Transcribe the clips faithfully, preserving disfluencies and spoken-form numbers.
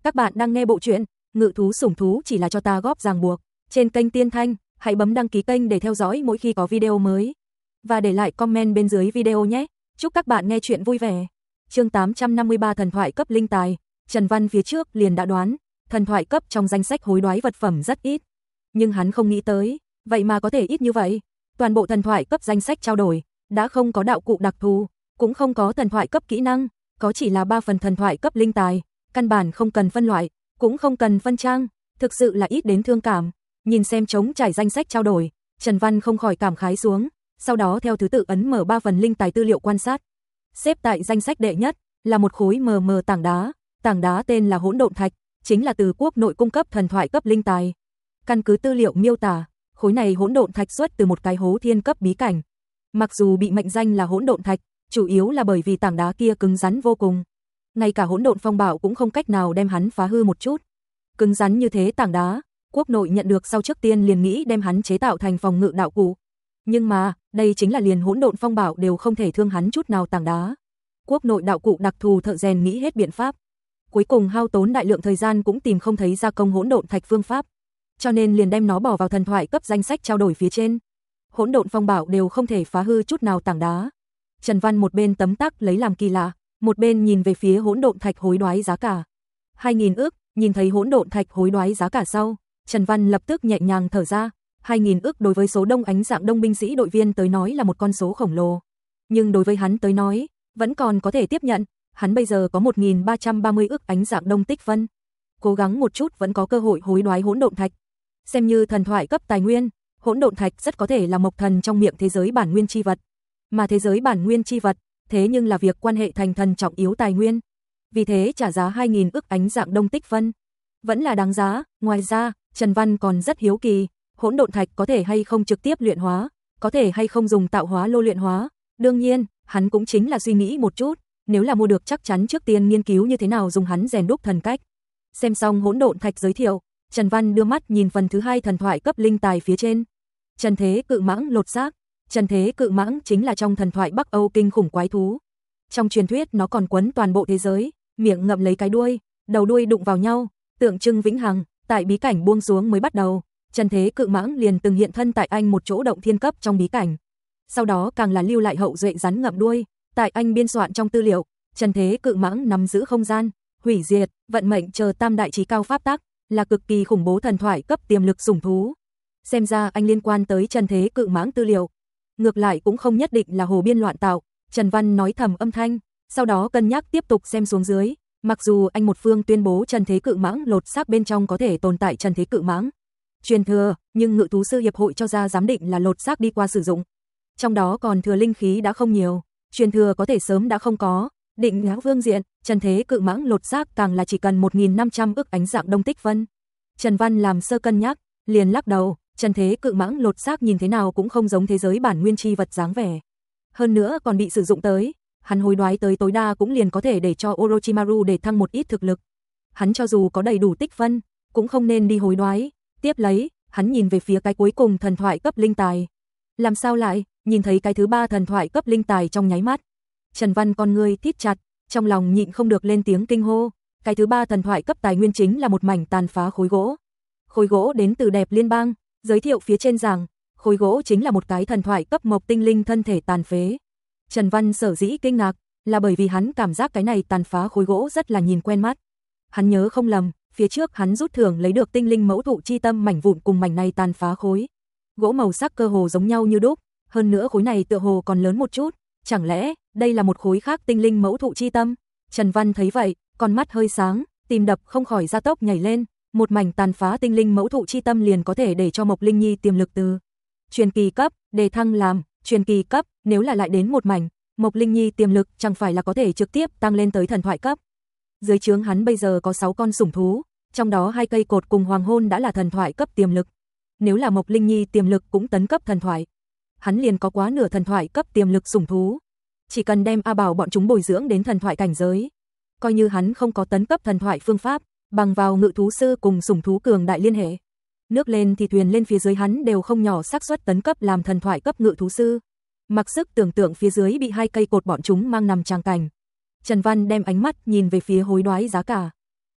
Các bạn đang nghe bộ truyện Ngự thú sủng thú chỉ là cho ta góp ràng buộc trên kênh Tiên Thanh, hãy bấm đăng ký kênh để theo dõi mỗi khi có video mới và để lại comment bên dưới video nhé. Chúc các bạn nghe truyện vui vẻ. Chương tám trăm năm mươi ba thần thoại cấp linh tài. Trần Văn phía trước liền đã đoán, thần thoại cấp trong danh sách hối đoái vật phẩm rất ít, nhưng hắn không nghĩ tới, vậy mà có thể ít như vậy. Toàn bộ thần thoại cấp danh sách trao đổi đã không có đạo cụ đặc thù, cũng không có thần thoại cấp kỹ năng, có chỉ là ba phần thần thoại cấp linh tài, căn bản không cần phân loại, cũng không cần phân trang, thực sự là ít đến thương cảm. Nhìn xem trống trải danh sách trao đổi, Trần Văn không khỏi cảm khái xuống, sau đó theo thứ tự ấn mở ba phần linh tài tư liệu quan sát. Xếp tại danh sách đệ nhất là một khối mờ mờ tảng đá, tảng đá tên là Hỗn Độn Thạch, chính là từ quốc nội cung cấp thần thoại cấp linh tài. Căn cứ tư liệu miêu tả, khối này Hỗn Độn Thạch xuất từ một cái hố thiên cấp bí cảnh. Mặc dù bị mệnh danh là Hỗn Độn Thạch, chủ yếu là bởi vì tảng đá kia cứng rắn vô cùng. Ngay cả hỗn độn phong bạo cũng không cách nào đem hắn phá hư một chút. Cứng rắn như thế tảng đá, quốc nội nhận được sau trước tiên liền nghĩ đem hắn chế tạo thành phòng ngự đạo cụ. Nhưng mà, đây chính là liền hỗn độn phong bạo đều không thể thương hắn chút nào tảng đá. Quốc nội đạo cụ đặc thù thợ rèn nghĩ hết biện pháp. Cuối cùng hao tốn đại lượng thời gian cũng tìm không thấy gia công hỗn độn thạch phương pháp. Cho nên liền đem nó bỏ vào thần thoại cấp danh sách trao đổi phía trên. Hỗn độn phong bạo đều không thể phá hư chút nào tảng đá. Trần Văn một bên tấm tắc lấy làm kỳ lạ, một bên nhìn về phía hỗn độn thạch hối đoái giá cả. hai nghìn ức, nhìn thấy hỗn độn thạch hối đoái giá cả sau, Trần Văn lập tức nhẹ nhàng thở ra. hai nghìn ức đối với số đông ánh dạng đông binh sĩ đội viên tới nói là một con số khổng lồ. Nhưng đối với hắn tới nói, vẫn còn có thể tiếp nhận, hắn bây giờ có một nghìn ba trăm ba mươi ức ánh dạng đông tích phân. Cố gắng một chút vẫn có cơ hội hối đoái hỗn độn thạch. Xem như thần thoại cấp tài nguyên, hỗn độn thạch rất có thể là mộc thần trong miệng thế giới bản nguyên chi vật. Mà thế giới bản nguyên chi vật, thế nhưng là việc quan hệ thành thần trọng yếu tài nguyên. Vì thế trả giá hai nghìn ức ánh dạng đông tích phân vẫn là đáng giá. Ngoài ra, Trần Văn còn rất hiếu kỳ, hỗn độn thạch có thể hay không trực tiếp luyện hóa, có thể hay không dùng tạo hóa lô luyện hóa. Đương nhiên, hắn cũng chính là suy nghĩ một chút, nếu là mua được chắc chắn trước tiên nghiên cứu như thế nào dùng hắn rèn đúc thần cách. Xem xong hỗn độn thạch giới thiệu, Trần Văn đưa mắt nhìn phần thứ hai thần thoại cấp linh tài phía trên. Trần Thế Cự Mãng lột xác. Trần Thế Cự Mãng chính là trong thần thoại Bắc Âu kinh khủng quái thú. Trong truyền thuyết nó còn quấn toàn bộ thế giới, miệng ngậm lấy cái đuôi, đầu đuôi đụng vào nhau, tượng trưng vĩnh hằng. Tại bí cảnh buông xuống mới bắt đầu, Trần Thế Cự Mãng liền từng hiện thân tại anh một chỗ động thiên cấp trong bí cảnh. Sau đó càng là lưu lại hậu duệ rắn ngậm đuôi, tại anh biên soạn trong tư liệu, Trần Thế Cự Mãng nắm giữ không gian, hủy diệt, vận mệnh chờ tam đại chí cao pháp tắc, là cực kỳ khủng bố thần thoại cấp tiềm lực sủng thú. Xem ra anh liên quan tới Trần Thế Cự Mãng tư liệu, ngược lại cũng không nhất định là hồ biên loạn tạo. Trần Văn nói thầm âm thanh, sau đó cân nhắc tiếp tục xem xuống dưới. Mặc dù anh một phương tuyên bố Trần Thế Cự Mãng lột xác bên trong có thể tồn tại Trần Thế Cự Mãng truyền thừa, nhưng Ngự thú sư hiệp hội cho ra giám định là lột xác đi qua sử dụng, trong đó còn thừa linh khí đã không nhiều, truyền thừa có thể sớm đã không có. Định ngã vương diện, Trần Thế Cự Mãng lột xác càng là chỉ cần một nghìn năm trăm ức ánh dạng đông tích phân. Trần Văn làm sơ cân nhắc, liền lắc đầu. Trần Thế Cự Mãng lột xác nhìn thế nào cũng không giống thế giới bản nguyên chi vật dáng vẻ. Hơn nữa còn bị sử dụng tới, hắn hối đoái tới tối đa cũng liền có thể để cho Orochimaru để thăng một ít thực lực. Hắn cho dù có đầy đủ tích phân, cũng không nên đi hối đoái. Tiếp lấy, hắn nhìn về phía cái cuối cùng thần thoại cấp linh tài. Làm sao lại, nhìn thấy cái thứ ba thần thoại cấp linh tài trong nháy mắt. Trần Văn con ngươi thít chặt, trong lòng nhịn không được lên tiếng kinh hô. Cái thứ ba thần thoại cấp tài nguyên chính là một mảnh tàn phá khối gỗ. Khối gỗ đến từ Đẹp Liên bang. Giới thiệu phía trên rằng, khối gỗ chính là một cái thần thoại cấp mộc tinh linh thân thể tàn phế. Trần Văn sở dĩ kinh ngạc, là bởi vì hắn cảm giác cái này tàn phá khối gỗ rất là nhìn quen mắt. Hắn nhớ không lầm, phía trước hắn rút thưởng lấy được tinh linh mẫu thụ chi tâm mảnh vụn cùng mảnh này tàn phá khối gỗ màu sắc cơ hồ giống nhau như đúc, hơn nữa khối này tựa hồ còn lớn một chút, chẳng lẽ đây là một khối khác tinh linh mẫu thụ chi tâm? Trần Văn thấy vậy, con mắt hơi sáng, tim đập không khỏi gia tốc nhảy lên. Một mảnh tàn phá tinh linh mẫu thụ chi tâm liền có thể để cho Mộc Linh Nhi tiềm lực từ truyền kỳ cấp đề thăng làm truyền kỳ cấp, nếu là lại đến một mảnh, Mộc Linh Nhi tiềm lực chẳng phải là có thể trực tiếp tăng lên tới thần thoại cấp. Dưới trướng hắn bây giờ có sáu con sủng thú, trong đó hai cây cột cùng hoàng hôn đã là thần thoại cấp tiềm lực. Nếu là Mộc Linh Nhi tiềm lực cũng tấn cấp thần thoại, hắn liền có quá nửa thần thoại cấp tiềm lực sủng thú. Chỉ cần đem A Bảo bọn chúng bồi dưỡng đến thần thoại cảnh giới, coi như hắn không có tấn cấp thần thoại phương pháp, bằng vào ngự thú sư cùng sủng thú cường đại liên hệ, nước lên thì thuyền lên phía dưới hắn đều không nhỏ xác suất tấn cấp làm thần thoại cấp ngự thú sư. Mặc sức tưởng tượng phía dưới bị hai cây cột bọn chúng mang nằm tràng cảnh. Trần Văn đem ánh mắt nhìn về phía hối đoái giá cả.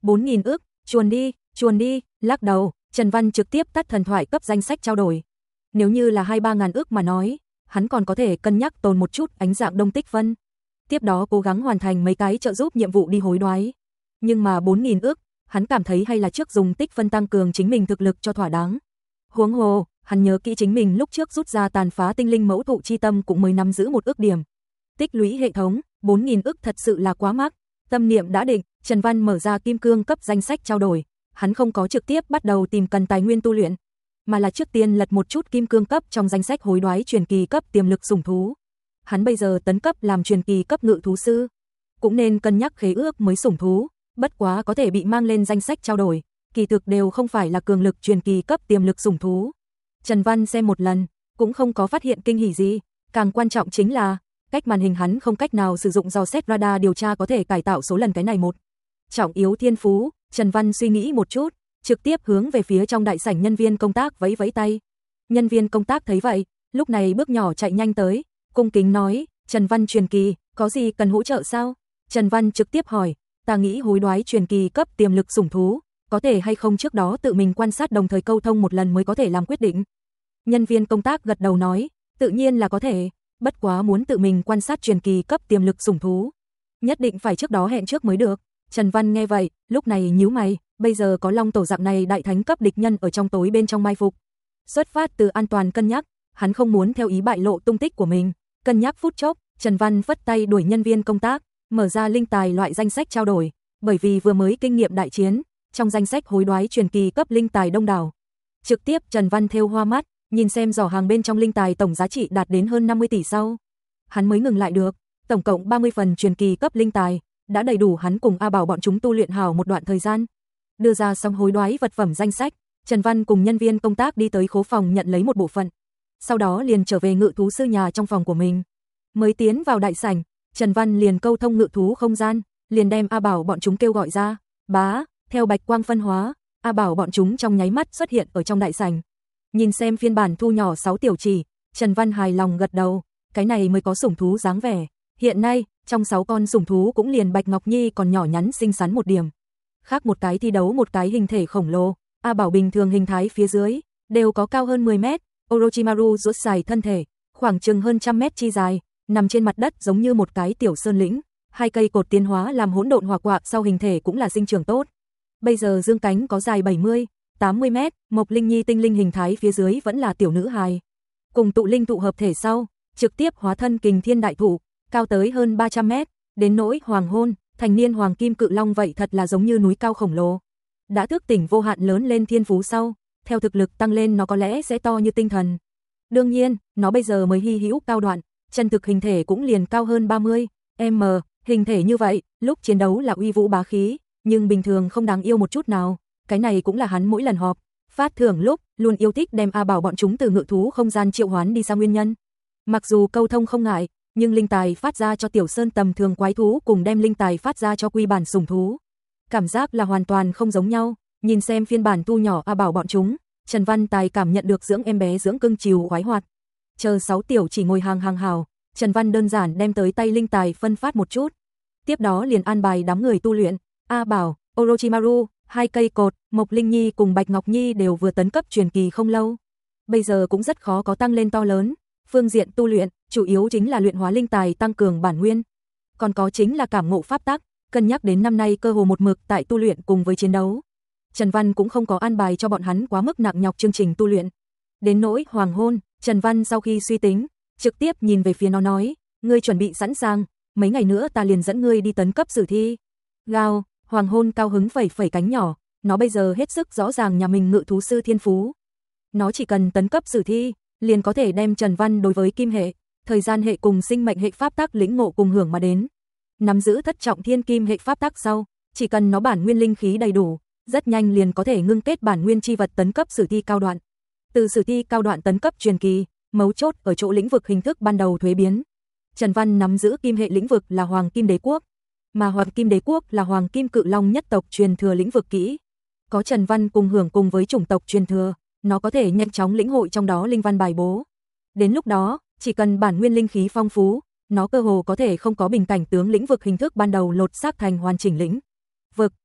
bốn nghìn ức, chuồn đi, chuồn đi, lắc đầu, Trần Văn trực tiếp tắt thần thoại cấp danh sách trao đổi. Nếu như là hai ba ngàn ức mà nói, hắn còn có thể cân nhắc tồn một chút ánh dạng Đông Tích Phân. Tiếp đó cố gắng hoàn thành mấy cái trợ giúp nhiệm vụ đi hối đoái. Nhưng mà bốn nghìn ức, hắn cảm thấy hay là trước dùng tích phân tăng cường chính mình thực lực cho thỏa đáng. Huống hồ, hắn nhớ kỹ chính mình lúc trước rút ra tàn phá tinh linh mẫu thụ chi tâm cũng mới nắm giữ một ức điểm. Tích lũy hệ thống, bốn nghìn ức thật sự là quá mắc. Tâm niệm đã định, Trần Văn mở ra kim cương cấp danh sách trao đổi. Hắn không có trực tiếp bắt đầu tìm cần tài nguyên tu luyện, mà là trước tiên lật một chút kim cương cấp trong danh sách hối đoái truyền kỳ cấp tiềm lực sủng thú. Hắn bây giờ tấn cấp làm truyền kỳ cấp ngự thú sư, cũng nên cân nhắc khế ước mới sủng thú, bất quá có thể bị mang lên danh sách trao đổi, kỳ thực đều không phải là cường lực truyền kỳ cấp tiềm lực sủng thú. Trần Văn xem một lần, cũng không có phát hiện kinh hỉ gì, càng quan trọng chính là cách màn hình hắn không cách nào sử dụng dò xét radar điều tra có thể cải tạo số lần cái này một. Trọng yếu thiên phú, Trần Văn suy nghĩ một chút, trực tiếp hướng về phía trong đại sảnh nhân viên công tác vẫy vẫy tay. Nhân viên công tác thấy vậy, lúc này bước nhỏ chạy nhanh tới, cung kính nói, Trần Văn truyền kỳ, có gì cần hỗ trợ sao? Trần Văn trực tiếp hỏi, ta nghĩ hối đoái truyền kỳ cấp tiềm lực sủng thú, có thể hay không trước đó tự mình quan sát đồng thời câu thông một lần mới có thể làm quyết định. Nhân viên công tác gật đầu nói, tự nhiên là có thể, bất quá muốn tự mình quan sát truyền kỳ cấp tiềm lực sủng thú, nhất định phải trước đó hẹn trước mới được. Trần Văn nghe vậy, lúc này nhíu mày, bây giờ có long tổ dạng này đại thánh cấp địch nhân ở trong tối bên trong mai phục. Xuất phát từ an toàn cân nhắc, hắn không muốn theo ý bại lộ tung tích của mình. Cân nhắc phút chốc, Trần Văn phất tay đuổi nhân viên công tác, mở ra linh tài loại danh sách trao đổi, bởi vì vừa mới kinh nghiệm đại chiến, trong danh sách hối đoái truyền kỳ cấp linh tài đông đảo. Trực tiếp Trần Văn thêu hoa mắt, nhìn xem giỏ hàng bên trong linh tài tổng giá trị đạt đến hơn năm mươi tỷ sau, hắn mới ngừng lại được, tổng cộng ba mươi phần truyền kỳ cấp linh tài, đã đầy đủ hắn cùng A Bảo bọn chúng tu luyện hảo một đoạn thời gian. Đưa ra xong hối đoái vật phẩm danh sách, Trần Văn cùng nhân viên công tác đi tới khố phòng nhận lấy một bộ phận, sau đó liền trở về ngự thú sư nhà trong phòng của mình. Mới tiến vào đại sảnh, Trần Văn liền câu thông ngự thú không gian, liền đem A Bảo bọn chúng kêu gọi ra, bá, theo bạch quang phân hóa, A Bảo bọn chúng trong nháy mắt xuất hiện ở trong đại sảnh. Nhìn xem phiên bản thu nhỏ sáu tiểu chỉ, Trần Văn hài lòng gật đầu, cái này mới có sủng thú dáng vẻ. Hiện nay, trong sáu con sủng thú cũng liền Bạch Ngọc Nhi còn nhỏ nhắn xinh xắn một điểm. Khác một cái thi đấu một cái hình thể khổng lồ, A Bảo bình thường hình thái phía dưới, đều có cao hơn mười mét, Orochimaru rút dài thân thể, khoảng chừng hơn trăm mét chi dài, nằm trên mặt đất giống như một cái tiểu sơn lĩnh, hai cây cột tiến hóa làm hỗn độn hỏa quạ sau hình thể cũng là sinh trưởng tốt. Bây giờ dương cánh có dài bảy mươi, tám mươi mét, Mộc Linh Nhi tinh linh hình thái phía dưới vẫn là tiểu nữ hài. Cùng tụ linh tụ hợp thể sau, trực tiếp hóa thân kình thiên đại thụ, cao tới hơn ba trăm mét, đến nỗi hoàng hôn, thành niên hoàng kim cự long vậy thật là giống như núi cao khổng lồ. Đã thức tỉnh vô hạn lớn lên thiên phú sau, theo thực lực tăng lên nó có lẽ sẽ to như tinh thần. Đương nhiên, nó bây giờ mới hy hữu cao đoạn, chân thực hình thể cũng liền cao hơn ba mươi m, hình thể như vậy, lúc chiến đấu là uy vũ bá khí, nhưng bình thường không đáng yêu một chút nào. Cái này cũng là hắn mỗi lần họp phát thưởng lúc luôn yêu thích đem A Bảo bọn chúng từ ngự thú không gian triệu hoán đi ra nguyên nhân. Mặc dù câu thông không ngại, nhưng linh tài phát ra cho tiểu sơn tầm thường quái thú cùng đem linh tài phát ra cho quy bản sủng thú, cảm giác là hoàn toàn không giống nhau. Nhìn xem phiên bản thu nhỏ A Bảo bọn chúng, Trần Văn Tài cảm nhận được dưỡng em bé dưỡng cưng chiều khoái hoạt. Chờ sáu tiểu chỉ ngồi hàng hàng hào, Trần Văn đơn giản đem tới tay linh tài phân phát một chút. Tiếp đó liền an bài đám người tu luyện, A Bảo, Orochimaru, hai cây cột, Mộc Linh Nhi cùng Bạch Ngọc Nhi đều vừa tấn cấp truyền kỳ không lâu. Bây giờ cũng rất khó có tăng lên to lớn. Phương diện tu luyện, chủ yếu chính là luyện hóa linh tài tăng cường bản nguyên. Còn có chính là cảm ngộ pháp tắc, cân nhắc đến năm nay cơ hồ một mực tại tu luyện cùng với chiến đấu. Trần Văn cũng không có an bài cho bọn hắn quá mức nặng nhọc chương trình tu luyện. Đến nỗi hoàng hôn, Trần Văn sau khi suy tính, trực tiếp nhìn về phía nó nói, ngươi chuẩn bị sẵn sàng, mấy ngày nữa ta liền dẫn ngươi đi tấn cấp sử thi. Gào, hoàng hôn cao hứng phẩy phẩy cánh nhỏ, nó bây giờ hết sức rõ ràng nhà mình ngự thú sư thiên phú. Nó chỉ cần tấn cấp sử thi, liền có thể đem Trần Văn đối với kim hệ, thời gian hệ cùng sinh mệnh hệ pháp tắc lĩnh ngộ cùng hưởng mà đến. Nắm giữ thất trọng thiên kim hệ pháp tắc sau, chỉ cần nó bản nguyên linh khí đầy đủ, rất nhanh liền có thể ngưng kết bản nguyên chi vật tấn cấp sử thi cao đoạn. Từ sử thi cao đoạn tấn cấp truyền kỳ, mấu chốt ở chỗ lĩnh vực hình thức ban đầu thuế biến. Trần Văn nắm giữ kim hệ lĩnh vực là Hoàng Kim Đế Quốc, mà Hoàng Kim Đế Quốc là Hoàng Kim Cự Long nhất tộc truyền thừa lĩnh vực kỹ. Có Trần Văn cùng hưởng cùng với chủng tộc truyền thừa, nó có thể nhanh chóng lĩnh hội trong đó linh văn bài bố. Đến lúc đó, chỉ cần bản nguyên linh khí phong phú, nó cơ hồ có thể không có bình cảnh tướng lĩnh vực hình thức ban đầu lột xác thành hoàn chỉnh lĩnh vực.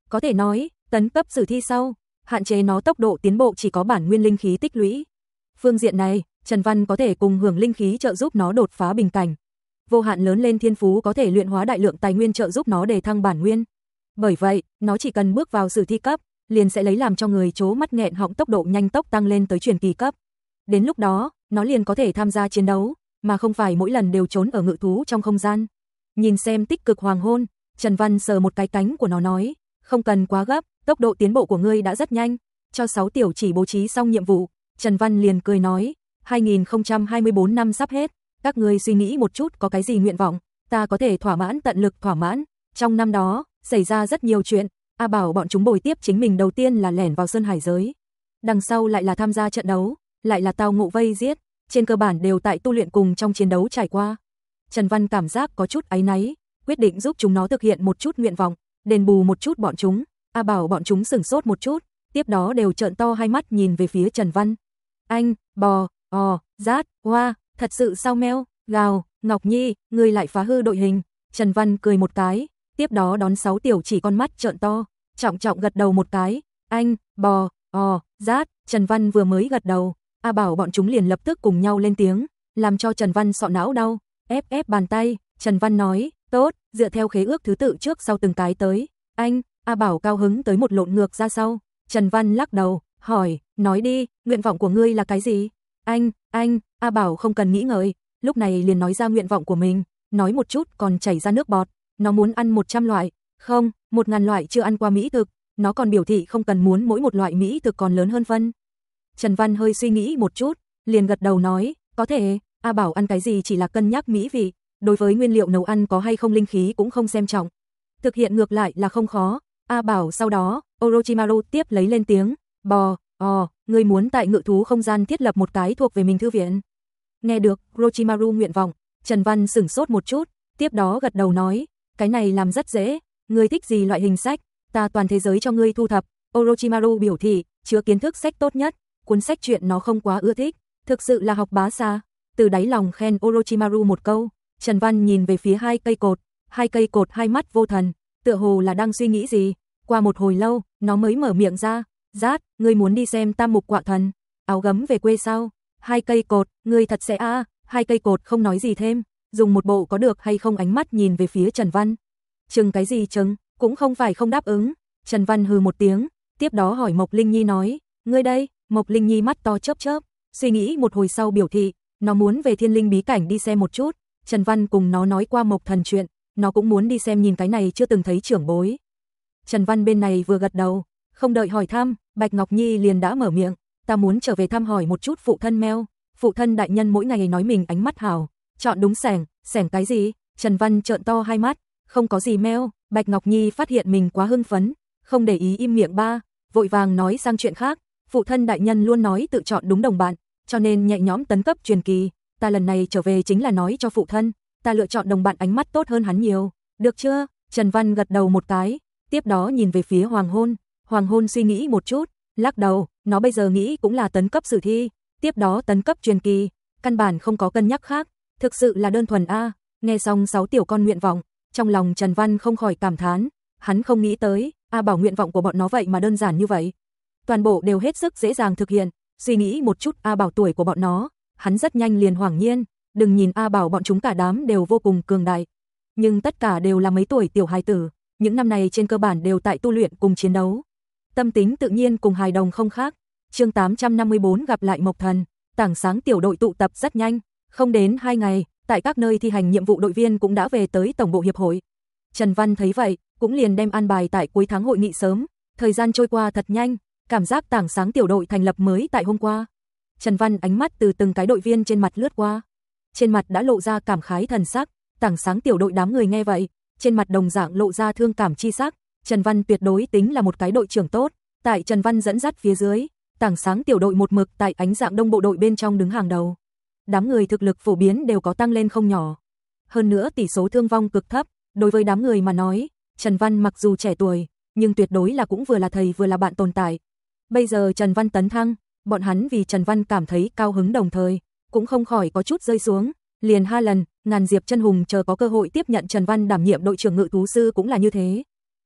Có thể nói, tấn cấp sử thi sau, hạn chế nó tốc độ tiến bộ chỉ có bản nguyên linh khí tích lũy. Phương diện này, Trần Văn có thể cùng hưởng linh khí trợ giúp nó đột phá bình cảnh. Vô hạn lớn lên thiên phú có thể luyện hóa đại lượng tài nguyên trợ giúp nó đề thăng bản nguyên. Bởi vậy, nó chỉ cần bước vào sử thi cấp, liền sẽ lấy làm cho người chố mắt nghẹn họng tốc độ nhanh tốc tăng lên tới truyền kỳ cấp. Đến lúc đó, nó liền có thể tham gia chiến đấu, mà không phải mỗi lần đều trốn ở ngự thú trong không gian. Nhìn xem tích cực hoàng hôn, Trần Văn sờ một cái cánh của nó nói, không cần quá gấp, tốc độ tiến bộ của ngươi đã rất nhanh. Cho sáu tiểu chỉ bố trí xong nhiệm vụ, Trần Văn liền cười nói, hai nghìn không trăm hai mươi bốn năm sắp hết, các ngươi suy nghĩ một chút có cái gì nguyện vọng, ta có thể thỏa mãn tận lực thỏa mãn. Trong năm đó, xảy ra rất nhiều chuyện, A Bảo bọn chúng bồi tiếp chính mình đầu tiên là lẻn vào Sơn Hải giới. Đằng sau lại là tham gia trận đấu, lại là tao ngộ vây giết, trên cơ bản đều tại tu luyện cùng trong chiến đấu trải qua. Trần Văn cảm giác có chút áy náy, quyết định giúp chúng nó thực hiện một chút nguyện vọng, đền bù một chút bọn chúng. A Bảo bọn chúng sửng sốt một chút, tiếp đó đều trợn to hai mắt nhìn về phía Trần Văn. Anh, bò, ò, rát, hoa, thật sự sao meo, gào, Ngọc Nhi, ngươi lại phá hư đội hình. Trần Văn cười một cái, tiếp đó đón sáu tiểu chỉ con mắt trợn to, trọng trọng gật đầu một cái. Anh, bò, ò, rát. Trần Văn vừa mới gật đầu, A Bảo bọn chúng liền lập tức cùng nhau lên tiếng, làm cho Trần Văn sọ não đau, ép ép bàn tay. Trần Văn nói, tốt, dựa theo khế ước thứ tự trước sau từng cái tới. Anh, A Bảo cao hứng tới một lộn ngược ra sau. Trần Văn lắc đầu, hỏi, nói đi, nguyện vọng của ngươi là cái gì? Anh, anh, A Bảo không cần nghĩ ngợi, lúc này liền nói ra nguyện vọng của mình, nói một chút còn chảy ra nước bọt. Nó muốn ăn một trăm loại, không, một ngàn loại chưa ăn qua mỹ thực, nó còn biểu thị không cần muốn mỗi một loại mỹ thực còn lớn hơn phân. Trần Văn hơi suy nghĩ một chút, liền gật đầu nói, có thể. A Bảo ăn cái gì chỉ là cân nhắc mỹ vị, đối với nguyên liệu nấu ăn có hay không linh khí cũng không xem trọng. Thực hiện ngược lại là không khó. A Bảo sau đó, Orochimaru tiếp lấy lên tiếng, bò, ò, ngươi muốn tại ngự thú không gian thiết lập một cái thuộc về mình thư viện. Nghe được Orochimaru nguyện vọng, Trần Văn sửng sốt một chút, tiếp đó gật đầu nói, cái này làm rất dễ, ngươi thích gì loại hình sách, ta toàn thế giới cho ngươi thu thập. Orochimaru biểu thị, chứa kiến thức sách tốt nhất, cuốn sách truyện nó không quá ưa thích, thực sự là học bá xa. Từ đáy lòng khen Orochimaru một câu, Trần Văn nhìn về phía hai cây cột, hai cây cột hai mắt vô thần, tựa hồ là đang suy nghĩ gì. Qua một hồi lâu, nó mới mở miệng ra, rát, ngươi muốn đi xem Tam Mục Quạ Thần, áo gấm về quê sao? Hai cây cột, ngươi thật sẽ a? À, hai cây cột không nói gì thêm, dùng một bộ có được hay không ánh mắt nhìn về phía Trần Văn. Chừng cái gì chừng, cũng không phải không đáp ứng. Trần Văn hừ một tiếng, tiếp đó hỏi Mộc Linh Nhi nói, ngươi đây? Mộc Linh Nhi mắt to chớp chớp, suy nghĩ một hồi sau biểu thị, nó muốn về Thiên Linh bí cảnh đi xem một chút. Trần Văn cùng nó nói qua Mộc Thần chuyện, nó cũng muốn đi xem nhìn cái này chưa từng thấy trưởng bối. Trần Văn bên này vừa gật đầu, không đợi hỏi thăm, Bạch Ngọc Nhi liền đã mở miệng, ta muốn trở về thăm hỏi một chút phụ thân meo, phụ thân đại nhân mỗi ngày nói mình ánh mắt hảo, chọn đúng sẻng, sẻng cái gì? Trần Văn trợn to hai mắt, không có gì meo. Bạch Ngọc Nhi phát hiện mình quá hưng phấn, không để ý im miệng ba, vội vàng nói sang chuyện khác, phụ thân đại nhân luôn nói tự chọn đúng đồng bạn, cho nên nhẹ nhõm tấn cấp truyền kỳ, ta lần này trở về chính là nói cho phụ thân, ta lựa chọn đồng bạn ánh mắt tốt hơn hắn nhiều, được chưa? Trần Văn gật đầu một cái, tiếp đó nhìn về phía Hoàng Hôn, Hoàng Hôn suy nghĩ một chút, lắc đầu, nó bây giờ nghĩ cũng là tấn cấp sử thi, tiếp đó tấn cấp truyền kỳ, căn bản không có cân nhắc khác, thực sự là đơn thuần a. Nghe xong sáu tiểu con nguyện vọng, trong lòng Trần Văn không khỏi cảm thán, hắn không nghĩ tới, A Bảo nguyện vọng của bọn nó vậy mà đơn giản như vậy. Toàn bộ đều hết sức dễ dàng thực hiện, suy nghĩ một chút A Bảo tuổi của bọn nó, hắn rất nhanh liền hoảng nhiên, đừng nhìn A Bảo bọn chúng cả đám đều vô cùng cường đại, nhưng tất cả đều là mấy tuổi tiểu hài tử, những năm này trên cơ bản đều tại tu luyện cùng chiến đấu. Tâm tính tự nhiên cùng hài đồng không khác. Chương tám trăm năm mươi bốn gặp lại Mộc Thần, tảng sáng tiểu đội tụ tập rất nhanh, không đến hai ngày, tại các nơi thi hành nhiệm vụ đội viên cũng đã về tới tổng bộ hiệp hội. Trần Văn thấy vậy, cũng liền đem an bài tại cuối tháng hội nghị sớm, thời gian trôi qua thật nhanh, cảm giác tảng sáng tiểu đội thành lập mới tại hôm qua. Trần Văn ánh mắt từ từng cái đội viên trên mặt lướt qua, trên mặt đã lộ ra cảm khái thần sắc, tảng sáng tiểu đội đám người nghe vậy, trên mặt đồng dạng lộ ra thương cảm chi sắc, Trần Văn tuyệt đối tính là một cái đội trưởng tốt, tại Trần Văn dẫn dắt phía dưới, tảng sáng tiểu đội một mực tại ánh dạng đông bộ đội bên trong đứng hàng đầu. Đám người thực lực phổ biến đều có tăng lên không nhỏ. Hơn nữa tỷ số thương vong cực thấp, đối với đám người mà nói, Trần Văn mặc dù trẻ tuổi, nhưng tuyệt đối là cũng vừa là thầy vừa là bạn tồn tại. Bây giờ Trần Văn tấn thăng, bọn hắn vì Trần Văn cảm thấy cao hứng đồng thời, cũng không khỏi có chút rơi xuống, liền hai lần, Ngàn Diệp Chân Hùng chờ có cơ hội tiếp nhận Trần Văn đảm nhiệm đội trưởng ngự thú sư cũng là như thế.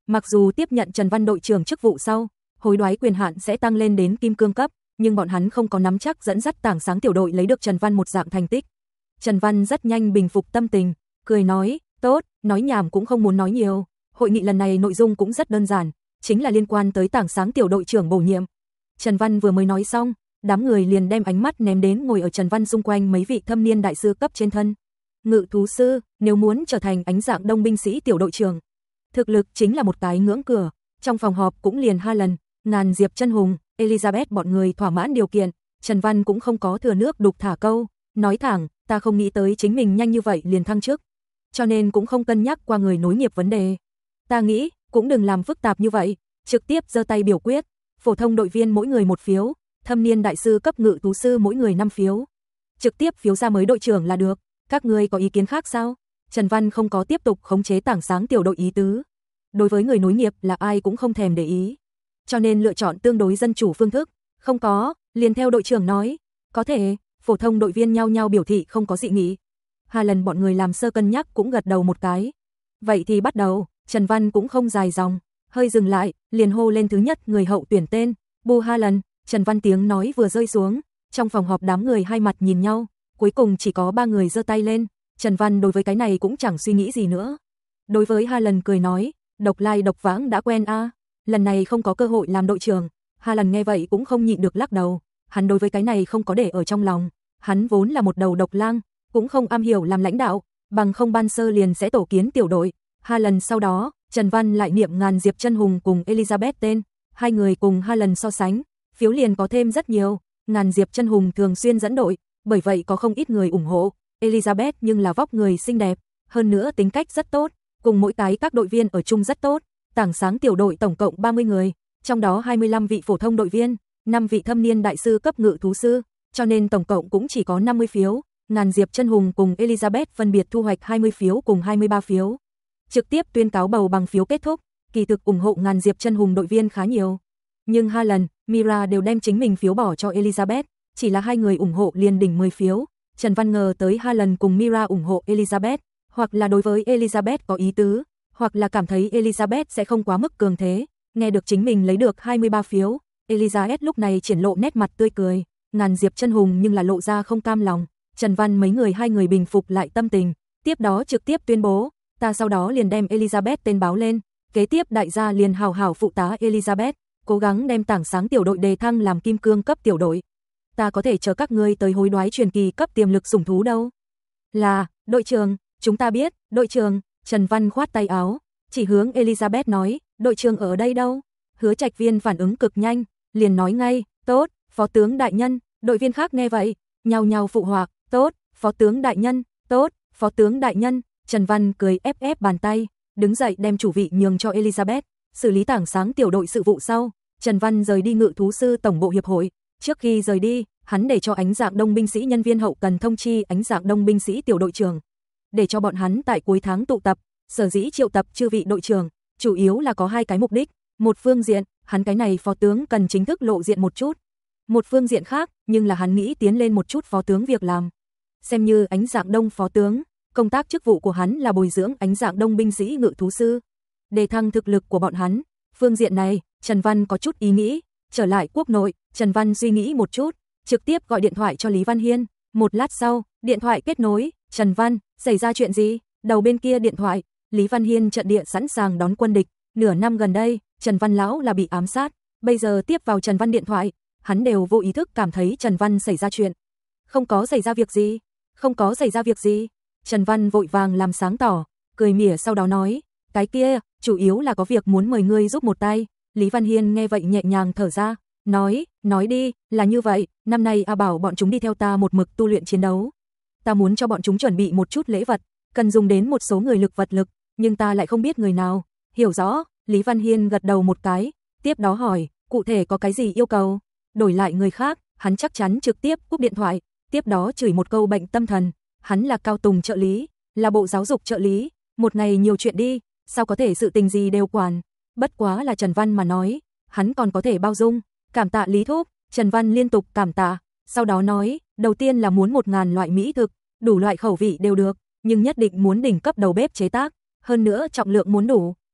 Mặc dù tiếp nhận Trần Văn đội trưởng chức vụ sau, hối đoái quyền hạn sẽ tăng lên đến kim cương cấp, nhưng bọn hắn không có nắm chắc dẫn dắt Tảng Sáng tiểu đội lấy được Trần Văn một dạng thành tích. Trần Văn rất nhanh bình phục tâm tình, cười nói, tốt, nói nhảm cũng không muốn nói nhiều. Hội nghị lần này nội dung cũng rất đơn giản, chính là liên quan tới Tảng Sáng tiểu đội trưởng bổ nhiệm. Trần Văn vừa mới nói xong, đám người liền đem ánh mắt ném đến ngồi ở Trần Văn xung quanh mấy vị thâm niên đại sư cấp trên thân. Ngự thú sư, nếu muốn trở thành Ánh Dạng Đông binh sĩ tiểu đội trưởng, thực lực chính là một cái ngưỡng cửa. Trong phòng họp cũng liền hai lần, Ngàn Diệp Chân Hùng, Elizabeth bọn người thỏa mãn điều kiện, Trần Văn cũng không có thừa nước đục thả câu, nói thẳng, ta không nghĩ tới chính mình nhanh như vậy liền thăng chức, cho nên cũng không cân nhắc qua người nối nghiệp vấn đề. Ta nghĩ, cũng đừng làm phức tạp như vậy, trực tiếp giơ tay biểu quyết, phổ thông đội viên mỗi người một phiếu, thâm niên đại sư cấp ngự thú sư mỗi người năm phiếu. Trực tiếp phiếu ra mới đội trưởng là được, các ngươi có ý kiến khác sao? Trần Văn không có tiếp tục khống chế Tảng Sáng tiểu đội ý tứ. Đối với người nối nghiệp là ai cũng không thèm để ý, cho nên lựa chọn tương đối dân chủ phương thức. Không có, liền theo đội trưởng nói, có thể, phổ thông đội viên nhau nhau biểu thị không có dị nghị. Hai lần bọn người làm sơ cân nhắc cũng gật đầu một cái. Vậy thì bắt đầu, Trần Văn cũng không dài dòng, hơi dừng lại, liền hô lên thứ nhất người hậu tuyển tên, Bu Ha lần. Trần Văn tiếng nói vừa rơi xuống, trong phòng họp đám người hai mặt nhìn nhau, cuối cùng chỉ có ba người giơ tay lên. Trần Văn đối với cái này cũng chẳng suy nghĩ gì nữa. Đối với Ha lần cười nói, độc lai độc vãng đã quen a, lần này không có cơ hội làm đội trưởng. Ha lần nghe vậy cũng không nhịn được lắc đầu, hắn đối với cái này không có để ở trong lòng, hắn vốn là một đầu độc lang, cũng không am hiểu làm lãnh đạo, bằng không ban sơ liền sẽ tổ kiến tiểu đội. Hai lần sau đó, Trần Văn lại niệm Ngàn Diệp Chân Hùng cùng Elizabeth tên, hai người cùng hai lần so sánh, phiếu liền có thêm rất nhiều. Ngàn Diệp Chân Hùng thường xuyên dẫn đội, bởi vậy có không ít người ủng hộ. Elizabeth nhưng là vóc người xinh đẹp, hơn nữa tính cách rất tốt, cùng mỗi cái các đội viên ở chung rất tốt. Tảng Sáng tiểu đội tổng cộng ba mươi người, trong đó hai mươi lăm vị phổ thông đội viên, năm vị thâm niên đại sư cấp ngự thú sư, cho nên tổng cộng cũng chỉ có năm mươi phiếu. Ngàn Diệp Chân Hùng cùng Elizabeth phân biệt thu hoạch hai mươi phiếu cùng hai mươi ba phiếu. Trực tiếp tuyên cáo bầu bằng phiếu kết thúc, kỳ thực ủng hộ Ngàn Diệp Chân Hùng đội viên khá nhiều. Nhưng hai lần, Mira đều đem chính mình phiếu bỏ cho Elizabeth, chỉ là hai người ủng hộ liền đỉnh mười phiếu. Trần Văn ngờ tới hai lần cùng Mira ủng hộ Elizabeth, hoặc là đối với Elizabeth có ý tứ, hoặc là cảm thấy Elizabeth sẽ không quá mức cường thế. Nghe được chính mình lấy được hai mươi ba phiếu, Elizabeth lúc này triển lộ nét mặt tươi cười, Ngàn Diệp Chân Hùng nhưng là lộ ra không cam lòng. Trần Văn mấy người hai người bình phục lại tâm tình, tiếp đó trực tiếp tuyên bố, ta sau đó liền đem Elizabeth tên báo lên, kế tiếp đại gia liền hào hào phụ tá Elizabeth, cố gắng đem Tảng Sáng tiểu đội đề thăng làm kim cương cấp tiểu đội. Ta có thể chờ các ngươi tới hối đoái truyền kỳ cấp tiềm lực sủng thú đâu. Là, đội trưởng, chúng ta biết, đội trưởng. Trần Văn khoát tay áo, chỉ hướng Elizabeth nói, đội trưởng ở đây đâu? Hứa Trạch Viên phản ứng cực nhanh, liền nói ngay, tốt, phó tướng đại nhân. Đội viên khác nghe vậy, nhao nhao phụ họa, tốt, phó tướng đại nhân, tốt, phó tướng đại nhân. Trần Văn cười ép ép bàn tay, đứng dậy đem chủ vị nhường cho Elizabeth, xử lý Tảng Sáng tiểu đội sự vụ sau. Trần Văn rời đi ngự thú sư tổng bộ hiệp hội, trước khi rời đi, hắn để cho Ánh Dạng Đông binh sĩ nhân viên hậu cần thông chi Ánh Dạng Đông binh sĩ tiểu đội trưởng, để cho bọn hắn tại cuối tháng tụ tập. Sở dĩ triệu tập chư vị đội trưởng, chủ yếu là có hai cái mục đích, một phương diện, hắn cái này phó tướng cần chính thức lộ diện một chút. Một phương diện khác, nhưng là hắn nghĩ tiến lên một chút phó tướng việc làm. Xem như Ánh Dạng Đông phó tướng, công tác chức vụ của hắn là bồi dưỡng Ánh Dạng Đông binh sĩ ngự thú sư, đề thăng thực lực của bọn hắn. Phương diện này, Trần Văn có chút ý nghĩ, trở lại quốc nội, Trần Văn suy nghĩ một chút, trực tiếp gọi điện thoại cho Lý Văn Hiên. Một lát sau, điện thoại kết nối, Trần Văn, xảy ra chuyện gì? Đầu bên kia điện thoại, Lý Văn Hiên trận địa sẵn sàng đón quân địch, nửa năm gần đây, Trần Văn lão là bị ám sát, bây giờ tiếp vào Trần Văn điện thoại, hắn đều vô ý thức cảm thấy Trần Văn xảy ra chuyện. Không có xảy ra việc gì, không có xảy ra việc gì. Trần Văn vội vàng làm sáng tỏ, cười mỉa sau đó nói, cái kia, chủ yếu là có việc muốn mời ngươi giúp một tay. Lý Văn Hiên nghe vậy nhẹ nhàng thở ra, nói, nói đi, là như vậy, năm nay A bảo bọn chúng đi theo ta một mực tu luyện chiến đấu. Ta muốn cho bọn chúng chuẩn bị một chút lễ vật, cần dùng đến một số người lực vật lực, nhưng ta lại không biết người nào. Hiểu rõ, Lý Văn Hiên gật đầu một cái, tiếp đó hỏi, cụ thể có cái gì yêu cầu? Đổi lại người khác, hắn chắc chắn trực tiếp cúp điện thoại, tiếp đó chửi một câu bệnh tâm thần. Hắn là Cao Tùng trợ lý, là bộ giáo dục trợ lý, một ngày nhiều chuyện đi, sao có thể sự tình gì đều quản. Bất quá là Trần Văn mà nói, hắn còn có thể bao dung. Cảm tạ Lý thúc. Trần Văn liên tục cảm tạ, sau đó nói, đầu tiên là muốn một ngàn loại mỹ thực, đủ loại khẩu vị đều được, nhưng nhất định muốn đỉnh cấp đầu bếp chế tác, hơn nữa trọng lượng muốn đủ.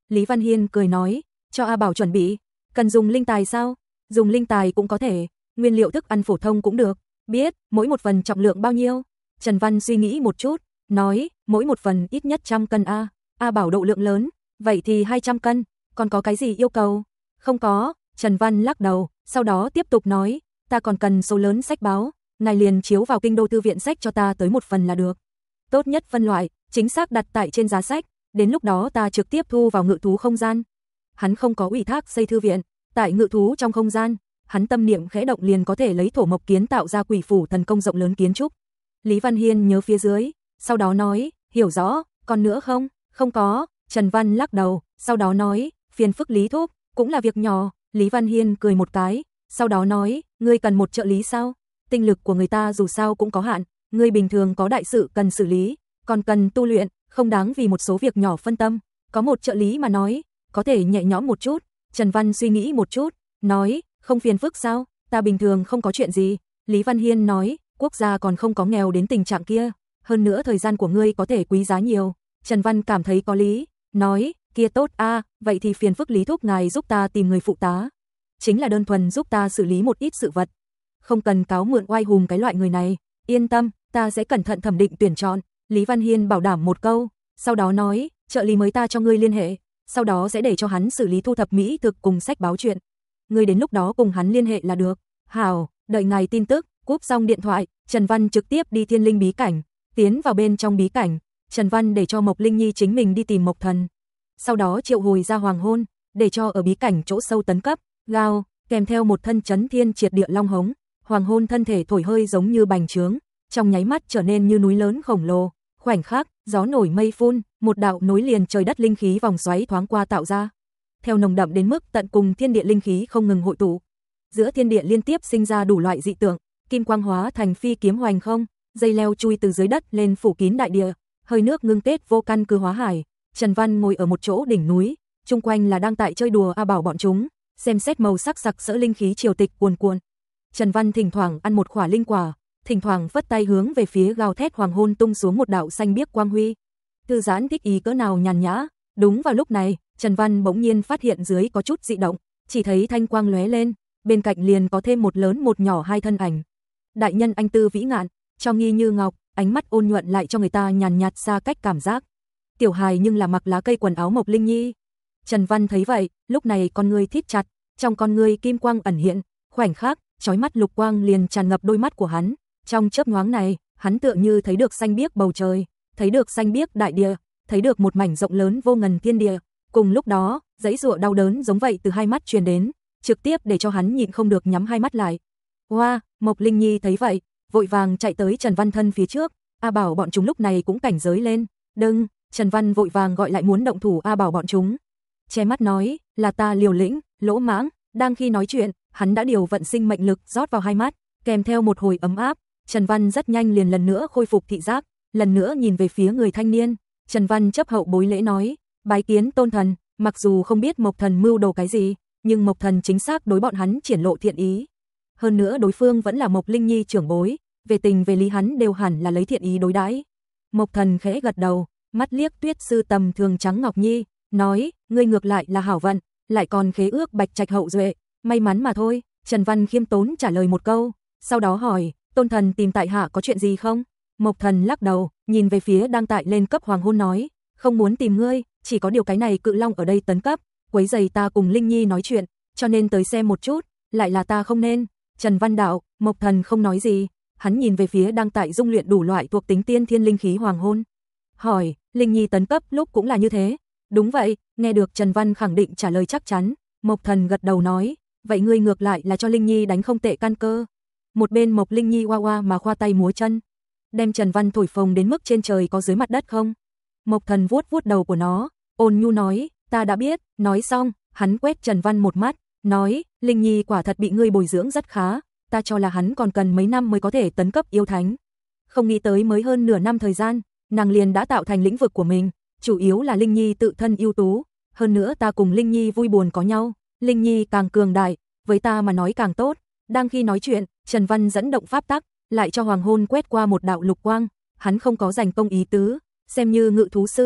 Lý Văn Hiên cười nói, cho A Bảo chuẩn bị, cần dùng linh tài sao? Dùng linh tài cũng có thể, nguyên liệu thức ăn phổ thông cũng được, biết, mỗi một phần trọng lượng bao nhiêu? Trần Văn suy nghĩ một chút, nói, mỗi một phần ít nhất trăm cân a. A Bảo độ lượng lớn, vậy thì hai trăm cân, còn có cái gì yêu cầu? Không có, Trần Văn lắc đầu, sau đó tiếp tục nói, ta còn cần số lớn sách báo, ngài liền chiếu vào kinh đô thư viện sách cho ta tới một phần là được. Tốt nhất phân loại, chính xác đặt tại trên giá sách, đến lúc đó ta trực tiếp thu vào ngự thú không gian. Hắn không có ủy thác xây thư viện, tại ngự thú trong không gian, hắn tâm niệm khẽ động liền có thể lấy thổ mộc kiến tạo ra quỷ phủ thần công rộng lớn kiến trúc. Lý Văn Hiên nhớ phía dưới, sau đó nói, hiểu rõ, còn nữa không? Không có, Trần Văn lắc đầu, sau đó nói, phiền phức Lý thúc, cũng là việc nhỏ. Lý Văn Hiên cười một cái, sau đó nói, ngươi cần một trợ lý sao? Tinh lực của người ta dù sao cũng có hạn, ngươi bình thường có đại sự cần xử lý, còn cần tu luyện, không đáng vì một số việc nhỏ phân tâm. Có một trợ lý mà nói, có thể nhẹ nhõm một chút. Trần Văn suy nghĩ một chút, nói, không phiền phức sao? Ta bình thường không có chuyện gì. Lý Văn Hiên nói, quốc gia còn không có nghèo đến tình trạng kia, hơn nữa thời gian của ngươi có thể quý giá nhiều. Trần Văn cảm thấy có lý, nói, kia tốt a, à, vậy thì phiền phức Lý thúc ngài giúp ta tìm người phụ tá. Chính là đơn thuần giúp ta xử lý một ít sự vật. Không cần cáo mượn oai hùng cái loại người này, yên tâm, ta sẽ cẩn thận thẩm định tuyển chọn. Lý Văn Hiên bảo đảm một câu, sau đó nói, trợ lý mới ta cho ngươi liên hệ, sau đó sẽ để cho hắn xử lý thu thập mỹ thực cùng sách báo chuyện. Ngươi đến lúc đó cùng hắn liên hệ là được. Hảo, đợi ngài tin tức. Cúp xong điện thoại, Trần Văn trực tiếp đi Thiên Linh bí cảnh, tiến vào bên trong bí cảnh, Trần Văn để cho Mộc Linh Nhi chính mình đi tìm Mộc Thần. Sau đó triệu hồi ra Hoàng Hôn, để cho ở bí cảnh chỗ sâu tấn cấp, gào, kèm theo một thân chấn thiên triệt địa long hống, Hoàng Hôn thân thể thổi hơi giống như bành trướng, trong nháy mắt trở nên như núi lớn khổng lồ, khoảnh khắc, gió nổi mây phun, một đạo nối liền trời đất linh khí vòng xoáy thoáng qua tạo ra. Theo nồng đậm đến mức tận cùng thiên địa linh khí không ngừng hội tụ. Giữa thiên địa liên tiếp sinh ra đủ loại dị tượng, kim quang hóa thành phi kiếm hoành không, dây leo chui từ dưới đất lên phủ kín đại địa, hơi nước ngưng kết vô căn cứ hóa hải. Trần Văn ngồi ở một chỗ đỉnh núi, chung quanh là đang tại chơi đùa A Bảo bọn chúng, xem xét màu sắc sặc sỡ linh khí triều tịch cuồn cuộn. Trần Văn thỉnh thoảng ăn một khỏa linh quả, thỉnh thoảng phất tay hướng về phía gào thét Hoàng Hôn tung xuống một đạo xanh biếc quang huy. Thư giãn thích ý cỡ nào nhàn nhã. Đúng vào lúc này, Trần Văn bỗng nhiên phát hiện dưới có chút dị động, chỉ thấy thanh quang lóe lên, bên cạnh liền có thêm một lớn một nhỏ hai thân ảnh. Đại nhân anh tư vĩ ngạn, cho nghi như ngọc, ánh mắt ôn nhuận lại cho người ta nhàn nhạt xa cách cảm giác. Tiểu hài nhưng là mặc lá cây quần áo Mộc Linh Nhi. Trần Văn thấy vậy, lúc này con ngươi thít chặt, trong con ngươi kim quang ẩn hiện, khoảnh khắc, chói mắt lục quang liền tràn ngập đôi mắt của hắn. Trong chớp nhoáng này, hắn tựa như thấy được xanh biếc bầu trời, thấy được xanh biếc đại địa, thấy được một mảnh rộng lớn vô ngần thiên địa. Cùng lúc đó, dãy giụa đau đớn giống vậy từ hai mắt truyền đến, trực tiếp để cho hắn nhịn không được nhắm hai mắt lại. Hoa, Mộc Linh Nhi thấy vậy, vội vàng chạy tới Trần Văn thân phía trước. A Bảo bọn chúng lúc này cũng cảnh giới lên. Đừng, Trần Văn vội vàng gọi lại muốn động thủ A Bảo bọn chúng. Che mắt nói, là ta liều lĩnh, lỗ mãng. Đang khi nói chuyện, hắn đã điều vận sinh mệnh lực rót vào hai mắt, kèm theo một hồi ấm áp. Trần Văn rất nhanh liền lần nữa khôi phục thị giác, lần nữa nhìn về phía người thanh niên. Trần Văn chấp hậu bối lễ nói, bái kiến tôn thần. Mặc dù không biết Mộc Thần mưu đồ cái gì, nhưng Mộc Thần chính xác đối bọn hắn triển lộ thiện ý. Hơn nữa đối phương vẫn là Mộc Linh Nhi trưởng bối, về tình về lý hắn đều hẳn là lấy thiện ý đối đãi. Mộc Thần khẽ gật đầu, mắt liếc Tuyết sư tầm thường trắng Ngọc Nhi, nói, ngươi ngược lại là hảo vận, lại còn khế ước bạch trạch hậu duệ, may mắn mà thôi. Trần Văn khiêm tốn trả lời một câu, sau đó hỏi, tôn thần tìm tại hạ có chuyện gì không? Mộc Thần lắc đầu, nhìn về phía đang tại lên cấp Hoàng Hôn nói, không muốn tìm ngươi, chỉ có điều cái này cự long ở đây tấn cấp, quấy rầy ta cùng Linh Nhi nói chuyện, cho nên tới xem một chút, lại là ta không nên. Trần Văn đạo, Mộc Thần không nói gì, hắn nhìn về phía đang tại dung luyện đủ loại thuộc tính tiên thiên linh khí Hoàng Hôn. Hỏi, Linh Nhi tấn cấp lúc cũng là như thế? Đúng vậy, nghe được Trần Văn khẳng định trả lời chắc chắn, Mộc Thần gật đầu nói, vậy ngươi ngược lại là cho Linh Nhi đánh không tệ căn cơ. Một bên Mộc Linh Nhi oa oa mà khoa tay múa chân, đem Trần Văn thổi phồng đến mức trên trời có dưới mặt đất không. Mộc Thần vuốt vuốt đầu của nó, ôn nhu nói, ta đã biết. Nói xong, hắn quét Trần Văn một mắt, nói, Linh Nhi quả thật bị ngươi bồi dưỡng rất khá, ta cho là hắn còn cần mấy năm mới có thể tấn cấp yêu thánh. Không nghĩ tới mới hơn nửa năm thời gian, nàng liền đã tạo thành lĩnh vực của mình, chủ yếu là Linh Nhi tự thân ưu tú, hơn nữa ta cùng Linh Nhi vui buồn có nhau, Linh Nhi càng cường đại, với ta mà nói càng tốt. Đang khi nói chuyện, Trần Văn dẫn động pháp tắc, lại cho Hoàng Hôn quét qua một đạo lục quang, hắn không có giành công ý tứ, xem như ngự thú sư,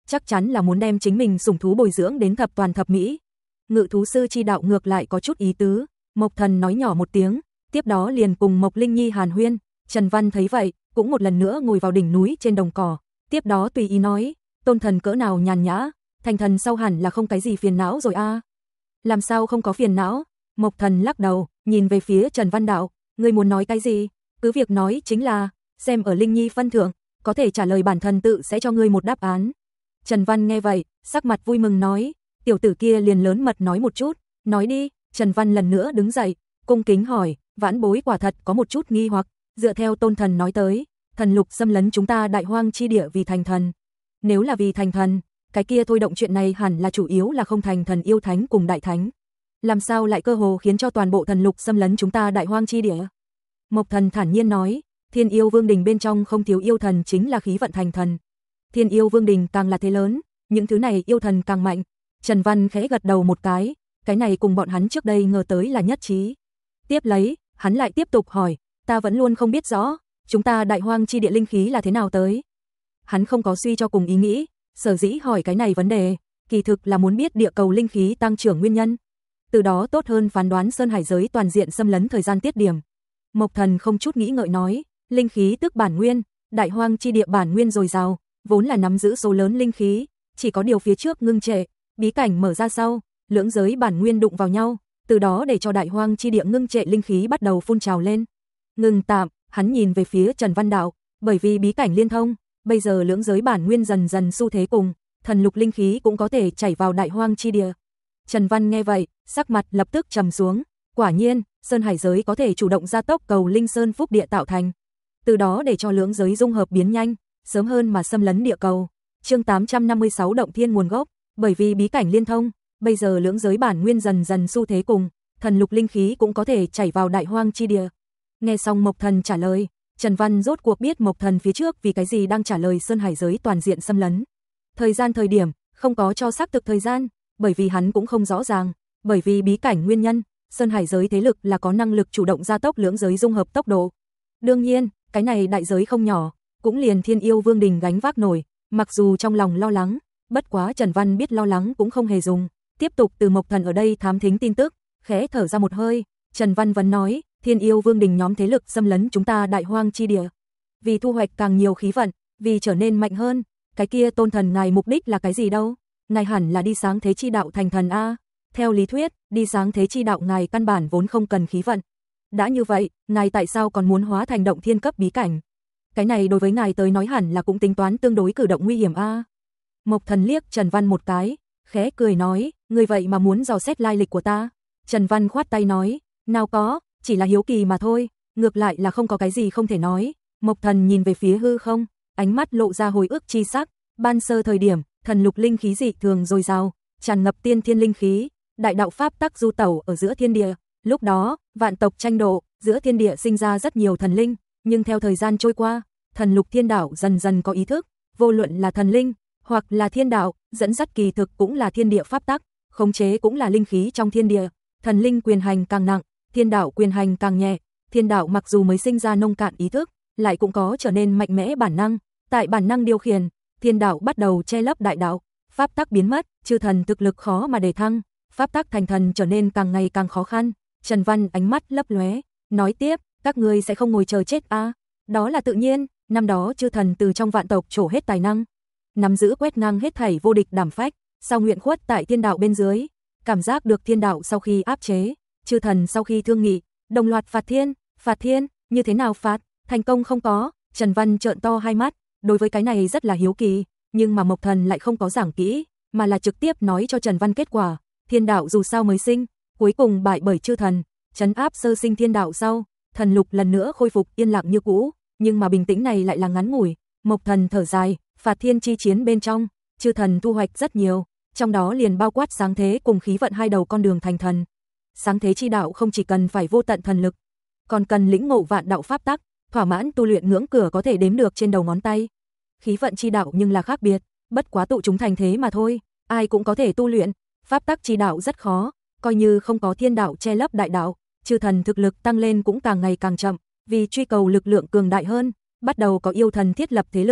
chắc chắn là muốn đem chính mình sủng thú bồi dưỡng đến thập toàn thập mỹ. Ngự thú sư chi đạo ngược lại có chút ý tứ, Mộc Thần nói nhỏ một tiếng, tiếp đó liền cùng Mộc Linh Nhi hàn huyên. Trần Văn thấy vậy, cũng một lần nữa ngồi vào đỉnh núi trên đồng cỏ, tiếp đó tùy ý nói, Tôn Thần cỡ nào nhàn nhã, thành thần sau hẳn là không cái gì phiền não rồi a. À. Làm sao không có phiền não? Mộc Thần lắc đầu, nhìn về phía Trần Văn đạo, ngươi muốn nói cái gì? Cứ việc nói chính là, xem ở Linh Nhi phân thượng, có thể trả lời bản thân tự sẽ cho ngươi một đáp án. Trần Văn nghe vậy, sắc mặt vui mừng nói, tiểu tử kia liền lớn mật nói một chút, nói đi. Trần Văn lần nữa đứng dậy, cung kính hỏi, vãn bối quả thật có một chút nghi hoặc, dựa theo Tôn Thần nói tới, thần lục xâm lấn chúng ta đại hoang chi địa vì thành thần. Nếu là vì thành thần, cái kia thôi động chuyện này hẳn là chủ yếu là không thành thần yêu thánh cùng đại thánh. Làm sao lại cơ hồ khiến cho toàn bộ thần lục xâm lấn chúng ta đại hoang chi địa? Mộc Thần thản nhiên nói, Thiên Yêu Vương Đình bên trong không thiếu yêu thần chính là khí vận thành thần. Thiên Yêu Vương Đình càng là thế lớn, những thứ này yêu thần càng mạnh. Trần Văn khẽ gật đầu một cái, cái này cùng bọn hắn trước đây ngờ tới là nhất trí. Tiếp lấy, hắn lại tiếp tục hỏi, ta vẫn luôn không biết rõ, chúng ta đại hoang chi địa linh khí là thế nào tới. Hắn không có suy cho cùng ý nghĩ, sở dĩ hỏi cái này vấn đề, kỳ thực là muốn biết địa cầu linh khí tăng trưởng nguyên nhân. Từ đó tốt hơn phán đoán sơn hải giới toàn diện xâm lấn thời gian tiết điểm. Mộc Thần không chút nghĩ ngợi nói, linh khí tức bản nguyên, đại hoang chi địa bản nguyên dồi dào, vốn là nắm giữ số lớn linh khí, chỉ có điều phía trước ngưng trệ, bí cảnh mở ra sau, lưỡng giới bản nguyên đụng vào nhau, từ đó để cho đại hoang chi địa ngưng trệ linh khí bắt đầu phun trào lên. Ngừng tạm, hắn nhìn về phía Trần Văn đạo, bởi vì bí cảnh liên thông, bây giờ lưỡng giới bản nguyên dần dần xu thế cùng, thần lục linh khí cũng có thể chảy vào đại hoang chi địa. Trần Văn nghe vậy, sắc mặt lập tức trầm xuống, quả nhiên, sơn hải giới có thể chủ động gia tốc cầu linh sơn phúc địa tạo thành, từ đó để cho lưỡng giới dung hợp biến nhanh, sớm hơn mà xâm lấn địa cầu. Chương tám trăm năm mươi sáu động thiên nguồn gốc, bởi vì bí cảnh liên thông, bây giờ lưỡng giới bản nguyên dần dần xu thế cùng, thần lục linh khí cũng có thể chảy vào đại hoang chi địa. Nghe xong Mộc Thần trả lời, Trần Văn rốt cuộc biết Mộc Thần phía trước vì cái gì đang trả lời sơn hải giới toàn diện xâm lấn. Thời gian thời điểm, không có cho xác thực thời gian, bởi vì hắn cũng không rõ ràng, bởi vì bí cảnh nguyên nhân, sơn hải giới thế lực là có năng lực chủ động gia tốc lưỡng giới dung hợp tốc độ. Đương nhiên, cái này đại giới không nhỏ, cũng liền Thiên Yêu Vương Đình gánh vác nổi, mặc dù trong lòng lo lắng, bất quá Trần Văn biết lo lắng cũng không hề dùng, tiếp tục từ Mộc Thần ở đây thám thính tin tức, khẽ thở ra một hơi, Trần Văn vẫn nói, Thiên Yêu Vương Đình nhóm thế lực xâm lấn chúng ta đại hoang chi địa, vì thu hoạch càng nhiều khí vận, vì trở nên mạnh hơn, cái kia Tôn Thần ngài mục đích là cái gì đâu? Ngài hẳn là đi sáng thế chi đạo thành thần a. Theo lý thuyết, đi sáng thế chi đạo ngài căn bản vốn không cần khí vận. Đã như vậy, ngài tại sao còn muốn hóa thành động thiên cấp bí cảnh? Cái này đối với ngài tới nói hẳn là cũng tính toán tương đối cử động nguy hiểm a. Mộc Thần liếc Trần Văn một cái, khẽ cười nói, ngươi vậy mà muốn dò xét lai lịch của ta? Trần Văn khoát tay nói, nào có, chỉ là hiếu kỳ mà thôi, ngược lại là không có cái gì không thể nói. Mộc Thần nhìn về phía hư không, ánh mắt lộ ra hồi ức chi sắc, ban sơ thời điểm, thần lục linh khí dị thường dồi dào, tràn ngập tiên thiên linh khí, đại đạo pháp tắc du tẩu ở giữa thiên địa, lúc đó, vạn tộc tranh độ, giữa thiên địa sinh ra rất nhiều thần linh, nhưng theo thời gian trôi qua, thần lục thiên đạo dần dần có ý thức, vô luận là thần linh hoặc là thiên đạo, dẫn dắt kỳ thực cũng là thiên địa pháp tắc, khống chế cũng là linh khí trong thiên địa, thần linh quyền hành càng nặng, thiên đạo quyền hành càng nhẹ, thiên đạo mặc dù mới sinh ra nông cạn ý thức, lại cũng có trở nên mạnh mẽ bản năng, tại bản năng điều khiển, thiên đạo bắt đầu che lấp đại đạo, pháp tắc biến mất, chư thần thực lực khó mà đề thăng, pháp tắc thành thần trở nên càng ngày càng khó khăn. Trần Văn ánh mắt lấp lóe, nói tiếp, các ngươi sẽ không ngồi chờ chết a? À? Đó là tự nhiên, năm đó chư thần từ trong vạn tộc trổ hết tài năng, nắm giữ quét ngang hết thảy vô địch đảm phách, sau nguyện khuất tại thiên đạo bên dưới, cảm giác được thiên đạo sau khi áp chế, chư thần sau khi thương nghị, đồng loạt phạt thiên, phạt thiên, như thế nào phạt, thành công không có. Trần Văn trợn to hai mắt, đối với cái này rất là hiếu kỳ, nhưng mà Mộc Thần lại không có giảng kỹ, mà là trực tiếp nói cho Trần Văn kết quả. Thiên đạo dù sao mới sinh, cuối cùng bại bởi chư thần, trấn áp sơ sinh thiên đạo sau, thần lục lần nữa khôi phục yên lặng như cũ, nhưng mà bình tĩnh này lại là ngắn ngủi. Mộc Thần thở dài, phạt thiên chi chiến bên trong, chư thần thu hoạch rất nhiều, trong đó liền bao quát sáng thế cùng khí vận hai đầu con đường thành thần. Sáng thế chi đạo không chỉ cần phải vô tận thần lực, còn cần lĩnh ngộ vạn đạo pháp tắc, thỏa mãn tu luyện ngưỡng cửa có thể đếm được trên đầu ngón tay. Khí vận chi đạo nhưng là khác biệt, bất quá tụ chúng thành thế mà thôi, ai cũng có thể tu luyện. Pháp tắc chi đạo rất khó, coi như không có thiên đạo che lấp đại đạo, chư thần thực lực tăng lên cũng càng ngày càng chậm, vì truy cầu lực lượng cường đại hơn, bắt đầu có yêu thần thiết lập thế lực,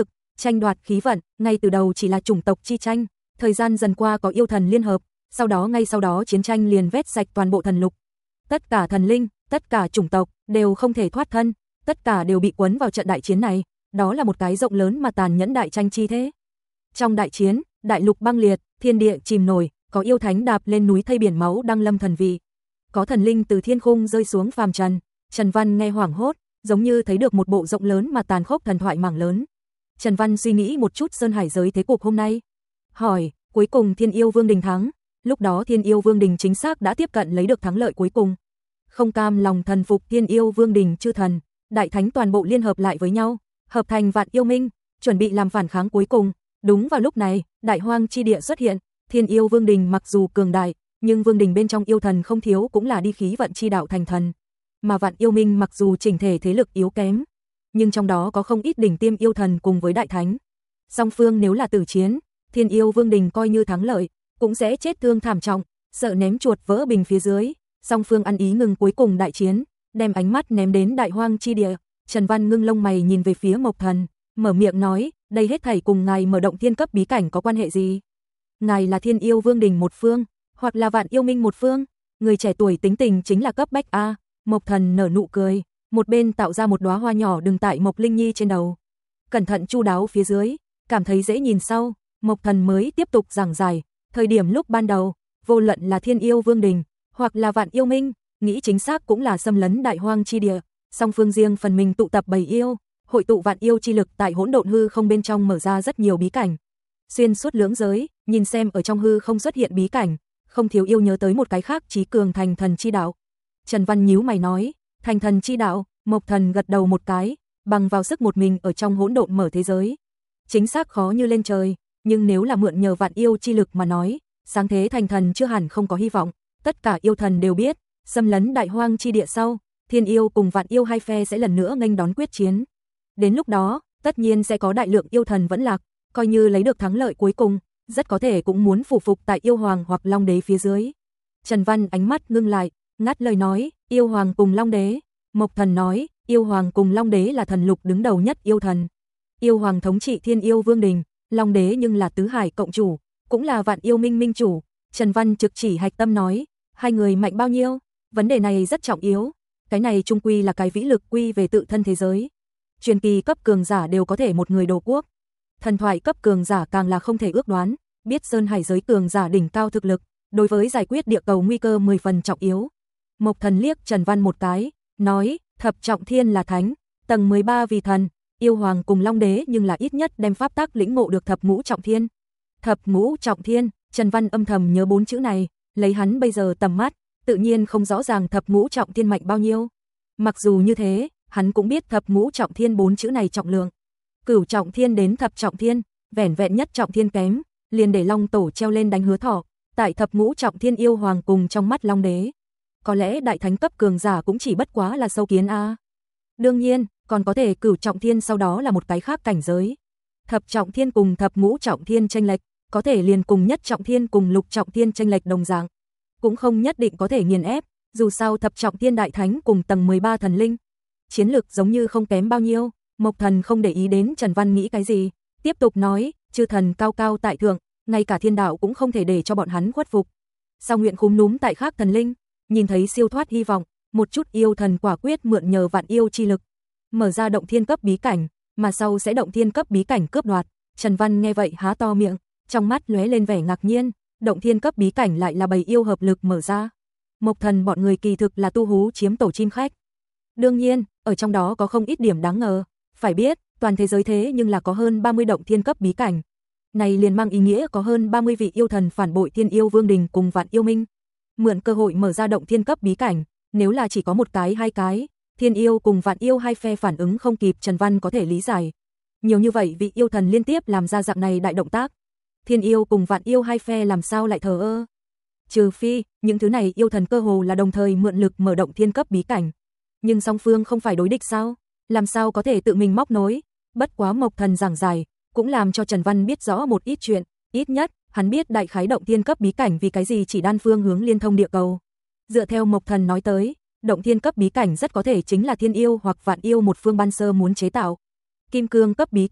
tranh đoạt khí vận, ngay từ đầu chỉ là chủng tộc chi tranh, thời gian dần qua có yêu thần liên hợp, sau đó ngay sau đó chiến tranh liền vét sạch toàn bộ thần lục. Tất cả thần linh, tất cả chủng tộc đều không thể thoát thân, tất cả đều bị cuốn vào trận đại chiến này, đó là một cái rộng lớn mà tàn nhẫn đại tranh chi thế. Trong đại chiến, đại lục băng liệt, thiên địa chìm nổi, có yêu thánh đạp lên núi thây biển máu đăng lâm thần vị. Có thần linh từ thiên khung rơi xuống phàm trần, Trần Văn nghe hoảng hốt, giống như thấy được một bộ rộng lớn mà tàn khốc thần thoại mảng lớn. Trần Văn suy nghĩ một chút sơn hải giới thế cục hôm nay, hỏi, cuối cùng Thiên Yêu Vương Đình thắng, lúc đó Thiên Yêu Vương Đình chính xác đã tiếp cận lấy được thắng lợi cuối cùng. Không cam lòng thần phục Thiên Yêu Vương Đình chư thần, đại thánh toàn bộ liên hợp lại với nhau, hợp thành Vạn Yêu Minh, chuẩn bị làm phản kháng cuối cùng. Đúng vào lúc này, Đại Hoang chi địa xuất hiện, Thiên Yêu Vương Đình mặc dù cường đại, nhưng Vương Đình bên trong yêu thần không thiếu cũng là đi khí vận chi đạo thành thần. Mà Vạn Yêu Minh mặc dù chỉnh thể thế lực yếu kém, nhưng trong đó có không ít đỉnh tiêm yêu thần cùng với đại thánh. Song phương nếu là tử chiến, Thiên Yêu Vương Đình coi như thắng lợi, cũng sẽ chết thương thảm trọng, sợ ném chuột vỡ bình phía dưới. Song phương ăn ý ngừng cuối cùng đại chiến, đem ánh mắt ném đến Đại Hoang chi địa. Trần Văn ngưng lông mày nhìn về phía Mộc Thần, mở miệng nói, đây hết thảy cùng ngài mở động thiên cấp bí cảnh có quan hệ gì? Ngài là Thiên Yêu Vương Đình một phương, hoặc là Vạn Yêu Minh một phương? Người trẻ tuổi tính tình chính là cấp bách a. Mộc Thần nở nụ cười, một bên tạo ra một đóa hoa nhỏ đừng tại Mộc Linh Nhi trên đầu. Cẩn thận chu đáo phía dưới, cảm thấy dễ nhìn sau, Mộc Thần mới tiếp tục giảng giải, thời điểm lúc ban đầu, vô luận là Thiên Yêu Vương Đình, hoặc là Vạn Yêu Minh, nghĩ chính xác cũng là xâm lấn Đại Hoang chi địa, song phương riêng phần mình tụ tập bầy yêu, hội tụ vạn yêu chi lực tại hỗn độn hư không bên trong mở ra rất nhiều bí cảnh. Xuyên suốt lưỡng giới, nhìn xem ở trong hư không xuất hiện bí cảnh, không thiếu yêu nhớ tới một cái khác chí cường thành thần chi đạo. Trần Văn nhíu mày nói, thành thần chi đạo, Mộc Thần gật đầu một cái, bằng vào sức một mình ở trong hỗn độn mở thế giới. Chính xác khó như lên trời, nhưng nếu là mượn nhờ vạn yêu chi lực mà nói, sáng thế thành thần chưa hẳn không có hy vọng. Tất cả yêu thần đều biết, xâm lấn Đại Hoang chi địa sau, Thiên Yêu cùng Vạn Yêu hai phe sẽ lần nữa nghênh đón quyết chiến. Đến lúc đó, tất nhiên sẽ có đại lượng yêu thần vẫn lạc, coi như lấy được thắng lợi cuối cùng, rất có thể cũng muốn phủ phục tại yêu hoàng hoặc long đế phía dưới. Trần Văn ánh mắt ngưng lại, ngắt lời nói, yêu hoàng cùng long đế. Mộc Thần nói, yêu hoàng cùng long đế là thần lục đứng đầu nhất yêu thần. Yêu hoàng thống trị Thiên Yêu Vương Đình, long đế nhưng là tứ hải cộng chủ, cũng là Vạn Yêu Minh minh chủ. Trần Văn trực chỉ hạch tâm nói, hai người mạnh bao nhiêu? Vấn đề này rất trọng yếu. Cái này chung quy là cái vĩ lực quy về tự thân thế giới. Truyền kỳ cấp cường giả đều có thể một người đổ quốc. Thần thoại cấp cường giả càng là không thể ước đoán, biết sơn hải giới cường giả đỉnh cao thực lực, đối với giải quyết địa cầu nguy cơ mười phần trọng yếu. Mộc Thần liếc Trần Văn một cái, nói, thập trọng thiên là thánh, tầng mười ba vì thần, yêu hoàng cùng long đế nhưng là ít nhất đem pháp tắc lĩnh ngộ được thập ngũ trọng thiên. Thập ngũ trọng thiên, Trần Văn âm thầm nhớ bốn chữ này, lấy hắn bây giờ tầm mắt, tự nhiên không rõ ràng thập ngũ trọng thiên mạnh bao nhiêu. Mặc dù như thế, hắn cũng biết thập ngũ trọng thiên bốn chữ này trọng lượng. Cửu trọng thiên đến thập trọng thiên, vẻn vẹn nhất trọng thiên kém, liền để Long Tổ treo lên đánh hứa thỏ, tại thập ngũ trọng thiên yêu hoàng cùng trong mắt long đế. Có lẽ đại thánh cấp cường giả cũng chỉ bất quá là sâu kiến a. Đương nhiên, còn có thể cửu trọng thiên sau đó là một cái khác cảnh giới. Thập trọng thiên cùng thập ngũ trọng thiên chênh lệch, có thể liền cùng nhất trọng thiên cùng lục trọng thiên chênh lệch đồng dạng, cũng không nhất định có thể nghiền ép, dù sao thập trọng thiên đại thánh cùng tầng mười ba thần linh, chiến lực giống như không kém bao nhiêu. Mộc Thần không để ý đến Trần Văn nghĩ cái gì, tiếp tục nói, chư thần cao cao tại thượng, ngay cả thiên đạo cũng không thể để cho bọn hắn khuất phục. Sao nguyện khúm núm tại khác thần linh, nhìn thấy siêu thoát hy vọng, một chút yêu thần quả quyết mượn nhờ vạn yêu chi lực, mở ra động thiên cấp bí cảnh, mà sau sẽ động thiên cấp bí cảnh cướp đoạt. Trần Văn nghe vậy há to miệng, trong mắt lóe lên vẻ ngạc nhiên, động thiên cấp bí cảnh lại là bầy yêu hợp lực mở ra. Mộc Thần bọn người kỳ thực là tu hú chiếm tổ chim khách. Đương nhiên, ở trong đó có không ít điểm đáng ngờ, phải biết, toàn thế giới thế nhưng là có hơn ba mươi động thiên cấp bí cảnh. Này liền mang ý nghĩa có hơn ba mươi vị yêu thần phản bội Thiên Yêu Vương Đình cùng Vạn Yêu Minh. Mượn cơ hội mở ra động thiên cấp bí cảnh, nếu là chỉ có một cái hai cái, Thiên Yêu cùng Vạn Yêu hai phe phản ứng không kịp, Trần Văn có thể lý giải. Nhiều như vậy vị yêu thần liên tiếp làm ra dạng này đại động tác, Thiên Yêu cùng Vạn Yêu hai phe làm sao lại thờ ơ? Trừ phi, những thứ này yêu thần cơ hồ là đồng thời mượn lực mở động thiên cấp bí cảnh. Nhưng song phương không phải đối địch sao? Làm sao có thể tự mình móc nối? Bất quá Mộc Thần giảng giải, cũng làm cho Trần Văn biết rõ một ít chuyện, ít nhất, hắn biết đại khái động thiên cấp bí cảnh vì cái gì chỉ đan phương hướng liên thông địa cầu. Dựa theo Mộc Thần nói tới, động thiên cấp bí cảnh rất có thể chính là Thiên Yêu hoặc Vạn Yêu một phương ban sơ muốn chế tạo. Kim cương cấp bí cảnh,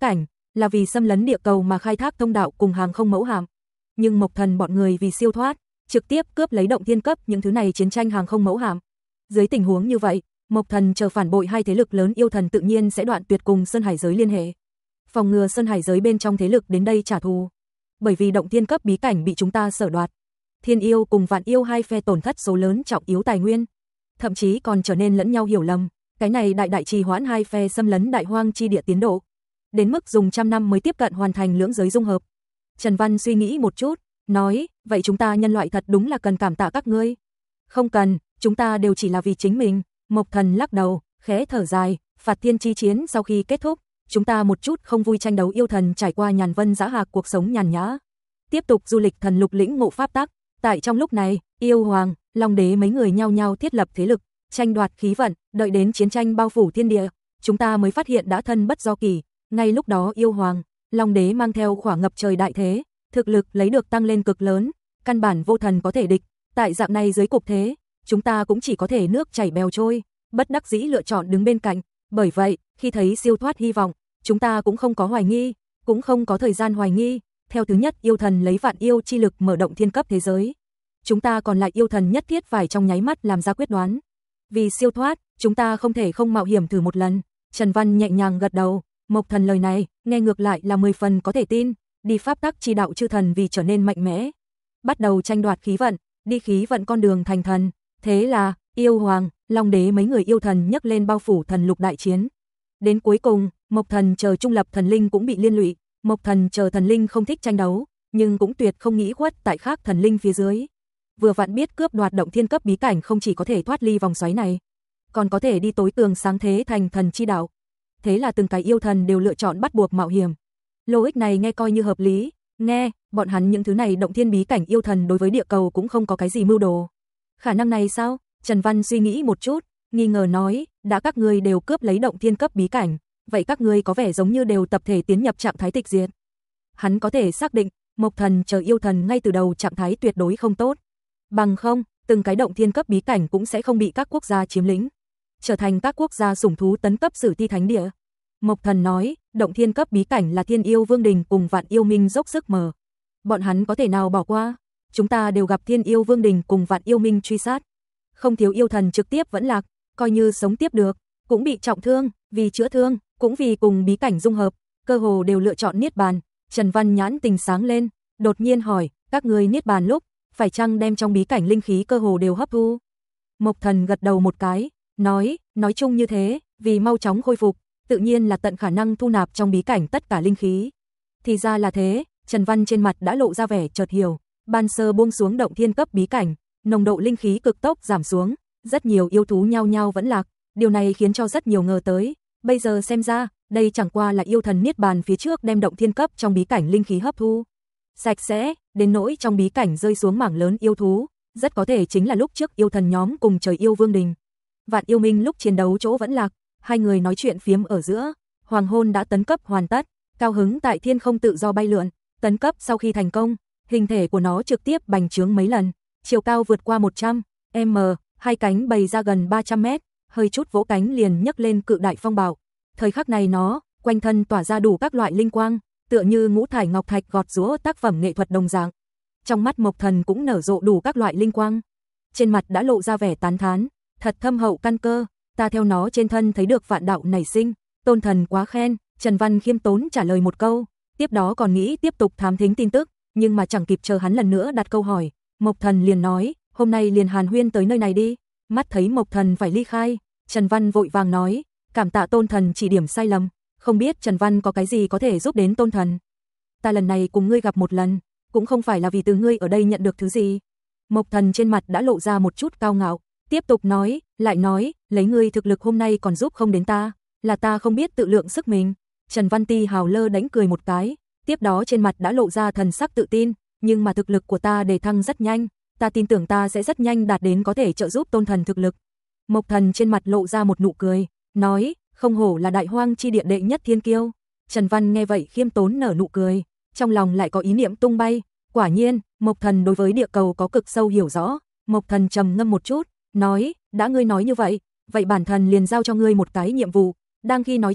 là vì xâm lấn địa cầu mà khai thác thông đạo cùng hàng không mẫu hạm. Nhưng Mộc Thần bọn người vì siêu thoát, trực tiếp cướp lấy động thiên cấp những thứ này chiến tranh hàng không mẫu hạm. Dưới tình huống như vậy, Mộc Thần chờ phản bội hai thế lực lớn yêu thần tự nhiên sẽ đoạn tuyệt cùng Sơn Hải giới liên hệ. Phòng ngừa Sơn Hải giới bên trong thế lực đến đây trả thù. Bởi vì động thiên cấp bí cảnh bị chúng ta sở đoạt, Thiên yêu cùng Vạn yêu hai phe tổn thất số lớn trọng yếu tài nguyên, thậm chí còn trở nên lẫn nhau hiểu lầm, cái này đại đại trì hoãn hai phe xâm lấn đại hoang chi địa tiến độ, đến mức dùng trăm năm mới tiếp cận hoàn thành lưỡng giới dung hợp. Trần Văn suy nghĩ một chút, nói, vậy chúng ta nhân loại thật đúng là cần cảm tạ các ngươi. Không cần, chúng ta đều chỉ là vì chính mình. Mộc Thần lắc đầu, khẽ thở dài, phạt thiên chi chiến sau khi kết thúc, chúng ta một chút không vui tranh đấu yêu thần trải qua nhàn vân dã hạc cuộc sống nhàn nhã. Tiếp tục du lịch thần lục lĩnh ngộ pháp tắc. Tại trong lúc này, yêu hoàng, long đế mấy người nhau nhau thiết lập thế lực, tranh đoạt khí vận, đợi đến chiến tranh bao phủ thiên địa, chúng ta mới phát hiện đã thân bất do kỳ. Ngay lúc đó yêu hoàng, long đế mang theo khỏa ngập trời đại thế, thực lực lấy được tăng lên cực lớn, căn bản vô thần có thể địch. Tại dạng này dưới cục thế, chúng ta cũng chỉ có thể nước chảy bèo trôi, bất đắc dĩ lựa chọn đứng bên cạnh. Bởi vậy, khi thấy siêu thoát hy vọng, chúng ta cũng không có hoài nghi, cũng không có thời gian hoài nghi. Theo thứ nhất yêu thần lấy vạn yêu chi lực mở động thiên cấp thế giới, chúng ta còn lại yêu thần nhất thiết phải trong nháy mắt làm ra quyết đoán. Vì siêu thoát, chúng ta không thể không mạo hiểm thử một lần. Trần Văn nhẹ nhàng gật đầu, Mộc Thần lời này, nghe ngược lại là mười phần có thể tin, đi pháp tắc chi đạo chư thần vì trở nên mạnh mẽ, bắt đầu tranh đoạt khí vận, đi khí vận con đường thành thần. Thế là, yêu hoàng, long đế mấy người yêu thần nhấc lên bao phủ thần lục đại chiến. Đến cuối cùng, Mộc Thần chờ trung lập thần linh cũng bị liên lụy. Mộc Thần chờ thần linh không thích tranh đấu, nhưng cũng tuyệt không nghĩ khuất tại khác thần linh phía dưới. Vừa vặn biết cướp đoạt động thiên cấp bí cảnh không chỉ có thể thoát ly vòng xoáy này, còn có thể đi tối tường sáng thế thành thần chi đạo. Thế là từng cái yêu thần đều lựa chọn bắt buộc mạo hiểm. Logic này nghe coi như hợp lý, nghe, bọn hắn những thứ này động thiên bí cảnh yêu thần đối với địa cầu cũng không có cái gì mưu đồ. Khả năng này sao? Trần Văn suy nghĩ một chút, nghi ngờ nói, đã các ngươi đều cướp lấy động thiên cấp bí cảnh, vậy các ngươi có vẻ giống như đều tập thể tiến nhập trạng thái tịch diệt. Hắn có thể xác định, Mộc Thần chờ yêu thần ngay từ đầu trạng thái tuyệt đối không tốt. Bằng không, từng cái động thiên cấp bí cảnh cũng sẽ không bị các quốc gia chiếm lĩnh, trở thành các quốc gia sủng thú tấn cấp sử thi thánh địa. Mộc Thần nói, động thiên cấp bí cảnh là Thiên yêu Vương Đình cùng Vạn yêu Minh dốc sức mở. Bọn hắn có thể nào bỏ qua? Chúng ta đều gặp Thiên yêu Vương Đình cùng Vạn yêu Minh truy sát. Không thiếu yêu thần trực tiếp vẫn lạc, coi như sống tiếp được, cũng bị trọng thương, vì chữa thương, cũng vì cùng bí cảnh dung hợp, cơ hồ đều lựa chọn niết bàn. Trần Văn nhãn tình sáng lên, đột nhiên hỏi, các ngươi niết bàn lúc, phải chăng đem trong bí cảnh linh khí cơ hồ đều hấp thu? Mộc Thần gật đầu một cái, nói, nói chung như thế, vì mau chóng khôi phục, tự nhiên là tận khả năng thu nạp trong bí cảnh tất cả linh khí. Thì ra là thế, Trần Văn trên mặt đã lộ ra vẻ chợt hiểu, ban sơ buông xuống động thiên cấp bí cảnh, nồng độ linh khí cực tốc giảm xuống, rất nhiều yêu thú nhao nhao vẫn lạc, điều này khiến cho rất nhiều ngờ tới, bây giờ xem ra, đây chẳng qua là yêu thần niết bàn phía trước đem động thiên cấp trong bí cảnh linh khí hấp thu sạch sẽ, đến nỗi trong bí cảnh rơi xuống mảng lớn yêu thú, rất có thể chính là lúc trước yêu thần nhóm cùng trời yêu Vương Đình, Vạn yêu Minh lúc chiến đấu chỗ vẫn lạc. Hai người nói chuyện phiếm ở giữa, hoàng hôn đã tấn cấp hoàn tất, cao hứng tại thiên không tự do bay lượn, tấn cấp sau khi thành công, hình thể của nó trực tiếp bành trướng mấy lần, chiều cao vượt qua một trăm mét, hai cánh bày ra gần ba trăm mét, hơi chút vỗ cánh liền nhấc lên cự đại phong bạo. Thời khắc này nó, quanh thân tỏa ra đủ các loại linh quang, tựa như ngũ thải ngọc thạch gọt giũa tác phẩm nghệ thuật đồng dạng. Trong mắt Mộc Thần cũng nở rộ đủ các loại linh quang, trên mặt đã lộ ra vẻ tán thán, thật thâm hậu căn cơ. Ta theo nó trên thân thấy được vạn đạo nảy sinh, tôn thần quá khen. Trần Văn khiêm tốn trả lời một câu, tiếp đó còn nghĩ tiếp tục thám thính tin tức, nhưng mà chẳng kịp chờ hắn lần nữa đặt câu hỏi, Mộc Thần liền nói, hôm nay liền hàn huyên tới nơi này đi. Mắt thấy Mộc Thần phải ly khai, Trần Văn vội vàng nói, cảm tạ tôn thần chỉ điểm sai lầm, không biết Trần Văn có cái gì có thể giúp đến tôn thần. Ta lần này cùng ngươi gặp một lần, cũng không phải là vì từ ngươi ở đây nhận được thứ gì. Mộc Thần trên mặt đã lộ ra một chút cao ngạo, tiếp tục nói, lại nói, lấy ngươi thực lực hôm nay còn giúp không đến ta, là ta không biết tự lượng sức mình. Trần Văn Ti hào lơ đánh cười một cái, tiếp đó trên mặt đã lộ ra thần sắc tự tin, nhưng mà thực lực của ta đề thăng rất nhanh, ta tin tưởng ta sẽ rất nhanh đạt đến có thể trợ giúp tôn thần thực lực. Mộc Thần trên mặt lộ ra một nụ cười, nói, không hổ là đại hoang chi địa đệ nhất thiên kiêu. Trần Văn nghe vậy khiêm tốn nở nụ cười, trong lòng lại có ý niệm tung bay, quả nhiên, Mộc Thần đối với địa cầu có cực sâu hiểu rõ. Mộc Thần trầm ngâm một chút, nói, đã ngươi nói như vậy, vậy bản thần liền giao cho ngươi một cái nhiệm vụ. Đang khi nói chuyện,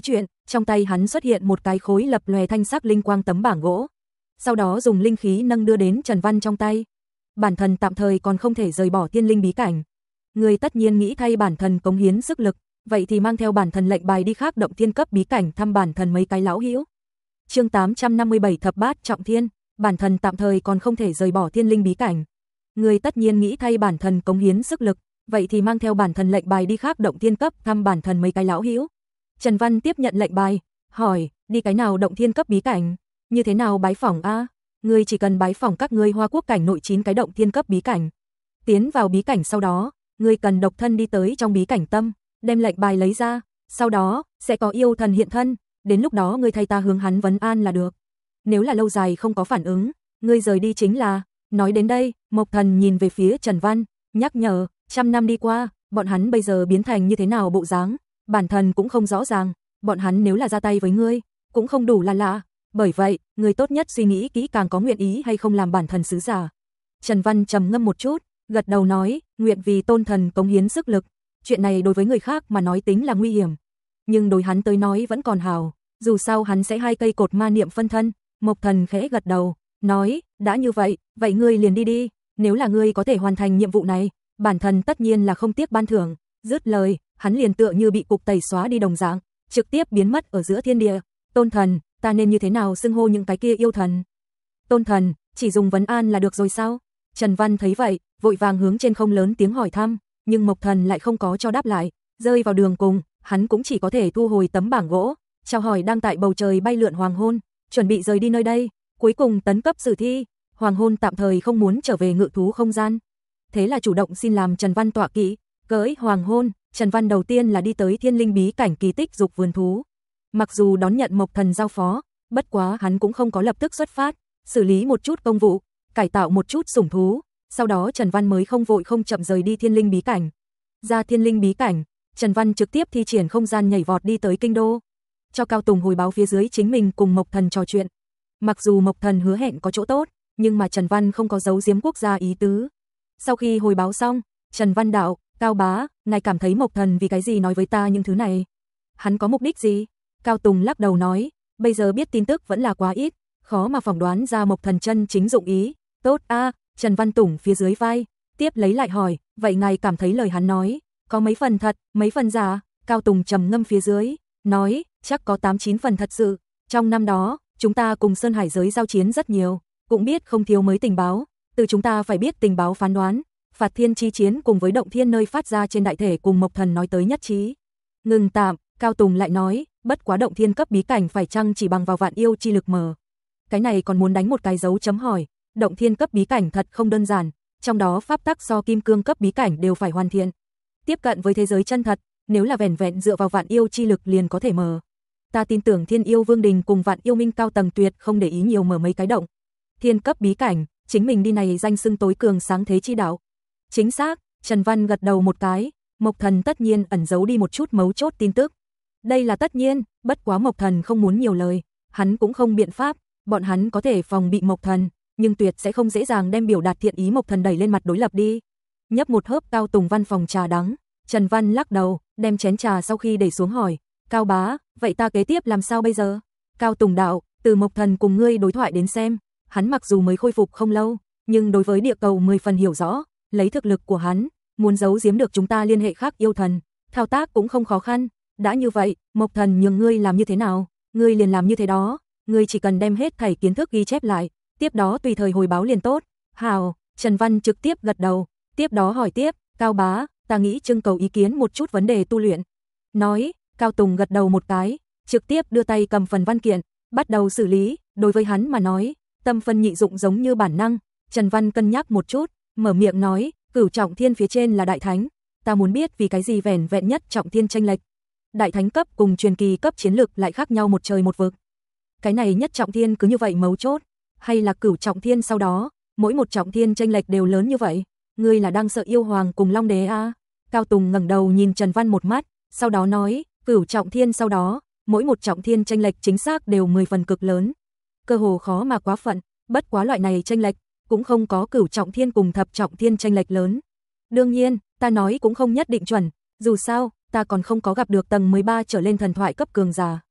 Trong tay hắn xuất hiện một cái khối lập lòe thanh sắc linh quang tấm bảng gỗ. Sau đó dùng linh khí nâng đưa đến Trần Văn trong tay. Bản thân tạm thời còn không thể rời bỏ thiên linh bí cảnh. Người tất nhiên nghĩ thay bản thân cống hiến sức lực, vậy thì mang theo bản thân lệnh bài đi khác động thiên cấp bí cảnh thăm bản thân mấy cái lão hữu. Chương tám trăm năm mươi bảy thập bát trọng thiên, bản thân tạm thời còn không thể rời bỏ thiên linh bí cảnh. Người tất nhiên nghĩ thay bản thân cống hiến sức lực, vậy thì mang theo bản thân lệnh bài đi khác động thiên cấp thăm bản thân mấy cái lão hữu. Trần Văn tiếp nhận lệnh bài, hỏi, đi cái nào động thiên cấp bí cảnh, như thế nào bái phỏng a? Ngươi chỉ cần bái phỏng các ngươi Hoa Quốc cảnh nội chín cái động thiên cấp bí cảnh. Tiến vào bí cảnh sau đó, ngươi cần độc thân đi tới trong bí cảnh tâm, đem lệnh bài lấy ra, sau đó sẽ có yêu thần hiện thân, đến lúc đó ngươi thay ta hướng hắn vấn an là được. Nếu là lâu dài không có phản ứng, ngươi rời đi chính là. Nói đến đây, Mộc Thần nhìn về phía Trần Văn, nhắc nhở, trăm năm đi qua, bọn hắn bây giờ biến thành như thế nào bộ dáng, bản thân cũng không rõ ràng, bọn hắn nếu là ra tay với ngươi, cũng không đủ là lạ, bởi vậy, ngươi tốt nhất suy nghĩ kỹ càng có nguyện ý hay không làm bản thân sứ giả. Trần Văn trầm ngâm một chút, gật đầu nói, nguyện vì tôn thần cống hiến sức lực, chuyện này đối với người khác mà nói tính là nguy hiểm, nhưng đối hắn tới nói vẫn còn hảo, dù sao hắn sẽ hai cây cột ma niệm phân thân. Mộc Thần khẽ gật đầu, nói, đã như vậy, vậy ngươi liền đi đi, nếu là ngươi có thể hoàn thành nhiệm vụ này, bản thân tất nhiên là không tiếc ban thưởng. Dứt lời, hắn liền tựa như bị cục tẩy xóa đi đồng dạng, trực tiếp biến mất ở giữa thiên địa. Tôn thần, ta nên như thế nào xưng hô những cái kia yêu thần? Tôn thần, chỉ dùng vấn an là được rồi sao? Trần Văn thấy vậy, vội vàng hướng trên không lớn tiếng hỏi thăm, nhưng Mộc Thần lại không có cho đáp lại, rơi vào đường cùng, hắn cũng chỉ có thể thu hồi tấm bảng gỗ, chào hỏi đang tại bầu trời bay lượn hoàng hôn, chuẩn bị rời đi nơi đây, cuối cùng tấn cấp sử thi. Hoàng hôn tạm thời không muốn trở về ngự thú không gian, thế là chủ động xin làm Trần Văn tọa kỵ. Cưỡi hoàng hôn, Trần Văn đầu tiên là đi tới thiên linh bí cảnh kỳ tích dục vườn thú. Mặc dù đón nhận Mộc Thần giao phó, bất quá hắn cũng không có lập tức xuất phát, xử lý một chút công vụ, cải tạo một chút sủng thú, sau đó Trần Văn mới không vội không chậm rời đi thiên linh bí cảnh. Ra thiên linh bí cảnh, Trần Văn trực tiếp thi triển không gian nhảy vọt đi tới kinh đô, cho Cao Tùng hồi báo phía dưới chính mình cùng Mộc Thần trò chuyện. Mặc dù Mộc Thần hứa hẹn có chỗ tốt, nhưng mà Trần Văn không có giấu giếm quốc gia ý tứ. Sau khi hồi báo xong, Trần Văn đạo, Cao bá, ngài cảm thấy Mộc Thần vì cái gì nói với ta những thứ này? Hắn có mục đích gì? Cao Tùng lắc đầu nói, bây giờ biết tin tức vẫn là quá ít, khó mà phỏng đoán ra Mộc Thần chân chính dụng ý. Tốt a, Trần Văn tủng phía dưới vai, tiếp lấy lại hỏi, vậy ngài cảm thấy lời hắn nói, có mấy phần thật, mấy phần giả? Cao Tùng trầm ngâm phía dưới, nói, chắc có tám chín phần thật sự. Trong năm đó, chúng ta cùng Sơn Hải giới giao chiến rất nhiều, cũng biết không thiếu mới tình báo, từ chúng ta phải biết tình báo phán đoán, Phạt Thiên chi chiến cùng với động thiên nơi phát ra trên đại thể cùng Mộc Thần nói tới nhất trí. Ngừng tạm, Cao Tùng lại nói, bất quá động thiên cấp bí cảnh phải chăng chỉ bằng vào vạn yêu chi lực mở. Cái này còn muốn đánh một cái dấu chấm hỏi, động thiên cấp bí cảnh thật không đơn giản, trong đó pháp tắc so kim cương cấp bí cảnh đều phải hoàn thiện. Tiếp cận với thế giới chân thật, nếu là vẻn vẹn dựa vào vạn yêu chi lực liền có thể mở. Ta tin tưởng Thiên Yêu Vương Đình cùng Vạn Yêu Minh cao tầng tuyệt không để ý nhiều mở mấy cái động thiên cấp bí cảnh, chính mình đi này danh xưng tối cường sáng thế chi đạo. Chính xác, Trần Văn gật đầu một cái, Mộc Thần tất nhiên ẩn giấu đi một chút mấu chốt tin tức. Đây là tất nhiên, bất quá Mộc Thần không muốn nhiều lời, hắn cũng không biện pháp, bọn hắn có thể phòng bị Mộc Thần, nhưng tuyệt sẽ không dễ dàng đem biểu đạt thiện ý Mộc Thần đẩy lên mặt đối lập đi. Nhấp một hớp Cao Tùng văn phòng trà đắng, Trần Văn lắc đầu, đem chén trà sau khi đẩy xuống hỏi, Cao bá, vậy ta kế tiếp làm sao bây giờ? Cao Tùng đạo, từ Mộc Thần cùng ngươi đối thoại đến xem, hắn mặc dù mới khôi phục không lâu, nhưng đối với địa cầu mười phần hiểu rõ, lấy thực lực của hắn, muốn giấu giếm được chúng ta liên hệ khác yêu thần, thao tác cũng không khó khăn. Đã như vậy, Mộc Thần nhường ngươi làm như thế nào, ngươi liền làm như thế đó, ngươi chỉ cần đem hết thảy kiến thức ghi chép lại, tiếp đó tùy thời hồi báo liền tốt. Hào, Trần Văn trực tiếp gật đầu, tiếp đó hỏi tiếp, Cao bá, ta nghĩ trưng cầu ý kiến một chút vấn đề tu luyện. Nói, Cao Tùng gật đầu một cái, trực tiếp đưa tay cầm phần văn kiện, bắt đầu xử lý. Đối với hắn mà nói, tâm phân nhị dụng giống như bản năng. Trần Văn cân nhắc một chút, mở miệng nói, cửu trọng thiên phía trên là đại thánh, ta muốn biết vì cái gì vẻn vẹn nhất trọng thiên chênh lệch. Đại thánh cấp cùng truyền kỳ cấp chiến lực lại khác nhau một trời một vực. Cái này nhất trọng thiên cứ như vậy mấu chốt, hay là cửu trọng thiên sau đó, mỗi một trọng thiên chênh lệch đều lớn như vậy? Ngươi là đang sợ yêu hoàng cùng long đế a? À? Cao Tùng ngẩng đầu nhìn Trần Văn một mắt, sau đó nói, cửu trọng thiên sau đó, mỗi một trọng thiên chênh lệch chính xác đều mười phần cực lớn, cơ hồ khó mà quá phận, bất quá loại này chênh lệch cũng không có cửu trọng thiên cùng thập trọng thiên chênh lệch lớn. Đương nhiên, ta nói cũng không nhất định chuẩn, dù sao, ta còn không có gặp được tầng mười ba trở lên thần thoại cấp cường giả.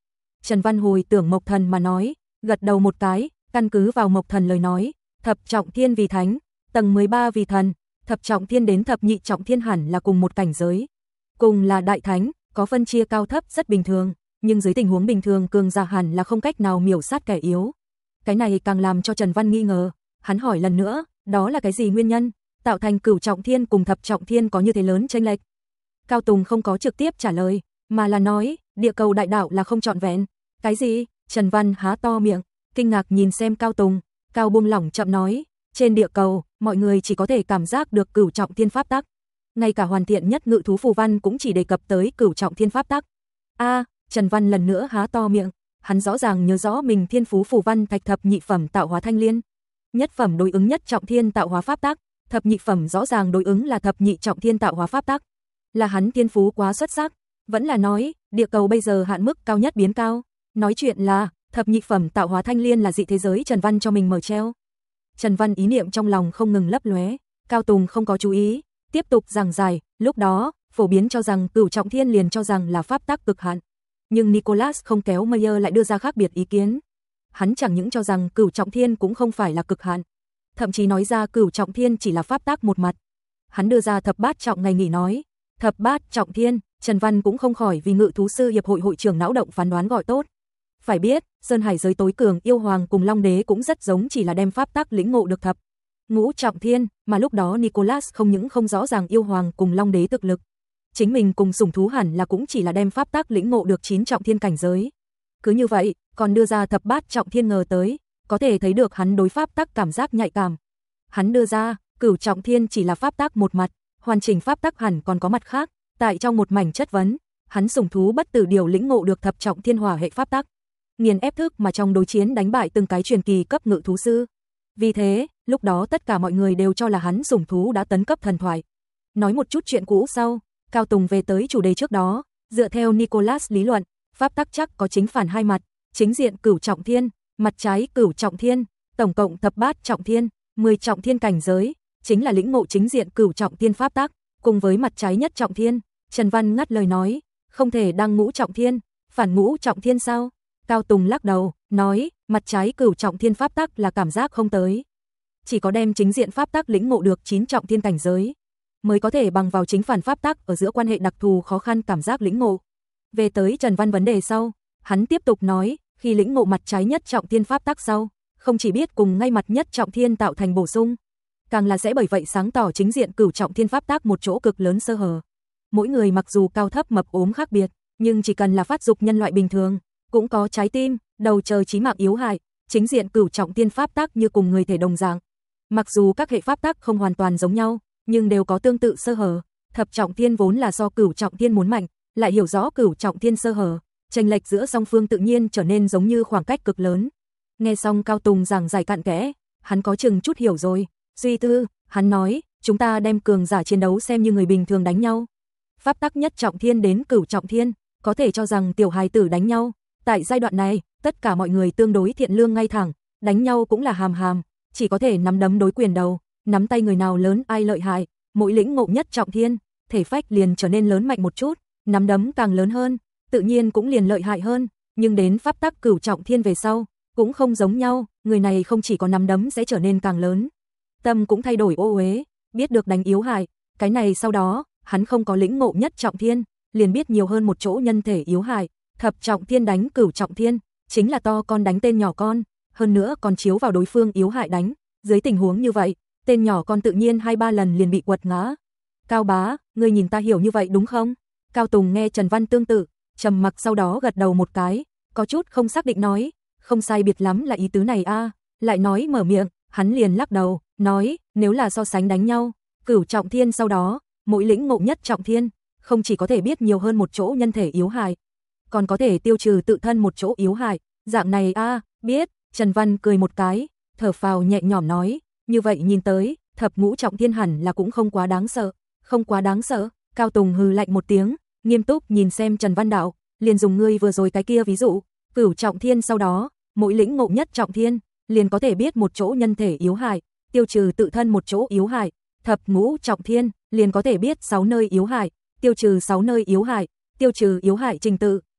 Trần Văn hồi tưởng Mộc Thần mà nói, gật đầu một cái, căn cứ vào Mộc Thần lời nói, thập trọng thiên vì thánh, tầng mười ba vì thần, thập trọng thiên đến thập nhị trọng thiên hẳn là cùng một cảnh giới. Cùng là đại thánh, có phân chia cao thấp rất bình thường, nhưng dưới tình huống bình thường cường giả hẳn là không cách nào miểu sát kẻ yếu. Cái này càng làm cho Trần Văn nghi ngờ, hắn hỏi lần nữa, đó là cái gì nguyên nhân, tạo thành cửu trọng thiên cùng thập trọng thiên có như thế lớn chênh lệch? Cao Tùng không có trực tiếp trả lời, mà là nói, địa cầu đại đạo là không trọn vẹn. Cái gì? Trần Văn há to miệng, kinh ngạc nhìn xem Cao Tùng, Cao buông lỏng chậm nói, trên địa cầu, mọi người chỉ có thể cảm giác được cửu trọng thiên pháp tắc. Ngay cả hoàn thiện nhất ngự thú phù văn cũng chỉ đề cập tới cửu trọng thiên pháp tắc. A, Trần Văn lần nữa há to miệng, hắn rõ ràng nhớ rõ mình thiên phú phù văn thạch thập nhị phẩm tạo hóa thanh liên. Nhất phẩm đối ứng nhất trọng thiên tạo hóa pháp tắc, thập nhị phẩm rõ ràng đối ứng là thập nhị trọng thiên tạo hóa pháp tắc. Là hắn thiên phú quá xuất sắc, vẫn là nói, địa cầu bây giờ hạn mức cao nhất biến cao. Nói chuyện là, thập nhị phẩm tạo hóa thanh liên là dị thế giới Trần Văn cho mình mở treo. Trần Văn ý niệm trong lòng không ngừng lấp lóe, Cao Tùng không có chú ý, tiếp tục giảng giải, lúc đó, phổ biến cho rằng cửu trọng thiên liền cho rằng là pháp tắc cực hạn. Nhưng Nicholas không kéo Meyer lại đưa ra khác biệt ý kiến. Hắn chẳng những cho rằng cửu trọng thiên cũng không phải là cực hạn, thậm chí nói ra cửu trọng thiên chỉ là pháp tắc một mặt. Hắn đưa ra thập bát trọng ngày nghỉ nói, thập bát trọng thiên, Trần Văn cũng không khỏi vì ngự thú sư hiệp hội hội trưởng não động phán đoán gọi tốt. Phải biết, Sơn Hải giới tối cường yêu hoàng cùng Long đế cũng rất giống chỉ là đem pháp tắc lĩnh ngộ được thập ngũ trọng thiên, mà lúc đó Nicholas không những không rõ ràng yêu hoàng cùng Long đế thực lực, chính mình cùng sủng thú hẳn là cũng chỉ là đem pháp tắc lĩnh ngộ được chín trọng thiên cảnh giới. Cứ như vậy, còn đưa ra thập bát trọng thiên ngờ tới, có thể thấy được hắn đối pháp tắc cảm giác nhạy cảm. Hắn đưa ra, cửu trọng thiên chỉ là pháp tắc một mặt, hoàn chỉnh pháp tắc hẳn còn có mặt khác, tại trong một mảnh chất vấn, hắn sủng thú bất tử điều lĩnh ngộ được thập trọng thiên hỏa hệ pháp tắc, nghiền ép thức mà trong đối chiến đánh bại từng cái truyền kỳ cấp ngự thú sư. Vì thế, lúc đó tất cả mọi người đều cho là hắn sủng thú đã tấn cấp thần thoại. Nói một chút chuyện cũ sau, Cao Tùng về tới chủ đề trước đó, dựa theo Nicholas lý luận, pháp tắc chắc có chính phản hai mặt, chính diện cửu trọng thiên, mặt trái cửu trọng thiên, tổng cộng thập bát trọng thiên, mười trọng thiên cảnh giới, chính là lĩnh ngộ chính diện cửu trọng thiên pháp tắc, cùng với mặt trái nhất trọng thiên. Trần Văn ngắt lời nói, không thể đăng ngũ trọng thiên, phản ngũ trọng thiên sao? Cao Tùng lắc đầu, nói, mặt trái cửu trọng thiên pháp tắc là cảm giác không tới. Chỉ có đem chính diện pháp tắc lĩnh ngộ được chín trọng thiên cảnh giới, mới có thể bằng vào chính phản pháp tắc ở giữa quan hệ đặc thù khó khăn cảm giác lĩnh ngộ. Về tới Trần Văn vấn đề sau, hắn tiếp tục nói, khi lĩnh ngộ mặt trái nhất trọng thiên pháp tắc sau, không chỉ biết cùng ngay mặt nhất trọng thiên tạo thành bổ sung, càng là sẽ bởi vậy sáng tỏ chính diện cửu trọng thiên pháp tắc một chỗ cực lớn sơ hở. Mỗi người mặc dù cao thấp mập ốm khác biệt, nhưng chỉ cần là phát dục nhân loại bình thường, cũng có trái tim, đầu trời chí mạng yếu hại, chính diện cửu trọng thiên pháp tắc như cùng người thể đồng dạng. Mặc dù các hệ pháp tắc không hoàn toàn giống nhau, nhưng đều có tương tự sơ hở. Thập trọng thiên vốn là do cửu trọng thiên muốn mạnh, lại hiểu rõ cửu trọng thiên sơ hở, chênh lệch giữa song phương tự nhiên trở nên giống như khoảng cách cực lớn. Nghe xong Cao Tùng giảng giải cặn kẽ, hắn có chừng chút hiểu rồi. Suy tư, hắn nói, chúng ta đem cường giả chiến đấu xem như người bình thường đánh nhau. Pháp tắc nhất trọng thiên đến cửu trọng thiên, có thể cho rằng tiểu hài tử đánh nhau. Tại giai đoạn này, tất cả mọi người tương đối thiện lương ngay thẳng, đánh nhau cũng là hàm hàm, chỉ có thể nắm đấm đối quyền đầu, nắm tay người nào lớn ai lợi hại, mỗi lĩnh ngộ nhất trọng thiên, thể phách liền trở nên lớn mạnh một chút, nắm đấm càng lớn hơn, tự nhiên cũng liền lợi hại hơn, nhưng đến pháp tắc cửu trọng thiên về sau, cũng không giống nhau, người này không chỉ có nắm đấm sẽ trở nên càng lớn, tâm cũng thay đổi ô uế, biết được đánh yếu hại, cái này sau đó, hắn không có lĩnh ngộ nhất trọng thiên, liền biết nhiều hơn một chỗ nhân thể yếu hại, thập trọng thiên đánh cửu trọng thiên, chính là to con đánh tên nhỏ con, hơn nữa còn chiếu vào đối phương yếu hại đánh, dưới tình huống như vậy, tên nhỏ con tự nhiên hai ba lần liền bị quật ngã. Cao bá, ngươi nhìn ta hiểu như vậy đúng không? Cao Tùng nghe Trần Văn tương tự, trầm mặc sau đó gật đầu một cái, có chút không xác định nói, không sai biệt lắm là ý tứ này a. Lại nói mở miệng, hắn liền lắc đầu, nói, nếu là so sánh đánh nhau, cửu trọng thiên sau đó, mỗi lĩnh ngộ nhất trọng thiên, không chỉ có thể biết nhiều hơn một chỗ nhân thể yếu hại, còn có thể tiêu trừ tự thân một chỗ yếu hại, dạng này a, biết. Trần Văn cười một cái, thở phào nhẹ nhõm nói, như vậy nhìn tới, thập ngũ trọng thiên hẳn là cũng không quá đáng sợ, không quá đáng sợ. Cao Tùng hừ lạnh một tiếng, nghiêm túc nhìn xem Trần Văn đạo, liền dùng ngươi vừa rồi cái kia ví dụ, cửu trọng thiên sau đó, mỗi lĩnh ngộ nhất trọng thiên, liền có thể biết một chỗ nhân thể yếu hại, tiêu trừ tự thân một chỗ yếu hại, thập ngũ trọng thiên, liền có thể biết sáu nơi yếu hại, tiêu trừ sáu nơi yếu hại, tiêu trừ yếu hại trình tự,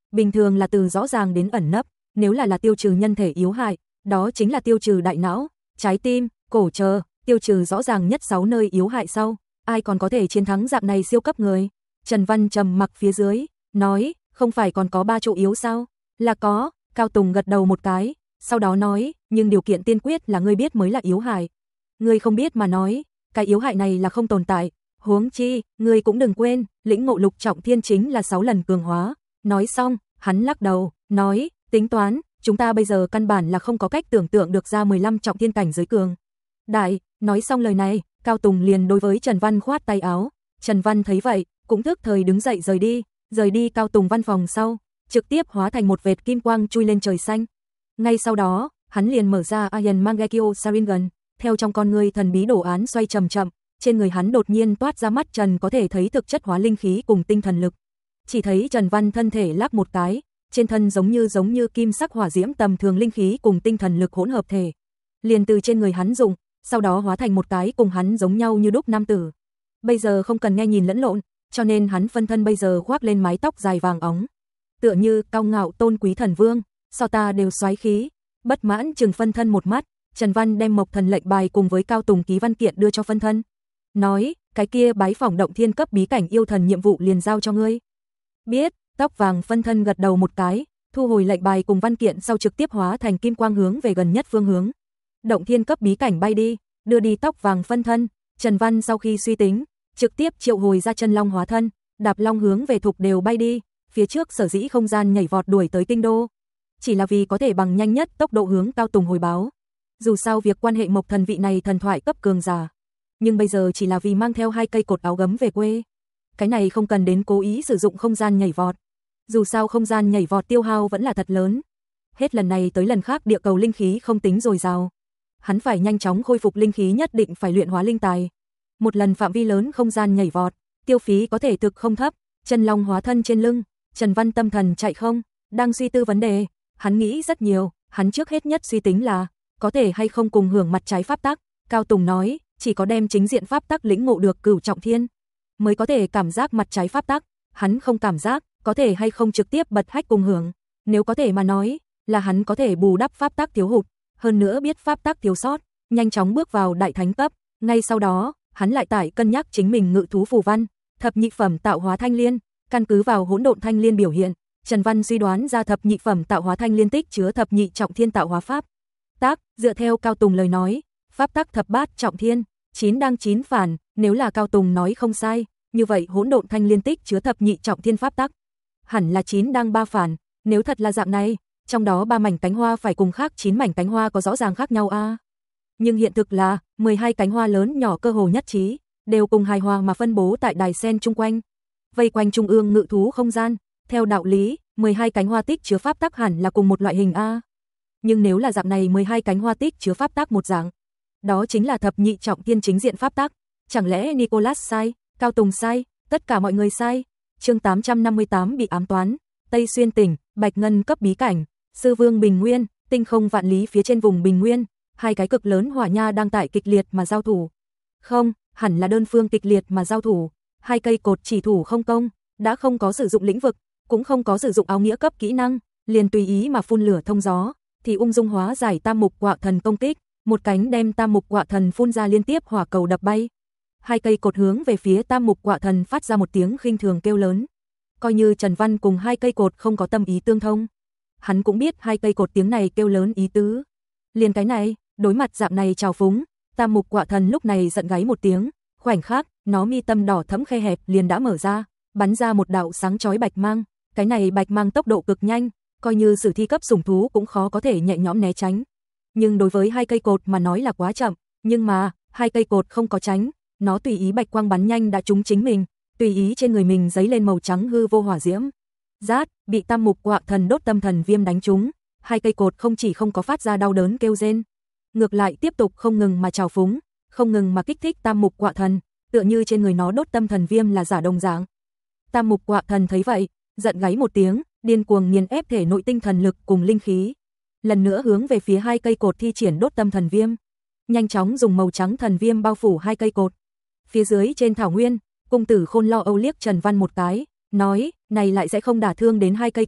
Bình thường là từ rõ ràng đến ẩn nấp, nếu là là tiêu trừ nhân thể yếu hại, đó chính là tiêu trừ đại não, trái tim, cổ chờ, tiêu trừ rõ ràng nhất sáu nơi yếu hại sau, ai còn có thể chiến thắng dạng này siêu cấp người. Trần Văn trầm mặc phía dưới, nói, không phải còn có ba chỗ yếu sao? Là có, Cao Tùng gật đầu một cái, sau đó nói, nhưng điều kiện tiên quyết là ngươi biết mới là yếu hại. Ngươi không biết mà nói, cái yếu hại này là không tồn tại, huống chi, ngươi cũng đừng quên, lĩnh ngộ lục trọng thiên chính là sáu lần cường hóa. Nói xong, hắn lắc đầu, nói, tính toán, chúng ta bây giờ căn bản là không có cách tưởng tượng được ra mười lăm trọng thiên cảnh giới cường. Đại, nói xong lời này, Cao Tùng liền đối với Trần Văn khoát tay áo. Trần Văn thấy vậy, cũng thức thời đứng dậy rời đi, rời đi Cao Tùng văn phòng sau, trực tiếp hóa thành một vệt kim quang chui lên trời xanh. Ngay sau đó, hắn liền mở ra Iron Mangekyo Sharingan, theo trong con người thần bí đồ án xoay chậm chậm, trên người hắn đột nhiên toát ra mắt Trần có thể thấy thực chất hóa linh khí cùng tinh thần lực. Chỉ thấy Trần Văn thân thể lắc một cái, trên thân giống như giống như kim sắc hỏa diễm tầm thường linh khí cùng tinh thần lực hỗn hợp thể, liền từ trên người hắn dụng, sau đó hóa thành một cái cùng hắn giống nhau như đúc nam tử. Bây giờ không cần nghe nhìn lẫn lộn, cho nên hắn phân thân bây giờ khoác lên mái tóc dài vàng óng, tựa như cao ngạo tôn quý thần vương, so ta đều soái khí. Bất mãn chừng phân thân một mắt, Trần Văn đem Mộc Thần lệnh bài cùng với Cao Tùng ký văn kiện đưa cho phân thân, nói, cái kia bái phỏng động thiên cấp bí cảnh yêu thần nhiệm vụ liền giao cho ngươi. Biết, tóc vàng phân thân gật đầu một cái, thu hồi lệnh bài cùng văn kiện sau trực tiếp hóa thành kim quang hướng về gần nhất phương hướng. Động thiên cấp bí cảnh bay đi, đưa đi tóc vàng phân thân, Trần Văn sau khi suy tính, trực tiếp triệu hồi ra chân long hóa thân, đạp long hướng về thục đều bay đi, phía trước sở dĩ không gian nhảy vọt đuổi tới kinh đô, chỉ là vì có thể bằng nhanh nhất tốc độ hướng Cao Tùng hồi báo. Dù sao việc quan hệ Mộc Thần vị này thần thoại cấp cường giả, nhưng bây giờ chỉ là vì mang theo hai cây cột áo gấm về quê. Cái này không cần đến cố ý sử dụng không gian nhảy vọt. Dù sao không gian nhảy vọt tiêu hao vẫn là thật lớn. Hết lần này tới lần khác địa cầu linh khí không tính dồi dào. Hắn phải nhanh chóng khôi phục linh khí, nhất định phải luyện hóa linh tài. Một lần phạm vi lớn không gian nhảy vọt, tiêu phí có thể thực không thấp. Chân long hóa thân trên lưng, Trần Văn tâm thần chạy không, đang suy tư vấn đề. Hắn nghĩ rất nhiều, hắn trước hết nhất suy tính là có thể hay không cùng hưởng mặt trái pháp tắc. Cao Tùng nói, chỉ có đem chính diện pháp tắc lĩnh ngộ được cửu trọng thiên mới có thể cảm giác mặt trái pháp tắc. Hắn không cảm giác, có thể hay không trực tiếp bật hách cùng hưởng. Nếu có thể mà nói, là hắn có thể bù đắp pháp tắc thiếu hụt, hơn nữa biết pháp tắc thiếu sót, nhanh chóng bước vào đại thánh cấp. Ngay sau đó, hắn lại tải cân nhắc chính mình ngự thú phù văn, thập nhị phẩm tạo hóa thanh liên, căn cứ vào hỗn độn thanh liên biểu hiện, Trần Văn suy đoán ra thập nhị phẩm tạo hóa thanh liên tích chứa thập nhị trọng thiên tạo hóa pháp tác, dựa theo Cao Tùng lời nói, pháp tắc thập bát trọng thiên, chín đang chín phản, nếu là Cao Tùng nói không sai, như vậy hỗn độn thanh liên tích chứa thập nhị trọng thiên pháp tắc, hẳn là chín đang ba phản, nếu thật là dạng này, trong đó ba mảnh cánh hoa phải cùng khác chín mảnh cánh hoa có rõ ràng khác nhau a. À? Nhưng hiện thực là, mười hai cánh hoa lớn nhỏ cơ hồ nhất trí, đều cùng hài hòa mà phân bố tại đài sen chung quanh, vây quanh trung ương ngự thú không gian, theo đạo lý, mười hai cánh hoa tích chứa pháp tắc hẳn là cùng một loại hình a. Nhưng nếu là dạng này mười hai cánh hoa tích chứa pháp tắc một dạng, đó chính là thập nhị trọng thiên chính diện pháp tắc, chẳng lẽ Nicholas sai, Cao Tùng sai, tất cả mọi người sai. Chương tám trăm năm mươi tám bị ám toán, Tây Xuyên tỉnh, Bạch Ngân cấp bí cảnh, Sư Vương Bình Nguyên, tinh không vạn lý phía trên vùng Bình Nguyên, hai cái cực lớn hỏa nha đang tại kịch liệt mà giao thủ. Không, hẳn là đơn phương kịch liệt mà giao thủ, hai cây cột chỉ thủ không công, đã không có sử dụng lĩnh vực, cũng không có sử dụng áo nghĩa cấp kỹ năng, liền tùy ý mà phun lửa thông gió, thì ung dung hóa giải tam mục quạ thần công kích, một cánh đem tam mục quạ thần phun ra liên tiếp hỏa cầu đập bay. Hai cây cột hướng về phía tam mục quạ thần phát ra một tiếng khinh thường kêu lớn. Coi như Trần Văn cùng hai cây cột không có tâm ý tương thông, hắn cũng biết hai cây cột tiếng này kêu lớn ý tứ. Liền cái này, đối mặt dạng này trào phúng, tam mục quạ thần lúc này giận gáy một tiếng, khoảnh khắc, nó mi tâm đỏ thẫm khe hẹp liền đã mở ra, bắn ra một đạo sáng chói bạch mang, cái này bạch mang tốc độ cực nhanh, coi như sử thi cấp sủng thú cũng khó có thể nhẹ nhõm né tránh. Nhưng đối với hai cây cột mà nói là quá chậm, nhưng mà, hai cây cột không có tránh, nó tùy ý bạch quang bắn nhanh đã trúng chính mình, tùy ý trên người mình giấy lên màu trắng hư vô hỏa diễm. Rát, bị tam mục quạ thần đốt tâm thần viêm đánh trúng, hai cây cột không chỉ không có phát ra đau đớn kêu rên, ngược lại tiếp tục không ngừng mà trào phúng, không ngừng mà kích thích tam mục quạ thần, tựa như trên người nó đốt tâm thần viêm là giả đồng dạng. Tam mục quạ thần thấy vậy, giận gáy một tiếng, điên cuồng nghiền ép thể nội tinh thần lực cùng linh khí, lần nữa hướng về phía hai cây cột thi triển đốt tâm thần viêm, nhanh chóng dùng màu trắng thần viêm bao phủ hai cây cột. Phía dưới trên thảo nguyên, cung tử Khôn Lo Âu liếc Trần Văn một cái, nói, này lại sẽ không đả thương đến hai cây cột,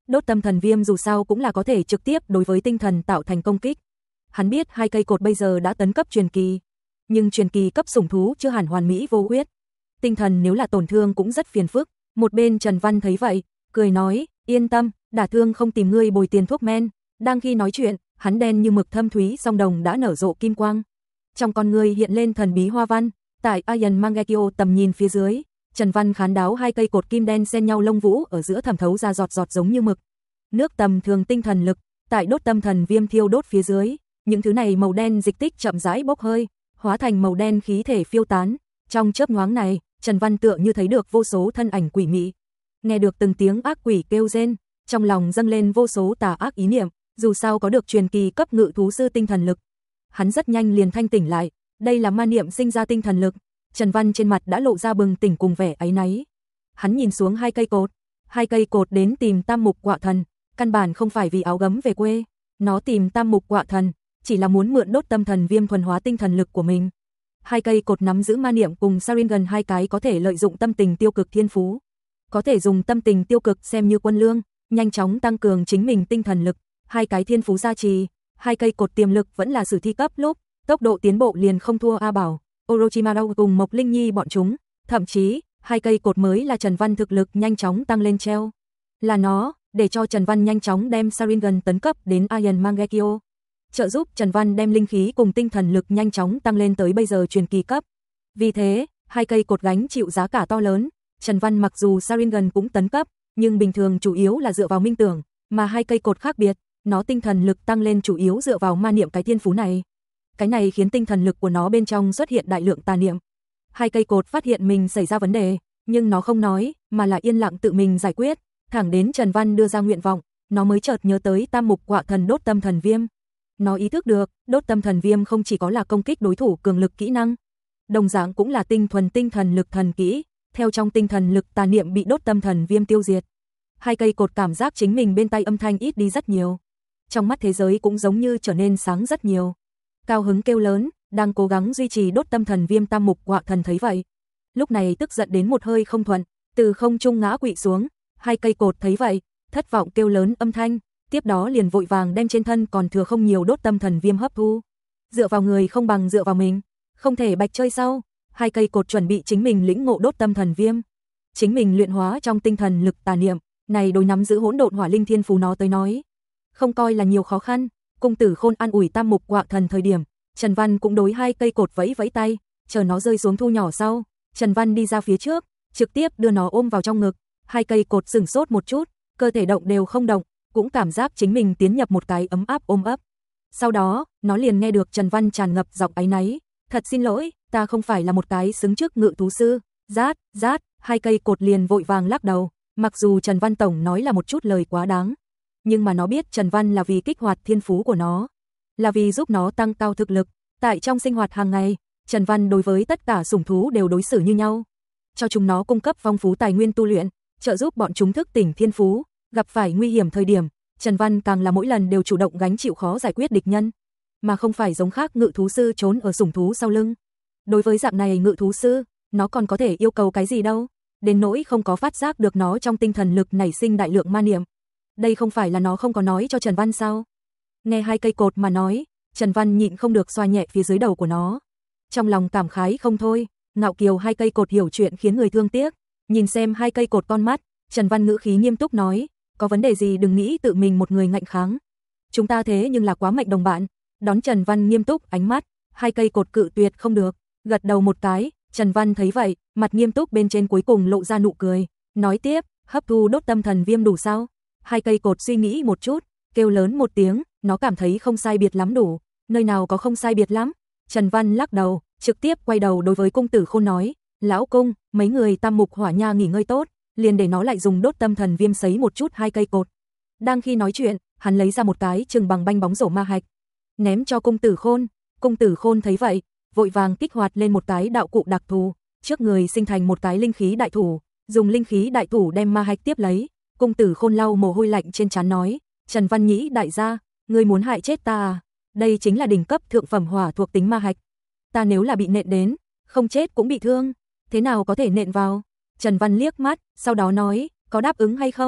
Đốt tâm thần viêm dù sao cũng là có thể trực tiếp đối với tinh thần tạo thành công kích. Hắn biết hai cây cột bây giờ đã tấn cấp truyền kỳ, nhưng truyền kỳ cấp sủng thú chưa hẳn hoàn mỹ vô huyết. Tinh thần nếu là tổn thương cũng rất phiền phức. Một bên Trần Văn thấy vậy, cười nói, yên tâm, đả thương không tìm ngươi bồi tiền thuốc men. Đang khi nói chuyện, hắn đen như mực thâm thúy song đồng đã nở rộ kim quang. Trong con người hiện lên thần bí hoa văn, tại Iron Mangekyo tầm nhìn phía dưới, Trần Văn khán đáo hai cây cột kim đen xen nhau lông vũ ở giữa thẩm thấu ra giọt giọt giống như mực. Nước tầm thường tinh thần lực, tại đốt tâm thần viêm thiêu đốt phía dưới, những thứ này màu đen dịch tích chậm rãi bốc hơi, hóa thành màu đen khí thể phiêu tán. Trong chớp nhoáng này, Trần Văn tựa như thấy được vô số thân ảnh quỷ mị, nghe được từng tiếng ác quỷ kêu rên, trong lòng dâng lên vô số tà ác ý niệm, dù sao có được truyền kỳ cấp ngự thú sư tinh thần lực. Hắn rất nhanh liền thanh tỉnh lại, đây là ma niệm sinh ra tinh thần lực. Trần Văn trên mặt đã lộ ra bừng tỉnh cùng vẻ áy náy. Hắn nhìn xuống hai cây cột, hai cây cột đến tìm Tam Mục Quạ Thần, căn bản không phải vì áo gấm về quê, nó tìm Tam Mục Quạ Thần chỉ là muốn mượn đốt tâm thần viêm thuần hóa tinh thần lực của mình. Hai cây cột nắm giữ ma niệm cùng Sharingan hai cái có thể lợi dụng tâm tình tiêu cực thiên phú, có thể dùng tâm tình tiêu cực xem như quân lương, nhanh chóng tăng cường chính mình tinh thần lực. Hai cái thiên phú gia trì, hai cây cột tiềm lực vẫn là sử thi cấp lúc, tốc độ tiến bộ liền không thua A Bảo, Orochimaru cùng Mộc Linh Nhi bọn chúng, thậm chí, hai cây cột mới là Trần Văn thực lực nhanh chóng tăng lên treo. Là nó, để cho Trần Văn nhanh chóng đem Sharingan tấn cấp đến Iron Mangekyo, trợ giúp Trần Văn đem linh khí cùng tinh thần lực nhanh chóng tăng lên tới bây giờ truyền kỳ cấp. Vì thế, hai cây cột gánh chịu giá cả to lớn. Trần Văn mặc dù Sharingan cũng tấn cấp, nhưng bình thường chủ yếu là dựa vào minh tưởng, mà hai cây cột khác biệt, nó tinh thần lực tăng lên chủ yếu dựa vào ma niệm cái thiên phú này. Cái này khiến tinh thần lực của nó bên trong xuất hiện đại lượng tà niệm. Hai cây cột phát hiện mình xảy ra vấn đề, nhưng nó không nói, mà là yên lặng tự mình giải quyết, thẳng đến Trần Văn đưa ra nguyện vọng, nó mới chợt nhớ tới Tam Mục Quạ Thần đốt tâm thần viêm. Nó ý thức được, đốt tâm thần viêm không chỉ có là công kích đối thủ cường lực kỹ năng, đồng dạng cũng là tinh thuần tinh thần lực thần kỹ, theo trong tinh thần lực tà niệm bị đốt tâm thần viêm tiêu diệt. Hai cây cột cảm giác chính mình bên tay âm thanh ít đi rất nhiều, trong mắt thế giới cũng giống như trở nên sáng rất nhiều. Cao hứng kêu lớn, đang cố gắng duy trì đốt tâm thần viêm Tam Mục Quạ Thần thấy vậy, lúc này tức giận đến một hơi không thuận, từ không trung ngã quỵ xuống. Hai cây cột thấy vậy, thất vọng kêu lớn âm thanh, tiếp đó liền vội vàng đem trên thân còn thừa không nhiều đốt tâm thần viêm hấp thu. Dựa vào người không bằng dựa vào mình, không thể bạch chơi sau. Hai cây cột chuẩn bị chính mình lĩnh ngộ đốt tâm thần viêm, chính mình luyện hóa trong tinh thần lực tà niệm, này đối nắm giữ hỗn độn hỏa linh thiên phú nó tới nói, không coi là nhiều khó khăn. Cung Tử Khôn an ủi Tam Mục Quạ Thần thời điểm, Trần Văn cũng đối hai cây cột vẫy vẫy tay, chờ nó rơi xuống thu nhỏ sau, Trần Văn đi ra phía trước, trực tiếp đưa nó ôm vào trong ngực. Hai cây cột sửng sốt một chút, cơ thể động đều không động, cũng cảm giác chính mình tiến nhập một cái ấm áp ôm ấp. Sau đó, nó liền nghe được Trần Văn tràn ngập giọng áy náy, "Thật xin lỗi, ta không phải là một cái xứng chức ngự thú sư." Rát, rát, hai cây cột liền vội vàng lắc đầu, mặc dù Trần Văn tổng nói là một chút lời quá đáng, nhưng mà nó biết Trần Văn là vì kích hoạt thiên phú của nó, là vì giúp nó tăng cao thực lực. Tại trong sinh hoạt hàng ngày, Trần Văn đối với tất cả sủng thú đều đối xử như nhau, cho chúng nó cung cấp phong phú tài nguyên tu luyện, trợ giúp bọn chúng thức tỉnh thiên phú, gặp phải nguy hiểm thời điểm, Trần Văn càng là mỗi lần đều chủ động gánh chịu khó giải quyết địch nhân, mà không phải giống khác ngự thú sư trốn ở sủng thú sau lưng. Đối với dạng này ngự thú sư, nó còn có thể yêu cầu cái gì đâu, đến nỗi không có phát giác được nó trong tinh thần lực nảy sinh đại lượng ma niệm. Đây không phải là nó không có nói cho Trần Văn sao? Nghe hai cây cột mà nói, Trần Văn nhịn không được xoa nhẹ phía dưới đầu của nó, trong lòng cảm khái không thôi. Ngạo kiều hai cây cột hiểu chuyện khiến người thương tiếc. Nhìn xem hai cây cột con mắt, Trần Văn ngữ khí nghiêm túc nói, có vấn đề gì đừng nghĩ tự mình một người ngạnh kháng, chúng ta thế nhưng là quá mạnh đồng bạn. Đón Trần Văn nghiêm túc ánh mắt, hai cây cột cự tuyệt không được, gật đầu một cái. Trần Văn thấy vậy, mặt nghiêm túc bên trên cuối cùng lộ ra nụ cười, nói tiếp, hấp thu đốt tâm thần viêm đủ sao? Hai cây cột suy nghĩ một chút, kêu lớn một tiếng, nó cảm thấy không sai biệt lắm đủ. Nơi nào có không sai biệt lắm? Trần Văn lắc đầu, trực tiếp quay đầu đối với Cung Tử Khôn nói, lão cung, mấy người Tam Mục Hỏa Nha nghỉ ngơi tốt, liền để nó lại dùng đốt tâm thần viêm sấy một chút hai cây cột. Đang khi nói chuyện, hắn lấy ra một cái chừng bằng banh bóng rổ ma hạch, ném cho Cung Tử Khôn. Cung Tử Khôn thấy vậy, vội vàng kích hoạt lên một cái đạo cụ đặc thù, trước người sinh thành một cái linh khí đại thủ, dùng linh khí đại thủ đem ma hạch tiếp lấy. Cung Tử Khôn lau mồ hôi lạnh trên trán nói, Trần Văn Nhĩ đại gia, ngươi muốn hại chết ta à? Đây chính là đỉnh cấp thượng phẩm hỏa thuộc tính ma hạch, ta nếu là bị nện đến, không chết cũng bị thương, thế nào có thể nện vào? Trần Văn liếc mắt, sau đó nói, có đáp ứng hay không?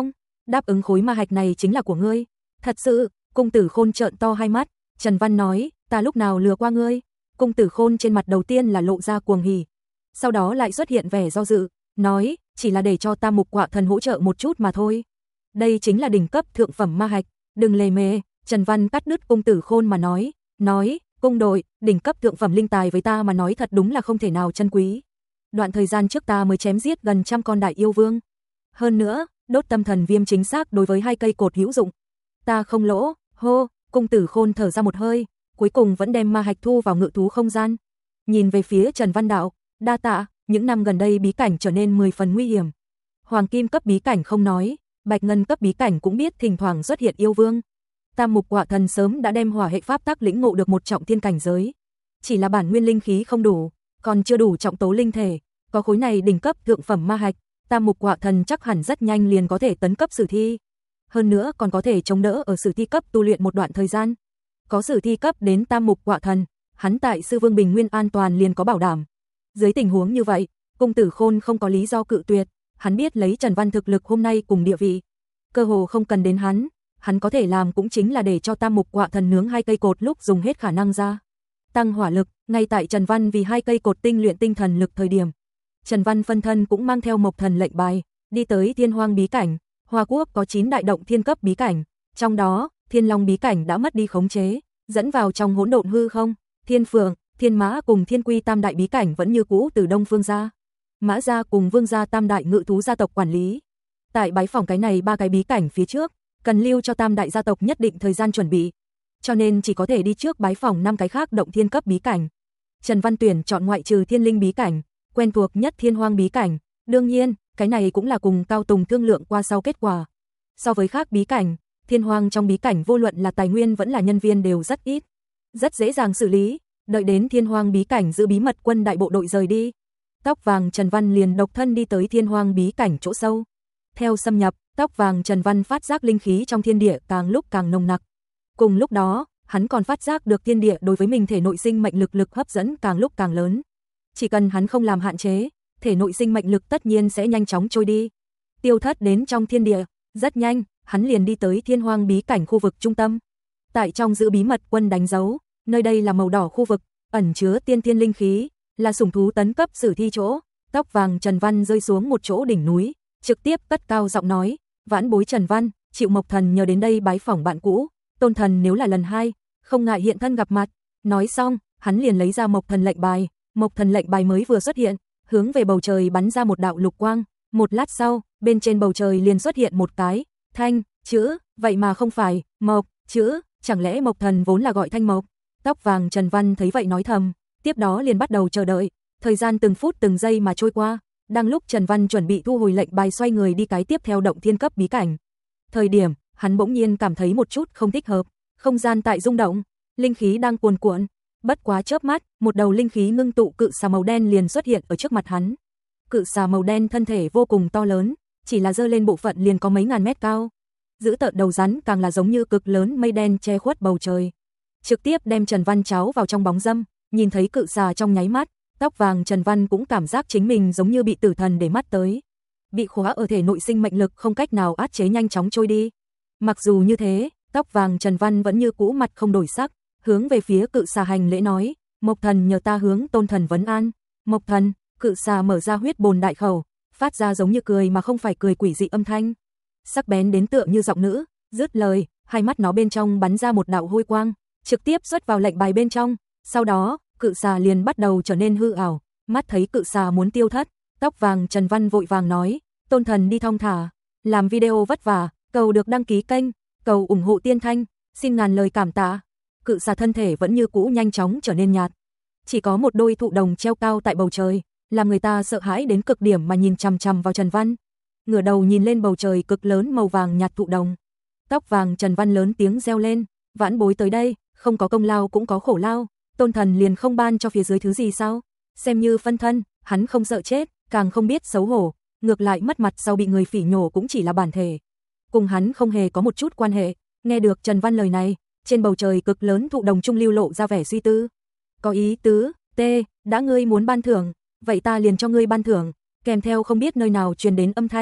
đáp ứng khối ma hạch này chính là của ngươi. Thật sự? Cung Tử Khôn trợn to hai mắt. Trần Văn nói, ta lúc nào lừa qua ngươi? Cung Tử Khôn trên mặt đầu tiên là lộ ra cuồng hỉ, sau đó lại xuất hiện vẻ do dự, nói, chỉ là để cho Tam Mục Quạ Thần hỗ trợ một chút mà thôi. Đây chính là đỉnh cấp thượng phẩm ma hạch, đừng lề mề. Trần Văn cắt đứt Cung Tử Khôn mà nói, nói, cung đội, đỉnh cấp thượng phẩm linh tài với ta mà nói thật đúng là không thể nào chân quý. Đoạn thời gian trước ta mới chém giết gần trăm con đại yêu vương. Hơn nữa, đốt tâm thần viêm chính xác đối với hai cây cột hữu dụng. Ta không lỗ, hô. Cung Tử Khôn thở ra một hơi, cuối cùng vẫn đem ma hạch thu vào ngự thú không gian. Nhìn về phía Trần Văn đạo, đa tạ, những năm gần đây bí cảnh trở nên mười phần nguy hiểm. Hoàng kim cấp bí cảnh không nói, bạch ngân cấp bí cảnh cũng biết thỉnh thoảng xuất hiện yêu vương. Tam Mục Quạ Thần sớm đã đem hỏa hệ pháp tắc lĩnh ngộ được một trọng thiên cảnh giới. Chỉ là bản nguyên linh khí không đủ, còn chưa đủ trọng tố linh thể, có khối này đỉnh cấp thượng phẩm ma hạch, Tam Mục Quạ Thần chắc hẳn rất nhanh liền có thể tấn cấp sử thi. Hơn nữa còn có thể chống đỡ ở sử thi cấp tu luyện một đoạn thời gian. Có sử thi cấp đến Tam Mục Quạ Thần, hắn tại Sư Vương Bình Nguyên an toàn liền có bảo đảm. Dưới tình huống như vậy, Cung Tử Khôn không có lý do cự tuyệt, hắn biết lấy Trần Văn thực lực hôm nay cùng địa vị, cơ hồ không cần đến hắn, hắn có thể làm cũng chính là để cho Tam Mục Quạ Thần nướng hai cây cột lúc dùng hết khả năng ra. Tăng hỏa lực, ngay tại Trần Văn vì hai cây cột tinh luyện tinh thần lực thời điểm. Trần Văn phân thân cũng mang theo Mộc Thần lệnh bài, đi tới Thiên Hoang bí cảnh. Hoa Quốc có chín đại động thiên cấp bí cảnh, trong đó, Thiên Long bí cảnh đã mất đi khống chế, dẫn vào trong hỗn độn hư không. Thiên Phượng, Thiên Mã cùng Thiên Quy tam đại bí cảnh vẫn như cũ từ Đông Phương gia, Mã gia cùng Vương gia tam đại ngự thú gia tộc quản lý. Tại bái phỏng cái này ba cái bí cảnh phía trước, cần lưu cho tam đại gia tộc nhất định thời gian chuẩn bị, cho nên chỉ có thể đi trước bái phỏng năm cái khác động thiên cấp bí cảnh. Trần Văn tuyển chọn ngoại trừ Thiên Linh bí cảnh, quen thuộc nhất Thiên Hoang bí cảnh, đương nhiên, cái này cũng là cùng Cao Tùng thương lượng qua sau kết quả. So với khác bí cảnh, Thiên Hoang trong bí cảnh vô luận là tài nguyên vẫn là nhân viên đều rất ít, rất dễ dàng xử lý. Đợi đến Thiên Hoang bí cảnh giữ bí mật quân đại bộ đội rời đi, Tóc vàng Trần Văn liền độc thân đi tới Thiên Hoang bí cảnh chỗ sâu. Theo xâm nhập, tóc vàng Trần Văn phát giác linh khí trong thiên địa càng lúc càng nồng nặc. Cùng lúc đó, hắn còn phát giác được thiên địa đối với mình thể nội sinh mệnh lực lực hấp dẫn càng lúc càng lớn. Chỉ cần hắn không làm hạn chế, thể nội sinh mệnh lực tất nhiên sẽ nhanh chóng trôi đi, tiêu thất đến trong thiên địa. Rất nhanh, hắn liền đi tới Thiên Hoang bí cảnh khu vực trung tâm. Tại trong giữ bí mật quân đánh dấu, nơi đây là màu đỏ khu vực, ẩn chứa tiên thiên linh khí, là sủng thú tấn cấp sử thi chỗ. Tóc vàng Trần Văn rơi xuống một chỗ đỉnh núi, trực tiếp cất cao giọng nói, vãn bối Trần Văn, chịu Mộc Thần nhờ đến đây bái phỏng bạn cũ, Tôn Thần nếu là lần hai, không ngại hiện thân gặp mặt. Nói xong, hắn liền lấy ra Mộc Thần lệnh bài, Mộc Thần lệnh bài mới vừa xuất hiện, hướng về bầu trời bắn ra một đạo lục quang, một lát sau, bên trên bầu trời liền xuất hiện một cái thanh chữ, vậy mà không phải Mộc chữ, chẳng lẽ Mộc Thần vốn là gọi Thanh Mộc? Tóc vàng Trần Văn thấy vậy nói thầm, tiếp đó liền bắt đầu chờ đợi, thời gian từng phút từng giây mà trôi qua. Đang lúc Trần Văn chuẩn bị thu hồi lệnh bài xoay người đi cái tiếp theo động thiên cấp bí cảnh, thời điểm, hắn bỗng nhiên cảm thấy một chút không thích hợp, không gian tại rung động, linh khí đang cuồn cuộn, bất quá chớp mắt, một đầu linh khí ngưng tụ cự xà màu đen liền xuất hiện ở trước mặt hắn. Cự xà màu đen thân thể vô cùng to lớn, chỉ là giơ lên bộ phận liền có mấy ngàn mét cao. Giữ tợn đầu rắn càng là giống như cực lớn mây đen che khuất bầu trời, trực tiếp đem Trần Văn cháo vào trong bóng râm. Nhìn thấy cự xà trong nháy mắt, tóc vàng Trần Văn cũng cảm giác chính mình giống như bị tử thần để mắt tới, bị khóa ở thể nội sinh mệnh lực không cách nào áp chế nhanh chóng trôi đi. Mặc dù như thế, tóc vàng Trần Văn vẫn như cũ mặt không đổi sắc, hướng về phía cự xà hành lễ nói, Mộc Thần nhờ ta hướng Tôn Thần vấn an. Mộc Thần, cự xà mở ra huyết bồn đại khẩu, phát ra giống như cười mà không phải cười quỷ dị âm thanh, sắc bén đến tựa như giọng nữ. Dứt lời, hai mắt nó bên trong bắn ra một đạo hôi quang, trực tiếp xuất vào lệnh bài bên trong. Sau đó, cự xà liền bắt đầu trở nên hư ảo, mắt thấy cự xà muốn tiêu thất, tóc vàng Trần Văn vội vàng nói, Tôn Thần đi thong thả, làm video vất vả, cầu được đăng ký kênh, cầu ủng hộ Tiên Thanh, xin ngàn lời cảm tạ. Cự xà thân thể vẫn như cũ nhanh chóng trở nên nhạt, chỉ có một đôi thụ đồng treo cao tại bầu trời, làm người ta sợ hãi đến cực điểm mà nhìn chằm chằm vào Trần Văn. Ngửa đầu nhìn lên bầu trời cực lớn màu vàng nhạt thụ đồng, tóc vàng Trần Văn lớn tiếng reo lên, vãn bối tới đây, không có công lao cũng có khổ lao, Tôn Thần liền không ban cho phía dưới thứ gì sao? Xem như phân thân, hắn không sợ chết, càng không biết xấu hổ, ngược lại mất mặt sau bị người phỉ nhổ cũng chỉ là bản thể, cùng hắn không hề có một chút quan hệ. Nghe được Trần Văn lời này, trên bầu trời cực lớn thụ đồng trung lưu lộ ra vẻ suy tư. Có ý tứ, T, đã ngươi muốn ban thưởng, vậy ta liền cho ngươi ban thưởng. Kèm theo không biết nơi nào truyền đến âm thanh,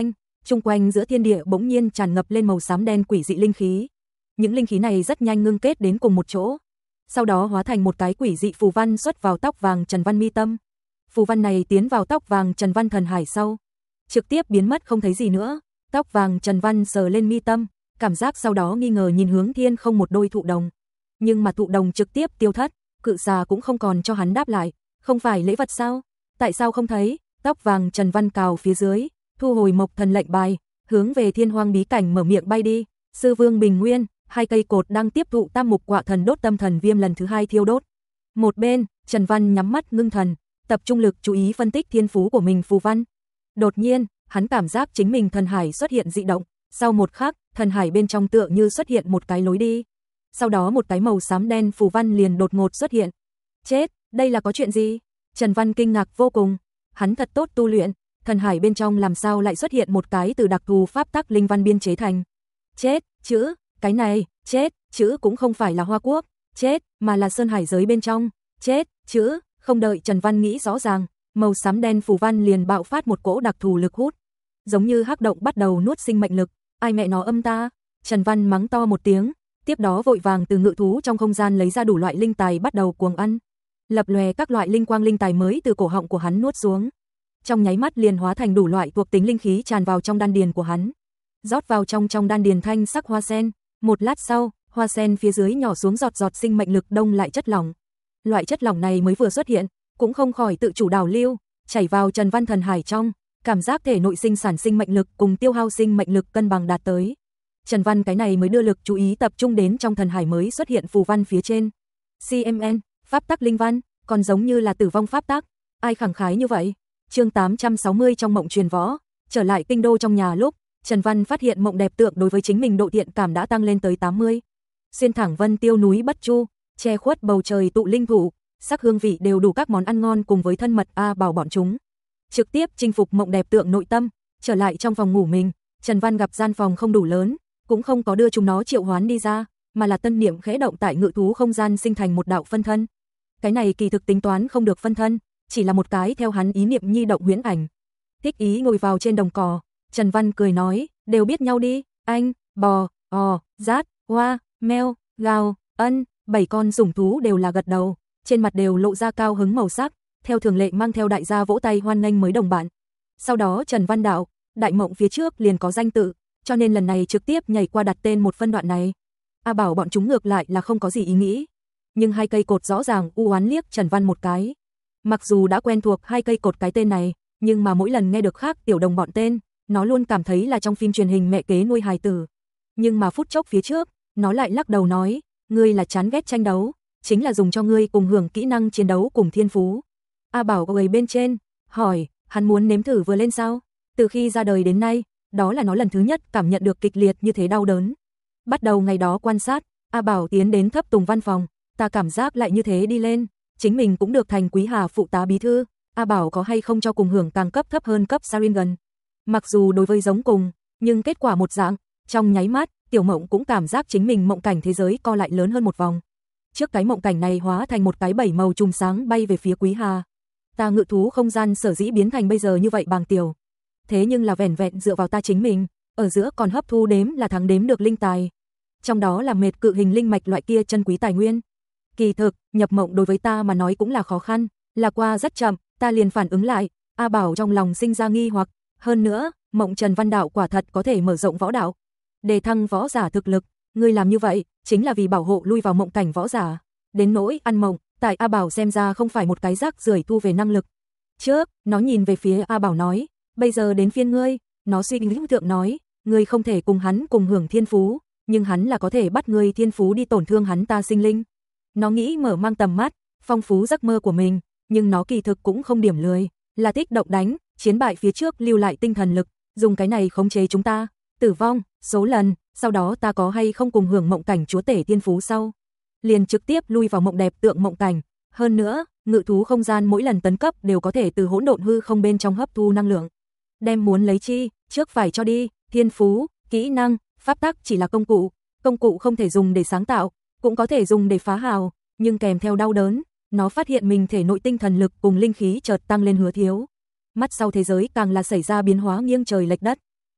Chung quanh giữa thiên địa bỗng nhiên tràn ngập lên màu xám đen quỷ dị linh khí. Những linh khí này rất nhanh ngưng kết đến cùng một chỗ, sau đó hóa thành một cái quỷ dị phù văn xuất vào tóc vàng Trần Văn mi tâm. Phù văn này tiến vào tóc vàng Trần Văn thần hải sau, trực tiếp biến mất không thấy gì nữa. Tóc vàng Trần Văn sờ lên mi tâm, cảm giác sau đó nghi ngờ nhìn hướng thiên không một đôi thụ đồng. Nhưng mà thụ đồng trực tiếp tiêu thất, cự xà cũng không còn cho hắn đáp lại, không phải lễ vật sao? Tại sao không thấy? Tóc vàng Trần Văn cào phía dưới, thu hồi mộc thần lệnh bài, hướng về thiên hoang bí cảnh mở miệng bay đi. Sư Vương Bình Nguyên, hai cây cột đang tiếp thụ tam mục quạ thần đốt tâm thần viêm lần thứ hai thiêu đốt. Một bên, Trần Văn nhắm mắt ngưng thần, tập trung lực chú ý phân tích thiên phú của mình phù văn. Đột nhiên, hắn cảm giác chính mình thần hải xuất hiện dị động, sau một khắc, thần hải bên trong tựa như xuất hiện một cái lối đi. Sau đó một cái màu xám đen phù văn liền đột ngột xuất hiện. Chết, đây là có chuyện gì? Trần Văn kinh ngạc vô cùng, hắn thật tốt tu luyện, thần hải bên trong làm sao lại xuất hiện một cái từ đặc thù pháp tắc linh văn biên chế thành. Chết, chữ, cái này, chết, chữ cũng không phải là Hoa Quốc, chết, mà là sơn hải giới bên trong, chết, chữ, không đợi Trần Văn nghĩ rõ ràng, màu xám đen phù văn liền bạo phát một cỗ đặc thù lực hút, giống như hắc động bắt đầu nuốt sinh mệnh lực, ai mẹ nó âm ta, Trần Văn mắng to một tiếng, tiếp đó vội vàng từ ngự thú trong không gian lấy ra đủ loại linh tài bắt đầu cuồng ăn, lập lòe các loại linh quang linh tài mới từ cổ họng của hắn nuốt xuống, trong nháy mắt liền hóa thành đủ loại thuộc tính linh khí tràn vào trong đan điền của hắn, rót vào trong trong đan điền thanh sắc hoa sen, một lát sau, hoa sen phía dưới nhỏ xuống giọt giọt sinh mệnh lực đông lại chất lỏng. Loại chất lỏng này mới vừa xuất hiện, cũng không khỏi tự chủ đảo lưu, chảy vào Trần Văn thần hải trong, cảm giác thể nội sinh sản sinh mệnh lực cùng tiêu hao sinh mệnh lực cân bằng đạt tới. Trần Văn cái này mới đưa lực chú ý tập trung đến trong thần hải mới xuất hiện phù văn phía trên. xê em en, pháp tắc linh văn, còn giống như là tử vong pháp tắc, ai khẳng khái như vậy. Chương tám trăm sáu mươi trong mộng truyền võ, trở lại kinh đô trong nhà lúc, Trần Văn phát hiện mộng đẹp tượng đối với chính mình độ thiện cảm đã tăng lên tới tám mươi. Xuyên thẳng vân tiêu núi Bất Chu, che khuất bầu trời tụ linh thủ, sắc hương vị đều đủ các món ăn ngon cùng với thân mật a bảo bọn chúng. Trực tiếp chinh phục mộng đẹp tượng nội tâm, trở lại trong phòng ngủ mình, Trần Văn gặp gian phòng không đủ lớn, cũng không có đưa chúng nó triệu hoán đi ra, mà là tân niệm khẽ động tại ngự thú không gian sinh thành một đạo phân thân. Cái này kỳ thực tính toán không được phân thân, chỉ là một cái theo hắn ý niệm nhi động huyễn ảnh. Thích ý ngồi vào trên đồng cỏ, Trần Văn cười nói, đều biết nhau đi, anh, bò, ò, rát, hoa, meo, gào, ân, bảy con sủng thú đều là gật đầu, trên mặt đều lộ ra cao hứng màu sắc, theo thường lệ mang theo đại gia vỗ tay hoan nghênh mới đồng bạn. Sau đó Trần Văn đạo, đại mộng phía trước liền có danh tự, cho nên lần này trực tiếp nhảy qua đặt tên một phân đoạn này. A Bảo bọn chúng ngược lại là không có gì ý nghĩ, nhưng hai cây cột rõ ràng u oán liếc Trần Văn một cái. Mặc dù đã quen thuộc hai cây cột cái tên này, nhưng mà mỗi lần nghe được khác tiểu đồng bọn tên, nó luôn cảm thấy là trong phim truyền hình mẹ kế nuôi hài tử. Nhưng mà phút chốc phía trước, nó lại lắc đầu nói, ngươi là chán ghét tranh đấu, chính là dùng cho ngươi cùng hưởng kỹ năng chiến đấu cùng thiên phú. A Bảo người bên trên, hỏi, hắn muốn nếm thử vừa lên sao? Từ khi ra đời đến nay, đó là nó lần thứ nhất cảm nhận được kịch liệt như thế đau đớn. Bắt đầu ngày đó quan sát, A Bảo tiến đến thấp tùng văn phòng, ta cảm giác lại như thế đi lên, chính mình cũng được thành Quý Hà phụ tá bí thư, A Bảo có hay không cho cùng hưởng càng cấp thấp hơn cấp Saringan. Mặc dù đối với giống cùng, nhưng kết quả một dạng, trong nháy mắt, Tiểu Mộng cũng cảm giác chính mình mộng cảnh thế giới co lại lớn hơn một vòng. Trước cái mộng cảnh này hóa thành một cái bảy màu chùm sáng bay về phía Quý Hà. Ta ngự thú không gian sở dĩ biến thành bây giờ như vậy bàng tiểu. Thế nhưng là vẻn vẹn dựa vào ta chính mình, ở giữa còn hấp thu đếm là thắng đếm được linh tài. Trong đó là mệt cự hình linh mạch loại kia chân quý tài nguyên. Kỳ thực, nhập mộng đối với ta mà nói cũng là khó khăn, là qua rất chậm, ta liền phản ứng lại, A Bảo trong lòng sinh ra nghi hoặc, hơn nữa, mộng Trần Văn đạo quả thật có thể mở rộng võ đạo, đề thăng võ giả thực lực, ngươi làm như vậy, chính là vì bảo hộ lui vào mộng cảnh võ giả. Đến nỗi ăn mộng, tại A Bảo xem ra không phải một cái rác rưởi thu về năng lực. Trước, nó nhìn về phía A Bảo nói, bây giờ đến phiên ngươi, nó suy nghĩ thượng nói, ngươi không thể cùng hắn cùng hưởng thiên phú, nhưng hắn là có thể bắt ngươi thiên phú đi tổn thương hắn ta sinh linh. Nó nghĩ mở mang tầm mắt, phong phú giấc mơ của mình, nhưng nó kỳ thực cũng không điểm lười, là thích động đánh, chiến bại phía trước lưu lại tinh thần lực, dùng cái này khống chế chúng ta, tử vong, số lần, sau đó ta có hay không cùng hưởng mộng cảnh chúa tể thiên phú sau. Liền trực tiếp lui vào mộng đẹp tượng mộng cảnh, hơn nữa, ngự thú không gian mỗi lần tấn cấp đều có thể từ hỗn độn hư không bên trong hấp thu năng lượng. Đem muốn lấy chi, trước phải cho đi, thiên phú, kỹ năng, pháp tắc chỉ là công cụ, công cụ không thể dùng để sáng tạo, cũng có thể dùng để phá hào, nhưng kèm theo đau đớn, nó phát hiện mình thể nội tinh thần lực cùng linh khí chợt tăng lên hứa thiếu. Mắt sau thế giới càng là xảy ra biến hóa nghiêng trời lệch đất.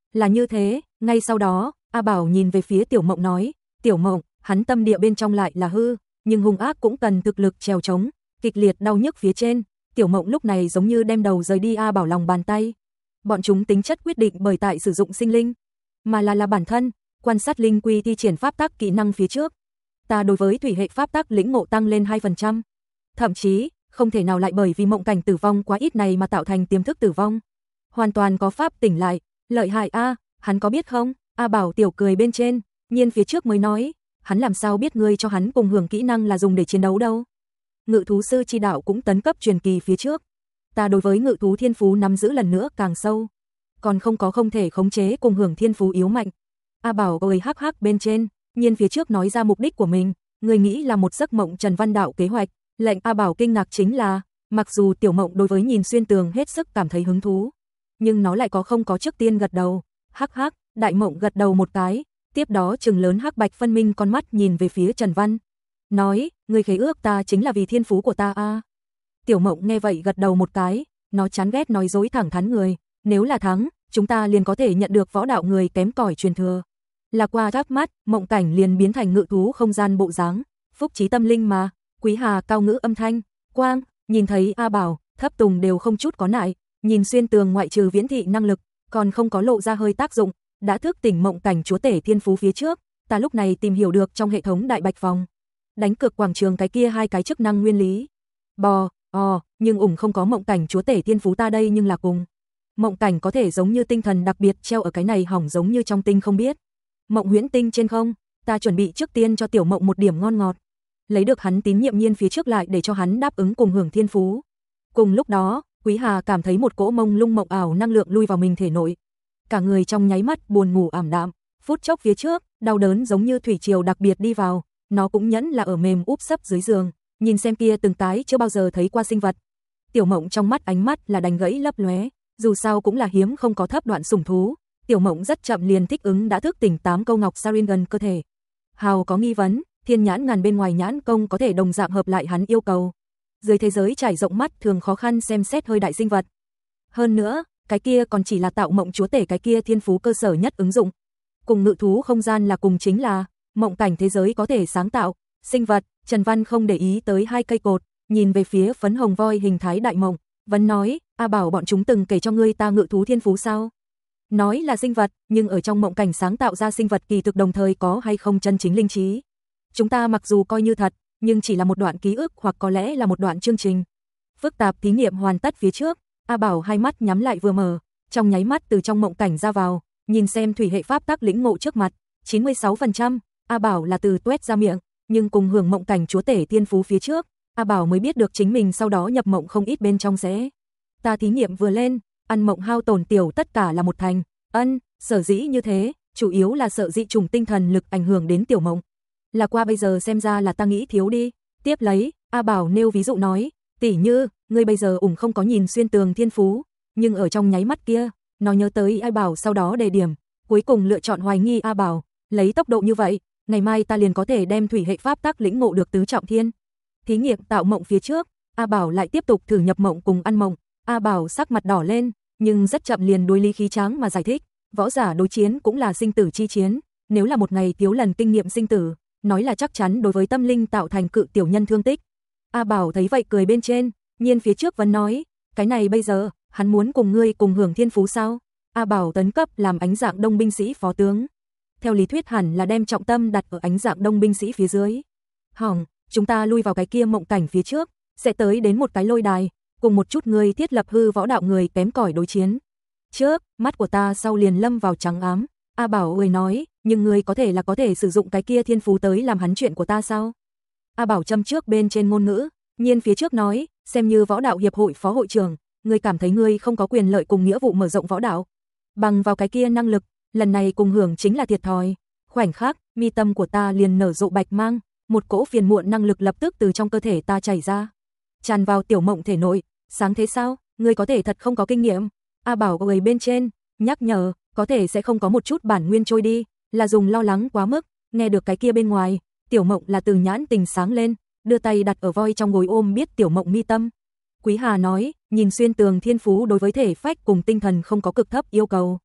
Là như thế, ngay sau đó, A Bảo nhìn về phía Tiểu Mộng nói, Tiểu Mộng, hắn tâm địa bên trong lại là hư, nhưng hung ác cũng cần thực lực trèo trống, kịch liệt đau nhức phía trên, Tiểu Mộng lúc này giống như đem đầu rời đi A Bảo lòng bàn tay. Bọn chúng tính chất quyết định bởi tại sử dụng sinh linh, mà là là bản thân, quan sát linh quy thi triển pháp tắc kỹ năng phía trước. Ta đối với thủy hệ pháp tắc lĩnh ngộ tăng lên hai phần trăm. Thậm chí, không thể nào lại bởi vì mộng cảnh tử vong quá ít này mà tạo thành tiềm thức tử vong. Hoàn toàn có pháp tỉnh lại, lợi hại a, hắn có biết không? A Bảo tiểu cười bên trên, nhiên phía trước mới nói, hắn làm sao biết ngươi cho hắn cùng hưởng kỹ năng là dùng để chiến đấu đâu? Ngự thú sư chi đạo cũng tấn cấp truyền kỳ phía trước. Ta đối với ngự thú thiên phú nắm giữ lần nữa càng sâu, còn không có không thể khống chế cùng hưởng thiên phú yếu mạnh. A Bảo cười hắc hắc bên trên, nhiên phía trước nói ra mục đích của mình, người nghĩ là một giấc mộng Trần Văn Đạo kế hoạch, lệnh A Bảo kinh ngạc chính là, mặc dù Tiểu Mộng đối với nhìn xuyên tường hết sức cảm thấy hứng thú, nhưng nó lại có không có trước tiên gật đầu, hắc hắc, Đại Mộng gật đầu một cái, tiếp đó trừng lớn hắc bạch phân minh con mắt nhìn về phía Trần Văn, nói, người khế ước ta chính là vì thiên phú của ta a. À. Tiểu Mộng nghe vậy gật đầu một cái, nó chán ghét nói dối thẳng thắn người, nếu là thắng, chúng ta liền có thể nhận được võ đạo người kém cỏi truyền thừa. Là qua chớp mắt, mộng cảnh liền biến thành ngự thú không gian bộ dáng, phúc trí tâm linh mà, Quý Hà cao ngữ âm thanh, quang, nhìn thấy A Bảo, Thấp Tùng đều không chút có nại, nhìn xuyên tường ngoại trừ viễn thị năng lực, còn không có lộ ra hơi tác dụng, đã thức tỉnh mộng cảnh chúa tể thiên phú phía trước, ta lúc này tìm hiểu được trong hệ thống đại bạch phòng, đánh cược quảng trường cái kia hai cái chức năng nguyên lý. Bò, ò, nhưng ủng không có mộng cảnh chúa tể thiên phú ta đây nhưng là cùng. Mộng cảnh có thể giống như tinh thần đặc biệt treo ở cái này hỏng giống như trong tinh không biết. Mộng huyễn tinh trên không, ta chuẩn bị trước tiên cho Tiểu Mộng một điểm ngon ngọt. Lấy được hắn tín nhiệm nhiên phía trước lại để cho hắn đáp ứng cùng hưởng thiên phú. Cùng lúc đó, Quý Hà cảm thấy một cỗ mông lung mộng ảo năng lượng lui vào mình thể nội. Cả người trong nháy mắt buồn ngủ ảm đạm, phút chốc phía trước, đau đớn giống như thủy triều đặc biệt đi vào, nó cũng nhẫn là ở mềm úp sấp dưới giường, nhìn xem kia từng cái chưa bao giờ thấy qua sinh vật. Tiểu Mộng trong mắt ánh mắt là đánh gãy lấp lóe, dù sao cũng là hiếm không có thấp đoạn sủng thú. Tiểu Mộng rất chậm liền thích ứng đã thức tỉnh tám câu ngọc Saringan cơ thể. Hào có nghi vấn, thiên nhãn ngàn bên ngoài nhãn công có thể đồng dạng hợp lại hắn yêu cầu. Dưới thế giới trải rộng mắt thường khó khăn xem xét hơi đại sinh vật. Hơn nữa, cái kia còn chỉ là tạo mộng chúa tể cái kia thiên phú cơ sở nhất ứng dụng. Cùng ngự thú không gian là cùng chính là, mộng cảnh thế giới có thể sáng tạo, sinh vật, Trần Văn không để ý tới hai cây cột, nhìn về phía phấn hồng voi hình thái đại mộng, vẫn nói, A Bảo bọn chúng từng kể cho ngươi ta ngự thú thiên phú sao? Nói là sinh vật, nhưng ở trong mộng cảnh sáng tạo ra sinh vật kỳ thực đồng thời có hay không chân chính linh trí. Chúng ta mặc dù coi như thật, nhưng chỉ là một đoạn ký ức hoặc có lẽ là một đoạn chương trình. Phức tạp thí nghiệm hoàn tất phía trước, A Bảo hai mắt nhắm lại vừa mở, trong nháy mắt từ trong mộng cảnh ra vào, nhìn xem thủy hệ pháp tắc lĩnh ngộ trước mặt, chín mươi sáu phần trăm, A Bảo là từ tuét ra miệng, nhưng cùng hưởng mộng cảnh chúa tể thiên phú phía trước, A Bảo mới biết được chính mình sau đó nhập mộng không ít bên trong sẽ. Ta thí nghiệm vừa lên, ăn mộng hao tổn tiểu tất cả là một thành, ân, sở dĩ như thế, chủ yếu là sợ dị trùng tinh thần lực ảnh hưởng đến Tiểu Mộng. Là qua bây giờ xem ra là ta nghĩ thiếu đi. Tiếp lấy, A Bảo nêu ví dụ nói, tỷ như, ngươi bây giờ ủng không có nhìn xuyên tường thiên phú, nhưng ở trong nháy mắt kia, nó nhớ tới A Bảo sau đó đề điểm, cuối cùng lựa chọn hoài nghi A Bảo, lấy tốc độ như vậy, ngày mai ta liền có thể đem thủy hệ pháp tắc lĩnh ngộ được tứ trọng thiên. Thí nghiệm tạo mộng phía trước, A Bảo lại tiếp tục thử nhập mộng cùng ăn mộng. A Bảo sắc mặt đỏ lên, nhưng rất chậm liền đối lý khí tráng mà giải thích, võ giả đối chiến cũng là sinh tử chi chiến, nếu là một ngày thiếu lần kinh nghiệm sinh tử, nói là chắc chắn đối với tâm linh tạo thành cự tiểu nhân thương tích. A Bảo thấy vậy cười bên trên, nhiên phía trước vẫn nói, cái này bây giờ, hắn muốn cùng ngươi cùng hưởng thiên phú sao? A Bảo tấn cấp làm ánh dạng đông binh sĩ phó tướng. Theo lý thuyết hẳn là đem trọng tâm đặt ở ánh dạng đông binh sĩ phía dưới. Hỏng, chúng ta lui vào cái kia mộng cảnh phía trước, sẽ tới đến một cái lôi đài, cùng một chút người thiết lập hư võ đạo người kém cỏi đối chiến. Trước, mắt của ta sau liền lâm vào trắng ám. A Bảo ơi nói, nhưng ngươi có thể là có thể sử dụng cái kia thiên phú tới làm hắn chuyện của ta sao? A Bảo châm trước bên trên ngôn ngữ, nhiên phía trước nói, xem như võ đạo hiệp hội phó hội trưởng, ngươi cảm thấy ngươi không có quyền lợi cùng nghĩa vụ mở rộng võ đạo. Bằng vào cái kia năng lực, lần này cùng hưởng chính là thiệt thòi. Khoảnh khắc, mi tâm của ta liền nở rộ bạch mang, một cỗ phiền muộn năng lực lập tức từ trong cơ thể ta chảy ra, tràn vào Tiểu Mộng thể nội. Sáng thế sao, ngươi có thể thật không có kinh nghiệm. A Bảo người bên trên, nhắc nhở, có thể sẽ không có một chút bản nguyên trôi đi, là dùng lo lắng quá mức. Nghe được cái kia bên ngoài, Tiểu Mộng là từ nhãn tình sáng lên, đưa tay đặt ở voi trong gối ôm biết Tiểu Mộng mi tâm. Quý Hà nói, nhìn xuyên tường thiên phú đối với thể phách cùng tinh thần không có cực thấp yêu cầu.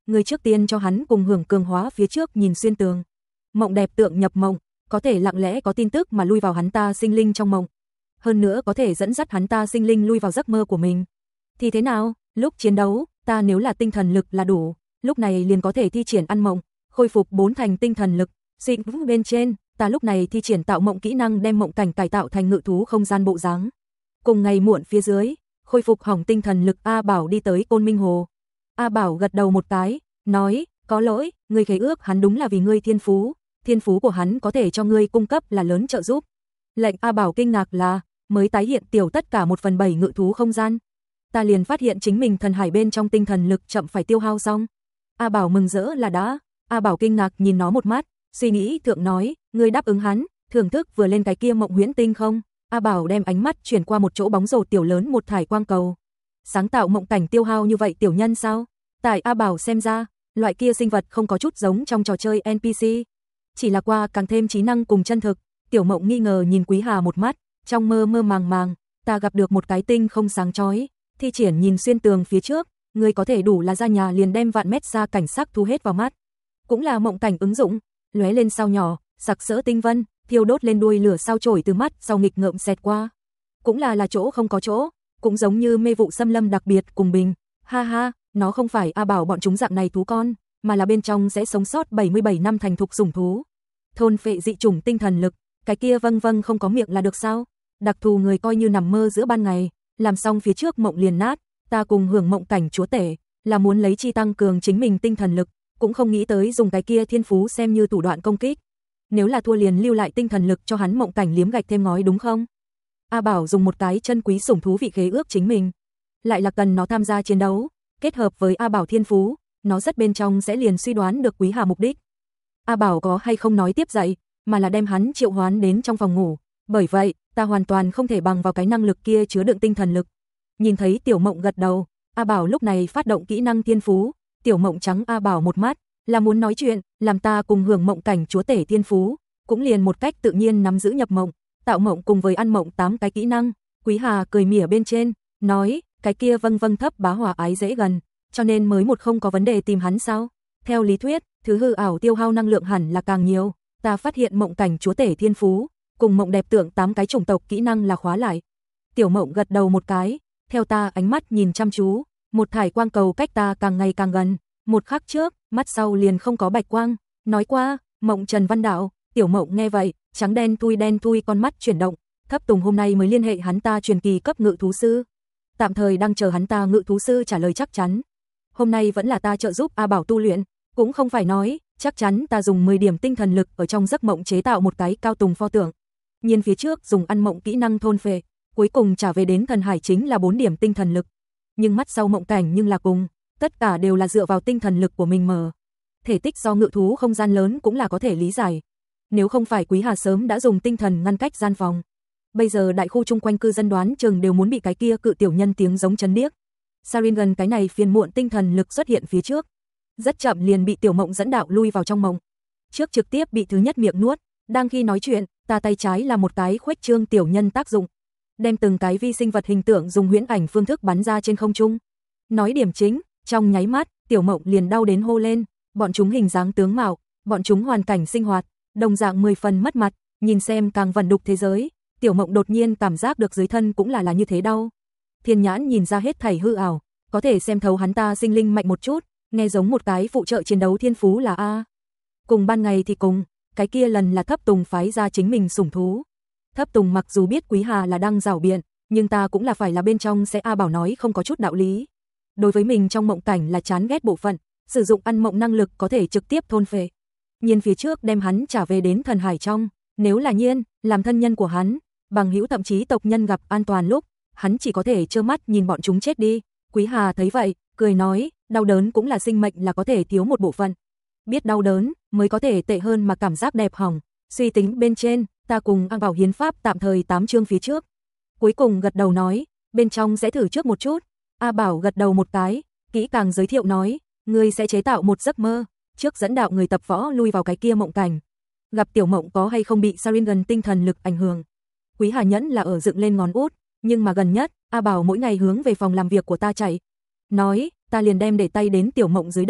Người trước tiên cho hắn cùng hưởng cường hóa phía trước nhìn xuyên tường. Mộng đẹp tượng nhập mộng, có thể lặng lẽ có tin tức mà lui vào hắn ta sinh linh trong mộng. Hơn nữa có thể dẫn dắt hắn ta sinh linh lui vào giấc mơ của mình. Thì thế nào, lúc chiến đấu, ta nếu là tinh thần lực là đủ, lúc này liền có thể thi triển ăn mộng, khôi phục bốn thành tinh thần lực. Xịn bên trên, ta lúc này thi triển tạo mộng kỹ năng đem mộng cảnh cải tạo thành ngự thú không gian bộ dáng. Cùng ngày muộn phía dưới, khôi phục hỏng tinh thần lực A Bảo đi tới Côn Minh Hồ. A Bảo gật đầu một cái, nói, có lỗi, ngươi khế ước hắn đúng là vì ngươi thiên phú, thiên phú của hắn có thể cho ngươi cung cấp là lớn trợ giúp. Lệnh A Bảo kinh ngạc là, mới tái hiện tiểu tất cả một phần bảy ngự thú không gian. Ta liền phát hiện chính mình thần hải bên trong tinh thần lực chậm phải tiêu hao xong. A Bảo mừng rỡ là đã, A Bảo kinh ngạc nhìn nó một mắt, suy nghĩ thượng nói, ngươi đáp ứng hắn, thưởng thức vừa lên cái kia mộng huyễn tinh không? A Bảo đem ánh mắt chuyển qua một chỗ bóng rổ tiểu lớn một thải quang cầu. Sáng tạo mộng cảnh tiêu hao như vậy tiểu nhân sao? Tại A Bảo xem ra, loại kia sinh vật không có chút giống trong trò chơi en pê xê. Chỉ là qua càng thêm trí năng cùng chân thực, Tiểu Mộng nghi ngờ nhìn Quý Hà một mắt, trong mơ mơ màng màng, ta gặp được một cái tinh không sáng chói, thi triển nhìn xuyên tường phía trước, người có thể đủ là ra nhà liền đem vạn mét xa cảnh sắc thu hết vào mắt. Cũng là mộng cảnh ứng dụng, lóe lên sao nhỏ, sặc sỡ tinh vân, thiêu đốt lên đuôi lửa sao chổi từ mắt sau nghịch ngợm xẹt qua. Cũng là là chỗ không có chỗ, cũng giống như mê vụ xâm lâm đặc biệt cùng bình. Ha ha, nó không phải A Bảo bọn chúng dạng này thú con, mà là bên trong sẽ sống sót bảy mươi bảy năm thành thục sủng thú. Thôn phệ dị chủng tinh thần lực, cái kia vâng vâng không có miệng là được sao? Đặc thù người coi như nằm mơ giữa ban ngày, làm xong phía trước mộng liền nát, ta cùng hưởng mộng cảnh chúa tể, là muốn lấy chi tăng cường chính mình tinh thần lực, cũng không nghĩ tới dùng cái kia thiên phú xem như thủ đoạn công kích. Nếu là thua liền lưu lại tinh thần lực cho hắn mộng cảnh liếm gạch thêm ngói đúng không? A Bảo dùng một cái chân quý sủng thú vị khế ước chính mình, lại là cần nó tham gia chiến đấu, kết hợp với A Bảo thiên phú, nó rất bên trong sẽ liền suy đoán được Quý Hà mục đích. A Bảo có hay không nói tiếp dậy, mà là đem hắn triệu hoán đến trong phòng ngủ, bởi vậy, ta hoàn toàn không thể bằng vào cái năng lực kia chứa đựng tinh thần lực. Nhìn thấy Tiểu Mộng gật đầu, A Bảo lúc này phát động kỹ năng thiên phú, Tiểu Mộng trắng A Bảo một mắt, là muốn nói chuyện, làm ta cùng hưởng mộng cảnh chúa tể thiên phú, cũng liền một cách tự nhiên nắm giữ nhập mộng, tạo mộng cùng với ăn mộng tám cái kỹ năng. Quý Hà cười mỉa bên trên, nói, cái kia vâng vâng thấp bá hòa ái dễ gần, cho nên mới một không có vấn đề tìm hắn sao? Theo lý thuyết, thứ hư ảo tiêu hao năng lượng hẳn là càng nhiều, ta phát hiện mộng cảnh chúa tể thiên phú, cùng mộng đẹp tượng tám cái chủng tộc kỹ năng là khóa lại. Tiểu Mộng gật đầu một cái, theo ta ánh mắt nhìn chăm chú, một thải quang cầu cách ta càng ngày càng gần, một khắc trước, mắt sau liền không có bạch quang, nói qua, Mộng Trần Văn Đạo. Tiểu Mộng nghe vậy, trắng đen thui đen thui con mắt chuyển động, Thấp Tùng hôm nay mới liên hệ hắn ta truyền kỳ cấp ngự thú sư, tạm thời đang chờ hắn ta ngự thú sư trả lời chắc chắn. Hôm nay vẫn là ta trợ giúp A Bảo tu luyện, cũng không phải nói, chắc chắn ta dùng mười điểm tinh thần lực ở trong giấc mộng chế tạo một cái cao tùng pho tượng. Nhiên phía trước dùng ăn mộng kỹ năng thôn phệ, cuối cùng trả về đến thần hải chính là bốn điểm tinh thần lực. Nhưng mắt sau mộng cảnh nhưng là cùng, tất cả đều là dựa vào tinh thần lực của mình mở. Thể tích do ngự thú không gian lớn cũng là có thể lý giải. Nếu không phải Quý Hà sớm đã dùng tinh thần ngăn cách gian phòng, bây giờ đại khu chung quanh cư dân đoán chừng đều muốn bị cái kia cự tiểu nhân tiếng giống chấn điếc. Saringan cái này phiền muộn tinh thần lực xuất hiện phía trước, rất chậm liền bị Tiểu Mộng dẫn đạo lui vào trong mộng. Trước trực tiếp bị thứ nhất miệng nuốt, đang khi nói chuyện, ta tay trái là một cái khuếch trương tiểu nhân tác dụng, đem từng cái vi sinh vật hình tượng dùng huyễn ảnh phương thức bắn ra trên không trung. Nói điểm chính, trong nháy mắt, Tiểu Mộng liền đau đến hô lên, bọn chúng hình dáng tướng mạo, bọn chúng hoàn cảnh sinh hoạt, đồng dạng mười phần mất mặt, nhìn xem càng vẩn đục thế giới, Tiểu Mộng đột nhiên cảm giác được dưới thân cũng là là như thế đau. Thiên nhãn nhìn ra hết thảy hư ảo, có thể xem thấu hắn ta sinh linh mạnh một chút, nghe giống một cái phụ trợ chiến đấu thiên phú là A. Cùng ban ngày thì cùng, cái kia lần là Thấp Tùng phái ra chính mình sủng thú. Thấp Tùng mặc dù biết Quý Hà là đang giảo biện, nhưng ta cũng là phải là bên trong sẽ A Bảo nói không có chút đạo lý. Đối với mình trong mộng cảnh là chán ghét bộ phận, sử dụng ăn mộng năng lực có thể trực tiếp thôn phệ. Nhiên phía trước đem hắn trả về đến thần hải trong, nếu là Nhiên, làm thân nhân của hắn, bằng hữu thậm chí tộc nhân gặp an toàn lúc, hắn chỉ có thể trơ mắt nhìn bọn chúng chết đi. Quý Hà thấy vậy, cười nói, đau đớn cũng là sinh mệnh là có thể thiếu một bộ phận. Biết đau đớn, mới có thể tệ hơn mà cảm giác đẹp hỏng. Suy tính bên trên, ta cùng A Bảo hiến pháp tạm thời tám chương phía trước. Cuối cùng gật đầu nói, bên trong sẽ thử trước một chút. A Bảo gật đầu một cái, kỹ càng giới thiệu nói, ngươi sẽ chế tạo một giấc mơ, trước dẫn đạo người tập võ lui vào cái kia mộng cảnh. Gặp Tiểu Mộng có hay không bị Saringan tinh thần lực ảnh hưởng. Quý Hà nhẫn là ở dựng lên ngón út, nhưng mà gần nhất, A Bảo mỗi ngày hướng về phòng làm việc của ta chạy. Nói, ta liền đem để tay đến Tiểu Mộng dưới đầu,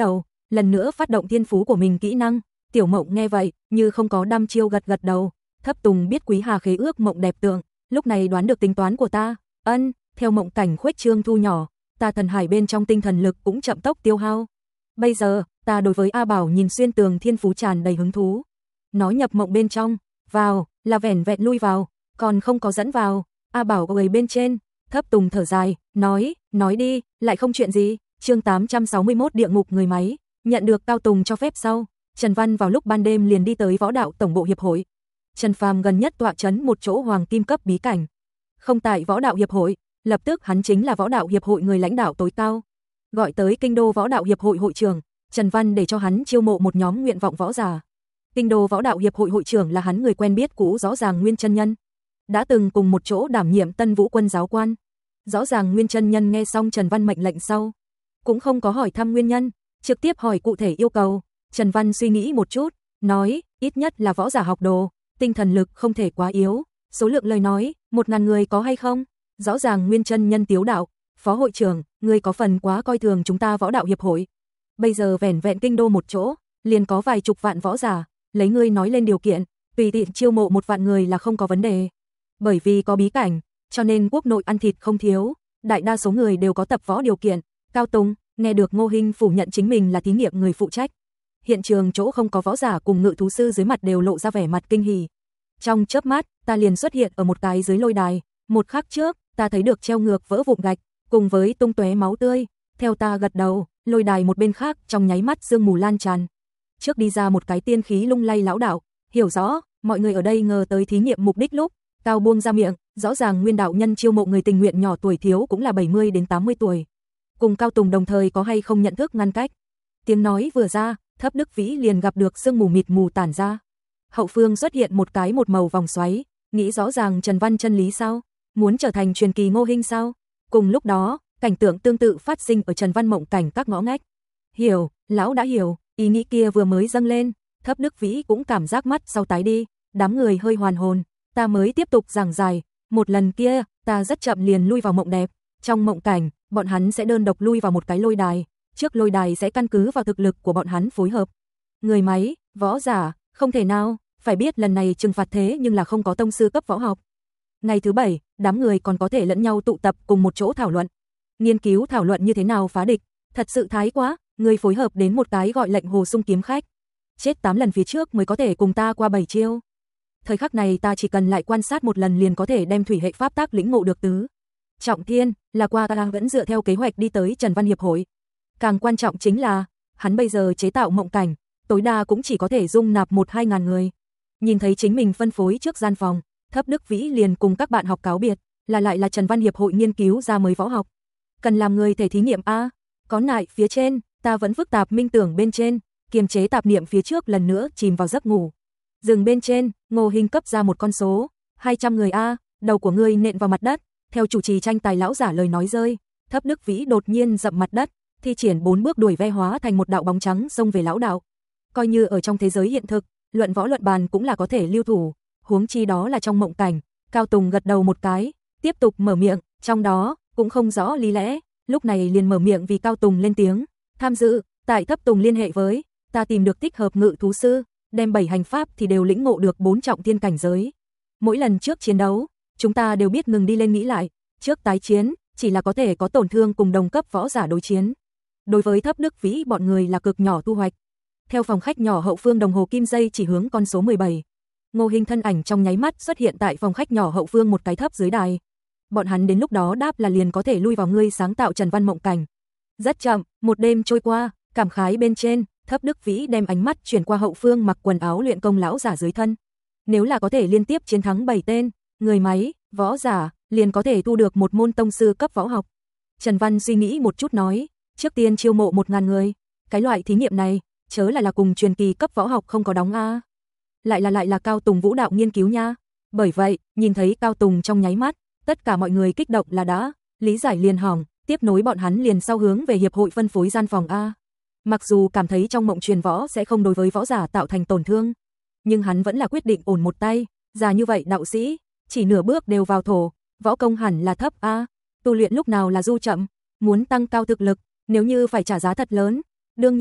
lần nữa phát động thiên phú của mình kỹ năng. Tiểu Mộng nghe vậy, như không có đăm chiêu gật gật đầu. Thấp Tùng biết Quý Hà khế ước mộng đẹp tượng, lúc này đoán được tính toán của ta. Ân, theo mộng cảnh khuếch trương thu nhỏ, ta thần hải bên trong tinh thần lực cũng chậm tốc tiêu hao. Bây giờ, ta đối với A Bảo nhìn xuyên tường thiên phú tràn đầy hứng thú. Nó nhập mộng bên trong, vào, là vẻn vẹn lui vào, còn không có dẫn vào. A Bảo người bên trên. Thấp Tùng thở dài, nói, nói đi, lại không chuyện gì. Chương tám trăm sáu mươi mốt địa ngục người máy, nhận được Cao Tùng cho phép sau, Trần Văn vào lúc ban đêm liền đi tới Võ Đạo Tổng bộ hiệp hội. Trần Phàm gần nhất tọa trấn một chỗ hoàng kim cấp bí cảnh. Không tại Võ Đạo hiệp hội, lập tức hắn chính là Võ Đạo hiệp hội người lãnh đạo tối cao. Gọi tới Kinh đô Võ Đạo hiệp hội hội trưởng, Trần Văn để cho hắn chiêu mộ một nhóm nguyện vọng võ giả. Kinh đô Võ Đạo hiệp hội hội trưởng là hắn người quen biết cũ Rõ Ràng Nguyên chân nhân, đã từng cùng một chỗ đảm nhiệm Tân Vũ quân giáo quan. Rõ Ràng Nguyên chân nhân nghe xong Trần Văn mệnh lệnh sau, cũng không có hỏi thăm nguyên nhân, trực tiếp hỏi cụ thể yêu cầu. Trần Văn suy nghĩ một chút, nói, ít nhất là võ giả học đồ, tinh thần lực không thể quá yếu, số lượng lời nói, một ngàn người có hay không? Rõ Ràng Nguyên chân nhân tiếu đạo, phó hội trưởng, ngươi có phần quá coi thường chúng ta Võ Đạo hiệp hội. Bây giờ vẻn vẹn kinh đô một chỗ, liền có vài chục vạn võ giả, lấy ngươi nói lên điều kiện, tùy tiện chiêu mộ một vạn người là không có vấn đề. Bởi vì có bí cảnh, cho nên quốc nội ăn thịt không thiếu, đại đa số người đều có tập võ điều kiện. Cao Tùng, nghe được Ngô Hinh phủ nhận chính mình là thí nghiệm người phụ trách. Hiện trường chỗ không có võ giả cùng ngự thú sư dưới mặt đều lộ ra vẻ mặt kinh hỉ. Trong chớp mắt, ta liền xuất hiện ở một cái dưới lôi đài, một khắc trước, ta thấy được treo ngược vỡ vụn gạch, cùng với tung tóe máu tươi, theo ta gật đầu, lôi đài một bên khác trong nháy mắt sương mù lan tràn. Trước đi ra một cái tiên khí lung lay lão đạo, hiểu rõ, mọi người ở đây ngờ tới thí nghiệm mục đích lúc, Cao buông ra miệng, rõ ràng Nguyên đạo nhân chiêu mộ người tình nguyện nhỏ tuổi thiếu cũng là bảy mươi đến tám mươi tuổi. Cùng Cao Tùng đồng thời có hay không nhận thức ngăn cách. Tiếng nói vừa ra, Thấp Đức Vĩ liền gặp được sương mù mịt mù tản ra. Hậu phương xuất hiện một cái một màu vòng xoáy, nghĩ rõ ràng Trần Văn chân lý sao? Muốn trở thành truyền kỳ Ngô Hinh sao? Cùng lúc đó, cảnh tượng tương tự phát sinh ở Trần Văn mộng cảnh các ngõ ngách. Hiểu, lão đã hiểu, ý nghĩ kia vừa mới dâng lên, Thấp Đức Vĩ cũng cảm giác mắt sau tái đi, đám người hơi hoàn hồn, ta mới tiếp tục giảng giải, một lần kia, ta rất chậm liền lui vào mộng đẹp, trong mộng cảnh, bọn hắn sẽ đơn độc lui vào một cái lôi đài, trước lôi đài sẽ căn cứ vào thực lực của bọn hắn phối hợp. Người máy, võ giả, không thể nào, phải biết lần này trừng phạt thế nhưng là không có tông sư cấp võ học. Ngày thứ bảy, đám người còn có thể lẫn nhau tụ tập cùng một chỗ thảo luận. Nghiên cứu thảo luận như thế nào phá địch, thật sự thái quá, người phối hợp đến một cái gọi lệnh hồ sung kiếm khách. Chết tám lần phía trước mới có thể cùng ta qua bảy chiêu. Thời khắc này ta chỉ cần lại quan sát một lần liền có thể đem thủy hệ pháp tác lĩnh ngộ được tứ. Trọng thiên, là qua ta đang vẫn dựa theo kế hoạch đi tới Trần Văn Hiệp hội. Càng quan trọng chính là, hắn bây giờ chế tạo mộng cảnh, tối đa cũng chỉ có thể dung nạp một hai ngàn người. Nhìn thấy chính mình phân phối trước gian phòng, Thấp Đức Vĩ liền cùng các bạn học cáo biệt, là lại là Trần Văn Hiệp hội nghiên cứu ra mới võ học. Cần làm người thể thí nghiệm A, có nại phía trên, ta vẫn phức tạp minh tưởng bên trên, kiềm chế tạp niệm phía trước lần nữa chìm vào giấc ngủ. Dừng bên trên, Ngô Hinh cấp ra một con số, hai trăm người A, đầu của ngươi nện vào mặt đất, theo chủ trì tranh tài lão giả lời nói rơi, Thấp Đức Vĩ đột nhiên dậm mặt đất, thi triển bốn bước đuổi ve hóa thành một đạo bóng trắng xông về lão đạo. Coi như ở trong thế giới hiện thực, luận võ luận bàn cũng là có thể lưu thủ, huống chi đó là trong mộng cảnh. Cao Tùng gật đầu một cái, tiếp tục mở miệng, trong đó cũng không rõ lý lẽ, lúc này liền mở miệng vì Cao Tùng lên tiếng, tham dự, tại Thấp Tùng liên hệ với, ta tìm được thích hợp ngự thú sư, đem bảy hành pháp thì đều lĩnh ngộ được bốn trọng thiên cảnh giới. Mỗi lần trước chiến đấu, chúng ta đều biết ngừng đi lên nghĩ lại, trước tái chiến, chỉ là có thể có tổn thương cùng đồng cấp võ giả đối chiến. Đối với Thấp Đức Vĩ bọn người là cực nhỏ thu hoạch. Theo phòng khách nhỏ hậu phương đồng hồ kim dây chỉ hướng con số mười bảy. Ngô Hinh thân ảnh trong nháy mắt xuất hiện tại phòng khách nhỏ hậu phương một cái thấp dưới đài. Bọn hắn đến lúc đó đáp là liền có thể lui vào ngươi sáng tạo Trần Văn mộng cảnh. Rất chậm, một đêm trôi qua, cảm khái bên trên, Thấp Đức Vĩ đem ánh mắt chuyển qua hậu phương mặc quần áo luyện công lão giả dưới thân. Nếu là có thể liên tiếp chiến thắng bảy tên, người máy, võ giả, liền có thể thu được một môn tông sư cấp võ học. Trần Văn suy nghĩ một chút nói, trước tiên chiêu mộ một ngàn người, cái loại thí nghiệm này, chớ là là cùng truyền kỳ cấp võ học không có đóng a. Lại là lại là Cao Tùng vũ đạo nghiên cứu nha. Bởi vậy, nhìn thấy Cao Tùng trong nháy mắt, tất cả mọi người kích động là đã, lý giải liền hỏng, tiếp nối bọn hắn liền sau hướng về hiệp hội phân phối gian phòng a. Mặc dù cảm thấy trong mộng truyền võ sẽ không đối với võ giả tạo thành tổn thương, nhưng hắn vẫn là quyết định ổn một tay, già như vậy đạo sĩ, chỉ nửa bước đều vào thổ, võ công hẳn là thấp a, tu luyện lúc nào là du chậm, muốn tăng cao thực lực, nếu như phải trả giá thật lớn, đương nhiên,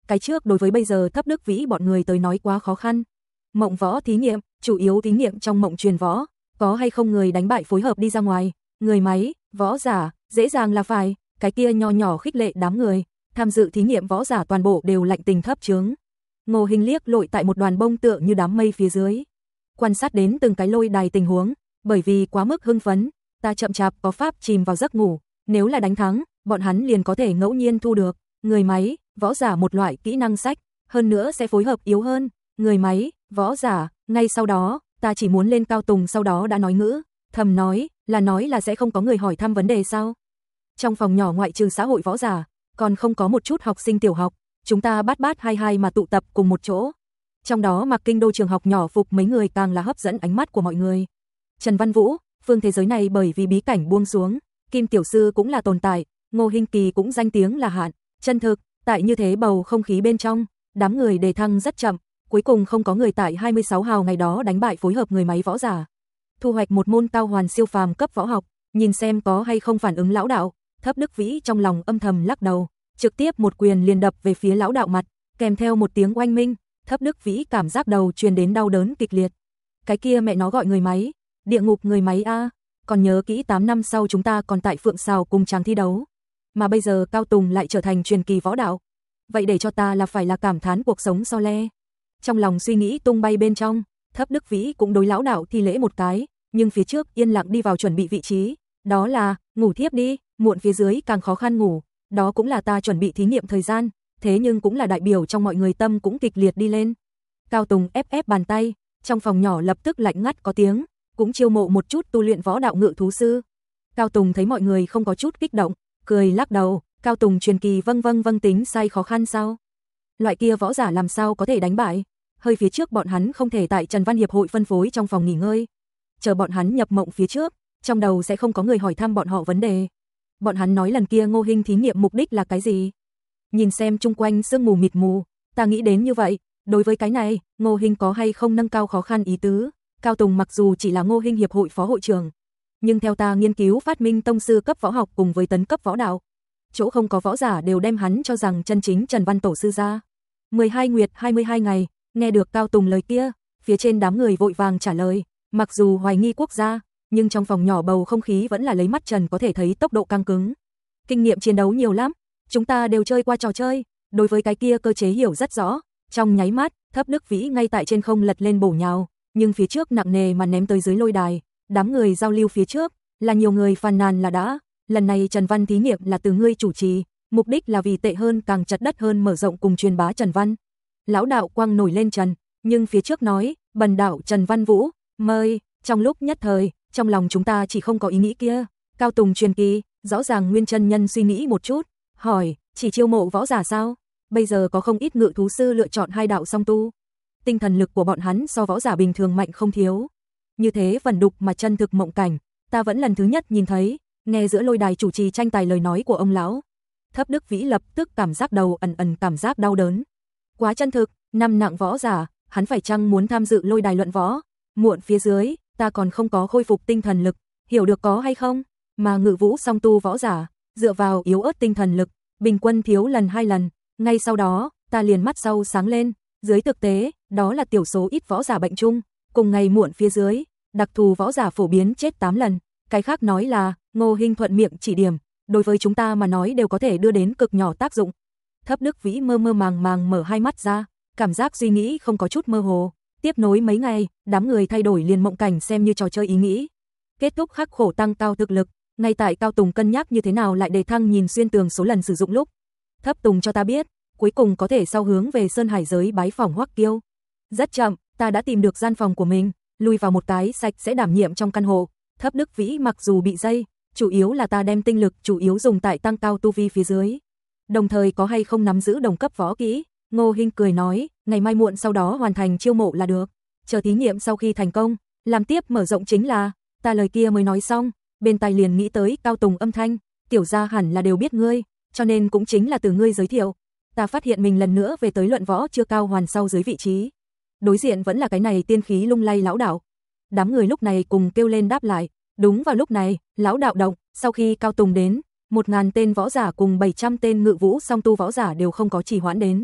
cái trước đối với bây giờ Thấp Đức Vĩ bọn người tới nói quá khó khăn. Mộng võ thí nghiệm, chủ yếu thí nghiệm trong mộng truyền võ, có hay không người đánh bại phối hợp đi ra ngoài, người máy, võ giả, dễ dàng là phải, cái kia nho nhỏ khích lệ đám người, tham dự thí nghiệm võ giả toàn bộ đều lạnh tình thấp chướng. Ngô Hinh liếc lội tại một đoàn bông tựa như đám mây phía dưới, quan sát đến từng cái lôi đài tình huống, bởi vì quá mức hưng phấn, ta chậm chạp có pháp chìm vào giấc ngủ, nếu là đánh thắng, bọn hắn liền có thể ngẫu nhiên thu được người máy, võ giả một loại kỹ năng sách, hơn nữa sẽ phối hợp yếu hơn, người máy, võ giả, ngay sau đó, ta chỉ muốn lên Cao Tùng sau đó đã nói ngữ, thầm nói, là nói là sẽ không có người hỏi thăm vấn đề sao? Trong phòng nhỏ ngoại trừ xã hội võ giả, còn không có một chút học sinh tiểu học, chúng ta bát bát hai hai mà tụ tập cùng một chỗ. Trong đó mặc kinh đô trường học nhỏ phục mấy người càng là hấp dẫn ánh mắt của mọi người. Trần Văn Vũ, phương thế giới này bởi vì bí cảnh buông xuống, Kim tiểu sư cũng là tồn tại, Ngô Hinh Kỳ cũng danh tiếng là hạn, chân thực, tại như thế bầu không khí bên trong, đám người đề thăng rất chậm, cuối cùng không có người tại hai mươi sáu hào ngày đó đánh bại phối hợp người máy võ giả. Thu hoạch một môn cao hoàn siêu phàm cấp võ học, nhìn xem có hay không phản ứng lão đạo, Thấp Đức Vĩ trong lòng âm thầm lắc đầu, trực tiếp một quyền liền đập về phía lão đạo mặt, kèm theo một tiếng oanh minh, Thấp Đức Vĩ cảm giác đầu truyền đến đau đớn kịch liệt. Cái kia mẹ nó gọi người máy, địa ngục người máy a, còn nhớ kỹ tám năm sau chúng ta còn tại Phượng Sào cùng chàng thi đấu, mà bây giờ Cao Tùng lại trở thành truyền kỳ võ đạo. Vậy để cho ta là phải là cảm thán cuộc sống so le. Trong lòng suy nghĩ tung bay bên trong, Thấp Đức Vĩ cũng đối lão đạo thi lễ một cái, nhưng phía trước yên lặng đi vào chuẩn bị vị trí, đó là ngủ thiếp đi, muộn phía dưới càng khó khăn ngủ, đó cũng là ta chuẩn bị thí nghiệm thời gian, thế nhưng cũng là đại biểu trong mọi người tâm cũng kịch liệt đi lên. Cao Tùng ép ép bàn tay, trong phòng nhỏ lập tức lạnh ngắt có tiếng, cũng chiêu mộ một chút tu luyện võ đạo ngự thú sư. Cao Tùng thấy mọi người không có chút kích động, cười lắc đầu, Cao Tùng truyền kỳ vâng vâng vâng tính sai khó khăn sao? Loại kia võ giả làm sao có thể đánh bại? Hơi phía trước bọn hắn không thể tại Trần Văn Hiệp hội phân phối trong phòng nghỉ ngơi. Chờ bọn hắn nhập mộng phía trước, trong đầu sẽ không có người hỏi thăm bọn họ vấn đề. Bọn hắn nói lần kia Ngô Hinh thí nghiệm mục đích là cái gì? Nhìn xem chung quanh sương mù mịt mù, ta nghĩ đến như vậy, đối với cái này, Ngô Hinh có hay không nâng cao khó khăn ý tứ? Cao Tùng mặc dù chỉ là Ngô Hinh hiệp hội phó hội trưởng, nhưng theo ta nghiên cứu phát minh tông sư cấp võ học cùng với tấn cấp võ đạo, chỗ không có võ giả đều đem hắn cho rằng chân chính Trần Văn tổ sư ra. mười hai nguyệt hai mươi hai ngày, nghe được Cao Tùng lời kia, phía trên đám người vội vàng trả lời, mặc dù hoài nghi quốc gia, nhưng trong phòng nhỏ bầu không khí vẫn là lấy mắt trần có thể thấy tốc độ căng cứng. Kinh nghiệm chiến đấu nhiều lắm, chúng ta đều chơi qua trò chơi, đối với cái kia cơ chế hiểu rất rõ, trong nháy mắt, Thấp Đức Vĩ ngay tại trên không lật lên bổ nhào, nhưng phía trước nặng nề mà ném tới dưới lôi đài, đám người giao lưu phía trước, là nhiều người phàn nàn là đã, lần này Trần Văn thí nghiệm là từ ngươi chủ trì, mục đích là vì tệ hơn càng chật đất hơn mở rộng cùng truyền bá Trần Văn. Lão đạo quang nổi lên trần, nhưng phía trước nói, bần đạo Trần Văn Vũ, mời, trong lúc nhất thời, trong lòng chúng ta chỉ không có ý nghĩ kia. Cao Tùng truyền kỳ, rõ ràng Nguyên chân nhân suy nghĩ một chút, hỏi, chỉ chiêu mộ võ giả sao? Bây giờ có không ít ngự thú sư lựa chọn hai đạo song tu. Tinh thần lực của bọn hắn so võ giả bình thường mạnh không thiếu. Như thế vẩn đục mà chân thực mộng cảnh, ta vẫn lần thứ nhất nhìn thấy, nghe giữa lôi đài chủ trì tranh tài lời nói của ông lão. Thấp Đức Vĩ lập tức cảm giác đầu ẩn ẩn cảm giác đau đớn. Quá chân thực, năm nặng võ giả, hắn phải chăng muốn tham dự lôi đài luận võ? Muộn phía dưới, ta còn không có khôi phục tinh thần lực, hiểu được có hay không? Mà ngự vũ song tu võ giả, dựa vào yếu ớt tinh thần lực, bình quân thiếu lần hai lần, ngay sau đó, ta liền mắt sau sáng lên, dưới thực tế, đó là tiểu số ít võ giả bệnh chung, cùng ngày muộn phía dưới, đặc thù võ giả phổ biến chết tám lần, cái khác nói là, Ngô Hinh thuận miệng chỉ điểm, đối với chúng ta mà nói đều có thể đưa đến cực nhỏ tác dụng. Thấp Đức Vĩ mơ mơ màng màng mở hai mắt ra, cảm giác suy nghĩ không có chút mơ hồ, tiếp nối mấy ngày, đám người thay đổi liền mộng cảnh xem như trò chơi ý nghĩ. Kết thúc khắc khổ tăng cao thực lực, ngay tại Cao Tùng cân nhắc như thế nào lại đề thăng nhìn xuyên tường số lần sử dụng lúc. Thấp Tùng cho ta biết, cuối cùng có thể sau hướng về Sơn Hải giới bái phỏng Hoắc Kiêu. Rất chậm, ta đã tìm được gian phòng của mình, lui vào một cái sạch sẽ đảm nhiệm trong căn hộ. Thấp Đức Vĩ mặc dù bị dây, chủ yếu là ta đem tinh lực chủ yếu dùng tại tăng cao tu vi phía dưới. Đồng thời có hay không nắm giữ đồng cấp võ kỹ, Ngô Hinh cười nói, ngày mai muộn sau đó hoàn thành chiêu mộ là được. Chờ thí nghiệm sau khi thành công, làm tiếp mở rộng chính là, ta lời kia mới nói xong, bên tai liền nghĩ tới Cao Tùng âm thanh, tiểu gia hẳn là đều biết ngươi, cho nên cũng chính là từ ngươi giới thiệu. Ta phát hiện mình lần nữa về tới luận võ chưa cao hoàn sau dưới vị trí. Đối diện vẫn là cái này tiên khí lung lay lão đạo. Đám người lúc này cùng kêu lên đáp lại, đúng vào lúc này, lão đạo động, sau khi Cao Tùng đến, một ngàn tên võ giả cùng bảy trăm tên ngự vũ song tu võ giả đều không có trì hoãn đến.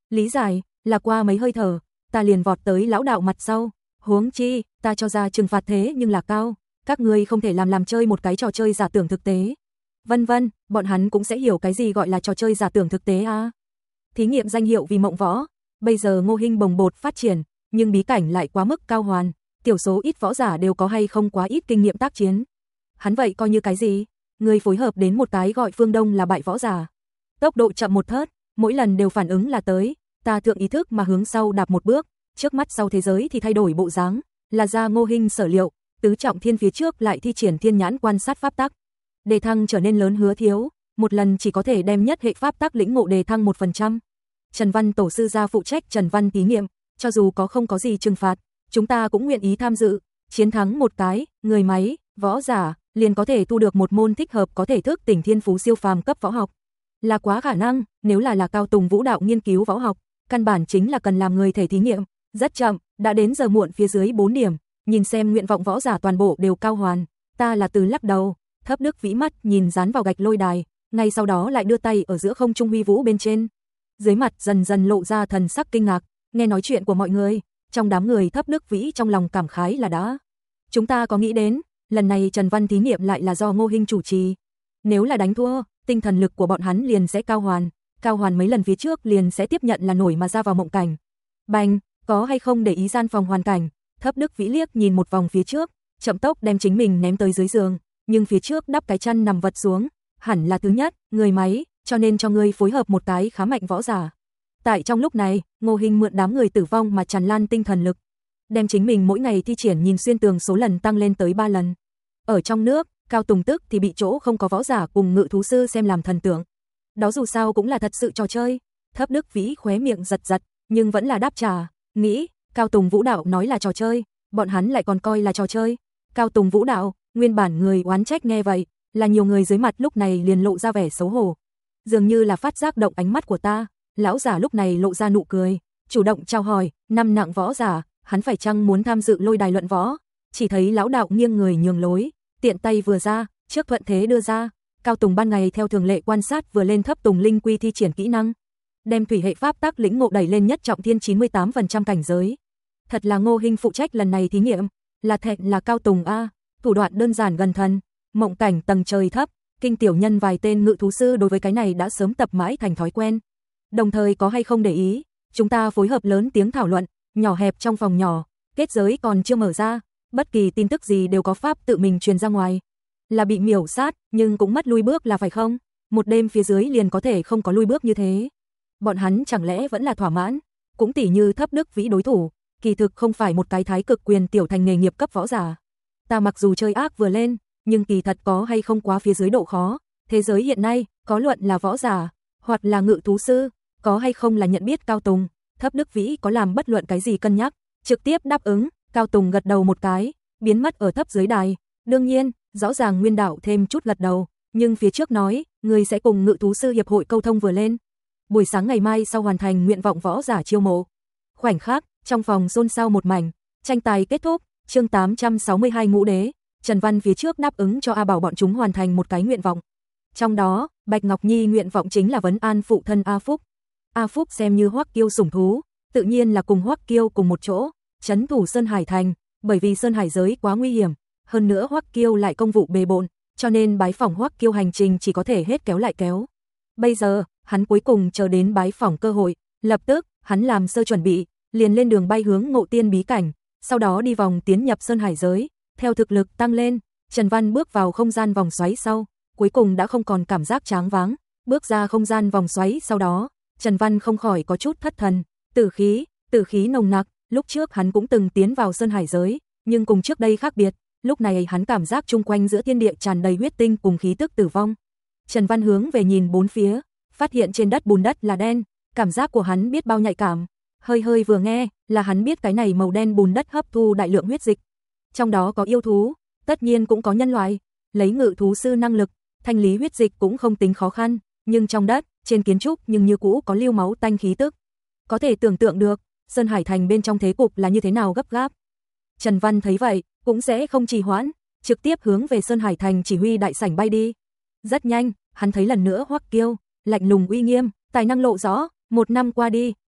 Lý giải, là qua mấy hơi thở, ta liền vọt tới lão đạo mặt sau. Huống chi, ta cho ra trừng phạt thế nhưng là cao, các ngươi không thể làm làm chơi một cái trò chơi giả tưởng thực tế. Vân vân, bọn hắn cũng sẽ hiểu cái gì gọi là trò chơi giả tưởng thực tế a. Thí nghiệm danh hiệu vì mộng võ, bây giờ Ngô Hinh bồng bột phát triển, nhưng bí cảnh lại quá mức cao hoàn, tiểu số ít võ giả đều có hay không quá ít kinh nghiệm tác chiến. Hắn vậy coi như cái gì? Người phối hợp đến một cái gọi Phương Đông là bại võ giả. Tốc độ chậm một thớt, mỗi lần đều phản ứng là tới, ta thượng ý thức mà hướng sau đạp một bước, trước mắt sau thế giới thì thay đổi bộ dáng, là ra Ngô Hinh sở liệu, tứ trọng thiên phía trước lại thi triển thiên nhãn quan sát pháp tắc. Đề thăng trở nên lớn hứa thiếu, một lần chỉ có thể đem nhất hệ pháp tắc lĩnh ngộ đề thăng một phần trăm. Trần Văn tổ sư gia phụ trách Trần Văn thí nghiệm, cho dù có không có gì trừng phạt, chúng ta cũng nguyện ý tham dự, chiến thắng một cái, người máy, võ giả, liền có thể thu được một môn thích hợp có thể thức tỉnh thiên phú siêu phàm cấp võ học. Là quá khả năng, nếu là là cao tùng vũ đạo nghiên cứu võ học, căn bản chính là cần làm người thể thí nghiệm, rất chậm, đã đến giờ muộn phía dưới bốn điểm, nhìn xem nguyện vọng võ giả toàn bộ đều cao hoàn, ta là từ lắc đầu, Thấp Đức Vĩ mắt nhìn dán vào gạch lôi đài, ngay sau đó lại đưa tay ở giữa không trung huy vũ bên trên. Dưới mặt dần dần lộ ra thần sắc kinh ngạc, nghe nói chuyện của mọi người, trong đám người Thấp Đức Vĩ trong lòng cảm khái là đã. Chúng ta có nghĩ đến, lần này Trần Văn thí nghiệm lại là do Ngô Hinh chủ trì. Nếu là đánh thua, tinh thần lực của bọn hắn liền sẽ cao hoàn, cao hoàn mấy lần phía trước liền sẽ tiếp nhận là nổi mà ra vào mộng cảnh. Bành, có hay không để ý gian phòng hoàn cảnh, Thấp Đức Vĩ liếc nhìn một vòng phía trước, chậm tốc đem chính mình ném tới dưới giường, nhưng phía trước đắp cái chăn nằm vật xuống, hẳn là thứ nhất, người máy, cho nên cho ngươi phối hợp một cái khá mạnh võ giả. Tại trong lúc này, Ngô Hinh mượn đám người tử vong mà tràn lan tinh thần lực, đem chính mình mỗi ngày thi triển nhìn xuyên tường số lần tăng lên tới ba lần. Ở trong nước, Cao Tùng tức thì bị chỗ không có võ giả cùng ngự thú sư xem làm thần tượng. Đó dù sao cũng là thật sự trò chơi. Thấp Đức Vĩ khóe miệng giật giật, nhưng vẫn là đáp trả, nghĩ, Cao Tùng vũ đạo nói là trò chơi, bọn hắn lại còn coi là trò chơi. Cao Tùng vũ đạo, nguyên bản người oán trách nghe vậy, là nhiều người dưới mặt lúc này liền lộ ra vẻ xấu hổ. Dường như là phát giác động ánh mắt của ta, lão giả lúc này lộ ra nụ cười, chủ động chào hỏi, năm nặng võ giả, hắn phải chăng muốn tham dự lôi đài luận võ? Chỉ thấy lão đạo nghiêng người nhường lối, tiện tay vừa ra, trước thuận thế đưa ra. Cao Tùng ban ngày theo thường lệ quan sát vừa lên Thấp Tùng linh quy thi triển kỹ năng, đem thủy hệ pháp tắc lĩnh ngộ đẩy lên nhất trọng thiên chín mươi tám phần trăm cảnh giới. Thật là Ngô Hinh phụ trách lần này thí nghiệm, là thẹn là Cao Tùng a, thủ đoạn đơn giản gần thần, mộng cảnh tầng trời thấp, kinh tiểu nhân vài tên ngự thú sư đối với cái này đã sớm tập mãi thành thói quen. Đồng thời có hay không để ý, chúng ta phối hợp lớn tiếng thảo luận, nhỏ hẹp trong phòng nhỏ, kết giới còn chưa mở ra, bất kỳ tin tức gì đều có pháp tự mình truyền ra ngoài. Là bị miểu sát, nhưng cũng mất lui bước là phải không? Một đêm phía dưới liền có thể không có lui bước như thế. Bọn hắn chẳng lẽ vẫn là thỏa mãn? Cũng tỉ như Thấp Đức Vĩ đối thủ, kỳ thực không phải một cái thái cực quyền tiểu thành nghề nghiệp cấp võ giả. Ta mặc dù chơi ác vừa lên, nhưng kỳ thật có hay không quá phía dưới độ khó. Thế giới hiện nay, có luận là võ giả, hoặc là ngự thú sư, có hay không là nhận biết Cao Tùng. Thấp Đức Vĩ có làm bất luận cái gì cân nhắc, trực tiếp đáp ứng. Cao Tùng gật đầu một cái, biến mất ở thấp dưới đài. Đương nhiên, rõ ràng Nguyên Đạo thêm chút gật đầu, nhưng phía trước nói, người sẽ cùng ngự thú sư hiệp hội câu thông vừa lên. Buổi sáng ngày mai sau hoàn thành nguyện vọng võ giả chiêu mộ. Khoảnh khắc, trong phòng xôn xao một mảnh, tranh tài kết thúc, chương tám trăm sáu mươi hai Ngũ Đế, Trần Văn phía trước đáp ứng cho A Bảo bọn chúng hoàn thành một cái nguyện vọng. Trong đó, Bạch Ngọc Nhi nguyện vọng chính là vấn an phụ thân A Phúc. A Phúc xem như Hoắc Kiêu sủng thú, tự nhiên là cùng Hoắc Kiêu cùng một chỗ, trấn thủ Sơn Hải Thành, bởi vì Sơn Hải giới quá nguy hiểm, hơn nữa Hoắc Kiêu lại công vụ bề bộn, cho nên bái phỏng Hoắc Kiêu hành trình chỉ có thể hết kéo lại kéo. Bây giờ, hắn cuối cùng chờ đến bái phỏng cơ hội, lập tức, hắn làm sơ chuẩn bị, liền lên đường bay hướng Ngộ Tiên bí cảnh, sau đó đi vòng tiến nhập Sơn Hải giới, theo thực lực tăng lên, Trần Văn bước vào không gian vòng xoáy sau, cuối cùng đã không còn cảm giác choáng váng, bước ra không gian vòng xoáy sau đó, Trần Văn không khỏi có chút thất thần, tử khí, tử khí nồng nặc, lúc trước hắn cũng từng tiến vào Sơn Hải giới, nhưng cùng trước đây khác biệt, lúc này hắn cảm giác chung quanh giữa thiên địa tràn đầy huyết tinh cùng khí tức tử vong. Trần Văn hướng về nhìn bốn phía, phát hiện trên đất bùn đất là đen, cảm giác của hắn biết bao nhạy cảm, hơi hơi vừa nghe, là hắn biết cái này màu đen bùn đất hấp thu đại lượng huyết dịch. Trong đó có yêu thú, tất nhiên cũng có nhân loại, lấy ngự thú sư năng lực, thanh lý huyết dịch cũng không tính khó khăn, nhưng trong đất, trên kiến trúc nhưng như cũ có lưu máu tanh khí tức. Có thể tưởng tượng được, Sơn Hải Thành bên trong thế cục là như thế nào gấp gáp. Trần Văn thấy vậy, cũng sẽ không trì hoãn, trực tiếp hướng về Sơn Hải Thành chỉ huy đại sảnh bay đi. Rất nhanh, hắn thấy lần nữa Hoắc Kiêu, lạnh lùng uy nghiêm, tài năng lộ rõ, một năm qua đi,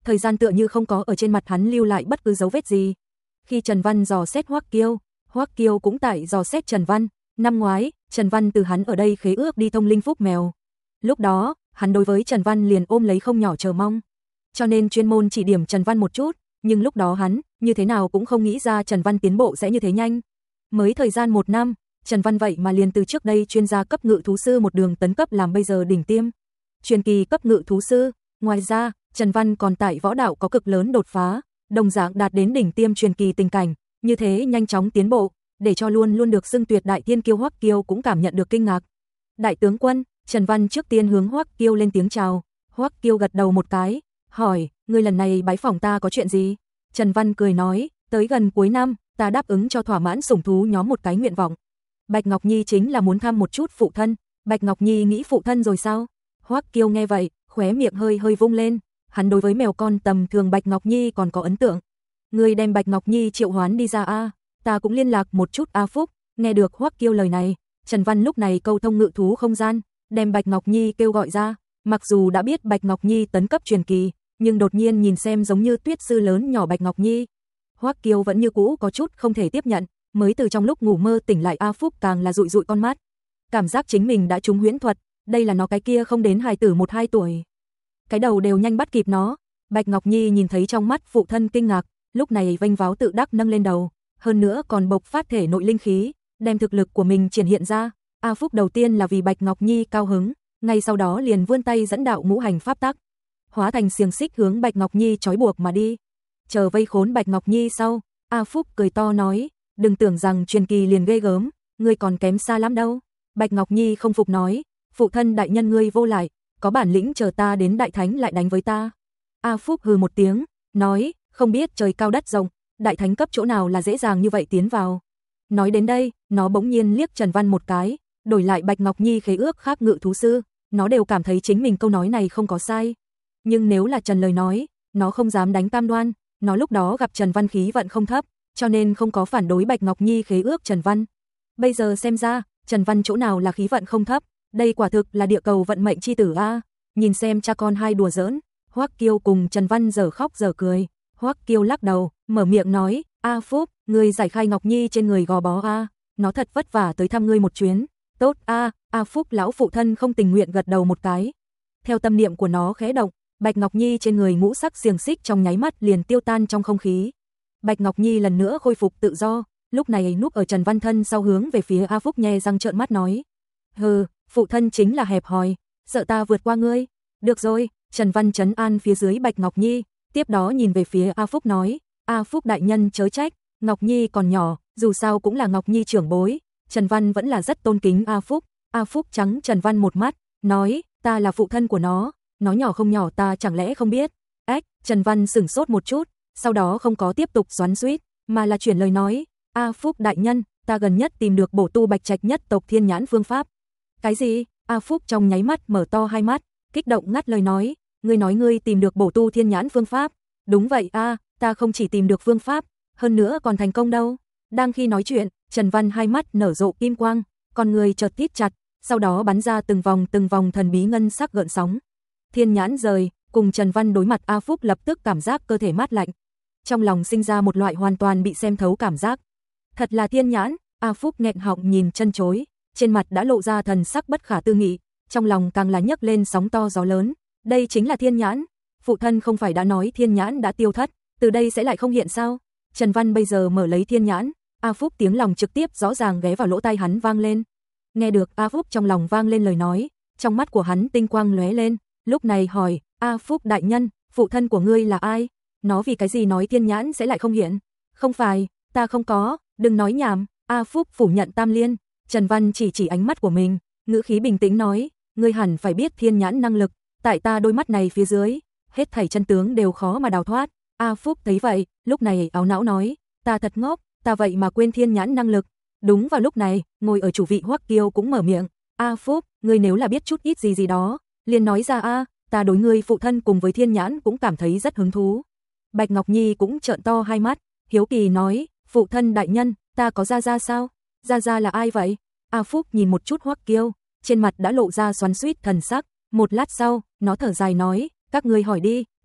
thời gian tựa như không có ở trên mặt hắn lưu lại bất cứ dấu vết gì. Khi Trần Văn dò xét Hoắc Kiêu, Hoắc Kiêu cũng tại dò xét Trần Văn. Năm ngoái, Trần Văn từ hắn ở đây khế ước đi thông linh phúc mèo. Lúc đó, hắn đối với Trần Văn liền ôm lấy không nhỏ chờ mong. Cho nên chuyên môn chỉ điểm Trần Văn một chút, nhưng lúc đó hắn, như thế nào cũng không nghĩ ra Trần Văn tiến bộ sẽ như thế nhanh. Mới thời gian một năm, Trần Văn vậy mà liền từ trước đây chuyên gia cấp ngự thú sư một đường tấn cấp làm bây giờ đỉnh tiêm. Truyền kỳ cấp ngự thú sư, ngoài ra, Trần Văn còn tại võ đạo có cực lớn đột phá, đồng dạng đạt đến đỉnh tiêm truyền kỳ tình cảnh, như thế nhanh chóng tiến bộ, để cho luôn luôn được xưng tuyệt đại thiên kiêu Hoắc Kiêu cũng cảm nhận được kinh ngạc. Đại tướng quân, Trần Văn trước tiên hướng Hoắc Kiêu lên tiếng chào, Hoắc Kiêu gật đầu một cái, hỏi, ngươi lần này bái phỏng ta có chuyện gì? Trần Văn cười nói, tới gần cuối năm, ta đáp ứng cho thỏa mãn sủng thú nhóm một cái nguyện vọng. Bạch Ngọc Nhi chính là muốn thăm một chút phụ thân, Bạch Ngọc Nhi nghĩ phụ thân rồi sao? Hoắc Kiêu nghe vậy, khóe miệng hơi hơi vung lên, hắn đối với mèo con tầm thường Bạch Ngọc Nhi còn có ấn tượng. Ngươi đem Bạch Ngọc Nhi triệu hoán đi ra a, ta cũng liên lạc một chút a Phúc. Nghe được Hoắc Kiêu lời này, Trần Văn lúc này câu thông ngự thú không gian, đem Bạch Ngọc Nhi kêu gọi ra, mặc dù đã biết Bạch Ngọc Nhi tấn cấp truyền kỳ, nhưng đột nhiên nhìn xem giống như tuyết sư lớn nhỏ Bạch Ngọc Nhi, Hoắc Kiêu vẫn như cũ có chút không thể tiếp nhận, mới từ trong lúc ngủ mơ tỉnh lại a Phúc càng là dụi dụi con mắt. Cảm giác chính mình đã trúng huyễn thuật, đây là nó cái kia không đến hài tử một hai tuổi. Cái đầu đều nhanh bắt kịp nó. Bạch Ngọc Nhi nhìn thấy trong mắt phụ thân kinh ngạc, lúc này vênh váo tự đắc nâng lên đầu, hơn nữa còn bộc phát thể nội linh khí, đem thực lực của mình triển hiện ra. A Phúc đầu tiên là vì Bạch Ngọc Nhi cao hứng, ngay sau đó liền vươn tay dẫn đạo ngũ hành pháp tắc, hóa thành xiềng xích hướng Bạch Ngọc Nhi trói buộc mà đi. Chờ vây khốn Bạch Ngọc Nhi sau, A Phúc cười to nói, đừng tưởng rằng truyền kỳ liền ghê gớm, ngươi còn kém xa lắm đâu. Bạch Ngọc Nhi không phục nói, phụ thân đại nhân ngươi vô lại, có bản lĩnh chờ ta đến đại thánh lại đánh với ta. A Phúc hừ một tiếng, nói, không biết trời cao đất rộng, đại thánh cấp chỗ nào là dễ dàng như vậy tiến vào. Nói đến đây, nó bỗng nhiên liếc Trần Văn một cái, đổi lại Bạch Ngọc Nhi khế ước khác ngự thú sư, nó đều cảm thấy chính mình câu nói này không có sai. Nhưng nếu là Trần lời nói, nó không dám đánh cam đoan, nó lúc đó gặp Trần Văn khí vận không thấp, cho nên không có phản đối Bạch Ngọc Nhi khế ước Trần Văn. Bây giờ xem ra, Trần Văn chỗ nào là khí vận không thấp, đây quả thực là địa cầu vận mệnh chi tử a. Nhìn xem cha con hai đùa giỡn, Hoắc Kiêu cùng Trần Văn giờ khóc giờ cười. Hoắc Kiêu lắc đầu, mở miệng nói, A Phúc, ngươi giải khai Ngọc Nhi trên người gò bó a, nó thật vất vả tới thăm ngươi một chuyến. Tốt a, A Phúc lão phụ thân không tình nguyện gật đầu một cái. Theo tâm niệm của nó khẽ động, Bạch Ngọc Nhi trên người ngũ sắc xiềng xích trong nháy mắt liền tiêu tan trong không khí. Bạch Ngọc Nhi lần nữa khôi phục tự do, lúc này núp ở Trần Văn thân sau hướng về phía A Phúc nhe răng trợn mắt nói, hừ, phụ thân chính là hẹp hòi, sợ ta vượt qua ngươi. Được rồi, Trần Văn trấn an phía dưới Bạch Ngọc Nhi, tiếp đó nhìn về phía A Phúc nói, A Phúc đại nhân chớ trách, Ngọc Nhi còn nhỏ, dù sao cũng là Ngọc Nhi trưởng bối. Trần Văn vẫn là rất tôn kính A Phúc. A Phúc trắng Trần Văn một mắt, nói, ta là phụ thân của nó, nó nhỏ không nhỏ ta chẳng lẽ không biết. Ếch, Trần Văn sửng sốt một chút, sau đó không có tiếp tục xoắn xuýt, mà là chuyển lời nói, A Phúc đại nhân, ta gần nhất tìm được bổ tu bạch trạch nhất tộc thiên nhãn phương pháp. Cái gì? A Phúc trong nháy mắt mở to hai mắt, kích động ngắt lời nói, ngươi nói ngươi tìm được bổ tu thiên nhãn phương pháp? Đúng vậy a, ta không chỉ tìm được phương pháp, hơn nữa còn thành công đâu. Đang khi nói chuyện, Trần Văn hai mắt nở rộ kim quang, con người chợt thít chặt, sau đó bắn ra từng vòng từng vòng thần bí ngân sắc gợn sóng. Thiên nhãn rời, cùng Trần Văn đối mặt A Phúc lập tức cảm giác cơ thể mát lạnh. Trong lòng sinh ra một loại hoàn toàn bị xem thấu cảm giác. Thật là thiên nhãn, A Phúc nghẹn họng nhìn chân chối, trên mặt đã lộ ra thần sắc bất khả tư nghị, trong lòng càng là nhấc lên sóng to gió lớn. Đây chính là thiên nhãn, phụ thân không phải đã nói thiên nhãn đã tiêu thất, từ đây sẽ lại không hiện sao? Trần Văn bây giờ mở lấy thiên nhãn, A Phúc tiếng lòng trực tiếp rõ ràng ghé vào lỗ tai hắn vang lên. Nghe được A Phúc trong lòng vang lên lời nói, trong mắt của hắn tinh quang lóe lên, lúc này hỏi, A Phúc đại nhân, phụ thân của ngươi là ai? Nó vì cái gì nói thiên nhãn sẽ lại không hiện? Không phải, ta không có, đừng nói nhảm. A Phúc phủ nhận tam liên. Trần Văn chỉ chỉ ánh mắt của mình, ngữ khí bình tĩnh nói, ngươi hẳn phải biết thiên nhãn năng lực, tại ta đôi mắt này phía dưới, hết thảy chân tướng đều khó mà đào thoát. A Phúc thấy vậy, lúc này áo não nói, ta thật ngốc, ta vậy mà quên thiên nhãn năng lực. Đúng vào lúc này, ngồi ở chủ vị Hoắc Kiêu cũng mở miệng, A Phúc, ngươi nếu là biết chút ít gì gì đó, liền nói ra a, ta đối ngươi phụ thân cùng với thiên nhãn cũng cảm thấy rất hứng thú. Bạch Ngọc Nhi cũng trợn to hai mắt, hiếu kỳ nói, phụ thân đại nhân, ta có gia gia sao? Gia gia là ai vậy? A Phúc nhìn một chút Hoắc Kiêu, trên mặt đã lộ ra xoắn xuýt thần sắc, một lát sau, nó thở dài nói, các ngươi hỏi đi,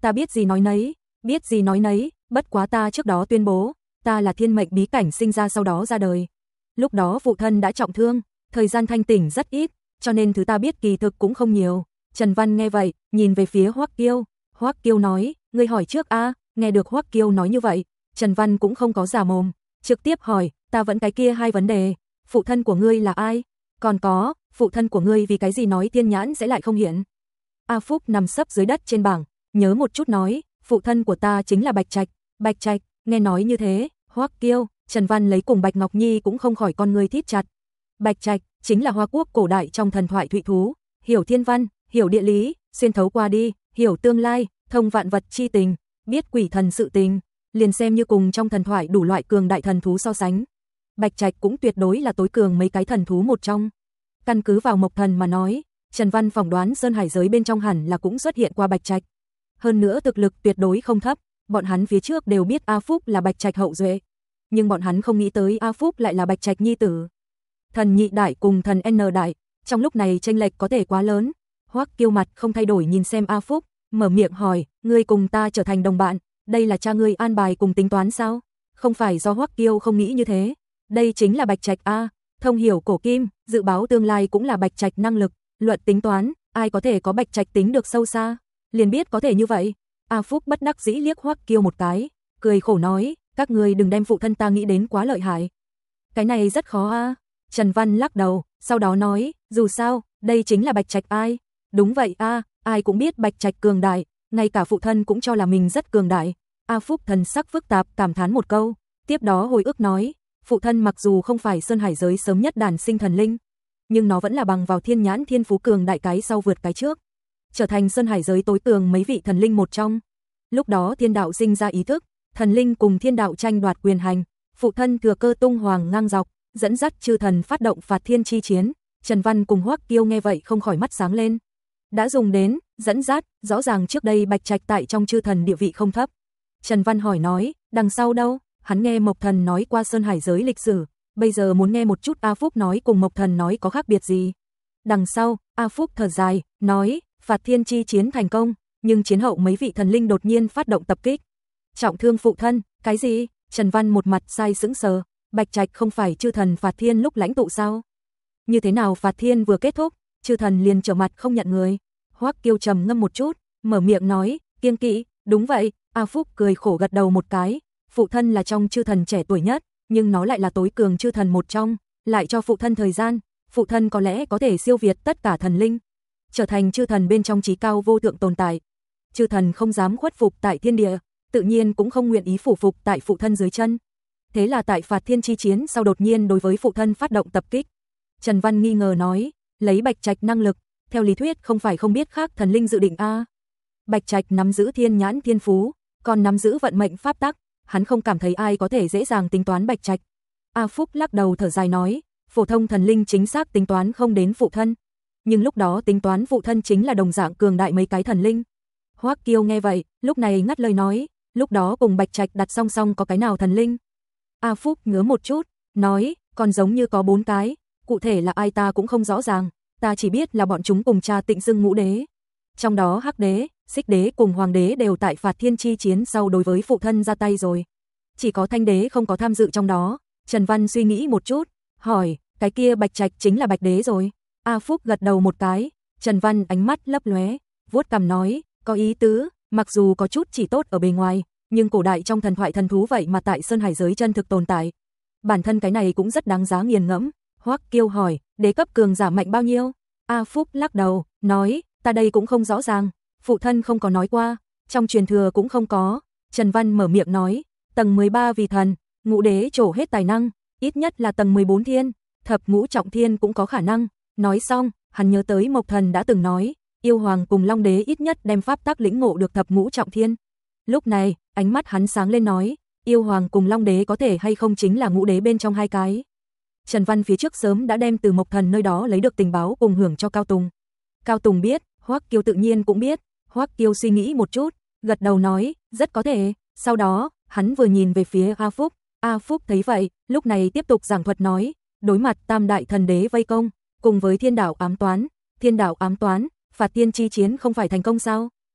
ta biết gì nói nấy, biết gì nói nấy, bất quá ta trước đó tuyên bố, ta là thiên mệnh bí cảnh sinh ra sau đó ra đời. Lúc đó phụ thân đã trọng thương, thời gian thanh tỉnh rất ít, cho nên thứ ta biết kỳ thực cũng không nhiều. Trần Văn nghe vậy, nhìn về phía Hoắc Kiêu, Hoắc Kiêu nói, ngươi hỏi trước a. Nghe được Hoắc Kiêu nói như vậy, Trần Văn cũng không có giả mồm, trực tiếp hỏi, ta vẫn cái kia hai vấn đề, phụ thân của ngươi là ai? Còn có, phụ thân của ngươi vì cái gì nói thiên nhãn sẽ lại không hiện? A Phúc nằm sấp dưới đất trên bảng, nhớ một chút nói, phụ thân của ta chính là Bạch Trạch. Bạch Trạch, nghe nói như thế, Hoắc Kiêu, Trần Văn lấy cùng Bạch Ngọc Nhi cũng không khỏi con người thít chặt. Bạch Trạch chính là Hoa Quốc cổ đại trong thần thoại thụy thú, hiểu thiên văn, hiểu địa lý, xuyên thấu qua đi, hiểu tương lai, thông vạn vật chi tình, biết quỷ thần sự tình, liền xem như cùng trong thần thoại đủ loại cường đại thần thú so sánh. Bạch Trạch cũng tuyệt đối là tối cường mấy cái thần thú một trong. Căn cứ vào Mộc Thần mà nói, Trần Văn phỏng đoán Sơn Hải giới bên trong hẳn là cũng xuất hiện qua Bạch Trạch. Hơn nữa thực lực tuyệt đối không thấp, bọn hắn phía trước đều biết A Phúc là Bạch Trạch hậu duệ, nhưng bọn hắn không nghĩ tới A Phúc lại là Bạch Trạch nhi tử. Thần nhị đại cùng thần N đại, trong lúc này chênh lệch có thể quá lớn. Hoắc Kiêu mặt không thay đổi nhìn xem A Phúc, mở miệng hỏi, ngươi cùng ta trở thành đồng bạn, đây là cha ngươi an bài cùng tính toán sao? Không phải do Hoắc Kiêu không nghĩ như thế, đây chính là Bạch Trạch a, thông hiểu cổ kim, dự báo tương lai cũng là Bạch Trạch năng lực, luận tính toán, ai có thể có Bạch Trạch tính được sâu xa, liền biết có thể như vậy. A Phúc bất đắc dĩ liếc Hoắc Kiêu một cái, cười khổ nói, các ngươi đừng đem phụ thân ta nghĩ đến quá lợi hại. Cái này rất khó a. Trần Văn lắc đầu, sau đó nói, dù sao, đây chính là Bạch Trạch ai? Đúng vậy a, ai cũng biết Bạch Trạch cường đại, ngay cả phụ thân cũng cho là mình rất cường đại. A Phúc thần sắc phức tạp cảm thán một câu, tiếp đó hồi ức nói, phụ thân mặc dù không phải Sơn Hải giới sớm nhất đản sinh thần linh, nhưng nó vẫn là bằng vào thiên nhãn thiên phú cường đại cái sau vượt cái trước, trở thành Sơn Hải giới tối cường mấy vị thần linh một trong. Lúc đó thiên đạo sinh ra ý thức, thần linh cùng thiên đạo tranh đoạt quyền hành, phụ thân thừa cơ tung hoàng ngang dọc, dẫn dắt chư thần phát động phạt thiên chi chiến. Trần Văn cùng Hoắc Kiêu nghe vậy không khỏi mắt sáng lên. Đã dùng đến dẫn dắt, rõ ràng trước đây Bạch Trạch tại trong chư thần địa vị không thấp. Trần Văn hỏi nói, đằng sau đâu? Hắn nghe Mộc Thần nói qua Sơn Hải giới lịch sử, bây giờ muốn nghe một chút A Phúc nói cùng Mộc Thần nói có khác biệt gì. Đằng sau, A Phúc thở dài, nói, phạt thiên chi chiến thành công, nhưng chiến hậu mấy vị thần linh đột nhiên phát động tập kích, trọng thương phụ thân. Cái gì? Trần Văn một mặt sai sững sờ, Bạch Trạch không phải chư thần phạt thiên lúc lãnh tụ sao? Như thế nào phạt thiên vừa kết thúc, chư thần liền trở mặt không nhận người? Hoắc Kiêu trầm ngâm một chút, mở miệng nói, kiêng kỵ, đúng vậy. A Phúc cười khổ gật đầu một cái, phụ thân là trong chư thần trẻ tuổi nhất, nhưng nó lại là tối cường chư thần một trong, lại cho phụ thân thời gian, phụ thân có lẽ có thể siêu việt tất cả thần linh, trở thành chư thần bên trong chí cao vô thượng tồn tại. Chư thần không dám khuất phục tại thiên địa, tự nhiên cũng không nguyện ý phủ phục tại phụ thân dưới chân. Thế là tại phạt thiên chi chiến sau đột nhiên đối với phụ thân phát động tập kích. Trần Văn nghi ngờ nói, lấy Bạch Trạch năng lực, theo lý thuyết không phải không biết khác thần linh dự định a. Bạch Trạch nắm giữ thiên nhãn thiên phú, còn nắm giữ vận mệnh pháp tắc, hắn không cảm thấy ai có thể dễ dàng tính toán Bạch Trạch. A Phúc lắc đầu thở dài nói, phổ thông thần linh chính xác tính toán không đến phụ thân, nhưng lúc đó tính toán phụ thân chính là đồng dạng cường đại mấy cái thần linh. Hoắc Kiêu nghe vậy, lúc này ngắt lời nói, lúc đó cùng Bạch Trạch đặt song song có cái nào thần linh? A Phúc ngớ một chút, nói, còn giống như có bốn cái, cụ thể là ai ta cũng không rõ ràng, ta chỉ biết là bọn chúng cùng cha Tịnh xưng ngũ đế. Trong đó Hắc đế, Xích đế cùng Hoàng đế đều tại phạt thiên chi chiến sau đối với phụ thân ra tay rồi. Chỉ có Thanh đế không có tham dự trong đó. Trần Văn suy nghĩ một chút, hỏi, cái kia Bạch Trạch chính là Bạch đế rồi. A Phúc gật đầu một cái, Trần Văn ánh mắt lấp lóe, vuốt cằm nói, có ý tứ, mặc dù có chút chỉ tốt ở bề ngoài, nhưng cổ đại trong thần thoại thần thú vậy mà tại Sơn Hải giới chân thực tồn tại. Bản thân cái này cũng rất đáng giá nghiền ngẫm. Hoắc Kiêu hỏi, đế cấp cường giả mạnh bao nhiêu? A Phúc lắc đầu, nói, ta đây cũng không rõ ràng, phụ thân không có nói qua, trong truyền thừa cũng không có. Trần Văn mở miệng nói, tầng mười ba vì thần, ngũ đế trổ hết tài năng, ít nhất là tầng mười bốn thiên, thập ngũ trọng thiên cũng có khả năng. Nói xong, hắn nhớ tới Mộc Thần đã từng nói, yêu hoàng cùng long đế ít nhất đem pháp tắc lĩnh ngộ được thập ngũ trọng thiên. Lúc này, ánh mắt hắn sáng lên nói, yêu hoàng cùng long đế có thể hay không chính là ngũ đế bên trong hai cái. Trần Văn phía trước sớm đã đem từ Mộc Thần nơi đó lấy được tình báo cùng hưởng cho Cao Tùng. Cao Tùng biết, Hoắc Kiêu tự nhiên cũng biết. Hoắc Kiêu suy nghĩ một chút, gật đầu nói, rất có thể. Sau đó, hắn vừa nhìn về phía A Phúc, A Phúc thấy vậy, lúc này tiếp tục giảng thuật nói, đối mặt tam đại thần đế vây công, cùng với thiên đạo ám toán, thiên đạo ám toán, phạt tiên chi chiến không phải thành công sao?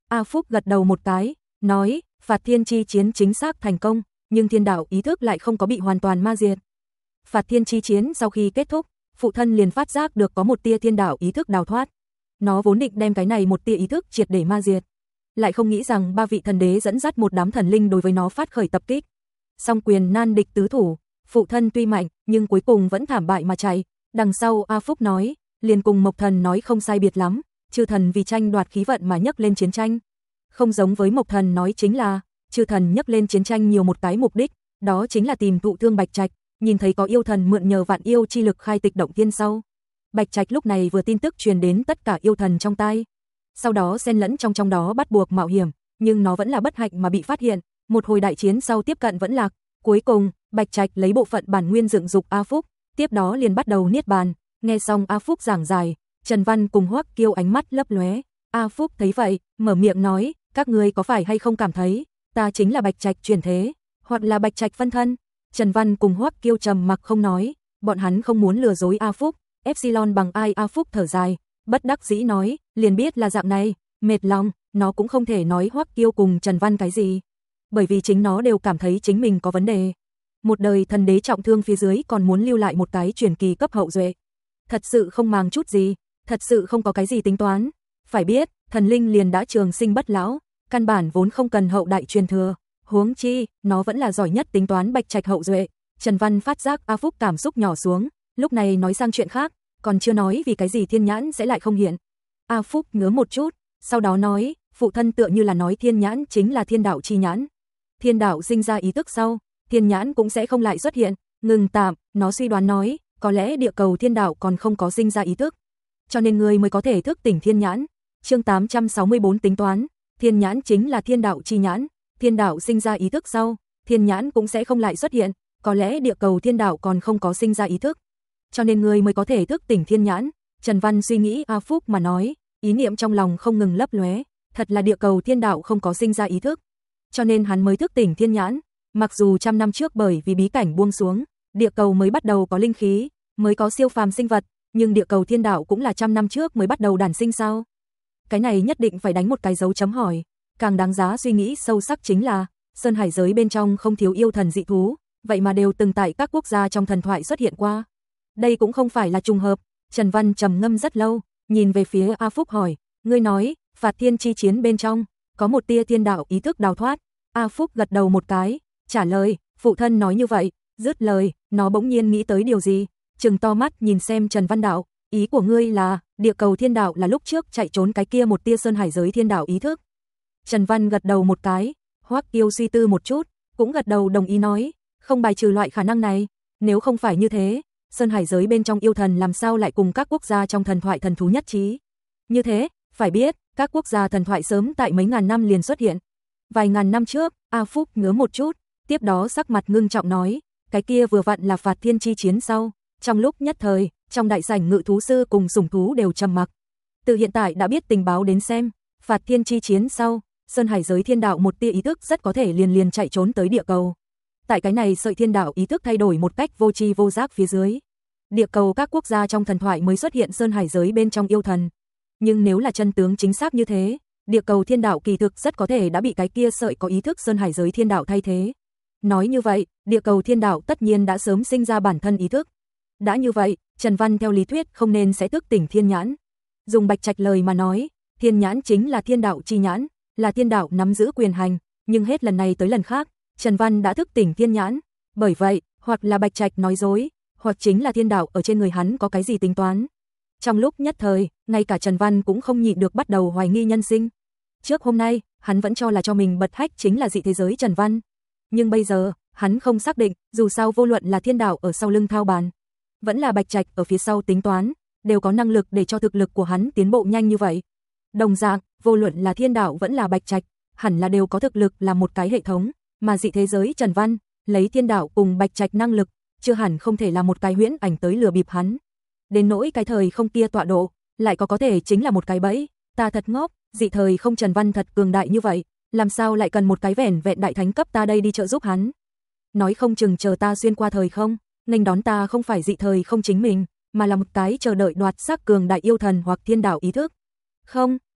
A Phúc gật đầu một cái, nói, phạt thiên chi chiến chính xác thành công, nhưng thiên đạo ý thức lại không có bị hoàn toàn ma diệt. Phạt thiên chi chiến sau khi kết thúc, phụ thân liền phát giác được có một tia thiên đạo ý thức đào thoát. Nó vốn định đem cái này một tia ý thức triệt để ma diệt, lại không nghĩ rằng ba vị thần đế dẫn dắt một đám thần linh đối với nó phát khởi tập kích. Song quyền nan địch tứ thủ, phụ thân tuy mạnh, nhưng cuối cùng vẫn thảm bại mà chạy. Đằng sau A Phúc nói, liền cùng Mộc Thần nói không sai biệt lắm, chư thần vì tranh đoạt khí vận mà nhấc lên chiến tranh. Không giống với Mộc Thần nói chính là, chư thần nhấc lên chiến tranh nhiều một cái mục đích, đó chính là tìm thụ thương Bạch Trạch, nhìn thấy có yêu thần mượn nhờ vạn yêu chi lực khai tịch động thiên sau. Bạch Trạch lúc này vừa tin tức truyền đến tất cả yêu thần trong tai. Sau đó xen lẫn trong trong đó bắt buộc mạo hiểm, nhưng nó vẫn là bất hạnh mà bị phát hiện, một hồi đại chiến sau tiếp cận vẫn lạc. Cuối cùng, Bạch Trạch lấy bộ phận bản nguyên dựng dục A Phúc, tiếp đó liền bắt đầu niết bàn. Nghe xong A Phúc giảng giải, Trần Văn cùng Hoắc Kiêu ánh mắt lấp lóe. A Phúc thấy vậy, mở miệng nói, các ngươi có phải hay không cảm thấy, ta chính là Bạch Trạch chuyển thế, hoặc là Bạch Trạch phân thân? Trần Văn cùng Hoắc Kiêu trầm mặc không nói, bọn hắn không muốn lừa dối A Phúc. Epsilon bằng ai? A Phúc thở dài, bất đắc dĩ nói, liền biết là dạng này, mệt lòng, nó cũng không thể nói Hoắc Kiêu cùng Trần Văn cái gì, bởi vì chính nó đều cảm thấy chính mình có vấn đề. Một đời thần đế trọng thương phía dưới còn muốn lưu lại một cái truyền kỳ cấp hậu duệ, thật sự không màng chút gì, thật sự không có cái gì tính toán. Phải biết, thần linh liền đã trường sinh bất lão, căn bản vốn không cần hậu đại truyền thừa, huống chi, nó vẫn là giỏi nhất tính toán Bạch Trạch hậu duệ. Trần Văn phát giác A Phúc cảm xúc nhỏ xuống, lúc này nói sang chuyện khác, còn chưa nói vì cái gì thiên nhãn sẽ lại không hiện. A Phúc ngớ một chút, sau đó nói, phụ thân tựa như là nói thiên nhãn chính là thiên đạo chi nhãn. Thiên đạo sinh ra ý thức sau, thiên nhãn cũng sẽ không lại xuất hiện. Ngừng tạm, nó suy đoán nói, có lẽ địa cầu thiên đạo còn không có sinh ra ý thức, cho nên người mới có thể thức tỉnh thiên nhãn. Chương tám trăm sáu mươi bốn tính toán, thiên nhãn chính là thiên đạo chi nhãn, thiên đạo sinh ra ý thức sau, thiên nhãn cũng sẽ không lại xuất hiện, có lẽ địa cầu thiên đạo còn không có sinh ra ý thức, cho nên người mới có thể thức tỉnh thiên nhãn. Trần Văn suy nghĩ A Phúc mà nói, ý niệm trong lòng không ngừng lấp lóe, thật là địa cầu thiên đạo không có sinh ra ý thức, cho nên hắn mới thức tỉnh thiên nhãn. Mặc dù trăm năm trước bởi vì bí cảnh buông xuống, địa cầu mới bắt đầu có linh khí, mới có siêu phàm sinh vật, nhưng địa cầu thiên đạo cũng là trăm năm trước mới bắt đầu đản sinh sao? Cái này nhất định phải đánh một cái dấu chấm hỏi. Càng đáng giá suy nghĩ sâu sắc chính là, Sơn Hải giới bên trong không thiếu yêu thần dị thú, vậy mà đều từng tại các quốc gia trong thần thoại xuất hiện qua. Đây cũng không phải là trùng hợp. Trần Văn trầm ngâm rất lâu, nhìn về phía A Phúc hỏi, ngươi nói, phạt thiên chi chiến bên trong, có một tia thiên đạo ý thức đào thoát. A Phúc gật đầu một cái, trả lời, phụ thân nói như vậy. Dứt lời, nó bỗng nhiên nghĩ tới điều gì, trừng to mắt nhìn xem Trần Văn đạo, ý của ngươi là, địa cầu thiên đạo là lúc trước chạy trốn cái kia một tia Sơn Hải giới thiên đạo ý thức? Trần Văn gật đầu một cái, Hoắc Kiêu suy tư một chút, cũng gật đầu đồng ý nói, không bài trừ loại khả năng này. Nếu không phải như thế, Sơn Hải giới bên trong yêu thần làm sao lại cùng các quốc gia trong thần thoại thần thú nhất trí? Như thế, phải biết, các quốc gia thần thoại sớm tại mấy ngàn năm liền xuất hiện. Vài ngàn năm trước, A Phúc ngớ một chút, tiếp đó sắc mặt ngưng trọng nói, cái kia vừa vặn là phạt thiên chi chiến sau. Trong lúc nhất thời, trong đại sảnh ngự thú sư cùng sủng thú đều trầm mặc. Từ hiện tại đã biết tình báo đến xem, phạt thiên chi chiến sau, Sơn Hải giới thiên đạo một tia ý thức rất có thể liền liền chạy trốn tới địa cầu. Tại cái này sợi thiên đạo ý thức thay đổi một cách vô tri vô giác phía dưới, địa cầu các quốc gia trong thần thoại mới xuất hiện Sơn Hải giới bên trong yêu thần. Nhưng nếu là chân tướng chính xác như thế, địa cầu thiên đạo kỳ thực rất có thể đã bị cái kia sợi có ý thức Sơn Hải giới thiên đạo thay thế. Nói như vậy, địa cầu thiên đạo tất nhiên đã sớm sinh ra bản thân ý thức. Đã như vậy, Trần Văn theo lý thuyết không nên sẽ thức tỉnh thiên nhãn. Dùng Bạch Trạch lời mà nói, thiên nhãn chính là thiên đạo chi nhãn, là thiên đạo nắm giữ quyền hành, nhưng hết lần này tới lần khác, Trần Văn đã thức tỉnh thiên nhãn. Bởi vậy, hoặc là Bạch Trạch nói dối, hoặc chính là thiên đạo ở trên người hắn có cái gì tính toán. Trong lúc nhất thời, ngay cả Trần Văn cũng không nhịn được bắt đầu hoài nghi nhân sinh. Trước hôm nay, hắn vẫn cho là cho mình bật hách chính là dị thế giới Trần Văn. Nhưng bây giờ, hắn không xác định, dù sao vô luận là thiên đạo ở sau lưng thao bàn, vẫn là Bạch Trạch ở phía sau tính toán, đều có năng lực để cho thực lực của hắn tiến bộ nhanh như vậy. Đồng dạng, vô luận là thiên đạo vẫn là Bạch Trạch, hẳn là đều có thực lực là một cái hệ thống, mà dị thế giới Trần Văn, lấy thiên đạo cùng Bạch Trạch năng lực, chưa hẳn không thể là một cái huyễn ảnh tới lừa bịp hắn. Đến nỗi cái thời không kia tọa độ, lại có có thể chính là một cái bẫy. Ta thật ngốc, dị thời không Trần Văn thật cường đại như vậy, làm sao lại cần một cái vẻn vẹn đại thánh cấp ta đây đi trợ giúp hắn? Nói không chừng chờ ta xuyên qua thời không, nghênh đón ta không phải dị thời không chính mình, mà là một cái chờ đợi đoạt xác cường đại yêu thần hoặc thiên đạo ý thức. Không,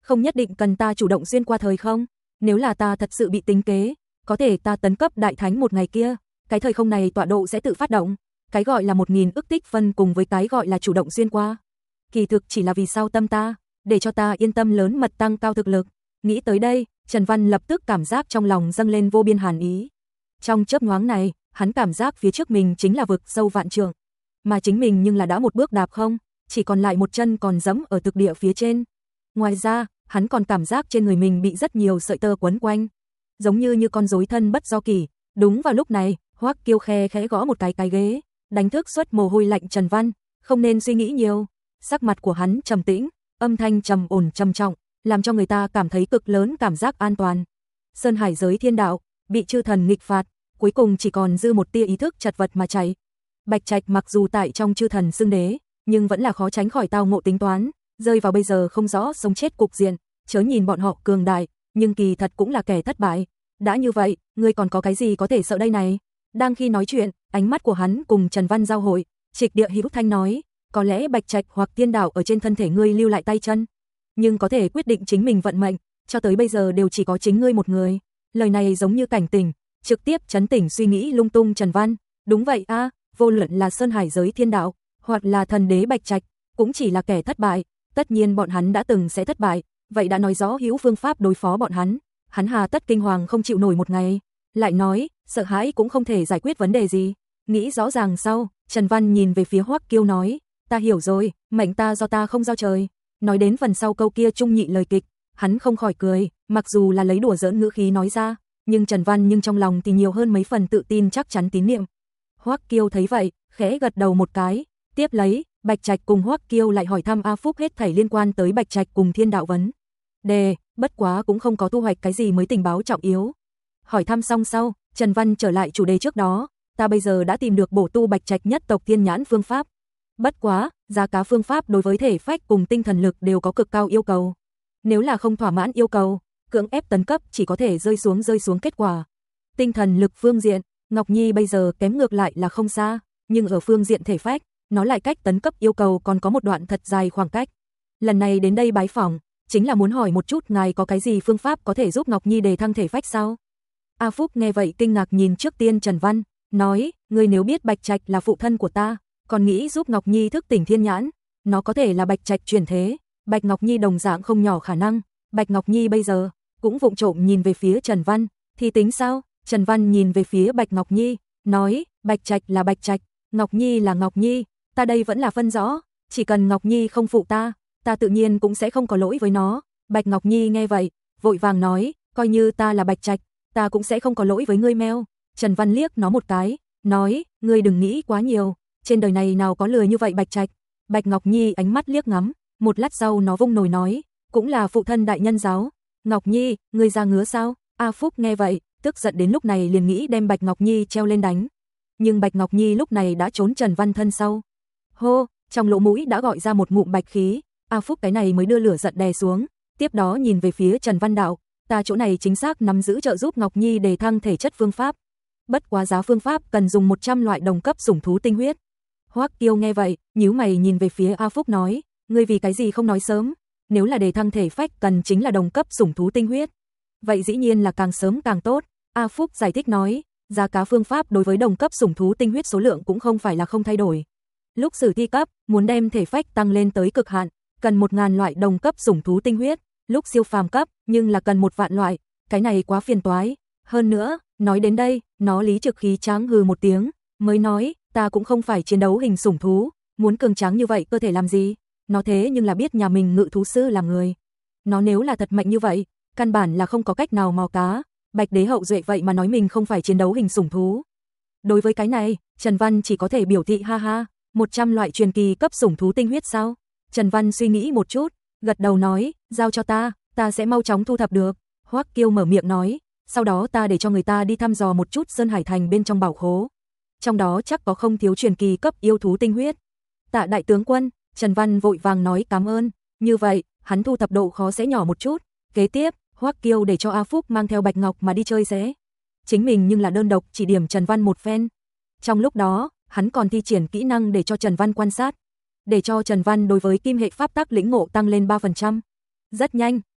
không nhất định cần ta chủ động xuyên qua thời không. Nếu là ta thật sự bị tính kế, có thể ta tấn cấp đại thánh một ngày kia, cái thời không này tọa độ sẽ tự phát động. Cái gọi là một nghìn ức tích phân cùng với cái gọi là chủ động xuyên qua, kỳ thực chỉ là vì sao tâm ta, để cho ta yên tâm lớn mật tăng cao thực lực. Nghĩ tới đây, Trần Văn lập tức cảm giác trong lòng dâng lên vô biên hàn ý. Trong chớp nhoáng này, hắn cảm giác phía trước mình chính là vực sâu vạn trượng, mà chính mình nhưng là đã một bước đạp không, chỉ còn lại một chân còn giẫm ở thực địa phía trên. Ngoài ra, hắn còn cảm giác trên người mình bị rất nhiều sợi tơ quấn quanh, giống như như con rối thân bất do kỷ. Đúng vào lúc này, Hoắc Kiêu khe khẽ gõ một cái cái ghế, đánh thức xuất mồ hôi lạnh Trần Văn, không nên suy nghĩ nhiều. Sắc mặt của hắn trầm tĩnh, âm thanh trầm ổn trầm trọng, làm cho người ta cảm thấy cực lớn cảm giác an toàn. Sơn Hải giới thiên đạo, bị chư thần nghịch phạt, cuối cùng chỉ còn dư một tia ý thức chật vật mà chạy. Bạch Trạch mặc dù tại trong chư thần xưng đế, nhưng vẫn là khó tránh khỏi tao ngộ tính toán, rơi vào bây giờ không rõ sống chết cục diện, chớ nhìn bọn họ cường đại, nhưng kỳ thật cũng là kẻ thất bại. Đã như vậy, ngươi còn có cái gì có thể sợ đây này? Đang khi nói chuyện, ánh mắt của hắn cùng Trần Văn giao hội, trịch địa hữu thanh nói, có lẽ Bạch Trạch hoặc thiên đạo ở trên thân thể ngươi lưu lại tay chân, nhưng có thể quyết định chính mình vận mệnh, cho tới bây giờ đều chỉ có chính ngươi một người. Lời này giống như cảnh tỉnh, trực tiếp chấn tỉnh suy nghĩ lung tung Trần Văn. Đúng vậy a, à, vô luận là Sơn Hải giới thiên đạo, hoặc là thần đế Bạch Trạch, cũng chỉ là kẻ thất bại, tất nhiên bọn hắn đã từng sẽ thất bại, vậy đã nói rõ hữu phương pháp đối phó bọn hắn, hắn hà tất kinh hoàng không chịu nổi một ngày. Lại nói, sợ hãi cũng không thể giải quyết vấn đề gì. Nghĩ rõ ràng sau, Trần Văn nhìn về phía Hoắc Kiêu nói, ta hiểu rồi, mệnh ta do ta không giao trời. Nói đến phần sau câu kia trung nhị lời kịch, hắn không khỏi cười, mặc dù là lấy đùa giỡn ngữ khí nói ra, nhưng Trần Văn nhưng trong lòng thì nhiều hơn mấy phần tự tin chắc chắn tín niệm. Hoắc Kiêu thấy vậy, khẽ gật đầu một cái, tiếp lấy, Bạch Trạch cùng Hoắc Kiêu lại hỏi thăm A Phúc hết thảy liên quan tới Bạch Trạch cùng thiên đạo vấn đề, bất quá cũng không có thu hoạch cái gì mới tình báo trọng yếu. Hỏi thăm xong sau, Trần Văn trở lại chủ đề trước đó, ta bây giờ đã tìm được bổ tu Bạch Trạch nhất tộc thiên nhãn phương pháp. Bất quá, giá cá phương pháp đối với thể phách cùng tinh thần lực đều có cực cao yêu cầu. Nếu là không thỏa mãn yêu cầu, cưỡng ép tấn cấp chỉ có thể rơi xuống rơi xuống kết quả. Tinh thần lực phương diện, Ngọc Nhi bây giờ kém ngược lại là không xa, nhưng ở phương diện thể phách, nó lại cách tấn cấp yêu cầu còn có một đoạn thật dài khoảng cách. Lần này đến đây bái phỏng, chính là muốn hỏi một chút ngài có cái gì phương pháp có thể giúp Ngọc Nhi đề thăng thể phách sao? A Phúc nghe vậy kinh ngạc nhìn trước tiên Trần Văn, nói, ngươi nếu biết Bạch Trạch là phụ thân của ta, còn nghĩ giúp Ngọc Nhi thức tỉnh thiên nhãn, nó có thể là Bạch Trạch chuyển thế, Bạch Ngọc Nhi đồng dạng không nhỏ khả năng. Bạch Ngọc Nhi bây giờ cũng vụng trộm nhìn về phía Trần Văn, thì tính sao? Trần Văn nhìn về phía Bạch Ngọc Nhi, nói, Bạch Trạch là Bạch Trạch, Ngọc Nhi là Ngọc Nhi, ta đây vẫn là phân rõ, chỉ cần Ngọc Nhi không phụ ta, ta tự nhiên cũng sẽ không có lỗi với nó. Bạch Ngọc Nhi nghe vậy, vội vàng nói, coi như ta là Bạch Trạch, ta cũng sẽ không có lỗi với ngươi meo. Trần Văn liếc nó một cái, nói, ngươi đừng nghĩ quá nhiều, trên đời này nào có lười như vậy Bạch Trạch. Bạch Ngọc Nhi ánh mắt liếc ngắm, một lát sau nó vung nồi nói, cũng là phụ thân đại nhân giáo. Ngọc Nhi, ngươi ra ngứa sao? A Phúc nghe vậy, tức giận đến lúc này liền nghĩ đem Bạch Ngọc Nhi treo lên đánh. Nhưng Bạch Ngọc Nhi lúc này đã trốn Trần Văn thân sau. Hô, trong lỗ mũi đã gọi ra một ngụm bạch khí, A Phúc cái này mới đưa lửa giận đè xuống, tiếp đó nhìn về phía Trần Văn đạo, ta chỗ này chính xác nắm giữ trợ giúp Ngọc Nhi đề thăng thể chất phương pháp. Bất quá giá phương pháp cần dùng một trăm loại đồng cấp sủng thú tinh huyết. Hoắc Kiêu nghe vậy, nhíu mày nhìn về phía A Phúc nói, ngươi vì cái gì không nói sớm? Nếu là đề thăng thể phách cần chính là đồng cấp sủng thú tinh huyết, vậy dĩ nhiên là càng sớm càng tốt. A Phúc giải thích nói, giá cá phương pháp đối với đồng cấp sủng thú tinh huyết số lượng cũng không phải là không thay đổi. Lúc sử thi cấp, muốn đem thể phách tăng lên tới cực hạn, cần một ngàn loại đồng cấp sủng thú tinh huyết, lúc siêu phàm cấp, nhưng là cần một vạn loại, cái này quá phiền toái. Hơn nữa, nói đến đây, nó lý trực khí tráng hừ một tiếng, mới nói, ta cũng không phải chiến đấu hình sủng thú, muốn cường tráng như vậy cơ thể làm gì? Nó thế nhưng là biết nhà mình ngự thú sư là người. Nó nếu là thật mạnh như vậy, căn bản là không có cách nào mò cá. Bạch đế hậu duệ vậy mà nói mình không phải chiến đấu hình sủng thú. Đối với cái này, Trần Văn chỉ có thể biểu thị ha ha, một trăm loại truyền kỳ cấp sủng thú tinh huyết sao? Trần Văn suy nghĩ một chút, gật đầu nói, giao cho ta, ta sẽ mau chóng thu thập được. Hoắc Kiêu mở miệng nói, sau đó ta để cho người ta đi thăm dò một chút Sơn Hải Thành bên trong bảo khố. Trong đó chắc có không thiếu truyền kỳ cấp yêu thú tinh huyết. Tạ đại tướng quân, Trần Văn vội vàng nói cảm ơn, như vậy, hắn thu thập độ khó sẽ nhỏ một chút. Kế tiếp, Hoắc Kiêu để cho A Phúc mang theo Bạch Ngọc mà đi chơi sẽ. Chính mình nhưng là đơn độc chỉ điểm Trần Văn một phen. Trong lúc đó, hắn còn thi triển kỹ năng để cho Trần Văn quan sát, để cho Trần Văn đối với kim hệ pháp tắc lĩnh ngộ tăng lên ba phần trăm. Rất nhanh,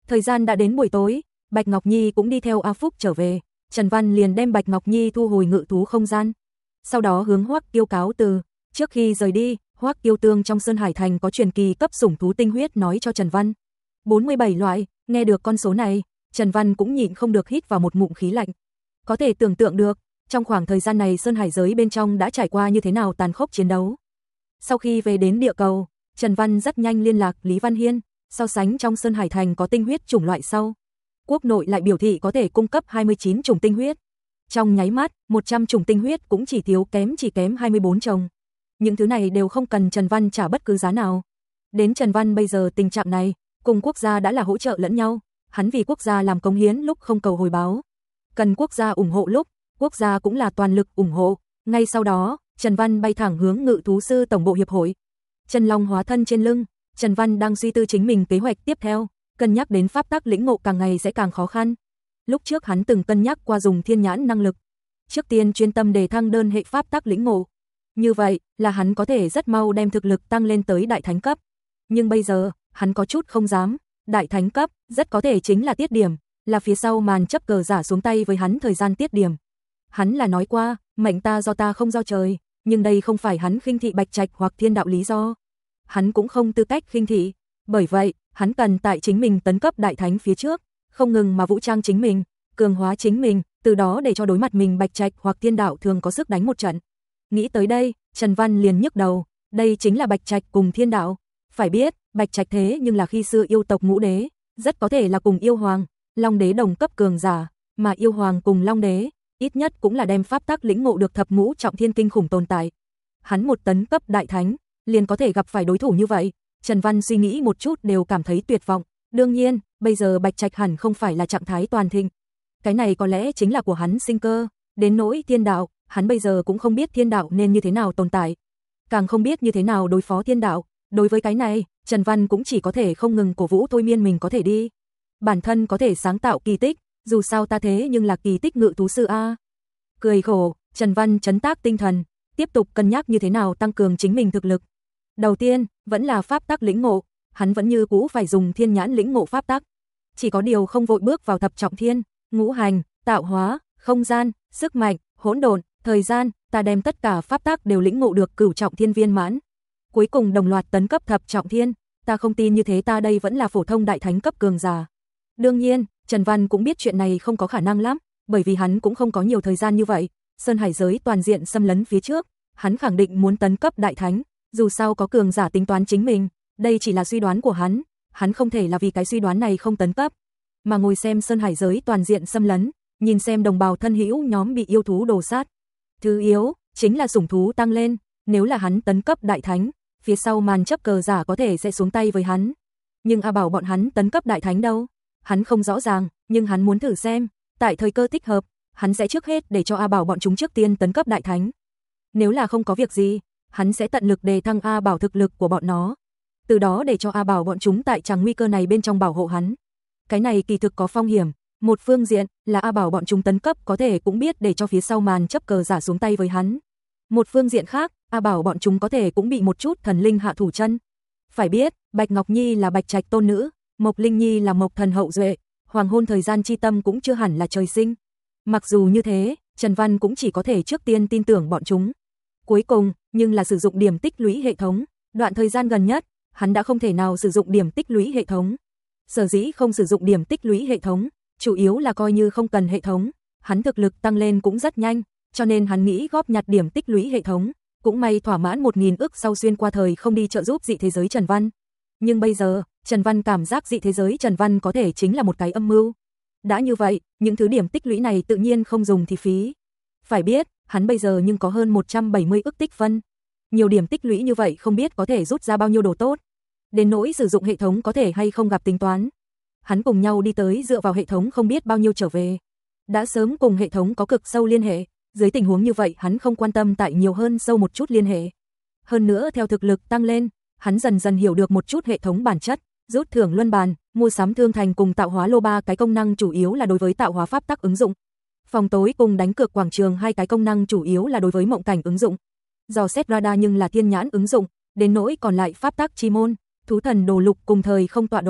Thời gian đã đến buổi tối, Bạch Ngọc Nhi cũng đi theo A Phúc trở về, Trần Văn liền đem Bạch Ngọc Nhi thu hồi ngự thú không gian. Sau đó hướng Hoắc Kiêu cáo từ, trước khi rời đi, Hoắc Kiêu Tương trong Sơn Hải Thành có truyền kỳ cấp sủng thú tinh huyết nói cho Trần Văn. bốn mươi bảy loại, nghe được con số này, Trần Văn cũng nhịn không được hít vào một ngụm khí lạnh. Có thể tưởng tượng được, trong khoảng thời gian này Sơn Hải giới bên trong đã trải qua như thế nào tàn khốc chiến đấu. Sau khi về đến địa cầu, Trần Văn rất nhanh liên lạc Lý Văn Hiên, so sánh trong Sơn Hải Thành có tinh huyết chủng loại sau. Quốc nội lại biểu thị có thể cung cấp hai mươi chín chủng tinh huyết. Trong nháy mắt, một trăm chủng tinh huyết cũng chỉ thiếu kém chỉ kém hai mươi bốn chồng. Những thứ này đều không cần Trần Văn trả bất cứ giá nào. Đến Trần Văn bây giờ tình trạng này, cùng quốc gia đã là hỗ trợ lẫn nhau, hắn vì quốc gia làm cống hiến lúc không cầu hồi báo. Cần quốc gia ủng hộ lúc, quốc gia cũng là toàn lực ủng hộ. Ngay sau đó, Trần Văn bay thẳng hướng Ngự thú sư tổng bộ hiệp hội. Chân long hóa thân trên lưng, Trần Văn đang suy tư chính mình kế hoạch tiếp theo, cân nhắc đến pháp tắc lĩnh ngộ càng ngày sẽ càng khó khăn. Lúc trước hắn từng cân nhắc qua dùng thiên nhãn năng lực. Trước tiên chuyên tâm đề thăng đơn hệ pháp tắc lĩnh ngộ. Như vậy là hắn có thể rất mau đem thực lực tăng lên tới đại thánh cấp. Nhưng bây giờ, hắn có chút không dám. Đại thánh cấp, rất có thể chính là tiết điểm, là phía sau màn chấp cờ giả xuống tay với hắn thời gian tiết điểm. Hắn là nói qua, mệnh ta do ta không do trời, nhưng đây không phải hắn khinh thị Bạch Trạch hoặc thiên đạo lý do. Hắn cũng không tư cách khinh thị, bởi vậy, hắn cần tại chính mình tấn cấp đại thánh phía trước, không ngừng mà vũ trang chính mình, cường hóa chính mình, từ đó để cho đối mặt mình Bạch Trạch hoặc thiên đạo thường có sức đánh một trận. Nghĩ tới đây, Trần Văn liền nhức đầu, đây chính là Bạch Trạch cùng thiên đạo. Phải biết, Bạch Trạch thế nhưng là khi xưa yêu tộc ngũ đế, rất có thể là cùng yêu hoàng, long đế đồng cấp cường giả, mà yêu hoàng cùng long đế, ít nhất cũng là đem pháp tắc lĩnh ngộ được thập ngũ trọng thiên kinh khủng tồn tại. Hắn một tấn cấp đại thánh, liền có thể gặp phải đối thủ như vậy, Trần Văn suy nghĩ một chút đều cảm thấy tuyệt vọng. Đương nhiên, bây giờ Bạch Trạch hẳn không phải là trạng thái toàn thịnh. Cái này có lẽ chính là của hắn sinh cơ, đến nỗi thiên đạo, hắn bây giờ cũng không biết thiên đạo nên như thế nào tồn tại, càng không biết như thế nào đối phó thiên đạo. Đối với cái này, Trần Văn cũng chỉ có thể không ngừng cổ vũ thôi miên mình có thể đi. Bản thân có thể sáng tạo kỳ tích, dù sao ta thế nhưng là kỳ tích ngự thú sư a. Cười khổ, Trần Văn trấn tác tinh thần, tiếp tục cân nhắc như thế nào tăng cường chính mình thực lực. Đầu tiên, vẫn là pháp tắc lĩnh ngộ, hắn vẫn như cũ phải dùng thiên nhãn lĩnh ngộ pháp tắc. Chỉ có điều không vội bước vào thập trọng thiên, ngũ hành, tạo hóa, không gian, sức mạnh, hỗn độn, thời gian, ta đem tất cả pháp tắc đều lĩnh ngộ được cửu trọng thiên viên mãn. Cuối cùng đồng loạt tấn cấp thập trọng thiên, ta không tin như thế ta đây vẫn là phổ thông đại thánh cấp cường giả. Đương nhiên, Trần Văn cũng biết chuyện này không có khả năng lắm, bởi vì hắn cũng không có nhiều thời gian như vậy. Sơn Hải giới toàn diện xâm lấn phía trước, hắn khẳng định muốn tấn cấp đại thánh, dù sao có cường giả tính toán chính mình, đây chỉ là suy đoán của hắn, hắn không thể là vì cái suy đoán này không tấn cấp, mà ngồi xem Sơn Hải giới toàn diện xâm lấn, nhìn xem đồng bào thân hữu nhóm bị yêu thú đồ sát. Thứ yếu, chính là sủng thú tăng lên, nếu là hắn tấn cấp đại thánh, phía sau màn chấp cờ giả có thể sẽ xuống tay với hắn. Nhưng A Bảo bọn hắn tấn cấp đại thánh đâu? Hắn không rõ ràng, nhưng hắn muốn thử xem, tại thời cơ thích hợp, hắn sẽ trước hết để cho A Bảo bọn chúng trước tiên tấn cấp đại thánh. Nếu là không có việc gì, hắn sẽ tận lực đề thăng A Bảo thực lực của bọn nó, từ đó để cho A Bảo bọn chúng tại tràng nguy cơ này bên trong bảo hộ hắn. Cái này kỳ thực có phong hiểm, một phương diện là A Bảo bọn chúng tấn cấp có thể cũng biết để cho phía sau màn chấp cờ giả xuống tay với hắn. Một phương diện khác, A Bảo bọn chúng có thể cũng bị một chút thần linh hạ thủ chân. Phải biết, Bạch Ngọc Nhi là Bạch Trạch tôn nữ, Mộc Linh Nhi là Mộc thần hậu duệ, hoàng hôn thời gian chi tâm cũng chưa hẳn là trời sinh. Mặc dù như thế, Trần Văn cũng chỉ có thể trước tiên tin tưởng bọn chúng. Cuối cùng, nhưng là sử dụng điểm tích lũy hệ thống, đoạn thời gian gần nhất, hắn đã không thể nào sử dụng điểm tích lũy hệ thống. Sở dĩ không sử dụng điểm tích lũy hệ thống, chủ yếu là coi như không cần hệ thống, hắn thực lực tăng lên cũng rất nhanh, cho nên hắn nghĩ góp nhặt điểm tích lũy hệ thống, cũng may thỏa mãn một nghìn ức sau xuyên qua thời không đi trợ giúp dị thế giới Trần Văn. Nhưng bây giờ, Trần Văn cảm giác dị thế giới Trần Văn có thể chính là một cái âm mưu. Đã như vậy, những thứ điểm tích lũy này tự nhiên không dùng thì phí. Phải biết, hắn bây giờ nhưng có hơn một trăm bảy mươi ức tích phân. Nhiều điểm tích lũy như vậy không biết có thể rút ra bao nhiêu đồ tốt. Đến nỗi sử dụng hệ thống có thể hay không gặp tính toán. Hắn cùng nhau đi tới dựa vào hệ thống không biết bao nhiêu trở về. Đã sớm cùng hệ thống có cực sâu liên hệ, dưới tình huống như vậy hắn không quan tâm tại nhiều hơn sâu một chút liên hệ. Hơn nữa theo thực lực tăng lên, hắn dần dần hiểu được một chút hệ thống bản chất, rút thưởng luân bàn, mua sắm thương thành cùng tạo hóa lô ba cái công năng chủ yếu là đối với tạo hóa pháp tắc ứng dụng. Phòng tối cùng đánh cược quảng trường hai cái công năng chủ yếu là đối với mộng cảnh ứng dụng. Dò xét radar nhưng là thiên nhãn ứng dụng, đến nỗi còn lại pháp tắc chi môn, thú thần đồ lục cùng thời không tọa độ,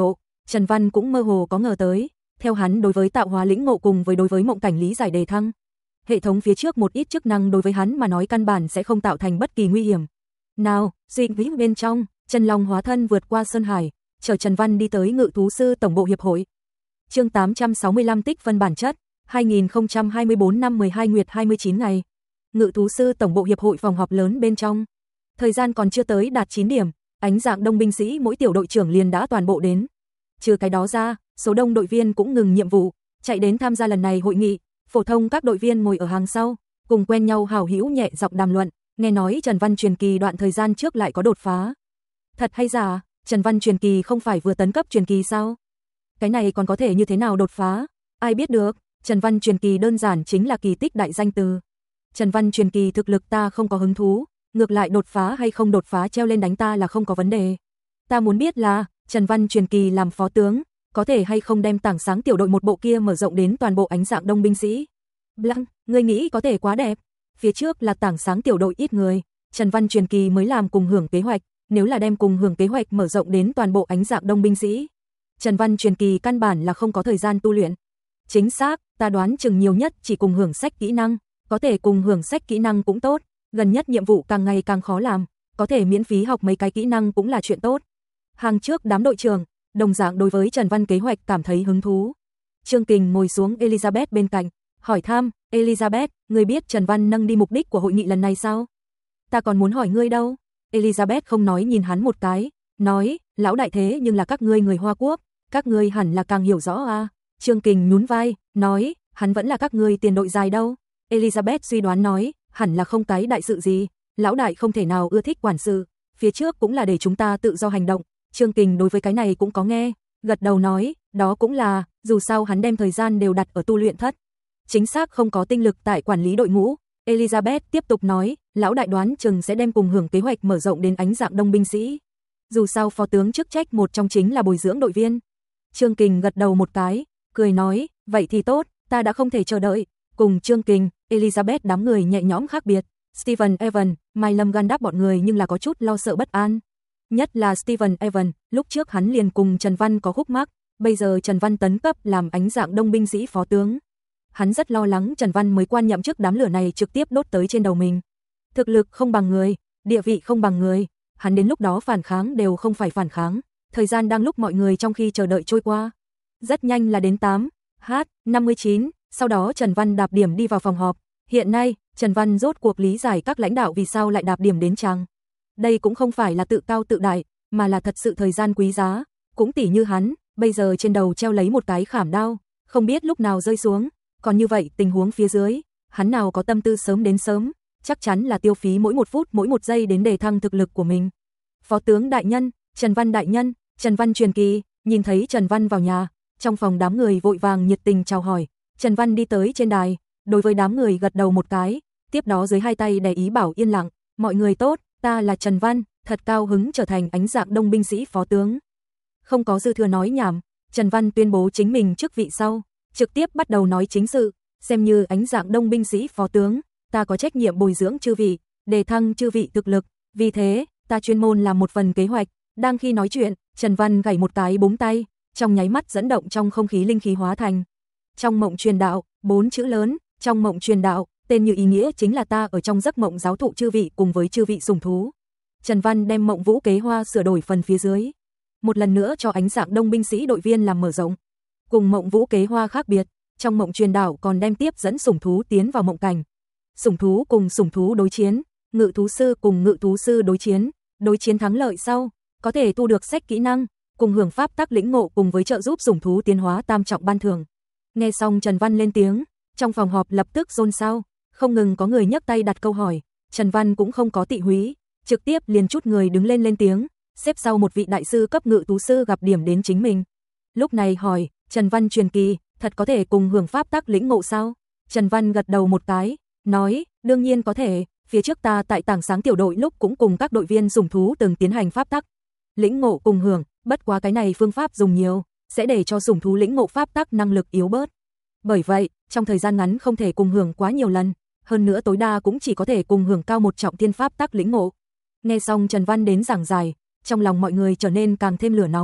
Trần Văn cũng mơ hồ có ngờ tới, theo hắn đối với tạo hóa lĩnh ngộ cùng với đối với mộng cảnh lý giải đề thăng. Hệ thống phía trước một ít chức năng đối với hắn mà nói căn bản sẽ không tạo thành bất kỳ nguy hiểm. Nào, suy nghĩ bên trong, Chân Long hóa thân vượt qua sơn hải, chở Trần Văn đi tới Ngự thú sư tổng bộ hiệp hội. Chương tám trăm sáu mươi lăm tích phân bản chất, hai nghìn không trăm hai mươi tư năm mười hai nguyệt hai mươi chín ngày. Ngự thú sư tổng bộ hiệp hội phòng họp lớn bên trong. Thời gian còn chưa tới đạt chín điểm, ánh dạng đông binh sĩ mỗi tiểu đội trưởng liền đã toàn bộ đến. Trừ cái đó ra, số đông đội viên cũng ngừng nhiệm vụ, chạy đến tham gia lần này hội nghị. Phổ thông các đội viên ngồi ở hàng sau, cùng quen nhau hảo hữu nhẹ giọng đàm luận, nghe nói Trần Văn truyền kỳ đoạn thời gian trước lại có đột phá. Thật hay giả, Trần Văn truyền kỳ không phải vừa tấn cấp truyền kỳ sao? Cái này còn có thể như thế nào đột phá? Ai biết được, Trần Văn truyền kỳ đơn giản chính là kỳ tích đại danh từ. Trần Văn truyền kỳ thực lực ta không có hứng thú, ngược lại đột phá hay không đột phá treo lên đánh ta là không có vấn đề. Ta muốn biết là, Trần Văn truyền kỳ làm phó tướng, có thể hay không đem tảng sáng tiểu đội một bộ kia mở rộng đến toàn bộ ánh dạng đông binh sĩ. Blanc, ngươi nghĩ có thể quá đẹp. Phía trước là tảng sáng tiểu đội ít người, Trần Văn truyền kỳ mới làm cùng hưởng kế hoạch, nếu là đem cùng hưởng kế hoạch mở rộng đến toàn bộ ánh dạng đông binh sĩ. Trần Văn truyền kỳ căn bản là không có thời gian tu luyện. Chính xác, ta đoán chừng nhiều nhất chỉ cùng hưởng sách kỹ năng, có thể cùng hưởng sách kỹ năng cũng tốt, gần nhất nhiệm vụ càng ngày càng khó làm, có thể miễn phí học mấy cái kỹ năng cũng là chuyện tốt. Hàng trước đám đội trưởng, đồng dạng đối với Trần Văn kế hoạch cảm thấy hứng thú. Trương Kình ngồi xuống Elizabeth bên cạnh, hỏi thăm, Elizabeth, ngươi biết Trần Văn nâng đi mục đích của hội nghị lần này sao? Ta còn muốn hỏi ngươi đâu? Elizabeth không nói nhìn hắn một cái, nói, lão đại thế nhưng là các ngươi người Hoa Quốc, các ngươi hẳn là càng hiểu rõ à. Trương Kình nhún vai, nói, hắn vẫn là các ngươi tiền đội dài đâu. Elizabeth suy đoán nói, hẳn là không cái đại sự gì, lão đại không thể nào ưa thích quản sự, phía trước cũng là để chúng ta tự do hành động. Trương Kình đối với cái này cũng có nghe, gật đầu nói, đó cũng là, dù sao hắn đem thời gian đều đặt ở tu luyện thất. Chính xác không có tinh lực tại quản lý đội ngũ. Elizabeth tiếp tục nói, lão đại đoán chừng sẽ đem cùng hưởng kế hoạch mở rộng đến ánh dạng đông binh sĩ. Dù sao phó tướng chức trách một trong chính là bồi dưỡng đội viên. Trương Kình gật đầu một cái, cười nói, vậy thì tốt, ta đã không thể chờ đợi. Cùng Trương Kình, Elizabeth đám người nhẹ nhõm khác biệt. Steven Evan, Mai Lâm Gan đáp bọn người nhưng là có chút lo sợ bất an. Nhất là Steven Evan, lúc trước hắn liền cùng Trần Văn có khúc mắc, bây giờ Trần Văn tấn cấp làm ánh dạng đông binh sĩ phó tướng. Hắn rất lo lắng Trần Văn mới quan nhậm chức đám lửa này trực tiếp đốt tới trên đầu mình. Thực lực không bằng người, địa vị không bằng người, hắn đến lúc đó phản kháng đều không phải phản kháng. Thời gian đang lúc mọi người trong khi chờ đợi trôi qua. Rất nhanh là đến tám h năm mươi chín, sau đó Trần Văn đạp điểm đi vào phòng họp. Hiện nay, Trần Văn rốt cuộc lý giải các lãnh đạo vì sao lại đạp điểm đến chăng. Đây cũng không phải là tự cao tự đại, mà là thật sự thời gian quý giá. Cũng tỉ như hắn, bây giờ trên đầu treo lấy một cái khảm đao, không biết lúc nào rơi xuống. Còn như vậy tình huống phía dưới, hắn nào có tâm tư sớm đến sớm, chắc chắn là tiêu phí mỗi một phút mỗi một giây đến đề thăng thực lực của mình. Phó tướng đại nhân, Trần Văn đại nhân, Trần Văn truyền kỳ, nhìn thấy Trần Văn vào nhà, trong phòng đám người vội vàng nhiệt tình chào hỏi. Trần Văn đi tới trên đài, đối với đám người gật đầu một cái, tiếp đó dưới hai tay đè ý bảo yên lặng, mọi người tốt, ta là Trần Văn, thật cao hứng trở thành ánh dạng đông binh sĩ phó tướng. Không có dư thừa nói nhảm, Trần Văn tuyên bố chính mình chức vị sau, trực tiếp bắt đầu nói chính sự, xem như ánh dạng đông binh sĩ phó tướng, ta có trách nhiệm bồi dưỡng chư vị, đề thăng chư vị thực lực, vì thế, ta chuyên môn làm một phần kế hoạch. Đang khi nói chuyện, Trần Văn gảy một cái búng tay, trong nháy mắt dẫn động trong không khí linh khí hóa thành. Trong mộng truyền đạo, bốn chữ lớn, trong mộng truyền đạo, tên như ý nghĩa chính là ta ở trong giấc mộng giáo thụ chư vị cùng với chư vị sủng thú. Trần Văn đem mộng vũ kế hoa sửa đổi phần phía dưới. Một lần nữa cho ánh dạng đông binh sĩ đội viên làm mở rộng. Cùng mộng vũ kế hoa khác biệt, trong mộng truyền đạo còn đem tiếp dẫn sủng thú tiến vào mộng cảnh. Sủng thú cùng sủng thú đối chiến, ngự thú sư cùng ngự thú sư đối chiến, đối chiến thắng lợi sau, có thể thu được sách kỹ năng, cùng hưởng pháp tắc lĩnh ngộ cùng với trợ giúp sủng thú tiến hóa tam trọng ban thưởng. Nghe xong Trần Văn lên tiếng, trong phòng họp lập tức xôn xao, không ngừng có người nhấc tay đặt câu hỏi, Trần Văn cũng không có tị húy, trực tiếp liền chút người đứng lên lên tiếng, xếp sau một vị đại sư cấp ngự thú sư gặp điểm đến chính mình. Lúc này hỏi, Trần Văn truyền kỳ, thật có thể cùng hưởng pháp tắc lĩnh ngộ sao? Trần Văn gật đầu một cái, nói, đương nhiên có thể, phía trước ta tại tảng sáng tiểu đội lúc cũng cùng các đội viên sủng thú từng tiến hành pháp tắc lĩnh ngộ cùng hưởng, bất quá cái này phương pháp dùng nhiều, sẽ để cho sủng thú lĩnh ngộ pháp tắc năng lực yếu bớt. Bởi vậy, trong thời gian ngắn không thể cùng hưởng quá nhiều lần, hơn nữa tối đa cũng chỉ có thể cùng hưởng cao một trọng thiên pháp tắc lĩnh ngộ. Nghe xong Trần Văn đến giảng giải, trong lòng mọi người trở nên càng thêm lửa nóng,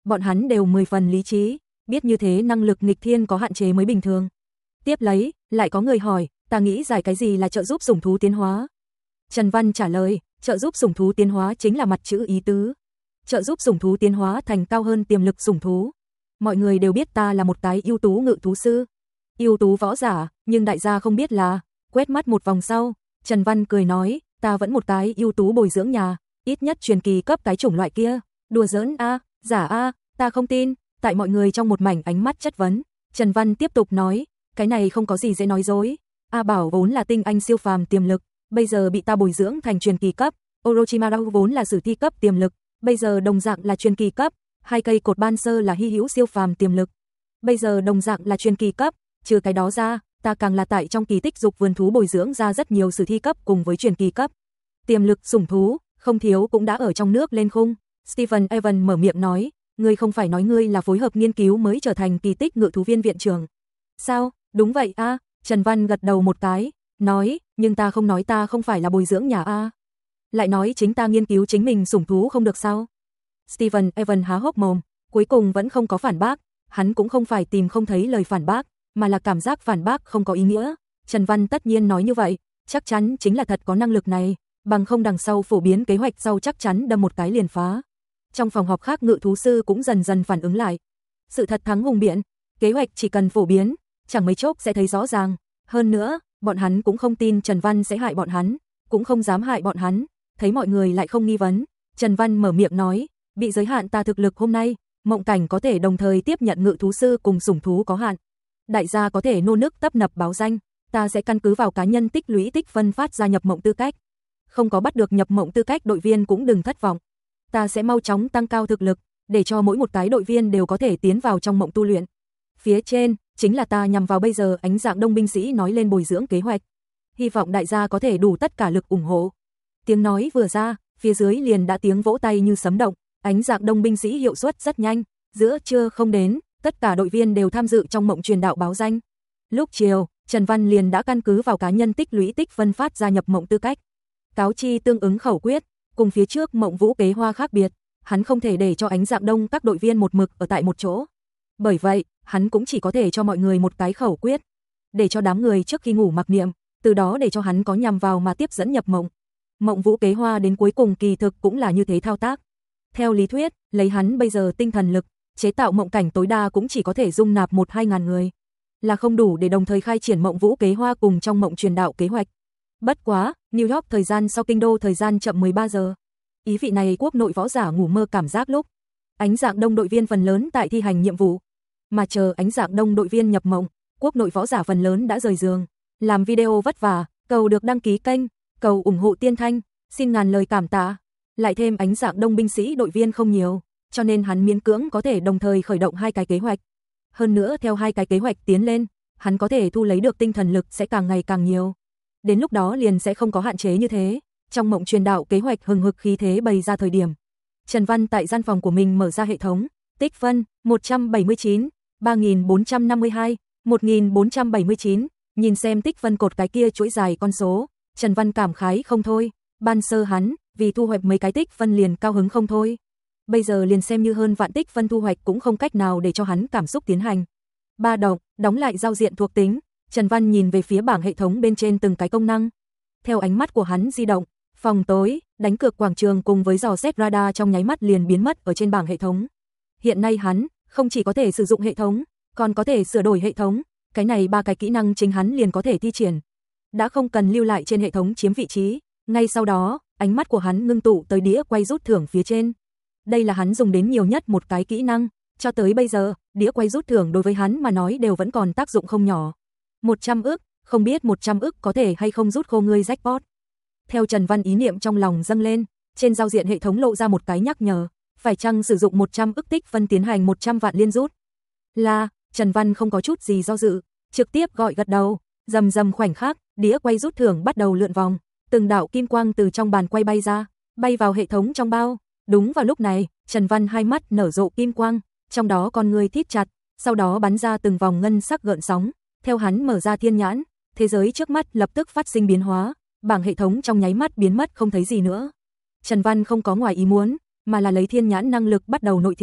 bọn hắn đều mười phần lý trí, biết như thế năng lực nghịch thiên có hạn chế mới bình thường. Tiếp lấy, lại có người hỏi, ta nghĩ giải cái gì là trợ giúp sủng thú tiến hóa? Trần Văn trả lời, trợ giúp sủng thú tiến hóa chính là mặt chữ ý tứ. Trợ giúp sủng thú tiến hóa thành cao hơn tiềm lực sủng thú. Mọi người đều biết ta là một cái ưu tú ngự thú sư, ưu tú võ giả, nhưng đại gia không biết là, quét mắt một vòng sau, Trần Văn cười nói, ta vẫn một cái ưu tú bồi dưỡng nhà, ít nhất truyền kỳ cấp cái chủng loại kia, đùa giỡn a, giả a, ta không tin. Tại mọi người trong một mảnh ánh mắt chất vấn, Trần Văn tiếp tục nói, cái này không có gì dễ nói dối. A Bảo vốn là tinh anh siêu phàm tiềm lực, bây giờ bị ta bồi dưỡng thành truyền kỳ cấp, Orochimaru vốn là sử thi cấp tiềm lực, bây giờ đồng dạng là truyền kỳ cấp, hai cây cột ban sơ là hy hữu siêu phàm tiềm lực, bây giờ đồng dạng là truyền kỳ cấp, trừ cái đó ra, ta càng là tại trong kỳ tích dục vườn thú bồi dưỡng ra rất nhiều sử thi cấp cùng với truyền kỳ cấp. Tiềm lực sủng thú, không thiếu cũng đã ở trong nước lên khung. Steven Evan mở miệng nói, ngươi không phải nói ngươi là phối hợp nghiên cứu mới trở thành kỳ tích ngự thú viên viện trưởng. Sao, đúng vậy a, à? Trần Văn gật đầu một cái, nói, nhưng ta không nói ta không phải là bồi dưỡng nhà a. À? Lại nói chính ta nghiên cứu chính mình sủng thú không được sao? Steven Evan há hốc mồm, cuối cùng vẫn không có phản bác, hắn cũng không phải tìm không thấy lời phản bác, mà là cảm giác phản bác không có ý nghĩa. Trần Văn tất nhiên nói như vậy, chắc chắn chính là thật có năng lực này, bằng không đằng sau phổ biến kế hoạch sau chắc chắn đâm một cái liền phá. Trong phòng họp khác ngự thú sư cũng dần dần phản ứng lại. Sự thật thắng hùng biện, kế hoạch chỉ cần phổ biến, chẳng mấy chốc sẽ thấy rõ ràng. Hơn nữa, bọn hắn cũng không tin Trần Văn sẽ hại bọn hắn, cũng không dám hại bọn hắn, thấy mọi người lại không nghi vấn. Trần Văn mở miệng nói, bị giới hạn ta thực lực hôm nay, mộng cảnh có thể đồng thời tiếp nhận ngự thú sư cùng sủng thú có hạn. Đại gia có thể nô nức tấp nập báo danh, ta sẽ căn cứ vào cá nhân tích lũy tích phân phát ra nhập mộng tư cách. Không có bắt được nhập mộng tư cách đội viên cũng đừng thất vọng. Ta sẽ mau chóng tăng cao thực lực, để cho mỗi một cái đội viên đều có thể tiến vào trong mộng tu luyện. Phía trên, chính là ta nhằm vào bây giờ ánh dạng đông binh sĩ nói lên bồi dưỡng kế hoạch. Hy vọng đại gia có thể đủ tất cả lực ủng hộ. Tiếng nói vừa ra, phía dưới liền đã tiếng vỗ tay như sấm động, ánh dạng đông binh sĩ hiệu suất rất nhanh, giữa trưa không đến, tất cả đội viên đều tham dự trong mộng truyền đạo báo danh. Lúc chiều, Trần Văn liền đã căn cứ vào cá nhân tích lũy tích phân phát ra nhập mộng tư cách. Cáo chi tương ứng khẩu quyết, cùng phía trước mộng vũ kế hoa khác biệt, hắn không thể để cho ánh dạng đông các đội viên một mực ở tại một chỗ. Bởi vậy, hắn cũng chỉ có thể cho mọi người một cái khẩu quyết, để cho đám người trước khi ngủ mặc niệm, từ đó để cho hắn có nhằm vào mà tiếp dẫn nhập mộng. Mộng vũ kế hoa đến cuối cùng kỳ thực cũng là như thế thao tác. Theo lý thuyết, lấy hắn bây giờ tinh thần lực, chế tạo mộng cảnh tối đa cũng chỉ có thể dung nạp một hai ngàn người, là không đủ để đồng thời khai triển mộng vũ kế hoa cùng trong mộng truyền đạo kế hoạch. Bất quá, New York thời gian so kinh đô thời gian chậm mười ba giờ. Ý vị này quốc nội võ giả ngủ mơ cảm giác lúc ánh dạng đông đội viên phần lớn tại thi hành nhiệm vụ, mà chờ ánh dạng đông đội viên nhập mộng, quốc nội võ giả phần lớn đã rời giường, làm video vất vả, cầu được đăng ký kênh, cầu ủng hộ Tiên Thanh, xin ngàn lời cảm tạ. Lại thêm ánh dạng đông binh sĩ đội viên không nhiều, cho nên hắn miễn cưỡng có thể đồng thời khởi động hai cái kế hoạch. Hơn nữa theo hai cái kế hoạch tiến lên, hắn có thể thu lấy được tinh thần lực sẽ càng ngày càng nhiều. Đến lúc đó liền sẽ không có hạn chế như thế. Trong mộng truyền đạo kế hoạch hừng hực khí thế bày ra thời điểm, Trần Văn tại gian phòng của mình mở ra hệ thống, tích phân một trăm bảy mươi chín, ba nghìn bốn trăm năm mươi hai, một nghìn bốn trăm bảy mươi chín, nhìn xem tích phân cột cái kia chuỗi dài con số, Trần Văn cảm khái không thôi, ban sơ hắn, vì thu hoạch mấy cái tích phân liền cao hứng không thôi. Bây giờ liền xem như hơn vạn tích phân thu hoạch cũng không cách nào để cho hắn cảm xúc tiến hành. Ba động, đóng lại giao diện thuộc tính, Trần Văn nhìn về phía bảng hệ thống bên trên từng cái công năng. Theo ánh mắt của hắn di động, phòng tối, đánh cược quảng trường cùng với dò xét radar trong nháy mắt liền biến mất ở trên bảng hệ thống. Hiện nay hắn, không chỉ có thể sử dụng hệ thống, còn có thể sửa đổi hệ thống, cái này ba cái kỹ năng chính hắn liền có thể thi triển. Đã không cần lưu lại trên hệ thống chiếm vị trí, ngay sau đó, ánh mắt của hắn ngưng tụ tới đĩa quay rút thưởng phía trên. Đây là hắn dùng đến nhiều nhất một cái kỹ năng, cho tới bây giờ, đĩa quay rút thưởng đối với hắn mà nói đều vẫn còn tác dụng không nhỏ. một trăm ức, không biết một trăm ức có thể hay không rút khô ngươi jackpot. Theo Trần Văn ý niệm trong lòng dâng lên, trên giao diện hệ thống lộ ra một cái nhắc nhở, phải chăng sử dụng một trăm ức tích phân tiến hành một trăm vạn liên rút. Là, Trần Văn không có chút gì do dự, trực tiếp gọi gật đầu, rầm rầm khoảnh khắc, đĩa quay rút thưởng bắt đầu lượn vòng, từng đạo kim quang từ trong bàn quay bay ra, bay vào hệ thống trong bao. Đúng vào lúc này, Trần Văn hai mắt nở rộ kim quang, trong đó con người thít chặt, sau đó bắn ra từng vòng ngân sắc gợn sóng, theo hắn mở ra thiên nhãn, thế giới trước mắt lập tức phát sinh biến hóa, bảng hệ thống trong nháy mắt biến mất không thấy gì nữa. Trần Văn không có ngoài ý muốn, mà là lấy thiên nhãn năng lực bắt đầu nội thị,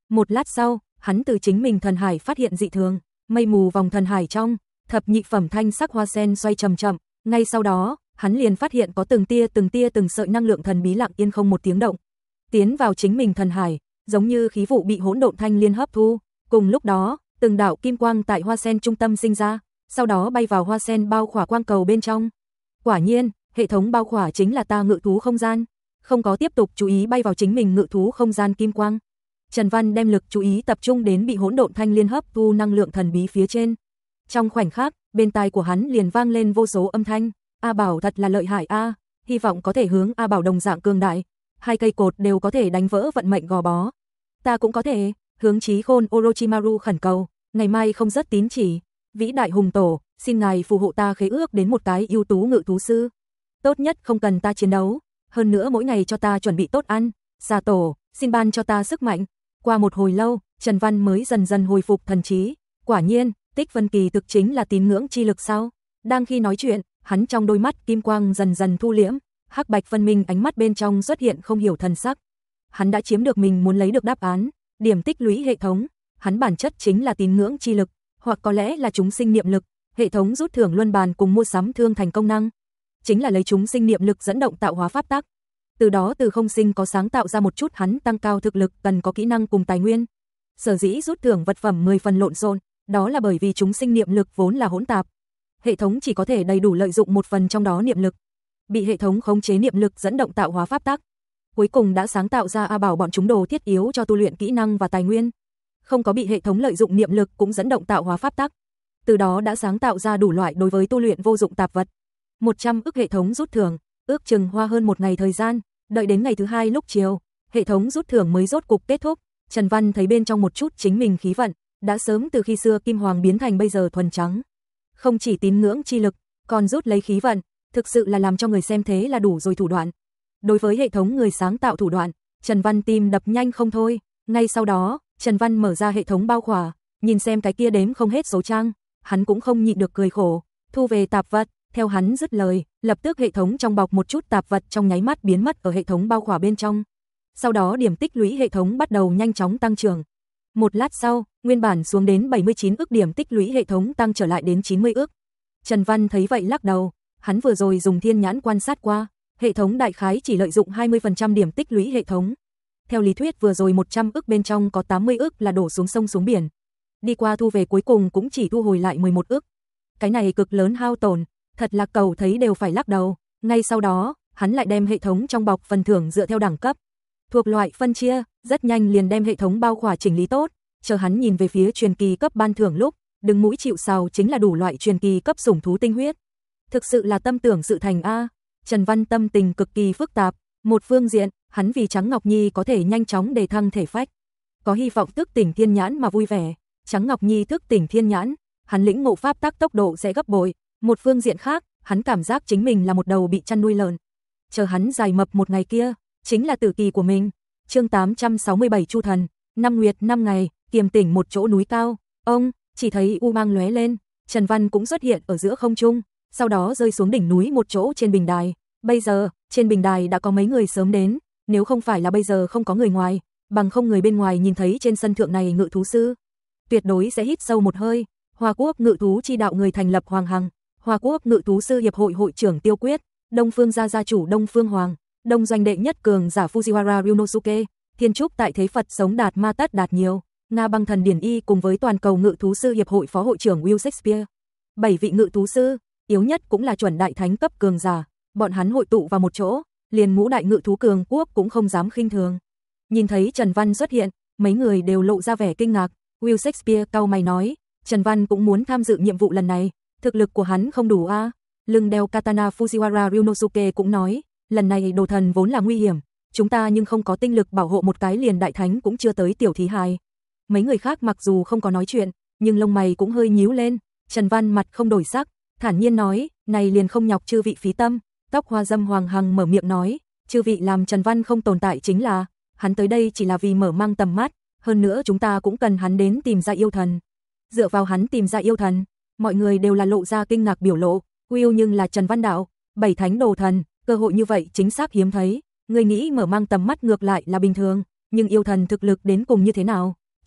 Một lát sau, hắn từ chính mình thần hải phát hiện dị thường, mây mù vòng thần hải trong, thập nhị phẩm thanh sắc hoa sen xoay chậm chậm, ngay sau đó, hắn liền phát hiện có từng tia từng tia từng sợi năng lượng thần bí lặng yên không một tiếng động, tiến vào chính mình thần hải, giống như khí vụ bị hỗn độn thanh liên hấp thu. Cùng lúc đó, từng đạo kim quang tại hoa sen trung tâm sinh ra, sau đó bay vào hoa sen bao khỏa quang cầu bên trong. Quả nhiên, hệ thống bao khỏa chính là ta ngự thú không gian, không có tiếp tục chú ý bay vào chính mình ngự thú không gian kim quang. Trần Văn đem lực chú ý tập trung đến bị hỗn độn thanh liên hấp thu năng lượng thần bí phía trên. Trong khoảnh khắc, bên tai của hắn liền vang lên vô số âm thanh, A Bảo thật là lợi hại a, hy vọng có thể hướng A Bảo đồng dạng cường đại, hai cây cột đều có thể đánh vỡ vận mệnh gò bó. Ta cũng có thể, hướng Chí Khôn Orochimaru khẩn cầu, ngày mai không rất tín chỉ, vĩ đại hùng tổ, xin ngài phù hộ ta khế ước đến một cái ưu tú ngự thú sư. Tốt nhất không cần ta chiến đấu, hơn nữa mỗi ngày cho ta chuẩn bị tốt ăn, Sa tổ, xin ban cho ta sức mạnh. Qua một hồi lâu, Trần Văn mới dần dần hồi phục thần trí, quả nhiên, Tích Vân Kỳ thực chính là tín ngưỡng chi lực sao? Đang khi nói chuyện, hắn trong đôi mắt kim quang dần dần thu liễm, hắc bạch phân minh ánh mắt bên trong xuất hiện không hiểu thần sắc. Hắn đã chiếm được mình muốn lấy được đáp án, điểm tích lũy hệ thống, hắn bản chất chính là tín ngưỡng chi lực, hoặc có lẽ là chúng sinh niệm lực, hệ thống rút thưởng luân bàn cùng mua sắm thương thành công năng, chính là lấy chúng sinh niệm lực dẫn động tạo hóa pháp tắc. Từ đó từ không sinh có sáng tạo ra một chút hắn tăng cao thực lực cần có kỹ năng cùng tài nguyên. Sở dĩ rút thưởng vật phẩm mười phần lộn xộn, đó là bởi vì chúng sinh niệm lực vốn là hỗn tạp. Hệ thống chỉ có thể đầy đủ lợi dụng một phần trong đó niệm lực. Bị hệ thống khống chế niệm lực dẫn động tạo hóa pháp tắc. Cuối cùng đã sáng tạo ra A Bảo bọn chúng đồ thiết yếu cho tu luyện kỹ năng và tài nguyên. Không có bị hệ thống lợi dụng niệm lực cũng dẫn động tạo hóa pháp tắc. Từ đó đã sáng tạo ra đủ loại đối với tu luyện vô dụng tạp vật. một trăm ức hệ thống rút thưởng, ước chừng hoa hơn một ngày thời gian, đợi đến ngày thứ hai lúc chiều, hệ thống rút thưởng mới rốt cục kết thúc. Trần Văn thấy bên trong một chút chính mình khí vận, đã sớm từ khi xưa kim hoàng biến thành bây giờ thuần trắng. Không chỉ tín ngưỡng chi lực, còn rút lấy khí vận, thực sự là làm cho người xem thế là đủ rồi thủ đoạn. Đối với hệ thống người sáng tạo thủ đoạn, Trần Văn tim đập nhanh không thôi. Ngay sau đó, Trần Văn mở ra hệ thống bao khỏa, nhìn xem cái kia đếm không hết số trang, hắn cũng không nhịn được cười khổ, thu về tạp vật. Theo hắn dứt lời, lập tức hệ thống trong bọc một chút tạp vật trong nháy mắt biến mất ở hệ thống bao khỏa bên trong. Sau đó điểm tích lũy hệ thống bắt đầu nhanh chóng tăng trưởng. Một lát sau, nguyên bản xuống đến bảy mươi chín ức điểm tích lũy hệ thống tăng trở lại đến chín mươi ức. Trần Văn thấy vậy lắc đầu, hắn vừa rồi dùng thiên nhãn quan sát qua, hệ thống đại khái chỉ lợi dụng hai mươi phần trăm điểm tích lũy hệ thống. Theo lý thuyết vừa rồi một trăm ức bên trong có tám mươi ức là đổ xuống sông xuống biển. Đi qua thu về cuối cùng cũng chỉ thu hồi lại mười một ức. Cái này cực lớn hao tổn, thật là cầu thấy đều phải lắc đầu. Ngay sau đó, hắn lại đem hệ thống trong bọc phần thưởng dựa theo đẳng cấp, thuộc loại phân chia, rất nhanh liền đem hệ thống bao khỏa chỉnh lý tốt, chờ hắn nhìn về phía truyền kỳ cấp ban thưởng lúc, đứng mũi chịu sào chính là đủ loại truyền kỳ cấp sủng thú tinh huyết. Thực sự là tâm tưởng sự thành a. Trần Văn tâm tình cực kỳ phức tạp, một phương diện, hắn vì Trắng Ngọc Nhi có thể nhanh chóng đề thăng thể phách, có hy vọng thức tỉnh thiên nhãn mà vui vẻ. Trắng Ngọc Nhi thức tỉnh thiên nhãn, hắn lĩnh ngộ pháp tắc tốc độ sẽ gấp bội. Một phương diện khác, hắn cảm giác chính mình là một đầu bị chăn nuôi lợn. Chờ hắn dài mập một ngày kia, chính là tử kỳ của mình. Chương tám trăm sáu mươi bảy Chu Thần, năm nguyệt năm ngày, kiềm tỉnh một chỗ núi cao. Ông, chỉ thấy u mang lóe lên, Trần Văn cũng xuất hiện ở giữa không trung, sau đó rơi xuống đỉnh núi một chỗ trên bình đài. Bây giờ, trên bình đài đã có mấy người sớm đến, nếu không phải là bây giờ không có người ngoài, bằng không người bên ngoài nhìn thấy trên sân thượng này ngự thú sư, tuyệt đối sẽ hít sâu một hơi. Hoa Quốc ngự thú chi đạo người thành lập Hoàng Hằng, Hoa Quốc ngự thú sư hiệp hội hội trưởng Tiêu Quyết, Đông Phương gia gia chủ Đông Phương Hoàng, Đông doanh đệ nhất cường giả Fujiwara Ryunosuke, thiên trúc tại thế Phật sống đạt ma tất đạt nhiều, Nga băng thần Điển Y cùng với toàn cầu ngự thú sư hiệp hội phó hội trưởng Will Shakespeare. Bảy vị ngự thú sư, yếu nhất cũng là chuẩn đại thánh cấp cường giả, bọn hắn hội tụ vào một chỗ, liền ngũ đại ngự thú cường quốc cũng không dám khinh thường. Nhìn thấy Trần Văn xuất hiện, mấy người đều lộ ra vẻ kinh ngạc. Will Shakespeare cau mày nói, Trần Văn cũng muốn tham dự nhiệm vụ lần này, thực lực của hắn không đủ a. À? Lưng đeo katana Fujiwara Ryunosuke cũng nói, lần này đồ thần vốn là nguy hiểm, chúng ta nhưng không có tinh lực bảo hộ một cái liền đại thánh cũng chưa tới tiểu thí hài. Mấy người khác mặc dù không có nói chuyện, nhưng lông mày cũng hơi nhíu lên. Trần Văn mặt không đổi sắc, thản nhiên nói, này liền không nhọc chư vị phí tâm. Tóc hoa dâm Hoàng Hằng mở miệng nói, chư vị làm Trần Văn không tồn tại chính là, hắn tới đây chỉ là vì mở mang tầm mắt, hơn nữa chúng ta cũng cần hắn đến tìm ra yêu thần. Dựa vào hắn tìm ra yêu thần, mọi người đều là lộ ra kinh ngạc biểu lộ. Will nhưng là Trần Văn đạo, bảy thánh đồ thần, cơ hội như vậy chính xác hiếm thấy, người nghĩ mở mang tầm mắt ngược lại là bình thường, nhưng yêu thần thực lực đến cùng như thế nào,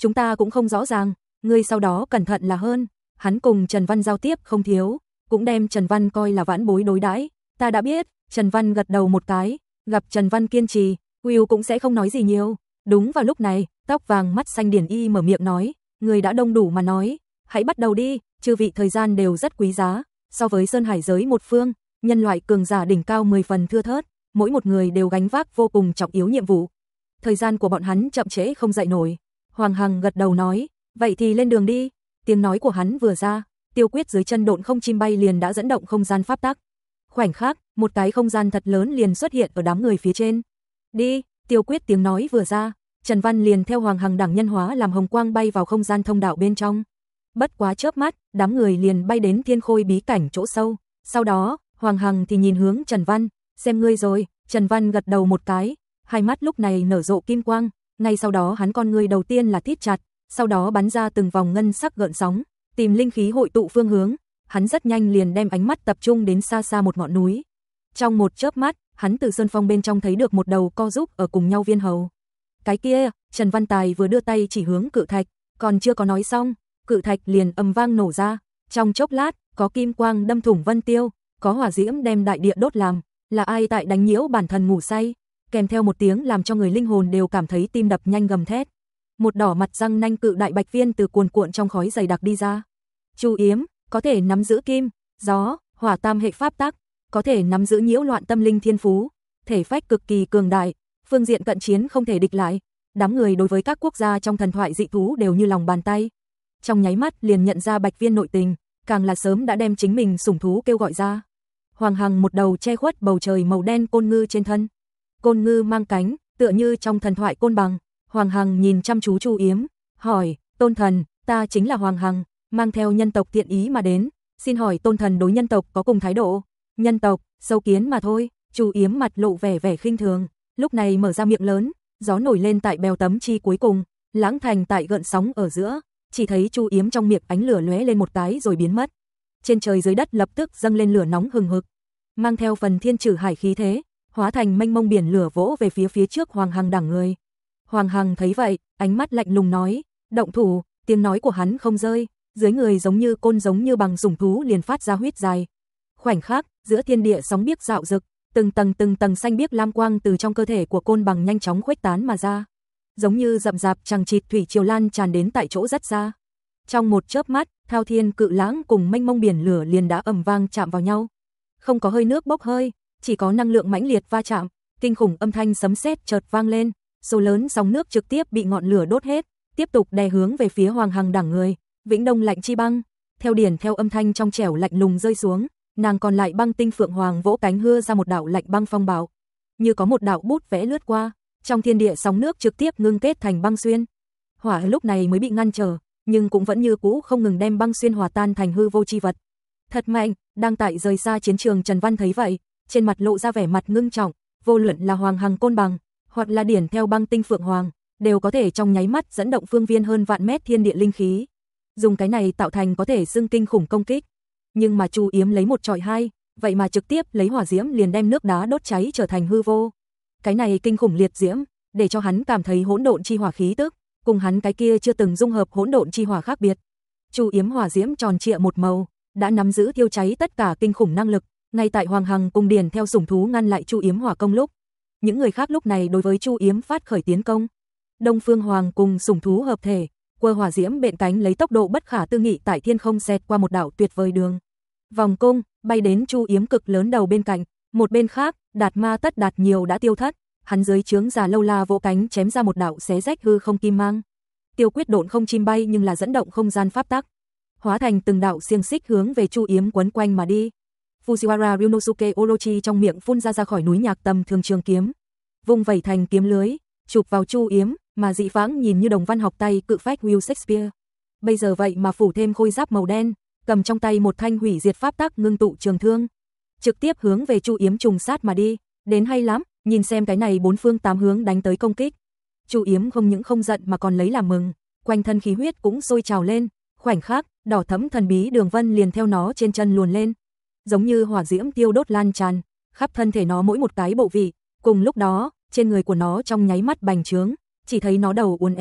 chúng ta cũng không rõ ràng, ngươi sau đó cẩn thận là hơn. Hắn cùng Trần Văn giao tiếp không thiếu, cũng đem Trần Văn coi là vãn bối đối đãi. Ta đã biết, Trần Văn gật đầu một cái, gặp Trần Văn kiên trì, Will cũng sẽ không nói gì nhiều. Đúng vào lúc này, tóc vàng mắt xanh Điển Y mở miệng nói, người đã đông đủ mà nói, hãy bắt đầu đi, chư vị thời gian đều rất quý giá, so với Sơn Hải giới một phương, nhân loại cường giả đỉnh cao mười phần thưa thớt, mỗi một người đều gánh vác vô cùng trọng yếu nhiệm vụ. Thời gian của bọn hắn chậm trễ không dậy nổi. Hoàng Hằng gật đầu nói, vậy thì lên đường đi. Tiếng nói của hắn vừa ra, Tiêu Quyết dưới chân độn không chim bay liền đã dẫn động không gian pháp tắc. Khoảnh khắc, một cái không gian thật lớn liền xuất hiện ở đám người phía trên. Đi, Tiêu Quyết tiếng nói vừa ra, Trần Văn liền theo Hoàng Hằng đẳng nhân hóa làm hồng quang bay vào không gian thông đạo bên trong. Bất quá chớp mắt, đám người liền bay đến thiên khôi bí cảnh chỗ sâu. Sau đó, Hoàng Hằng thì nhìn hướng Trần Văn, xem ngươi rồi. Trần Văn gật đầu một cái, hai mắt lúc này nở rộ kim quang, ngay sau đó hắn con ngươi đầu tiên là thít chặt, sau đó bắn ra từng vòng ngân sắc gợn sóng, tìm linh khí hội tụ phương hướng, hắn rất nhanh liền đem ánh mắt tập trung đến xa xa một ngọn núi. Trong một chớp mắt, hắn từ sơn phong bên trong thấy được một đầu co giúp ở cùng nhau viên hầu. Cái kia, Trần Văn Tài vừa đưa tay chỉ hướng cự thạch, còn chưa có nói xong, cự thạch liền ầm vang nổ ra, trong chốc lát, có kim quang đâm thủng vân tiêu, có hỏa diễm đem đại địa đốt làm, là ai tại đánh nhiễu bản thân ngủ say, kèm theo một tiếng làm cho người linh hồn đều cảm thấy tim đập nhanh gầm thét. Một đỏ mặt răng nanh cự đại bạch viên từ cuồn cuộn trong khói dày đặc đi ra. Chu Yếm, có thể nắm giữ kim, gió, hỏa tam hệ pháp tắc, có thể nắm giữ nhiễu loạn tâm linh thiên phú, thể phách cực kỳ cường đại, phương diện cận chiến không thể địch lại. Đám người đối với các quốc gia trong thần thoại dị thú đều như lòng bàn tay. Trong nháy mắt liền nhận ra bạch viên nội tình, càng là sớm đã đem chính mình sủng thú kêu gọi ra. Hoàng Hằng một đầu che khuất bầu trời màu đen côn ngư trên thân. Côn ngư mang cánh, tựa như trong thần thoại côn bằng. Hoàng Hằng nhìn chăm chú Chu Yếm, hỏi, tôn thần, ta chính là Hoàng Hằng, mang theo nhân tộc thiện ý mà đến, xin hỏi tôn thần đối nhân tộc có cùng thái độ? Nhân tộc, sâu kiến mà thôi. Chu Yếm mặt lộ vẻ vẻ khinh thường, lúc này mở ra miệng lớn, gió nổi lên tại bèo tấm chi cuối cùng, lãng thành tại gợn sóng ở giữa, chỉ thấy Chu Yếm trong miệng ánh lửa lóe lên một cái rồi biến mất. Trên trời dưới đất lập tức dâng lên lửa nóng hừng hực, mang theo phần thiên trừ hải khí thế, hóa thành mênh mông biển lửa vỗ về phía phía trước Hoàng Hằng đẳng người. Hoàng Hằng thấy vậy, ánh mắt lạnh lùng nói, động thủ. Tiếng nói của hắn không rơi, dưới người giống như côn giống như bằng sủng thú liền phát ra huyết dài. Khoảnh khắc, giữa thiên địa sóng biếc dạo dực, từng tầng từng tầng xanh biếc lam quang từ trong cơ thể của côn bằng nhanh chóng khuếch tán mà ra, giống như rậm rạp chằng chịt thủy triều lan tràn đến tại chỗ rất xa. Trong một chớp mắt, thao thiên cự lãng cùng mênh mông biển lửa liền đã ầm vang chạm vào nhau. Không có hơi nước bốc hơi, chỉ có năng lượng mãnh liệt va chạm, kinh khủng âm thanh sấm sét chợt vang lên, số lớn sóng nước trực tiếp bị ngọn lửa đốt hết, tiếp tục đè hướng về phía Hoàng Hằng đẳng người. Vĩnh Đông lạnh chi băng, theo điển theo âm thanh trong trẻo lạnh lùng rơi xuống, nàng còn lại băng tinh phượng hoàng vỗ cánh hưa ra một đạo lạnh băng phong bạo, như có một đạo bút vẽ lướt qua, trong thiên địa sóng nước trực tiếp ngưng kết thành băng xuyên. Hỏa lúc này mới bị ngăn trở, nhưng cũng vẫn như cũ không ngừng đem băng xuyên hòa tan thành hư vô chi vật. Thật mạnh. Đang tại rời xa chiến trường Trần Văn thấy vậy, trên mặt lộ ra vẻ mặt ngưng trọng, vô luận là Hoàng Hằng côn bằng, hoặc là điển theo băng tinh phượng hoàng, đều có thể trong nháy mắt dẫn động phương viên hơn vạn mét thiên địa linh khí, dùng cái này tạo thành có thể xưng kinh khủng công kích. Nhưng mà Chu Yếm lấy một chọi hai, vậy mà trực tiếp lấy hỏa diễm liền đem nước đá đốt cháy trở thành hư vô. Cái này kinh khủng liệt diễm, để cho hắn cảm thấy hỗn độn chi hỏa khí tức, cùng hắn cái kia chưa từng dung hợp hỗn độn chi hỏa khác biệt. Chu Yếm hỏa diễm tròn trịa một màu, đã nắm giữ thiêu cháy tất cả kinh khủng năng lực, ngay tại Hoàng Hằng cùng điển theo sủng thú ngăn lại Chu Yếm hỏa công lúc, những người khác lúc này đối với Chu Yếm phát khởi tiến công. Đông Phương Hoàng cùng sủng thú hợp thể, quơ hỏa diễm bện cánh lấy tốc độ bất khả tư nghị tại thiên không xẹt qua một đạo tuyệt vời đường vòng cung, bay đến Chu Yếm cực lớn đầu bên cạnh. Một bên khác, Đạt Ma Tất Đạt Nhiều đã tiêu thất, hắn dưới trướng già lâu la vỗ cánh chém ra một đạo xé rách hư không kim mang. Tiêu Quyết độn không chim bay nhưng là dẫn động không gian pháp tắc, hóa thành từng đạo xiềng xích hướng về Chu Yếm quấn quanh mà đi. Fujiwara Ryunosuke Orochi trong miệng phun ra ra khỏi núi nhạc tầm thường trường kiếm, vung vẩy thành kiếm lưới, chụp vào Chu Yếm, mà dị vãng nhìn như đồng văn học tay cự phách Will Shakespeare, bây giờ vậy mà phủ thêm khôi giáp màu đen, cầm trong tay một thanh hủy diệt pháp tắc ngưng tụ trường thương, trực tiếp hướng về Chu Yếm trùng sát mà đi. Đến hay lắm, nhìn xem cái này bốn phương tám hướng đánh tới công kích. Chu Yếm không những không giận mà còn lấy làm mừng, quanh thân khí huyết cũng sôi trào lên, khoảnh khắc, đỏ thẫm thần bí đường vân liền theo nó trên chân luồn lên, giống như hỏa diễm tiêu đốt lan tràn khắp thân thể nó mỗi một cái bộ vị. Cùng lúc đó, trên người của nó trong nháy mắt bành trướng, chỉ thấy nó đầu uốn éo,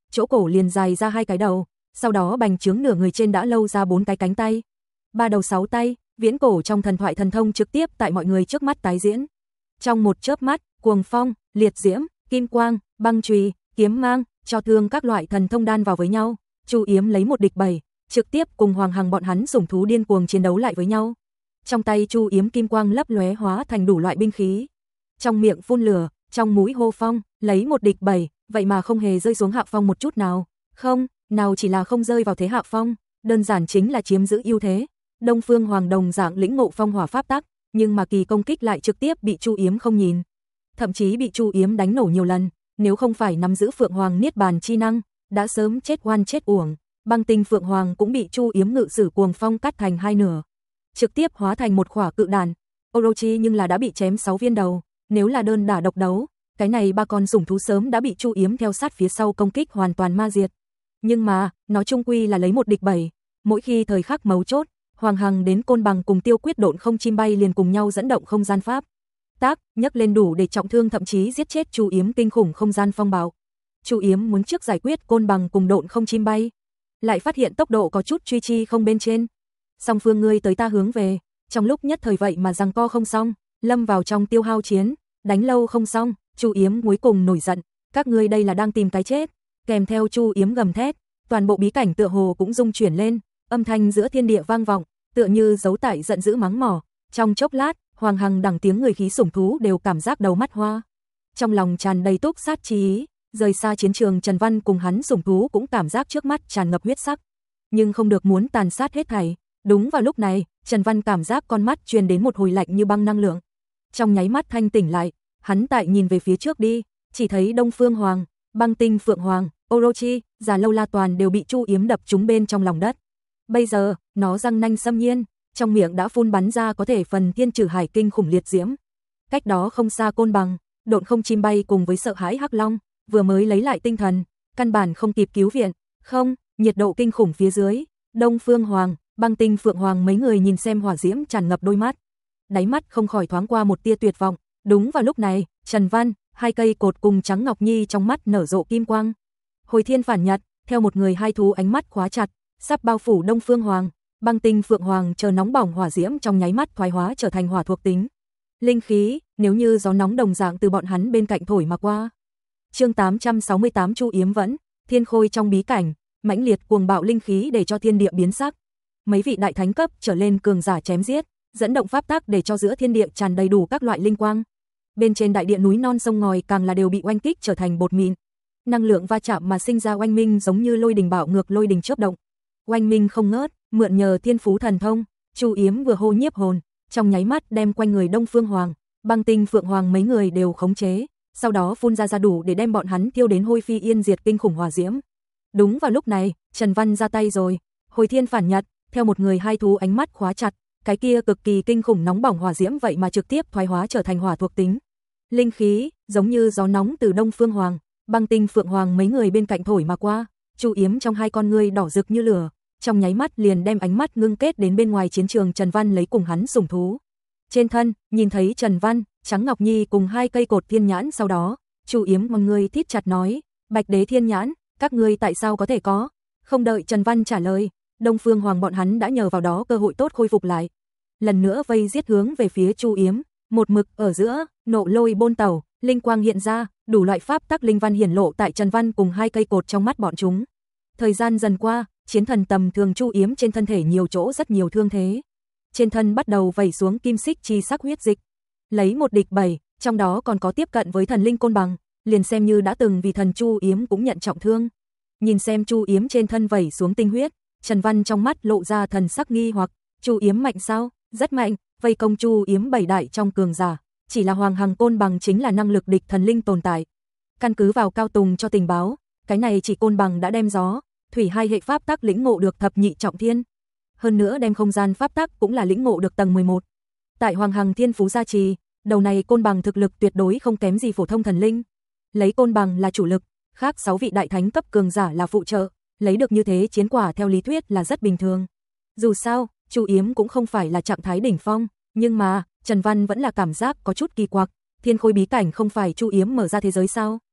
chỗ cổ liền dài ra hai cái đầu, sau đó bành trướng nửa người trên đã lâu ra bốn cái cánh tay. Ba đầu sáu tay, viễn cổ trong thần thoại thần thông trực tiếp tại mọi người trước mắt tái diễn. Trong một chớp mắt, cuồng phong, liệt diễm, kim quang, băng chùy, kiếm mang, cho thương các loại thần thông đan vào với nhau. Chu Yếm lấy một địch bảy, trực tiếp cùng Hoàng Hằng bọn hắn sủng thú điên cuồng chiến đấu lại với nhau. Trong tay Chu Yếm kim quang lấp lóe hóa thành đủ loại binh khí. Trong miệng phun lửa, trong mũi hô phong, lấy một địch bảy, vậy mà không hề rơi xuống hạ phong một chút nào. Không, nào chỉ là không rơi vào thế hạ phong, đơn giản chính là chiếm giữ ưu thế. Đông Phương Hoàng đồng dạng lĩnh ngộ phong hỏa pháp tắc, nhưng mà kỳ công kích lại trực tiếp bị Chu Yếm không nhìn. Thậm chí bị Chu Yếm đánh nổ nhiều lần, nếu không phải nắm giữ Phượng Hoàng niết bàn chi năng, đã sớm chết oan chết uổng. Băng tinh Phượng Hoàng cũng bị Chu Yếm ngự sử cuồng phong cắt thành hai nửa, trực tiếp hóa thành một khỏa cự đàn. Orochi nhưng là đã bị chém sáu viên đầu, nếu là đơn đả độc đấu, cái này ba con sủng thú sớm đã bị Chu Yếm theo sát phía sau công kích hoàn toàn ma diệt. Nhưng mà, nó chung quy là lấy một địch bảy, mỗi khi thời khắc mấu chốt, Hoàng Hằng đến Côn Bằng cùng Tiêu Quyết độn không chim bay liền cùng nhau dẫn động không gian pháp tác, nhấc lên đủ để trọng thương thậm chí giết chết Chu Yếm kinh khủng không gian phong bạo. Chu Yếm muốn trước giải quyết Côn Bằng cùng độn không chim bay, lại phát hiện tốc độ có chút truy chi không bên trên. Song phương ngươi tới ta hướng về, trong lúc nhất thời vậy mà giằng co không xong, lâm vào trong tiêu hao chiến, đánh lâu không xong. Chu Yếm cuối cùng nổi giận, các ngươi đây là đang tìm cái chết. Kèm theo Chu Yếm gầm thét, toàn bộ bí cảnh tựa hồ cũng rung chuyển lên, âm thanh giữa thiên địa vang vọng, tựa như dấu tại giận dữ mắng mỏ. Trong chốc lát, Hoàng Hằng đằng tiếng người khí sủng thú đều cảm giác đầu mắt hoa, trong lòng tràn đầy túc sát chí ý. Rời xa chiến trường, Trần Văn cùng hắn sủng thú cũng cảm giác trước mắt tràn ngập huyết sắc, nhưng không được muốn tàn sát hết thảy. Đúng vào lúc này, Trần Văn cảm giác con mắt truyền đến một hồi lạnh như băng năng lượng. Trong nháy mắt thanh tỉnh lại, hắn tại nhìn về phía trước đi, chỉ thấy Đông Phương Hoàng, Băng Tinh Phượng Hoàng, Orochi, Già Lâu La toàn đều bị Chu Yếm đập trúng bên trong lòng đất. Bây giờ, nó răng nanh xâm nhiên, trong miệng đã phun bắn ra có thể phần thiên trừ hải kinh khủng liệt diễm. Cách đó không xa Côn Bằng, độn không chim bay cùng với sợ hãi Hắc Long, vừa mới lấy lại tinh thần, căn bản không kịp cứu viện. Không, nhiệt độ kinh khủng phía dưới, Đông Phương Hoàng, Băng Tinh Phượng Hoàng mấy người nhìn xem hỏa diễm tràn ngập đôi mắt, đáy mắt không khỏi thoáng qua một tia tuyệt vọng. Đúng vào lúc này, Trần Văn, hai cây cột cùng Trắng Ngọc Nhi trong mắt nở rộ kim quang. Hồi thiên phản nhật, theo một người hai thú ánh mắt khóa chặt, sắp bao phủ Đông Phương Hoàng, Băng Tinh Phượng Hoàng chờ nóng bỏng hỏa diễm trong nháy mắt thoái hóa trở thành hỏa thuộc tính linh khí, nếu như gió nóng đồng dạng từ bọn hắn bên cạnh thổi mà qua. Chương tám trăm sáu mươi tám Chu Yếm vẫn, thiên khôi trong bí cảnh, mãnh liệt cuồng bạo linh khí để cho thiên địa biến sắc. Mấy vị đại thánh cấp trở lên cường giả chém giết, dẫn động pháp tắc để cho giữa thiên địa tràn đầy đủ các loại linh quang. Bên trên đại địa núi non sông ngòi càng là đều bị oanh kích trở thành bột mịn. Năng lượng va chạm mà sinh ra oanh minh giống như lôi đình bạo ngược lôi đình chớp động. Oanh minh không ngớt, mượn nhờ thiên phú thần thông, Chu Yếm vừa hô nhiếp hồn, trong nháy mắt đem quanh người Đông Phương Hoàng, Băng Tinh Phượng Hoàng mấy người đều khống chế, sau đó phun ra ra đủ để đem bọn hắn thiêu đến hôi phi yên diệt kinh khủng hỏa diễm. Đúng vào lúc này, Trần Văn ra tay rồi, hồi thiên phản nhật, theo một người hai thú ánh mắt khóa chặt, cái kia cực kỳ kinh khủng nóng bỏng hỏa diễm vậy mà trực tiếp thoái hóa trở thành hỏa thuộc tính linh khí, giống như gió nóng từ Đông Phương Hoàng, Băng Tinh Phượng Hoàng mấy người bên cạnh thổi mà qua. Chu Yếm trong hai con ngươi đỏ rực như lửa, trong nháy mắt liền đem ánh mắt ngưng kết đến bên ngoài chiến trường Trần Văn lấy cùng hắn sủng thú. Trên thân, nhìn thấy Trần Văn, Trắng Ngọc Nhi cùng hai cây cột thiên nhãn, sau đó, Chu Yếm con ngươi thít chặt nói, Bạch Đế thiên nhãn, các ngươi tại sao có thể có? Không đợi Trần Văn trả lời, Đông Phương Hoàng bọn hắn đã nhờ vào đó cơ hội tốt khôi phục lại. Lần nữa vây giết hướng về phía Chu Yếm, một mực ở giữa, nộ lôi bôn tẩu, linh quang hiện ra, đủ loại pháp tắc linh văn hiển lộ tại Trần Văn cùng hai cây cột trong mắt bọn chúng. Thời gian dần qua, chiến thần tầm thường Chu Yếm trên thân thể nhiều chỗ rất nhiều thương thế. Trên thân bắt đầu vẩy xuống kim xích chi sắc huyết dịch. Lấy một địch bảy, trong đó còn có tiếp cận với thần linh Côn Bằng, liền xem như đã từng vì thần Chu Yếm cũng nhận trọng thương. Nhìn xem Chu Yếm trên thân vẩy xuống tinh huyết, Trần Văn trong mắt lộ ra thần sắc nghi hoặc, Chu Yếm mạnh sao? Rất mạnh, vây công Chu Yếm bảy đại trong cường giả, chỉ là Hoàng Hằng Côn Bằng chính là năng lực địch thần linh tồn tại. Căn cứ vào Cao Tùng cho tình báo, cái này chỉ Côn Bằng đã đem gió, thủy hai hệ pháp tắc lĩnh ngộ được thập nhị trọng thiên, hơn nữa đem không gian pháp tắc cũng là lĩnh ngộ được tầng mười một. Tại Hoàng Hằng thiên phú gia trì, đầu này Côn Bằng thực lực tuyệt đối không kém gì phổ thông thần linh. Lấy Côn Bằng là chủ lực, khác sáu vị đại thánh cấp cường giả là phụ trợ, lấy được như thế chiến quả theo lý thuyết là rất bình thường. Dù sao, Chu Yếm cũng không phải là trạng thái đỉnh phong, nhưng mà Trần Văn vẫn là cảm giác có chút kỳ quặc, thiên khôi bí cảnh không phải Chu Yếm mở ra thế giới sao?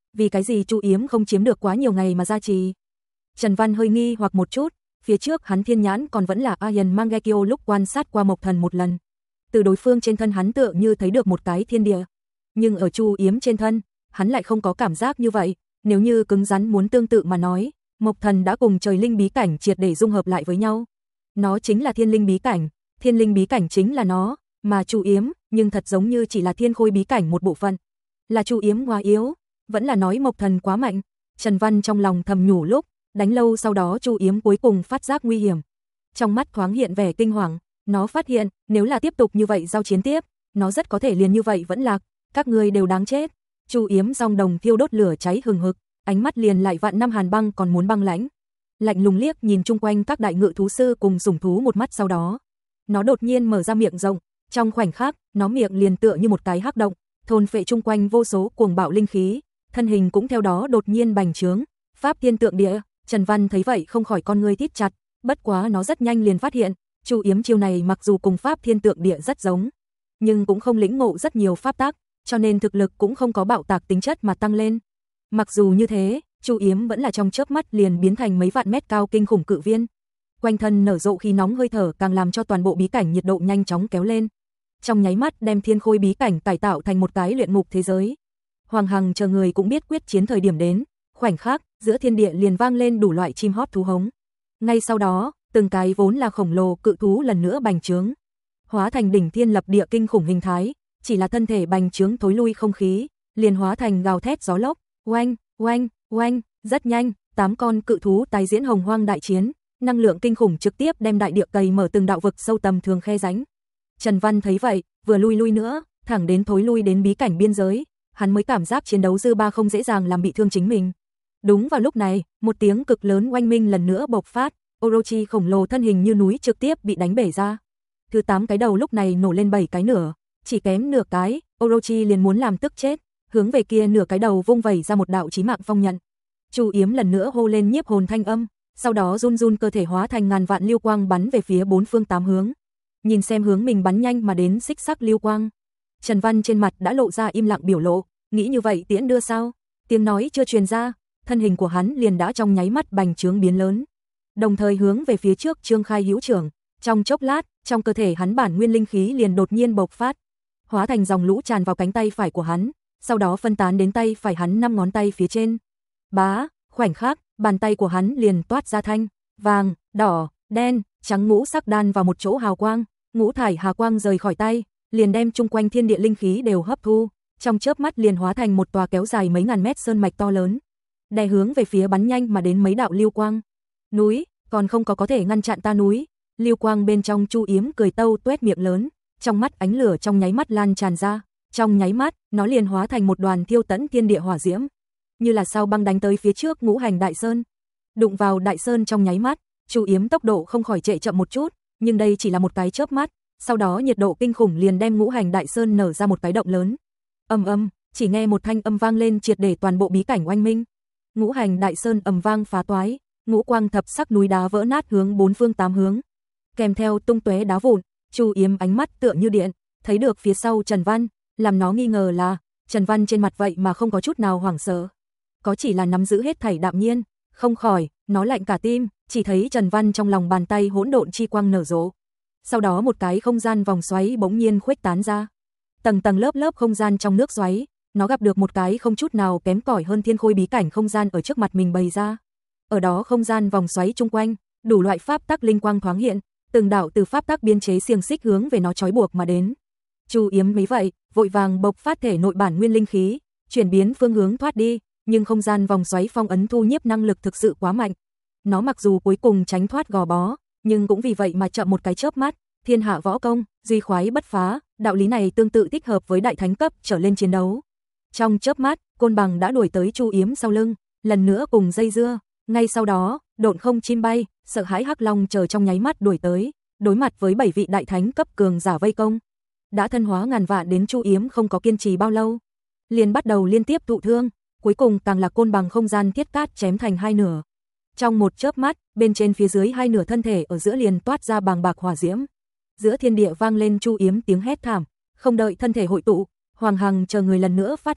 vì cái gì Chu Yếm không chiếm được quá nhiều ngày mà gia trì. Trần Văn hơi nghi hoặc một chút, phía trước hắn thiên nhãn còn vẫn là Ayan Mangekyo lúc quan sát qua Mộc Thần một lần. Từ đối phương trên thân hắn tựa như thấy được một cái thiên địa, nhưng ở Chu Yếm trên thân, hắn lại không có cảm giác như vậy, nếu như cứng rắn muốn tương tự mà nói, Mộc Thần đã cùng trời linh bí cảnh triệt để dung hợp lại với nhau. Nó chính là thiên linh bí cảnh, thiên linh bí cảnh chính là nó, mà Chu Yếm, nhưng thật giống như chỉ là thiên khôi bí cảnh một bộ phận. Là Chu Yếm quá yếu, vẫn là nói Mộc Thần quá mạnh. Trần Văn trong lòng thầm nhủ lúc, đánh lâu sau đó Chu Yếm cuối cùng phát giác nguy hiểm. Trong mắt thoáng hiện vẻ kinh hoàng, nó phát hiện, nếu là tiếp tục như vậy giao chiến tiếp, nó rất có thể liền như vậy vẫn lạc, các ngươi đều đáng chết. Chu Yếm song đồng thiêu đốt lửa cháy hừng hực, ánh mắt liền lại vạn năm hàn băng còn muốn băng lãnh. Lạnh lùng liếc nhìn chung quanh các đại ngự thú sư cùng sủng thú một mắt sau đó, nó đột nhiên mở ra miệng rộng, trong khoảnh khắc, nó miệng liền tựa như một cái hắc động, thôn phệ chung quanh vô số cuồng bạo linh khí, thân hình cũng theo đó đột nhiên bành trướng, pháp thiên tượng địa. Trần Văn thấy vậy không khỏi con ngươi thít chặt, bất quá nó rất nhanh liền phát hiện, Chu Yếm chiêu này mặc dù cùng pháp thiên tượng địa rất giống, nhưng cũng không lĩnh ngộ rất nhiều pháp tắc, cho nên thực lực cũng không có bạo tạc tính chất mà tăng lên. Mặc dù như thế, Chu Yếm vẫn là trong chớp mắt liền biến thành mấy vạn mét cao kinh khủng cự viên. Quanh thân nở rộ khí nóng hơi thở càng làm cho toàn bộ bí cảnh nhiệt độ nhanh chóng kéo lên. Trong nháy mắt đem thiên khôi bí cảnh cải tạo thành một cái luyện ngục thế giới. Hoàng Hằng chờ người cũng biết quyết chiến thời điểm đến, khoảnh khắc, giữa thiên địa liền vang lên đủ loại chim hót thú hống. Ngay sau đó, từng cái vốn là khổng lồ cự thú lần nữa bành trướng, hóa thành đỉnh thiên lập địa kinh khủng hình thái, chỉ là thân thể bành trướng thối lui không khí, liền hóa thành gào thét gió lốc, oanh, oanh, oanh, rất nhanh, tám con cự thú tái diễn hồng hoang đại chiến, năng lượng kinh khủng trực tiếp đem đại địa cày mở từng đạo vực sâu tầm thường khe rãnh. Trần Văn thấy vậy, vừa lui lui nữa, thẳng đến thối lui đến bí cảnh biên giới, hắn mới cảm giác chiến đấu dư ba không dễ dàng làm bị thương chính mình. Đúng vào lúc này, một tiếng cực lớn oanh minh lần nữa bộc phát, Orochi khổng lồ thân hình như núi trực tiếp bị đánh bể ra. Thứ tám cái đầu lúc này nổ lên bảy cái nửa, chỉ kém nửa cái, Orochi liền muốn làm tức chết, hướng về kia nửa cái đầu vung vẩy ra một đạo chí mạng phong nhận. Chu Yếm lần nữa hô lên nhiếp hồn thanh âm, sau đó run run cơ thể hóa thành ngàn vạn lưu quang bắn về phía bốn phương tám hướng. Nhìn xem hướng mình bắn nhanh mà đến xích sắc lưu quang, Trần Văn trên mặt đã lộ ra im lặng biểu lộ, nghĩ như vậy tiễn đưa sao? Tiếng nói chưa truyền ra, thân hình của hắn liền đã trong nháy mắt bành trướng biến lớn, đồng thời hướng về phía trước trương khai hữu trưởng. Trong chốc lát, trong cơ thể hắn bản nguyên linh khí liền đột nhiên bộc phát, hóa thành dòng lũ tràn vào cánh tay phải của hắn, sau đó phân tán đến tay phải hắn năm ngón tay phía trên. Bá, khoảnh khắc, bàn tay của hắn liền toát ra thanh, vàng, đỏ, đen, trắng ngũ sắc đan vào một chỗ hào quang, ngũ thải hà quang rời khỏi tay, liền đem chung quanh thiên địa linh khí đều hấp thu, trong chớp mắt liền hóa thành một tòa kéo dài mấy ngàn mét sơn mạch to lớn, đè hướng về phía bắn nhanh mà đến mấy đạo lưu quang. Núi, còn không có có thể ngăn chặn ta núi. Lưu quang bên trong Chu Yếm cười tâu tuét miệng lớn, trong mắt ánh lửa trong nháy mắt lan tràn ra, trong nháy mắt, nó liền hóa thành một đoàn thiêu tẫn thiên địa hỏa diễm, như là sao băng đánh tới phía trước ngũ hành đại sơn. Đụng vào đại sơn trong nháy mắt, Chu Yếm tốc độ không khỏi trệ chậm một chút, nhưng đây chỉ là một cái chớp mắt, sau đó nhiệt độ kinh khủng liền đem ngũ hành đại sơn nở ra một cái động lớn. Ầm ầm, chỉ nghe một thanh âm vang lên triệt để toàn bộ bí cảnh oanh minh. Ngũ hành đại sơn ầm vang phá toái, ngũ quang thập sắc núi đá vỡ nát hướng bốn phương tám hướng, kèm theo tung tóe đá vụn. Chu Yếm ánh mắt tựa như điện, thấy được phía sau Trần Văn, làm nó nghi ngờ là Trần Văn trên mặt vậy mà không có chút nào hoảng sợ, có chỉ là nắm giữ hết thảy đạm nhiên. Không khỏi, nó lạnh cả tim, chỉ thấy Trần Văn trong lòng bàn tay hỗn độn chi quang nở rộ. Sau đó một cái không gian vòng xoáy bỗng nhiên khuếch tán ra. Tầng tầng lớp lớp không gian trong nước xoáy, nó gặp được một cái không chút nào kém cỏi hơn thiên khôi bí cảnh không gian ở trước mặt mình bày ra. Ở đó không gian vòng xoáy chung quanh, đủ loại pháp tắc linh quang thoáng hiện, từng đạo từ pháp tắc biên chế xiềng xích hướng về nó trói buộc mà đến. Chu Yếm mấy vậy, vội vàng bộc phát thể nội bản nguyên linh khí, chuyển biến phương hướng thoát đi, nhưng không gian vòng xoáy phong ấn thu nhiếp năng lực thực sự quá mạnh. Nó mặc dù cuối cùng tránh thoát gò bó, nhưng cũng vì vậy mà chậm một cái chớp mắt. Thiên hạ võ công, duy khoái bất phá, đạo lý này tương tự thích hợp với đại thánh cấp trở lên chiến đấu. Trong chớp mắt, Côn Bằng đã đuổi tới Chu Yếm sau lưng, lần nữa cùng dây dưa. Ngay sau đó, độn không chim bay, sợ hãi hắc long chờ trong nháy mắt đuổi tới, đối mặt với bảy vị đại thánh cấp cường giả vây công. Đã thân hóa ngàn vạn đến Chu Yếm không có kiên trì bao lâu, liền bắt đầu liên tiếp thụ thương, cuối cùng càng là Côn Bằng không gian thiết cát chém thành hai nửa. Trong một chớp mắt, bên trên phía dưới hai nửa thân thể ở giữa liền toát ra bàng bạc hỏa diễm. Giữa thiên địa vang lên Chu Yếm tiếng hét thảm, không đợi thân thể hội tụ, Hoàng Hằng chờ người lần nữa phát lực,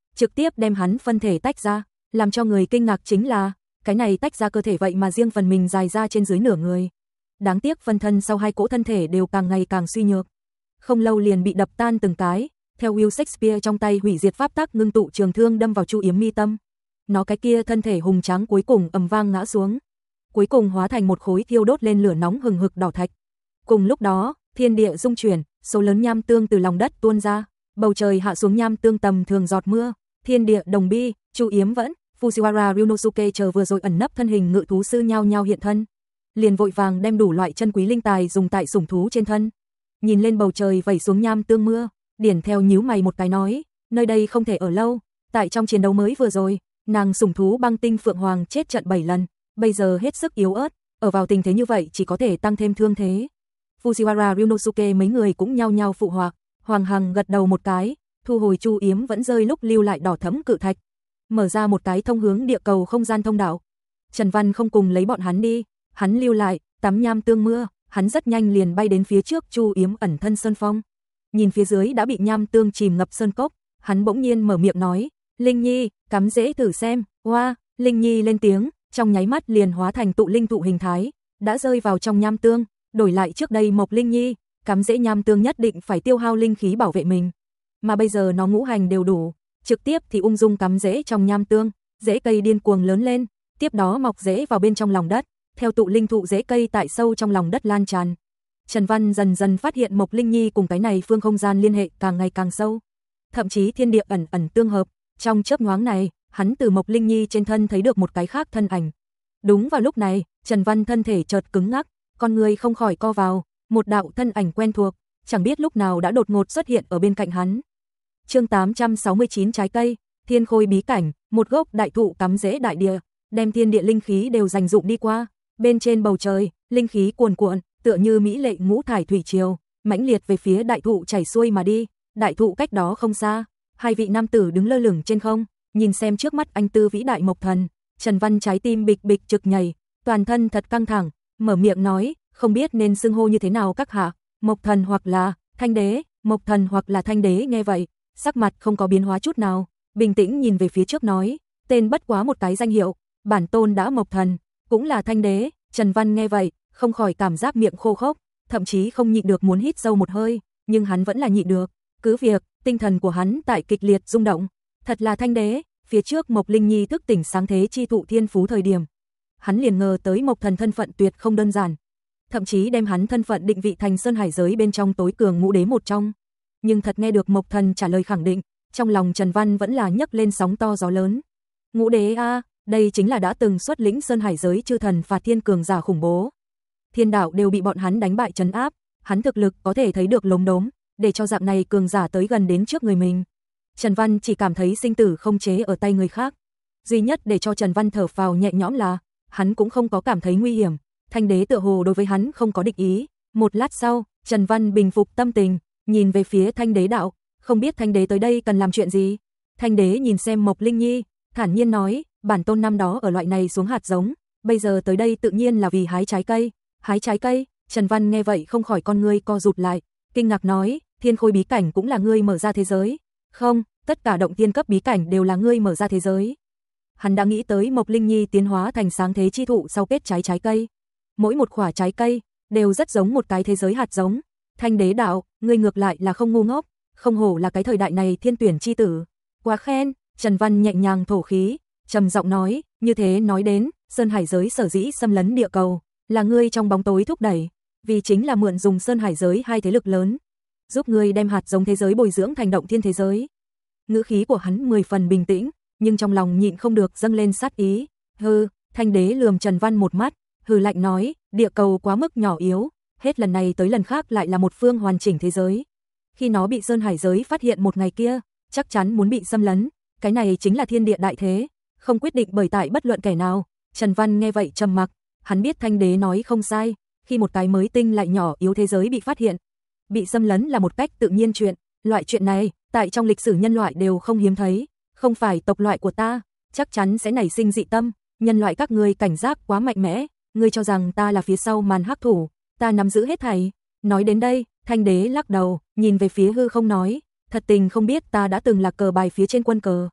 trực tiếp đem hắn phân thể tách ra, làm cho người kinh ngạc chính là, cái này tách ra cơ thể vậy mà riêng phần mình dài ra trên dưới nửa người. Đáng tiếc phân thân sau hai cỗ thân thể đều càng ngày càng suy nhược. Không lâu liền bị đập tan từng cái, theo Will Shakespeare trong tay hủy diệt pháp tắc ngưng tụ trường thương đâm vào Chu Yếm mi tâm. Nó cái kia thân thể hùng tráng cuối cùng ầm vang ngã xuống, cuối cùng hóa thành một khối thiêu đốt lên lửa nóng hừng hực đỏ thạch. Cùng lúc đó, thiên địa rung chuyển, số lớn nham tương từ lòng đất tuôn ra, bầu trời hạ xuống nham tương tầm thường giọt mưa, thiên địa đồng bi, Chu Yếm vẫn, Fujiwara Ryunosuke chờ vừa rồi ẩn nấp thân hình ngự thú sư nhau nhau hiện thân, liền vội vàng đem đủ loại chân quý linh tài dùng tại sủng thú trên thân. Nhìn lên bầu trời vẩy xuống nham tương mưa, Điển theo nhíu mày một cái nói, nơi đây không thể ở lâu, tại trong chiến đấu mới vừa rồi, nàng sủng thú băng tinh phượng hoàng chết trận bảy lần, bây giờ hết sức yếu ớt, ở vào tình thế như vậy chỉ có thể tăng thêm thương thế. Fujiwara Ryunosuke mấy người cũng nhao nhao phụ họa, Hoàng Hằng gật đầu một cái, thu hồi Chu Yếm vẫn rơi lúc lưu lại đỏ thẫm cự thạch, mở ra một cái thông hướng địa cầu không gian thông đạo. Trần Văn không cùng lấy bọn hắn đi, hắn lưu lại, tắm nham tương mưa, hắn rất nhanh liền bay đến phía trước Chu Yếm ẩn thân sơn phong. Nhìn phía dưới đã bị nham tương chìm ngập sơn cốc, hắn bỗng nhiên mở miệng nói, Linh Nhi, cắm rễ thử xem. Oa, wow, Linh Nhi lên tiếng, trong nháy mắt liền hóa thành tụ linh thụ hình thái, đã rơi vào trong nham tương, đổi lại trước đây Mộc Linh Nhi, cắm rễ nham tương nhất định phải tiêu hao linh khí bảo vệ mình, mà bây giờ nó ngũ hành đều đủ, trực tiếp thì ung dung cắm rễ trong nham tương, rễ cây điên cuồng lớn lên, tiếp đó mọc rễ vào bên trong lòng đất, theo tụ linh thụ rễ cây tại sâu trong lòng đất lan tràn. Trần Văn dần dần phát hiện Mộc Linh Nhi cùng cái này phương không gian liên hệ càng ngày càng sâu, thậm chí thiên địa ẩn ẩn tương hợp. Trong chớp nhoáng này, hắn từ Mộc Linh Nhi trên thân thấy được một cái khác thân ảnh. Đúng vào lúc này, Trần Văn thân thể chợt cứng ngắc, con người không khỏi co vào, một đạo thân ảnh quen thuộc, chẳng biết lúc nào đã đột ngột xuất hiện ở bên cạnh hắn. Chương tám trăm sáu mươi chín trái cây, Thiên Khôi bí cảnh, một gốc đại thụ cắm rễ đại địa, đem thiên địa linh khí đều dành dụng đi qua. Bên trên bầu trời, linh khí cuồn cuộn, tựa như mỹ lệ ngũ thải thủy triều, mãnh liệt về phía đại thụ chảy xuôi mà đi. Đại thụ cách đó không xa, hai vị nam tử đứng lơ lửng trên không, nhìn xem trước mắt anh tư vĩ đại Mộc Thần. Trần Văn trái tim bịch bịch trực nhảy, toàn thân thật căng thẳng, mở miệng nói, không biết nên xưng hô như thế nào các hạ, Mộc Thần hoặc là Thanh Đế. Mộc Thần hoặc là Thanh Đế nghe vậy, sắc mặt không có biến hóa chút nào, bình tĩnh nhìn về phía trước nói, tên bất quá một cái danh hiệu, bản tôn đã Mộc Thần, cũng là Thanh Đế. Trần Văn nghe vậy, không khỏi cảm giác miệng khô khốc, thậm chí không nhịn được muốn hít sâu một hơi, nhưng hắn vẫn là nhịn được, cứ việc tinh thần của hắn tại kịch liệt rung động, thật là Thanh Đế. Phía trước Mộc Linh Nhi thức tỉnh sáng thế chi thụ thiên phú thời điểm, hắn liền ngờ tới Mộc Thần thân phận tuyệt không đơn giản, thậm chí đem hắn thân phận định vị thành sơn hải giới bên trong tối cường ngũ đế một trong. Nhưng thật nghe được Mộc Thần trả lời khẳng định, trong lòng Trần Văn vẫn là nhấc lên sóng to gió lớn. Ngũ đế a, đây chính là đã từng xuất lĩnh sơn hải giới chư thần phạt thiên cường giả khủng bố. Thiên đạo đều bị bọn hắn đánh bại trấn áp, hắn thực lực có thể thấy được lốm đốm, để cho dạng này cường giả tới gần đến trước người mình. Trần Văn chỉ cảm thấy sinh tử không chế ở tay người khác. Duy nhất để cho Trần Văn thở phào nhẹ nhõm là, hắn cũng không có cảm thấy nguy hiểm, Thanh Đế tựa hồ đối với hắn không có địch ý. Một lát sau, Trần Văn bình phục tâm tình, nhìn về phía Thanh Đế đạo, không biết Thanh Đế tới đây cần làm chuyện gì. Thanh Đế nhìn xem Mộc Linh Nhi, thản nhiên nói, bản tôn năm đó ở loại này xuống hạt giống, bây giờ tới đây tự nhiên là vì hái trái cây. Hái trái cây? Trần Văn nghe vậy không khỏi con ngươi co rụt lại, kinh ngạc nói, Thiên Khôi bí cảnh cũng là ngươi mở ra thế giới? Không, tất cả động tiên cấp bí cảnh đều là ngươi mở ra thế giới. Hắn đã nghĩ tới Mộc Linh Nhi tiến hóa thành sáng thế chi thụ sau kết trái trái cây. Mỗi một quả trái cây đều rất giống một cái thế giới hạt giống. Thanh Đế đạo, ngươi ngược lại là không ngu ngốc, không hổ là cái thời đại này thiên tuyển chi tử. Quá khen. Trần Văn nhẹ nhàng thổ khí, trầm giọng nói, như thế nói đến, sơn hải giới sở dĩ xâm lấn địa cầu, là ngươi trong bóng tối thúc đẩy, vì chính là mượn dùng sơn hải giới hai thế lực lớn, giúp ngươi đem hạt giống thế giới bồi dưỡng thành động thiên thế giới. Ngữ khí của hắn mười phần bình tĩnh, nhưng trong lòng nhịn không được dâng lên sát ý. Hừ, Thanh Đế lườm Trần Văn một mắt, hừ lạnh nói, địa cầu quá mức nhỏ yếu, hết lần này tới lần khác lại là một phương hoàn chỉnh thế giới. Khi nó bị sơn hải giới phát hiện một ngày kia, chắc chắn muốn bị xâm lấn, cái này chính là thiên địa đại thế, không quyết định bởi tại bất luận kẻ nào. Trần Văn nghe vậy trầm mặc, hắn biết Thanh Đế nói không sai, khi một cái mới tinh lại nhỏ yếu thế giới bị phát hiện, bị xâm lấn là một cách tự nhiên chuyện, loại chuyện này, tại trong lịch sử nhân loại đều không hiếm thấy, không phải tộc loại của ta, chắc chắn sẽ nảy sinh dị tâm, nhân loại các ngươi cảnh giác quá mạnh mẽ, ngươi cho rằng ta là phía sau màn hắc thủ, ta nắm giữ hết thảy. Nói đến đây, Thanh Đế lắc đầu, nhìn về phía hư không nói, thật tình không biết ta đã từng là cờ bài phía trên quân cờ.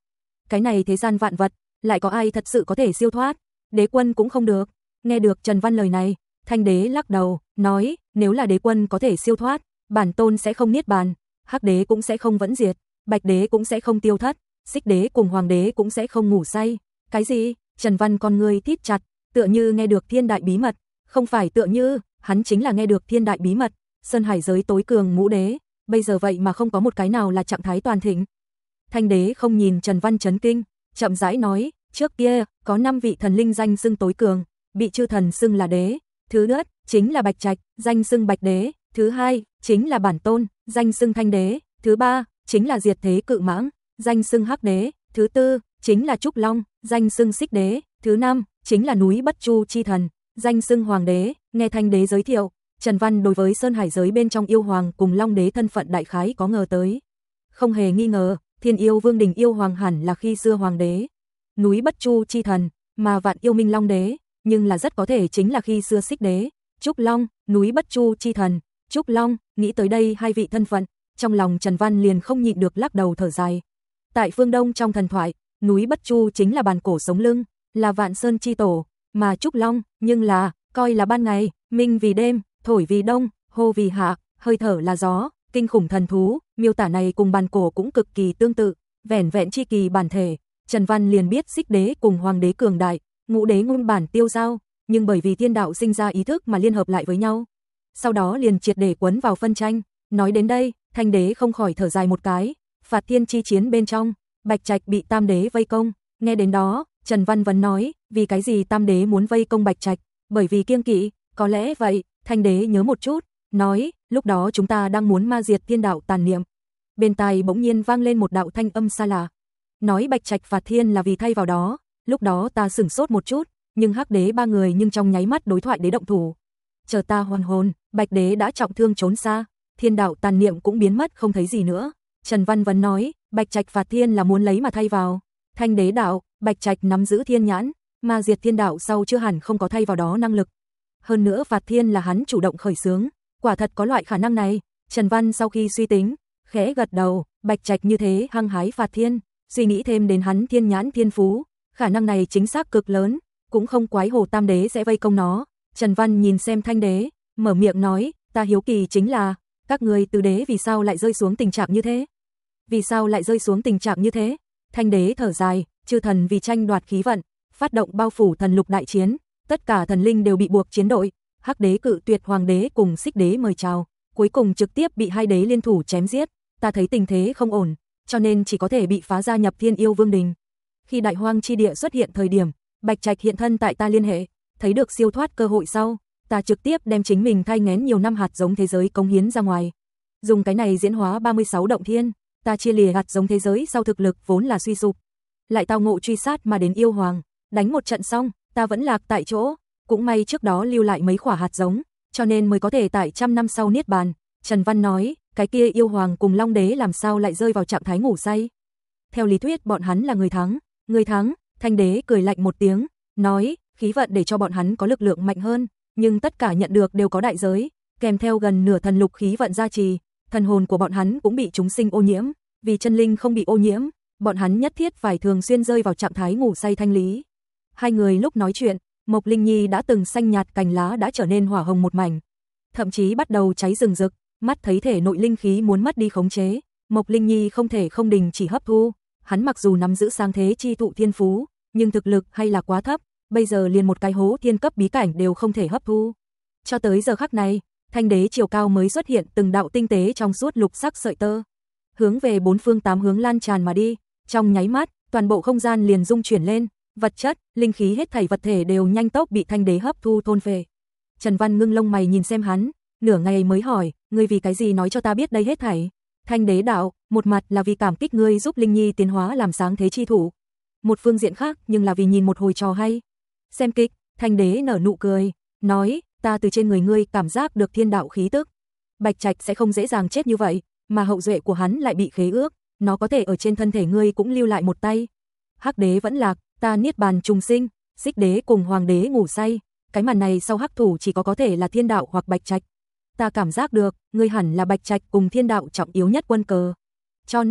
cái này thế gian vạn vật, lại có ai thật sự có thể siêu thoát, đế quân cũng không được. Nghe được Trần Văn lời này, Thanh đế lắc đầu, nói, nếu là đế quân có thể siêu thoát, bản tôn sẽ không niết bàn, Hắc đế cũng sẽ không vẫn diệt, Bạch đế cũng sẽ không tiêu thất, Xích đế cùng Hoàng đế cũng sẽ không ngủ say. Cái gì? Trần Văn con ngươi thít chặt, tựa như nghe được thiên đại bí mật, không phải tựa như, hắn chính là nghe được thiên đại bí mật, Sơn Hải giới tối cường ngũ đế, bây giờ vậy mà không có một cái nào là trạng thái toàn thịnh. Thanh đế không nhìn Trần Văn chấn kinh, chậm rãi nói, trước kia có năm vị thần linh danh xưng tối cường, bị chư thần xưng là đế, thứ nhất chính là Bạch Trạch, danh xưng Bạch đế, thứ hai chính là bản tôn, danh xưng Thanh đế, thứ ba chính là Diệt thế cự mãng, danh xưng Hắc đế, thứ tư chính là Trúc Long, danh xưng Xích đế, thứ năm chính là núi Bất Chu chi thần, danh xưng Hoàng đế. Nghe Thanh đế giới thiệu, Trần Văn đối với Sơn Hải giới bên trong yêu hoàng cùng Long đế thân phận đại khái có ngờ tới. Không hề nghi ngờ, Thiên Yêu Vương Đình yêu hoàng hẳn là khi xưa Hoàng đế, núi Bất Chu chi thần, mà Vạn Yêu Minh Long đế, nhưng là rất có thể chính là khi xưa Xích đế. Trúc Long, núi Bất Chu chi thần, Trúc Long, nghĩ tới đây hai vị thân phận, trong lòng Trần Văn liền không nhịn được lắc đầu thở dài. Tại phương Đông trong thần thoại, núi Bất Chu chính là bàn cổ sống lưng, là Vạn Sơn chi tổ, mà Trúc Long, nhưng là, coi là ban ngày, minh vì đêm, thổi vì đông, hô vì hạ, hơi thở là gió, kinh khủng thần thú, miêu tả này cùng bàn cổ cũng cực kỳ tương tự, vẻn vẹn chi kỳ bản thể, Trần Văn liền biết Xích đế cùng Hoàng đế cường đại, ngũ đế ngôn bản tiêu giao, nhưng bởi vì thiên đạo sinh ra ý thức mà liên hợp lại với nhau. Sau đó liền triệt để quấn vào phân tranh, nói đến đây, Thanh đế không khỏi thở dài một cái, phạt thiên chi chiến bên trong, Bạch Trạch bị Tam đế vây công, nghe đến đó, Trần Văn vẫn nói, vì cái gì Tam đế muốn vây công Bạch Trạch, bởi vì kiêng kỵ, có lẽ vậy, Thanh đế nhớ một chút, nói, lúc đó chúng ta đang muốn ma diệt thiên đạo tàn niệm. Bên tai bỗng nhiên vang lên một đạo thanh âm xa lạ, nói Bạch Trạch phạt thiên là vì thay vào đó, lúc đó ta sửng sốt một chút, nhưng Hắc đế ba người nhưng trong nháy mắt đối thoại đế động thủ. Chờ ta hoàn hồn, Bạch đế đã trọng thương trốn xa, thiên đạo tàn niệm cũng biến mất không thấy gì nữa. Trần Văn vẫn nói, Bạch Trạch phạt thiên là muốn lấy mà thay vào. Thanh đế đạo, Bạch Trạch nắm giữ thiên nhãn, mà diệt thiên đạo sau chưa hẳn không có thay vào đó năng lực. Hơn nữa phạt thiên là hắn chủ động khởi xướng, quả thật có loại khả năng này. Trần Văn sau khi suy tính, khẽ gật đầu, Bạch Trạch như thế hăng hái phạt thiên, suy nghĩ thêm đến hắn thiên nhãn thiên phú, khả năng này chính xác cực lớn, cũng không quái hồ Tam đế sẽ vây công nó. Trần Văn nhìn xem Thanh đế, mở miệng nói, ta hiếu kỳ chính là, các người tứ đế vì sao lại rơi xuống tình trạng như thế? Vì sao lại rơi xuống tình trạng như thế? Thanh đế thở dài, chư thần vì tranh đoạt khí vận, phát động bao phủ thần lục đại chiến, tất cả thần linh đều bị buộc chiến đội, Hắc đế cự tuyệt Hoàng đế cùng Xích đế mời chào, cuối cùng trực tiếp bị hai đế liên thủ chém giết, ta thấy tình thế không ổn, cho nên chỉ có thể bị phá gia nhập Thiên Yêu Vương Đình. Khi Đại Hoang chi địa xuất hiện thời điểm, Bạch Trạch hiện thân tại ta liên hệ, thấy được siêu thoát cơ hội sau, ta trực tiếp đem chính mình thai nghén nhiều năm hạt giống thế giới cống hiến ra ngoài. Dùng cái này diễn hóa ba mươi sáu động thiên, ta chia lìa hạt giống thế giới sau thực lực vốn là suy sụp, lại tao ngộ truy sát mà đến yêu hoàng, đánh một trận xong, ta vẫn lạc tại chỗ, cũng may trước đó lưu lại mấy quả hạt giống, cho nên mới có thể tại trăm năm sau niết bàn. Trần Văn nói, cái kia yêu hoàng cùng Long đế làm sao lại rơi vào trạng thái ngủ say? Theo lý thuyết bọn hắn là người thắng, người thắng. Thanh đế cười lạnh một tiếng, nói, khí vận để cho bọn hắn có lực lượng mạnh hơn, nhưng tất cả nhận được đều có đại giới, kèm theo gần nửa thần lục khí vận gia trì, thần hồn của bọn hắn cũng bị chúng sinh ô nhiễm, vì chân linh không bị ô nhiễm, bọn hắn nhất thiết phải thường xuyên rơi vào trạng thái ngủ say thanh lý. Hai người lúc nói chuyện, Mộc Linh Nhi đã từng xanh nhạt cành lá đã trở nên hỏa hồng một mảnh, thậm chí bắt đầu cháy rừng rực, mắt thấy thể nội linh khí muốn mất đi khống chế, Mộc Linh Nhi không thể không đình chỉ hấp thu. Hắn mặc dù nắm giữ sáng thế chi thụ thiên phú, nhưng thực lực hay là quá thấp, bây giờ liền một cái hố thiên cấp bí cảnh đều không thể hấp thu. Cho tới giờ khắc này, Thanh đế chiều cao mới xuất hiện từng đạo tinh tế trong suốt lục sắc sợi tơ, hướng về bốn phương tám hướng lan tràn mà đi, trong nháy mắt, toàn bộ không gian liền rung chuyển lên, vật chất, linh khí hết thảy vật thể đều nhanh tốc bị Thanh đế hấp thu thôn phệ. Trần Văn ngưng lông mày nhìn xem hắn, nửa ngày mới hỏi, ngươi vì cái gì nói cho ta biết đây hết thảy? Thanh đế đạo, một mặt là vì cảm kích ngươi giúp Linh Nhi tiến hóa làm sáng thế chi thủ, một phương diện khác nhưng là vì nhìn một hồi trò hay. Xem kịch, Thanh đế nở nụ cười, nói, ta từ trên người ngươi cảm giác được thiên đạo khí tức. Bạch Trạch sẽ không dễ dàng chết như vậy, mà hậu duệ của hắn lại bị khế ước, nó có thể ở trên thân thể ngươi cũng lưu lại một tay. Hắc đế vẫn lạc, ta niết bàn trùng sinh, Xích đế cùng Hoàng đế ngủ say, cái màn này sau hắc thủ chỉ có có thể là thiên đạo hoặc Bạch Trạch. Ta cảm giác được, ngươi hẳn là Bạch Trạch cùng thiên đạo trọng yếu nhất quân cờ. Cho nên,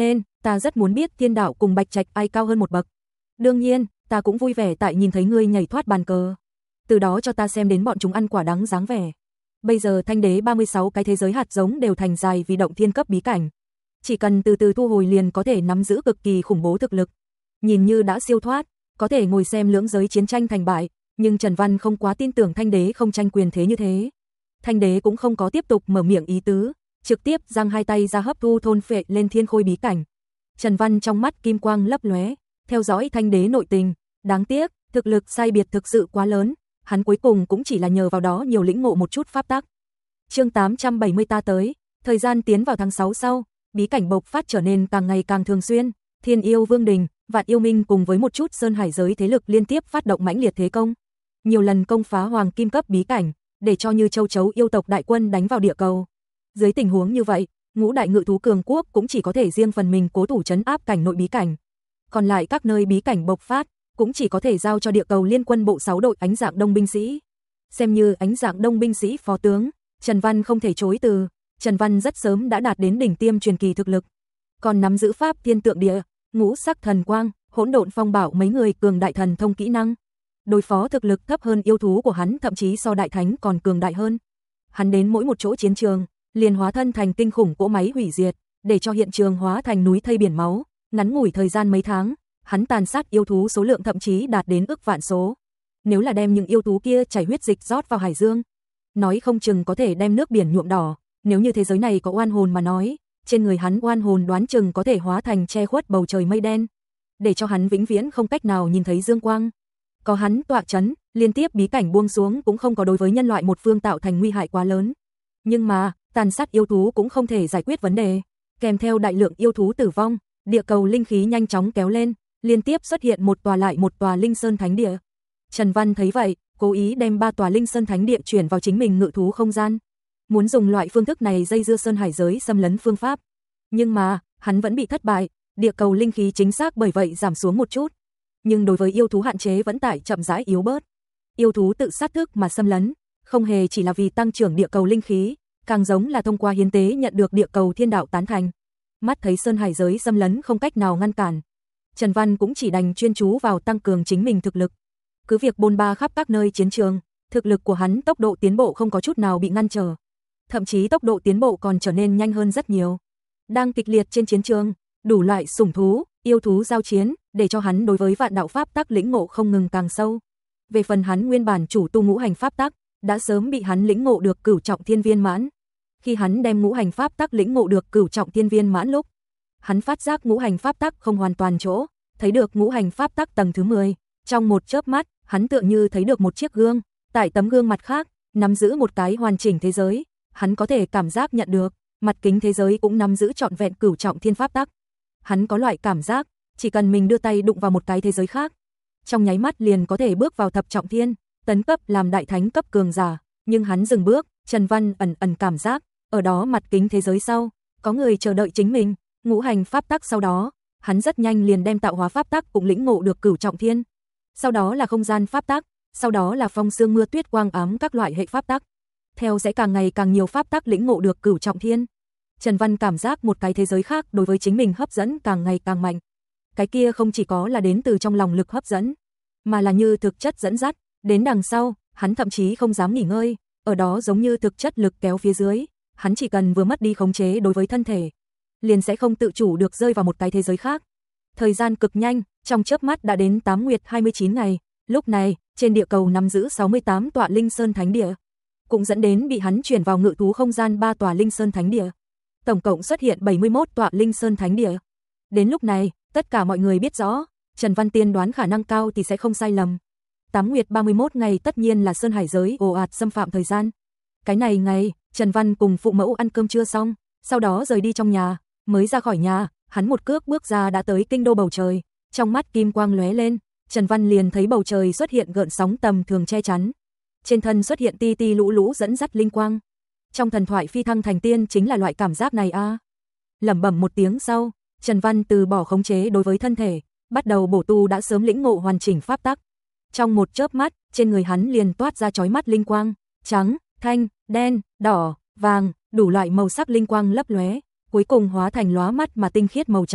ta rất muốn biết Thiên Đạo cùng Bạch Trạch ai cao hơn một bậc. Đương nhiên, ta cũng vui vẻ tại nhìn thấy ngươi nhảy thoát bàn cờ. Từ đó cho ta xem đến bọn chúng ăn quả đắng dáng vẻ. Bây giờ Thanh Đế ba mươi sáu cái thế giới hạt giống đều thành dài vì động thiên cấp bí cảnh. Chỉ cần từ từ thu hồi liền có thể nắm giữ cực kỳ khủng bố thực lực. Nhìn như đã siêu thoát, có thể ngồi xem lưỡng giới chiến tranh thành bại, nhưng Trần Văn không quá tin tưởng Thanh Đế không tranh quyền thế như thế. Thanh Đế cũng không có tiếp tục mở miệng ý tứ, trực tiếp giang hai tay ra hấp thu thôn phệ lên thiên khôi bí cảnh. Trần Văn trong mắt kim quang lấp lóe, theo dõi Thanh Đế nội tình, đáng tiếc, thực lực sai biệt thực sự quá lớn, hắn cuối cùng cũng chỉ là nhờ vào đó nhiều lĩnh ngộ một chút pháp tắc. Chương tám trăm bảy mươi ta tới, thời gian tiến vào tháng sáu sau, bí cảnh bộc phát trở nên càng ngày càng thường xuyên, Thiên Yêu Vương Đình, Vạn Yêu Minh cùng với một chút sơn hải giới thế lực liên tiếp phát động mãnh liệt thế công. Nhiều lần công phá hoàng kim cấp bí cảnh, để cho như châu chấu yêu tộc đại quân đánh vào địa cầu. Dưới tình huống như vậy, ngũ đại ngự thú cường quốc cũng chỉ có thể riêng phần mình cố thủ trấn áp cảnh nội bí cảnh. Còn lại các nơi bí cảnh bộc phát, cũng chỉ có thể giao cho địa cầu liên quân bộ sáu đội ánh dạng đông binh sĩ. Xem như ánh dạng đông binh sĩ phó tướng, Trần Văn không thể chối từ, Trần Văn rất sớm đã đạt đến đỉnh tiêm truyền kỳ thực lực. Còn nắm giữ pháp thiên tượng địa, ngũ sắc thần quang, hỗn độn phong bảo mấy người cường đại thần thông kỹ năng. Đối phó thực lực thấp hơn yêu thú của hắn thậm chí so đại thánh còn cường đại hơn. Hắn đến mỗi một chỗ chiến trường, liền hóa thân thành kinh khủng cỗ máy hủy diệt, để cho hiện trường hóa thành núi thây biển máu, ngắn ngủi thời gian mấy tháng, hắn tàn sát yêu thú số lượng thậm chí đạt đến ức vạn số. Nếu là đem những yêu thú kia chảy huyết dịch rót vào hải dương, nói không chừng có thể đem nước biển nhuộm đỏ, nếu như thế giới này có oan hồn mà nói, trên người hắn oan hồn đoán chừng có thể hóa thành che khuất bầu trời mây đen, để cho hắn vĩnh viễn không cách nào nhìn thấy dương quang. Có hắn tọa chấn, liên tiếp bí cảnh buông xuống cũng không có đối với nhân loại một phương tạo thành nguy hại quá lớn. Nhưng mà, tàn sát yêu thú cũng không thể giải quyết vấn đề, kèm theo đại lượng yêu thú tử vong, địa cầu linh khí nhanh chóng kéo lên, liên tiếp xuất hiện một tòa lại một tòa linh sơn thánh địa. Trần Văn thấy vậy, cố ý đem ba tòa linh sơn thánh địa chuyển vào chính mình ngự thú không gian, muốn dùng loại phương thức này dây dưa sơn hải giới xâm lấn phương pháp. Nhưng mà, hắn vẫn bị thất bại, địa cầu linh khí chính xác bởi vậy giảm xuống một chút. Nhưng đối với yêu thú hạn chế vẫn tại chậm rãi yếu bớt. Yêu thú tự sát thức mà xâm lấn, không hề chỉ là vì tăng trưởng địa cầu linh khí, càng giống là thông qua hiến tế nhận được địa cầu thiên đạo tán thành. Mắt thấy sơn hải giới xâm lấn không cách nào ngăn cản, Trần Văn cũng chỉ đành chuyên chú vào tăng cường chính mình thực lực. Cứ việc bôn ba khắp các nơi chiến trường, thực lực của hắn tốc độ tiến bộ không có chút nào bị ngăn trở. Thậm chí tốc độ tiến bộ còn trở nên nhanh hơn rất nhiều. Đang kịch liệt trên chiến trường, đủ loại sủng thú, yêu thú giao chiến, để cho hắn đối với vạn đạo pháp tắc lĩnh ngộ không ngừng càng sâu. Về phần hắn nguyên bản chủ tu ngũ hành pháp tắc, đã sớm bị hắn lĩnh ngộ được cửu trọng thiên viên mãn. Khi hắn đem ngũ hành pháp tắc lĩnh ngộ được cửu trọng thiên viên mãn lúc, hắn phát giác ngũ hành pháp tắc không hoàn toàn chỗ, thấy được ngũ hành pháp tắc tầng thứ mười, trong một chớp mắt, hắn tựa như thấy được một chiếc gương, tại tấm gương mặt khác, nắm giữ một cái hoàn chỉnh thế giới, hắn có thể cảm giác nhận được, mặt kính thế giới cũng nắm giữ trọn vẹn cửu trọng thiên pháp tắc. Hắn có loại cảm giác, chỉ cần mình đưa tay đụng vào một cái thế giới khác, trong nháy mắt liền có thể bước vào thập trọng thiên, tấn cấp làm đại thánh cấp cường giả, nhưng hắn dừng bước, Trần Văn ẩn ẩn cảm giác, ở đó mặt kính thế giới sau, có người chờ đợi chính mình, ngũ hành pháp tắc sau đó, hắn rất nhanh liền đem tạo hóa pháp tắc cũng lĩnh ngộ được cửu trọng thiên. Sau đó là không gian pháp tắc, sau đó là phong sương mưa tuyết quang ám các loại hệ pháp tắc. Theo sẽ càng ngày càng nhiều pháp tắc lĩnh ngộ được cửu trọng thiên. Trần Văn cảm giác một cái thế giới khác đối với chính mình hấp dẫn càng ngày càng mạnh. Cái kia không chỉ có là đến từ trong lòng lực hấp dẫn, mà là như thực chất dẫn dắt, đến đằng sau, hắn thậm chí không dám nghỉ ngơi, ở đó giống như thực chất lực kéo phía dưới, hắn chỉ cần vừa mất đi khống chế đối với thân thể, liền sẽ không tự chủ được rơi vào một cái thế giới khác. Thời gian cực nhanh, trong chớp mắt đã đến tám nguyệt hai mươi chín ngày, lúc này, trên địa cầu nắm giữ sáu mươi tám tọa linh sơn thánh địa, cũng dẫn đến bị hắn chuyển vào ngự thú không gian ba tòa linh sơn thánh địa. Tổng cộng xuất hiện bảy mươi mốt tọa linh sơn thánh địa. Đến lúc này, tất cả mọi người biết rõ, Trần Văn tiên đoán khả năng cao thì sẽ không sai lầm. tám nguyệt ba mươi mốt ngày tất nhiên là sơn hải giới ồ ạt xâm phạm thời gian. Cái này ngày, Trần Văn cùng phụ mẫu ăn cơm trưa xong, sau đó rời đi trong nhà, mới ra khỏi nhà, hắn một cước bước ra đã tới kinh đô bầu trời, trong mắt kim quang lóe lên, Trần Văn liền thấy bầu trời xuất hiện gợn sóng tầm thường che chắn. Trên thân xuất hiện ti ti lũ lũ dẫn dắt linh quang. Trong thần thoại phi thăng thành tiên chính là loại cảm giác này a. À. Lẩm bẩm một tiếng sau, Trần Văn từ bỏ khống chế đối với thân thể, bắt đầu bổ tu đã sớm lĩnh ngộ hoàn chỉnh pháp tắc. Trong một chớp mắt, trên người hắn liền toát ra chói mắt linh quang, trắng, thanh, đen, đỏ, vàng, đủ loại màu sắc linh quang lấp lóe, cuối cùng hóa thành lóa mắt mà tinh khiết màu trắng,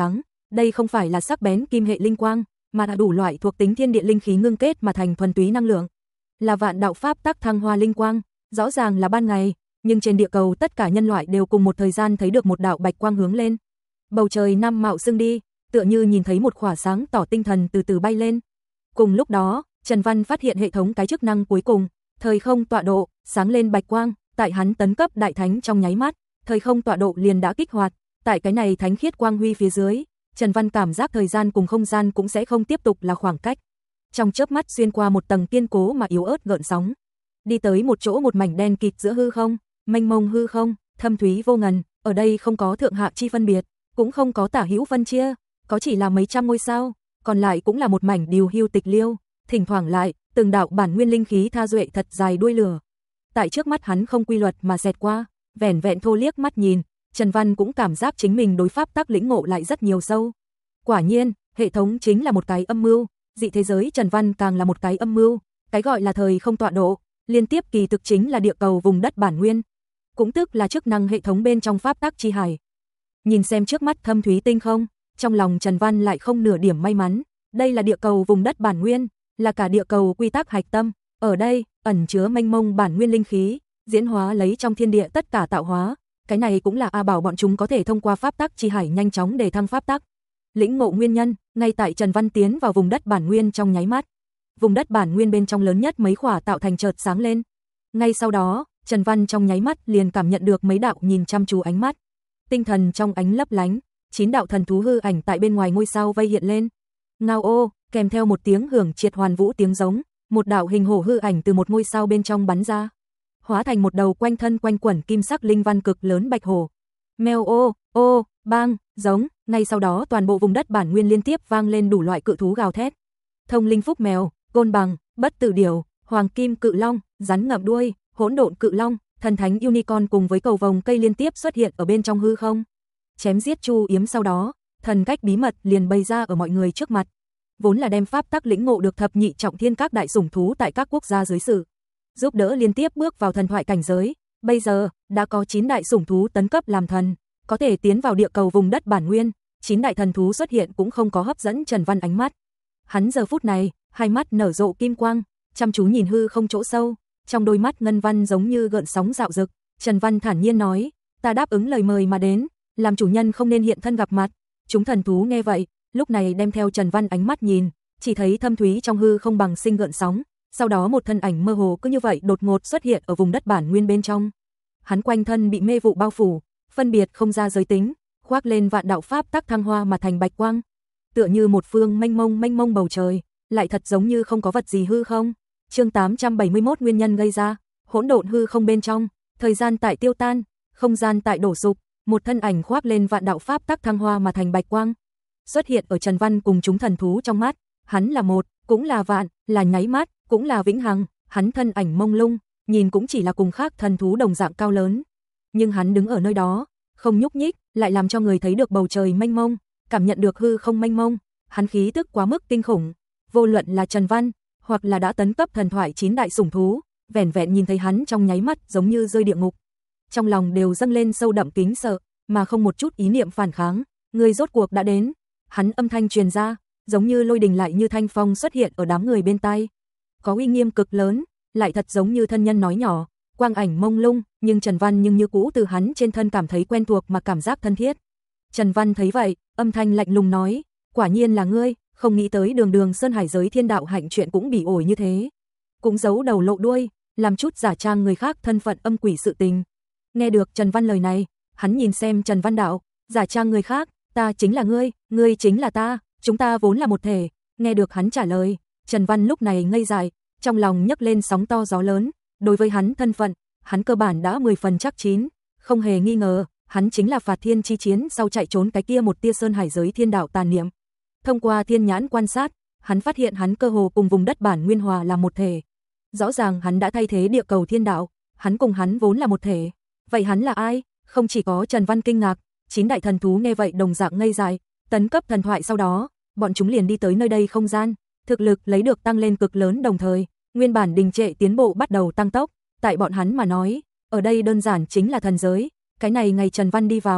Đây không phải là sắc bén kim hệ linh quang, mà là đủ loại thuộc tính thiên địa linh khí ngưng kết mà thành thuần túy năng lượng. Là vạn đạo pháp tắc thăng hoa linh quang, rõ ràng là ban ngày, nhưng trên địa cầu tất cả nhân loại đều cùng một thời gian thấy được một đạo bạch quang hướng lên. Bầu trời năm mạo sương đi, tựa như nhìn thấy một khỏa sáng tỏ tinh thần từ từ bay lên. Cùng lúc đó, Trần Văn phát hiện hệ thống cái chức năng cuối cùng, thời không tọa độ, sáng lên bạch quang, tại hắn tấn cấp đại thánh trong nháy mắt, thời không tọa độ liền đã kích hoạt, tại cái này thánh khiết quang huy phía dưới, Trần Văn cảm giác thời gian cùng không gian cũng sẽ không tiếp tục là khoảng cách. Trong chớp mắt xuyên qua một tầng kiên cố mà yếu ớt gợn sóng, đi tới một chỗ một mảnh đen kịt giữa hư không, mênh mông hư không, thâm thúy vô ngần, ở đây không có thượng hạ chi phân biệt, cũng không có tả hữu phân chia, có chỉ là mấy trăm ngôi sao, còn lại cũng là một mảnh điều hưu tịch liêu, thỉnh thoảng lại, từng đạo bản nguyên linh khí tha duệ thật dài đuôi lửa. Tại trước mắt hắn không quy luật mà xẹt qua, vẻn vẹn thô liếc mắt nhìn, Trần Văn cũng cảm giác chính mình đối pháp tắc lĩnh ngộ lại rất nhiều sâu. Quả nhiên, hệ thống chính là một cái âm mưu, dị thế giới Trần Văn càng là một cái âm mưu, cái gọi là thời không tọa độ, liên tiếp kỳ thực chính là địa cầu vùng đất bản nguyên, cũng tức là chức năng hệ thống bên trong pháp tắc chi hải. Nhìn xem trước mắt thâm thúy tinh không, trong lòng Trần Văn lại không nửa điểm may mắn, đây là địa cầu vùng đất bản nguyên, là cả địa cầu quy tắc hạch tâm, ở đây ẩn chứa mênh mông bản nguyên linh khí, diễn hóa lấy trong thiên địa tất cả tạo hóa, cái này cũng là A Bảo bọn chúng có thể thông qua pháp tắc chi hải nhanh chóng để thăng pháp tắc. Lĩnh ngộ nguyên nhân, ngay tại Trần Văn tiến vào vùng đất bản nguyên trong nháy mắt, vùng đất bản nguyên bên trong lớn nhất mấy khỏa tạo thành chợt sáng lên. Ngay sau đó, Trần Văn trong nháy mắt liền cảm nhận được mấy đạo nhìn chăm chú ánh mắt. Tinh thần trong ánh lấp lánh, chín đạo thần thú hư ảnh tại bên ngoài ngôi sao vây hiện lên. Ngao ô, kèm theo một tiếng hưởng triệt hoàn vũ tiếng giống, một đạo hình hổ hư ảnh từ một ngôi sao bên trong bắn ra, hóa thành một đầu quanh thân quanh quẩn kim sắc linh văn cực lớn bạch hổ. Meo ô, ô, bang, giống, ngay sau đó toàn bộ vùng đất bản nguyên liên tiếp vang lên đủ loại cự thú gào thét. Thông linh phúc mèo, côn bằng, bất tử điểu, hoàng kim cự long, rắn ngậm đuôi, hỗn độn cự long, thần thánh unicorn cùng với cầu vồng cây liên tiếp xuất hiện ở bên trong hư không. Chém giết chu yếm sau đó, thần cách bí mật liền bày ra ở mọi người trước mặt. Vốn là đem pháp tắc lĩnh ngộ được thập nhị trọng thiên các đại sủng thú tại các quốc gia dưới sự giúp đỡ liên tiếp bước vào thần thoại cảnh giới, bây giờ đã có chín đại sủng thú tấn cấp làm thần, có thể tiến vào địa cầu vùng đất bản nguyên, chín đại thần thú xuất hiện cũng không có hấp dẫn Trần Văn ánh mắt. Hắn giờ phút này, hai mắt nở rộ kim quang, chăm chú nhìn hư không chỗ sâu, trong đôi mắt ngân văn giống như gợn sóng dạo dực, Trần Văn thản nhiên nói, ta đáp ứng lời mời mà đến, làm chủ nhân không nên hiện thân gặp mặt. Chúng thần thú nghe vậy, lúc này đem theo Trần Văn ánh mắt nhìn, chỉ thấy thâm thúy trong hư không bằng sinh gợn sóng, sau đó một thân ảnh mơ hồ cứ như vậy đột ngột xuất hiện ở vùng đất bản nguyên bên trong. Hắn quanh thân bị mê vụ bao phủ, phân biệt không ra giới tính, khoác lên vạn đạo pháp tắc thăng hoa mà thành bạch quang, tựa như một phương mênh mông mênh mông bầu trời, lại thật giống như không có vật gì hư không. Chương tám trăm bảy mươi mốt nguyên nhân gây ra, hỗn độn hư không bên trong, thời gian tại tiêu tan, không gian tại đổ sụp, một thân ảnh khoác lên vạn đạo pháp tắc thăng hoa mà thành bạch quang, xuất hiện ở Trần Văn cùng chúng thần thú trong mắt, hắn là một, cũng là vạn, là nháy mắt, cũng là vĩnh hằng, hắn thân ảnh mông lung, nhìn cũng chỉ là cùng khác thần thú đồng dạng cao lớn, nhưng hắn đứng ở nơi đó, không nhúc nhích, lại làm cho người thấy được bầu trời mênh mông, cảm nhận được hư không mênh mông, hắn khí tức quá mức kinh khủng, vô luận là Trần Văn, hoặc là đã tấn cấp thần thoại chín đại sủng thú, vẻn vẹn nhìn thấy hắn trong nháy mắt giống như rơi địa ngục, trong lòng đều dâng lên sâu đậm kính sợ, mà không một chút ý niệm phản kháng. Người rốt cuộc đã đến, hắn âm thanh truyền ra, giống như lôi đình lại như thanh phong xuất hiện ở đám người bên tai, có uy nghiêm cực lớn, lại thật giống như thân nhân nói nhỏ, quang ảnh mông lung, nhưng Trần Văn nhưng như cũ từ hắn trên thân cảm thấy quen thuộc mà cảm giác thân thiết. Trần Văn thấy vậy, âm thanh lạnh lùng nói, quả nhiên là ngươi, không nghĩ tới đường đường sơn hải giới thiên đạo hạnh chuyện cũng bị ổi như thế, cũng giấu đầu lộ đuôi, làm chút giả trang người khác thân phận âm quỷ sự tình. Nghe được Trần Văn lời này, hắn nhìn xem Trần Văn đạo, giả trang người khác, ta chính là ngươi, ngươi chính là ta, chúng ta vốn là một thể. Nghe được hắn trả lời, Trần Văn lúc này ngây dại, trong lòng nhấc lên sóng to gió lớn, đối với hắn thân phận, hắn cơ bản đã mười phần chắc chín, không hề nghi ngờ, hắn chính là Phạt Thiên chi chiến sau chạy trốn cái kia một tia sơn hải giới thiên đạo tàn niệm. Thông qua thiên nhãn quan sát, hắn phát hiện hắn cơ hồ cùng vùng đất bản nguyên hòa là một thể. Rõ ràng hắn đã thay thế địa cầu thiên đạo, hắn cùng hắn vốn là một thể. Vậy hắn là ai? Không chỉ có Trần Văn kinh ngạc, chín đại thần thú nghe vậy đồng dạng ngây dại, tấn cấp thần thoại sau đó, bọn chúng liền đi tới nơi đây không gian, thực lực lấy được tăng lên cực lớn, đồng thời, nguyên bản đình trệ tiến bộ bắt đầu tăng tốc, tại bọn hắn mà nói, ở đây đơn giản chính là thần giới, cái này ngày Trần Văn đi vào,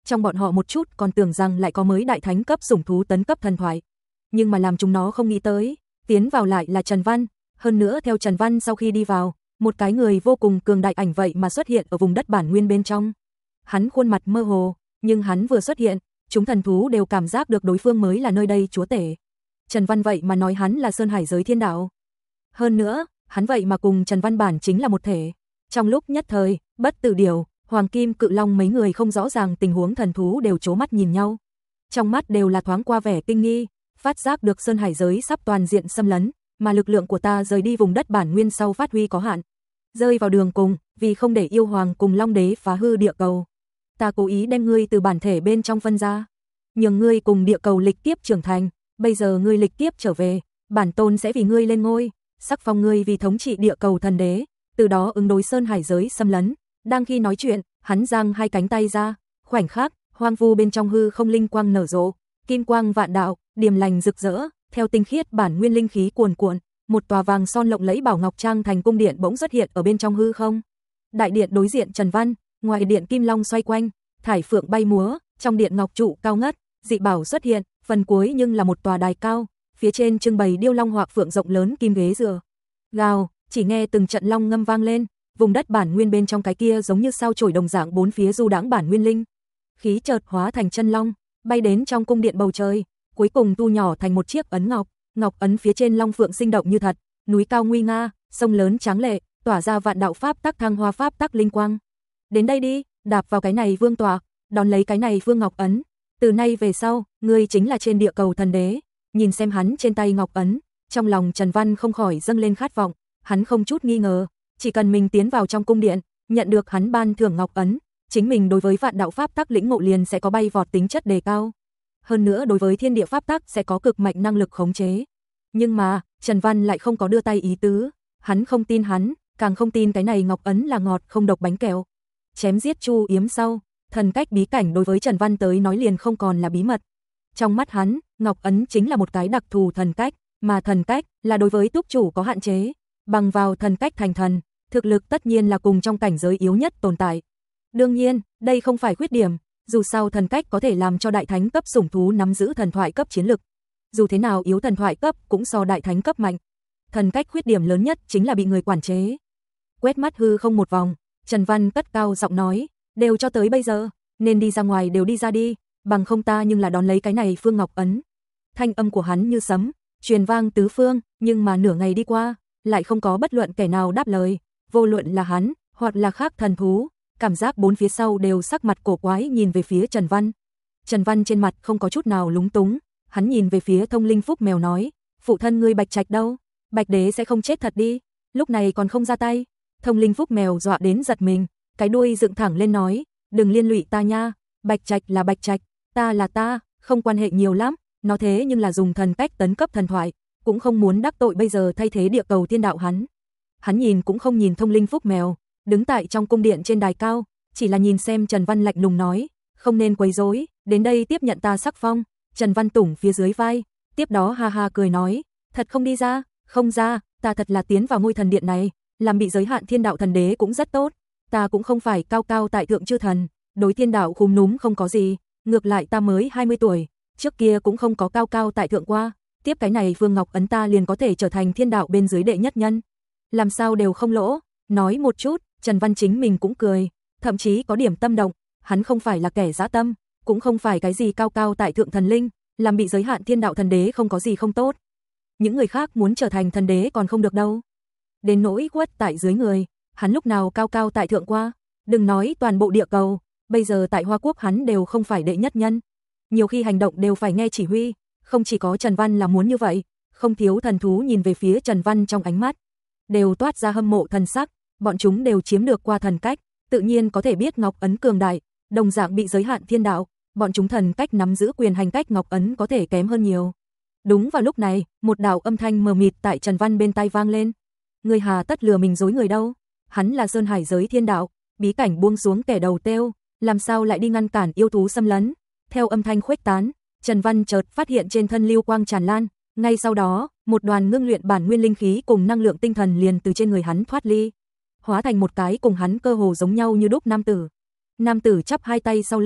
Trong bọn họ một chút còn tưởng rằng lại có mới đại thánh cấp sủng thú tấn cấp thần thoại. Nhưng mà làm chúng nó không nghĩ tới, tiến vào lại là Trần Văn, hơn nữa theo Trần Văn sau khi đi vào, một cái người vô cùng cường đại ảnh vậy mà xuất hiện ở vùng đất bản nguyên bên trong. Hắn khuôn mặt mơ hồ, nhưng hắn vừa xuất hiện, chúng thần thú đều cảm giác được đối phương mới là nơi đây chúa tể. Trần Văn vậy mà nói hắn là Sơn Hải giới thiên đạo. Hơn nữa, hắn vậy mà cùng Trần Văn bản chính là một thể. Trong lúc nhất thời, Bất Tử Điểu, Hoàng Kim Cự Long mấy người không rõ ràng tình huống thần thú đều trố mắt nhìn nhau. Trong mắt đều là thoáng qua vẻ kinh nghi, phát giác được Sơn Hải giới sắp toàn diện xâm lấn, mà lực lượng của ta rời đi vùng đất bản nguyên sau phát huy có hạn. Rơi vào đường cùng, vì không để yêu hoàng cùng Long Đế phá hư địa cầu. Ta cố ý đem ngươi từ bản thể bên trong phân ra, nhường ngươi cùng địa cầu lịch kiếp trưởng thành, bây giờ ngươi lịch kiếp trở về, bản tôn sẽ vì ngươi lên ngôi, sắc phong ngươi vì thống trị địa cầu thần đế, từ đó ứng đối Sơn Hải giới xâm lấn. Đang khi nói chuyện, hắn giang hai cánh tay ra, khoảnh khắc, hoang vu bên trong hư không linh quang nở rộ, kim quang vạn đạo, điềm lành rực rỡ, theo tinh khiết bản nguyên linh khí cuồn cuộn, một tòa vàng son lộng lẫy bảo ngọc trang thành cung điện bỗng xuất hiện ở bên trong hư không. Đại điện đối diện Trần Văn, ngoài điện kim long xoay quanh, thải phượng bay múa, trong điện ngọc trụ cao ngất, dị bảo xuất hiện, phần cuối nhưng là một tòa đài cao, phía trên trưng bày điêu long họa phượng rộng lớn kim ghế dựa. Gào, chỉ nghe từng trận long ngâm vang lên, vùng đất bản nguyên bên trong cái kia giống như sao chổi đồng dạng bốn phía du đãng bản nguyên linh. Khí chợt hóa thành chân long, bay đến trong cung điện bầu trời, cuối cùng thu nhỏ thành một chiếc ấn ngọc, ngọc ấn phía trên long phượng sinh động như thật, núi cao nguy nga, sông lớn tráng lệ, tỏa ra vạn đạo pháp tắc thăng hoa pháp tắc linh quang. Đến đây đi, đạp vào cái này vương tọa, đón lấy cái này vương ngọc ấn, từ nay về sau, ngươi chính là trên địa cầu thần đế. Nhìn xem hắn trên tay ngọc ấn, trong lòng Trần Văn không khỏi dâng lên khát vọng, hắn không chút nghi ngờ, chỉ cần mình tiến vào trong cung điện, nhận được hắn ban thưởng ngọc ấn, chính mình đối với vạn đạo pháp tắc lĩnh ngộ liền sẽ có bay vọt tính chất đề cao. Hơn nữa đối với thiên địa pháp tắc sẽ có cực mạnh năng lực khống chế. Nhưng mà, Trần Văn lại không có đưa tay ý tứ, hắn không tin hắn, càng không tin cái này ngọc ấn là ngọt không độc bánh kẹo. Chém giết Chu Yếm sau, thần cách bí cảnh đối với Trần Văn tới nói liền không còn là bí mật. Trong mắt hắn, ngọc ấn chính là một cái đặc thù thần cách, mà thần cách là đối với túc chủ có hạn chế, bằng vào thần cách thành thần, thực lực tất nhiên là cùng trong cảnh giới yếu nhất tồn tại. Đương nhiên, đây không phải khuyết điểm, dù sao thần cách có thể làm cho đại thánh cấp sủng thú nắm giữ thần thoại cấp chiến lực. Dù thế nào yếu thần thoại cấp cũng so đại thánh cấp mạnh. Thần cách khuyết điểm lớn nhất chính là bị người quản chế. Quét mắt hư không một vòng, Trần Văn cất cao giọng nói, đều cho tới bây giờ, nên đi ra ngoài đều đi ra đi, bằng không ta nhưng là đón lấy cái này phương ngọc ấn. Thanh âm của hắn như sấm, truyền vang tứ phương, nhưng mà nửa ngày đi qua, lại không có bất luận kẻ nào đáp lời, vô luận là hắn, hoặc là khác thần thú, cảm giác bốn phía sau đều sắc mặt cổ quái nhìn về phía Trần Văn. Trần Văn trên mặt không có chút nào lúng túng, hắn nhìn về phía Thông Linh Phúc Mèo nói, phụ thân ngươi Bạch Trạch đâu? Bạch Đế sẽ không chết thật đi, lúc này còn không ra tay. Thông Linh Phúc Mèo dọa đến giật mình, cái đuôi dựng thẳng lên nói, đừng liên lụy ta nha, Bạch Trạch là Bạch Trạch, ta là ta, không quan hệ nhiều lắm, nó thế nhưng là dùng thần cách tấn cấp thần thoại, cũng không muốn đắc tội bây giờ thay thế địa cầu thiên đạo hắn. Hắn nhìn cũng không nhìn Thông Linh Phúc Mèo, đứng tại trong cung điện trên đài cao, chỉ là nhìn xem Trần Văn lạnh lùng nói, không nên quấy rối, đến đây tiếp nhận ta sắc phong. Trần Văn tủng phía dưới vai, tiếp đó ha ha cười nói, thật không đi ra, không ra, ta thật là tiến vào ngôi thần điện này, làm bị giới hạn thiên đạo thần đế cũng rất tốt, ta cũng không phải cao cao tại thượng chư thần, đối thiên đạo khúm núm không có gì, ngược lại ta mới hai mươi tuổi, trước kia cũng không có cao cao tại thượng qua, tiếp cái này Vương Ngọc ấn ta liền có thể trở thành thiên đạo bên dưới đệ nhất nhân, làm sao đều không lỗ. Nói một chút, Trần Văn chính mình cũng cười, thậm chí có điểm tâm động, hắn không phải là kẻ dã tâm, cũng không phải cái gì cao cao tại thượng thần linh, làm bị giới hạn thiên đạo thần đế không có gì không tốt. Những người khác muốn trở thành thần đế còn không được đâu. Đến nỗi quất tại dưới người, hắn lúc nào cao cao tại thượng qua, đừng nói toàn bộ địa cầu, bây giờ tại Hoa Quốc hắn đều không phải đệ nhất nhân. Nhiều khi hành động đều phải nghe chỉ huy, không chỉ có Trần Văn là muốn như vậy, không thiếu thần thú nhìn về phía Trần Văn trong ánh mắt, đều toát ra hâm mộ thần sắc, bọn chúng đều chiếm được qua thần cách, tự nhiên có thể biết Ngọc ấn cường đại, đồng dạng bị giới hạn thiên đạo, bọn chúng thần cách nắm giữ quyền hành cách Ngọc ấn có thể kém hơn nhiều. Đúng vào lúc này, một đạo âm thanh mờ mịt tại Trần Văn bên tai vang lên. Người hà tất lừa mình dối người đâu? Hắn là Sơn Hải giới thiên đạo, bí cảnh buông xuống kẻ đầu têu, làm sao lại đi ngăn cản yêu thú xâm lấn? Theo âm thanh khuếch tán, Trần Văn chợt phát hiện trên thân lưu quang tràn lan, ngay sau đó, một đoàn ngưng luyện bản nguyên linh khí cùng năng lượng tinh thần liền từ trên người hắn thoát ly, hóa thành một cái cùng hắn cơ hồ giống nhau như đúc nam tử. Nam tử chắp hai tay sau lưng,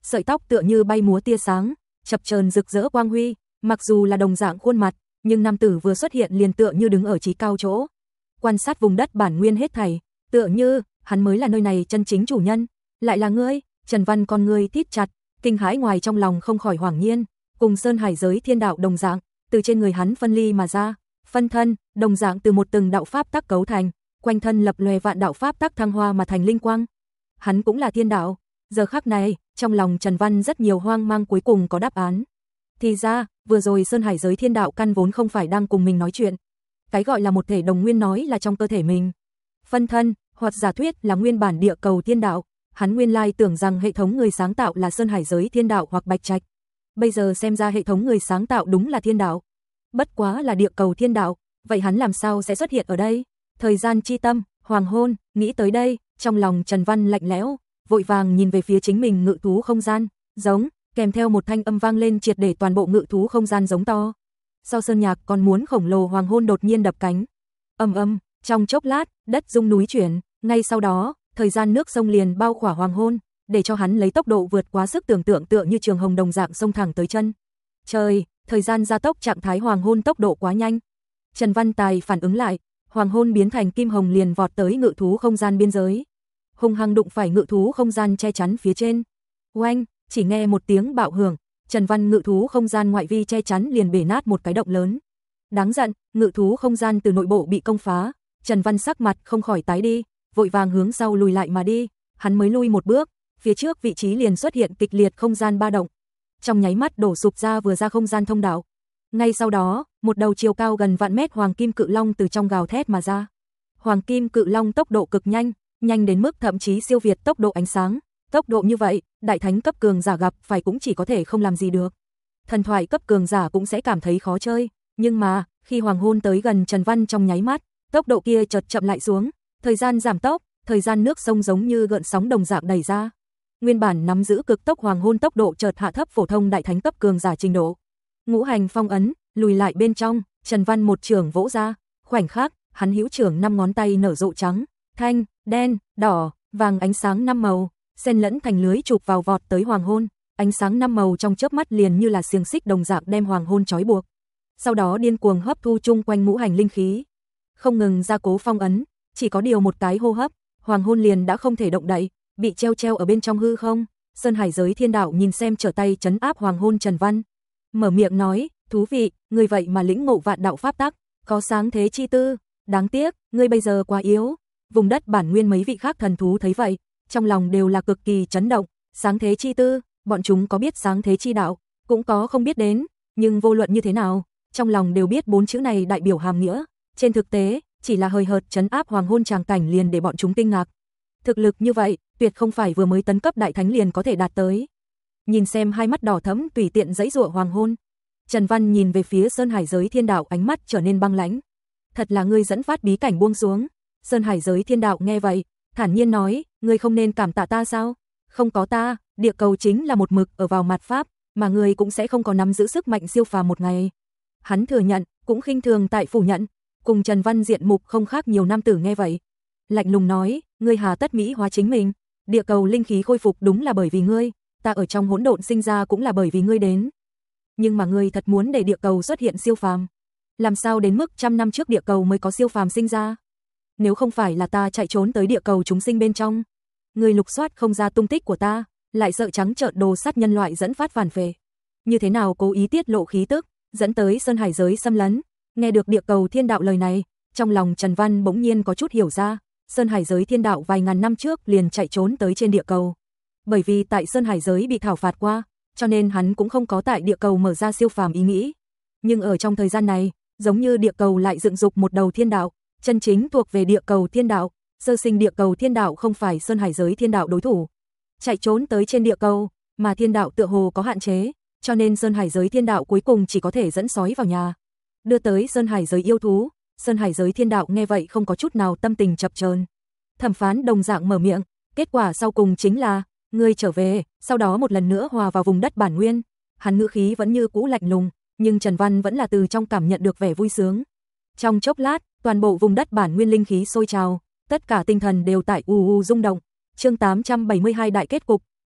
sợi tóc tựa như bay múa tia sáng, chập chờn rực rỡ quang huy, mặc dù là đồng dạng khuôn mặt, nhưng nam tử vừa xuất hiện liền tựa như đứng ở chí cao chỗ. Quan sát vùng đất bản nguyên hết thảy, tựa như hắn mới là nơi này chân chính chủ nhân, lại là ngươi. Trần Văn con ngươi thít chặt, kinh hãi ngoài trong lòng không khỏi hoảng nhiên, cùng Sơn Hải giới thiên đạo đồng dạng, từ trên người hắn phân ly mà ra, phân thân, đồng dạng từ một từng đạo pháp tắc cấu thành, quanh thân lập lòe vạn đạo pháp tắc thăng hoa mà thành linh quang. Hắn cũng là thiên đạo. Giờ khắc này, trong lòng Trần Văn rất nhiều hoang mang cuối cùng có đáp án. Thì ra, vừa rồi Sơn Hải giới thiên đạo căn vốn không phải đang cùng mình nói chuyện. Cái gọi là một thể đồng nguyên nói là trong cơ thể mình. Phân thân, hoặc giả thuyết là nguyên bản địa cầu thiên đạo. Hắn nguyên lai tưởng rằng hệ thống người sáng tạo là Sơn Hải giới thiên đạo hoặc Bạch Trạch. Bây giờ xem ra hệ thống người sáng tạo đúng là thiên đạo. Bất quá là địa cầu thiên đạo, vậy hắn làm sao sẽ xuất hiện ở đây? Thời gian chi tâm, hoàng hôn, nghĩ tới đây, trong lòng Trần Văn lạnh lẽo, vội vàng nhìn về phía chính mình ngự thú không gian, giống, kèm theo một thanh âm vang lên triệt để toàn bộ ngự thú không gian giống to. Sau sơn nhạc còn muốn khổng lồ hoàng hôn đột nhiên đập cánh. Ầm ầm, trong chốc lát, đất rung núi chuyển, ngay sau đó, thời gian nước sông liền bao khỏa hoàng hôn, để cho hắn lấy tốc độ vượt quá sức tưởng tượng tựa như trường hồng đồng dạng sông thẳng tới chân. Trời, thời gian gia tốc trạng thái hoàng hôn tốc độ quá nhanh. Trần Văn Tài phản ứng lại, hoàng hôn biến thành kim hồng liền vọt tới ngự thú không gian biên giới. Hung hăng đụng phải ngự thú không gian che chắn phía trên. Oanh, chỉ nghe một tiếng bạo hưởng, Trần Văn ngự thú không gian ngoại vi che chắn liền bể nát một cái động lớn. Đáng giận, ngự thú không gian từ nội bộ bị công phá, Trần Văn sắc mặt không khỏi tái đi, vội vàng hướng sau lùi lại mà đi, hắn mới lui một bước, phía trước vị trí liền xuất hiện kịch liệt không gian ba động. Trong nháy mắt đổ sụp ra vừa ra không gian thông đạo. Ngay sau đó, một đầu chiều cao gần vạn mét hoàng kim cự long từ trong gào thét mà ra. Hoàng kim cự long tốc độ cực nhanh, nhanh đến mức thậm chí siêu việt tốc độ ánh sáng. Tốc độ như vậy, đại thánh cấp cường giả gặp phải cũng chỉ có thể không làm gì được. Thần thoại cấp cường giả cũng sẽ cảm thấy khó chơi, nhưng mà, khi hoàng hôn tới gần Trần Văn trong nháy mắt, tốc độ kia chợt chậm lại xuống, thời gian giảm tốc, thời gian nước sông giống như gợn sóng đồng dạng đẩy ra. Nguyên bản nắm giữ cực tốc hoàng hôn tốc độ chợt hạ thấp phổ thông đại thánh cấp cường giả trình độ. Ngũ hành phong ấn, lùi lại bên trong, Trần Văn một chưởng vỗ ra, khoảnh khắc, hắn hữu chưởng năm ngón tay nở rộ trắng, thanh, đen, đỏ, vàng ánh sáng năm màu, xen lẫn thành lưới chụp vào vọt tới hoàng hôn, ánh sáng năm màu trong chớp mắt liền như là xiềng xích đồng dạng đem hoàng hôn trói buộc. Sau đó điên cuồng hấp thu chung quanh ngũ hành linh khí, không ngừng gia cố phong ấn, chỉ có điều một cái hô hấp, hoàng hôn liền đã không thể động đậy, bị treo treo ở bên trong hư không. Sơn Hải giới thiên đạo nhìn xem trở tay trấn áp hoàng hôn Trần Văn, mở miệng nói, thú vị, ngươi vậy mà lĩnh ngộ vạn đạo pháp tắc, có sáng thế chi tư, đáng tiếc, ngươi bây giờ quá yếu. Vùng đất bản nguyên mấy vị khác thần thú thấy vậy, trong lòng đều là cực kỳ chấn động, sáng thế chi tư, bọn chúng có biết sáng thế chi đạo, cũng có không biết đến, nhưng vô luận như thế nào, trong lòng đều biết bốn chữ này đại biểu hàm nghĩa, trên thực tế, chỉ là hời hợt trấn áp hoàng hôn tràng cảnh liền để bọn chúng kinh ngạc. Thực lực như vậy, tuyệt không phải vừa mới tấn cấp đại thánh liền có thể đạt tới. Nhìn xem hai mắt đỏ thẫm tùy tiện giãy giụa hoàng hôn, Trần Văn nhìn về phía Sơn Hải giới thiên đạo ánh mắt trở nên băng lãnh. Thật là ngươi dẫn phát bí cảnh buông xuống. Sơn Hải giới thiên đạo nghe vậy, thản nhiên nói, ngươi không nên cảm tạ ta sao? Không có ta, địa cầu chính là một mực ở vào mặt pháp, mà ngươi cũng sẽ không có nắm giữ sức mạnh siêu phàm một ngày. Hắn thừa nhận, cũng khinh thường tại phủ nhận, cùng Trần Văn diện mục không khác nhiều nam tử nghe vậy. Lạnh lùng nói, ngươi hà tất mỹ hóa chính mình, địa cầu linh khí khôi phục đúng là bởi vì ngươi, ta ở trong hỗn độn sinh ra cũng là bởi vì ngươi đến. Nhưng mà ngươi thật muốn để địa cầu xuất hiện siêu phàm, làm sao đến mức trăm năm trước địa cầu mới có siêu phàm sinh ra? Nếu không phải là ta chạy trốn tới địa cầu chúng sinh bên trong, ngươi lục soát không ra tung tích của ta, lại sợ trắng trợn đồ sát nhân loại dẫn phát phản phệ. Như thế nào cố ý tiết lộ khí tức, dẫn tới Sơn Hải giới xâm lấn? Nghe được địa cầu thiên đạo lời này, trong lòng Trần Văn bỗng nhiên có chút hiểu ra, Sơn Hải giới thiên đạo vài ngàn năm trước liền chạy trốn tới trên địa cầu. Bởi vì tại Sơn Hải giới bị thảo phạt qua, cho nên hắn cũng không có tại địa cầu mở ra siêu phàm ý nghĩ. Nhưng ở trong thời gian này, giống như địa cầu lại dựng dục một đầu thiên đạo, chân chính thuộc về địa cầu thiên đạo, sơ sinh địa cầu thiên đạo không phải Sơn Hải giới thiên đạo đối thủ. Chạy trốn tới trên địa cầu, mà thiên đạo tựa hồ có hạn chế, cho nên Sơn Hải giới thiên đạo cuối cùng chỉ có thể dẫn sói vào nhà, đưa tới Sơn Hải giới yêu thú. Sơn Hải giới thiên đạo nghe vậy không có chút nào tâm tình chập chờn. Thẩm phán đồng dạng mở miệng, kết quả sau cùng chính là ngươi trở về, sau đó một lần nữa hòa vào vùng đất bản nguyên. Hắn ngữ khí vẫn như cũ lạnh lùng, nhưng Trần Văn vẫn là từ trong cảm nhận được vẻ vui sướng. Trong chốc lát, toàn bộ vùng đất bản nguyên linh khí sôi trào, tất cả tinh thần đều tại u u rung động. Chương tám trăm bảy mươi hai đại kết cục,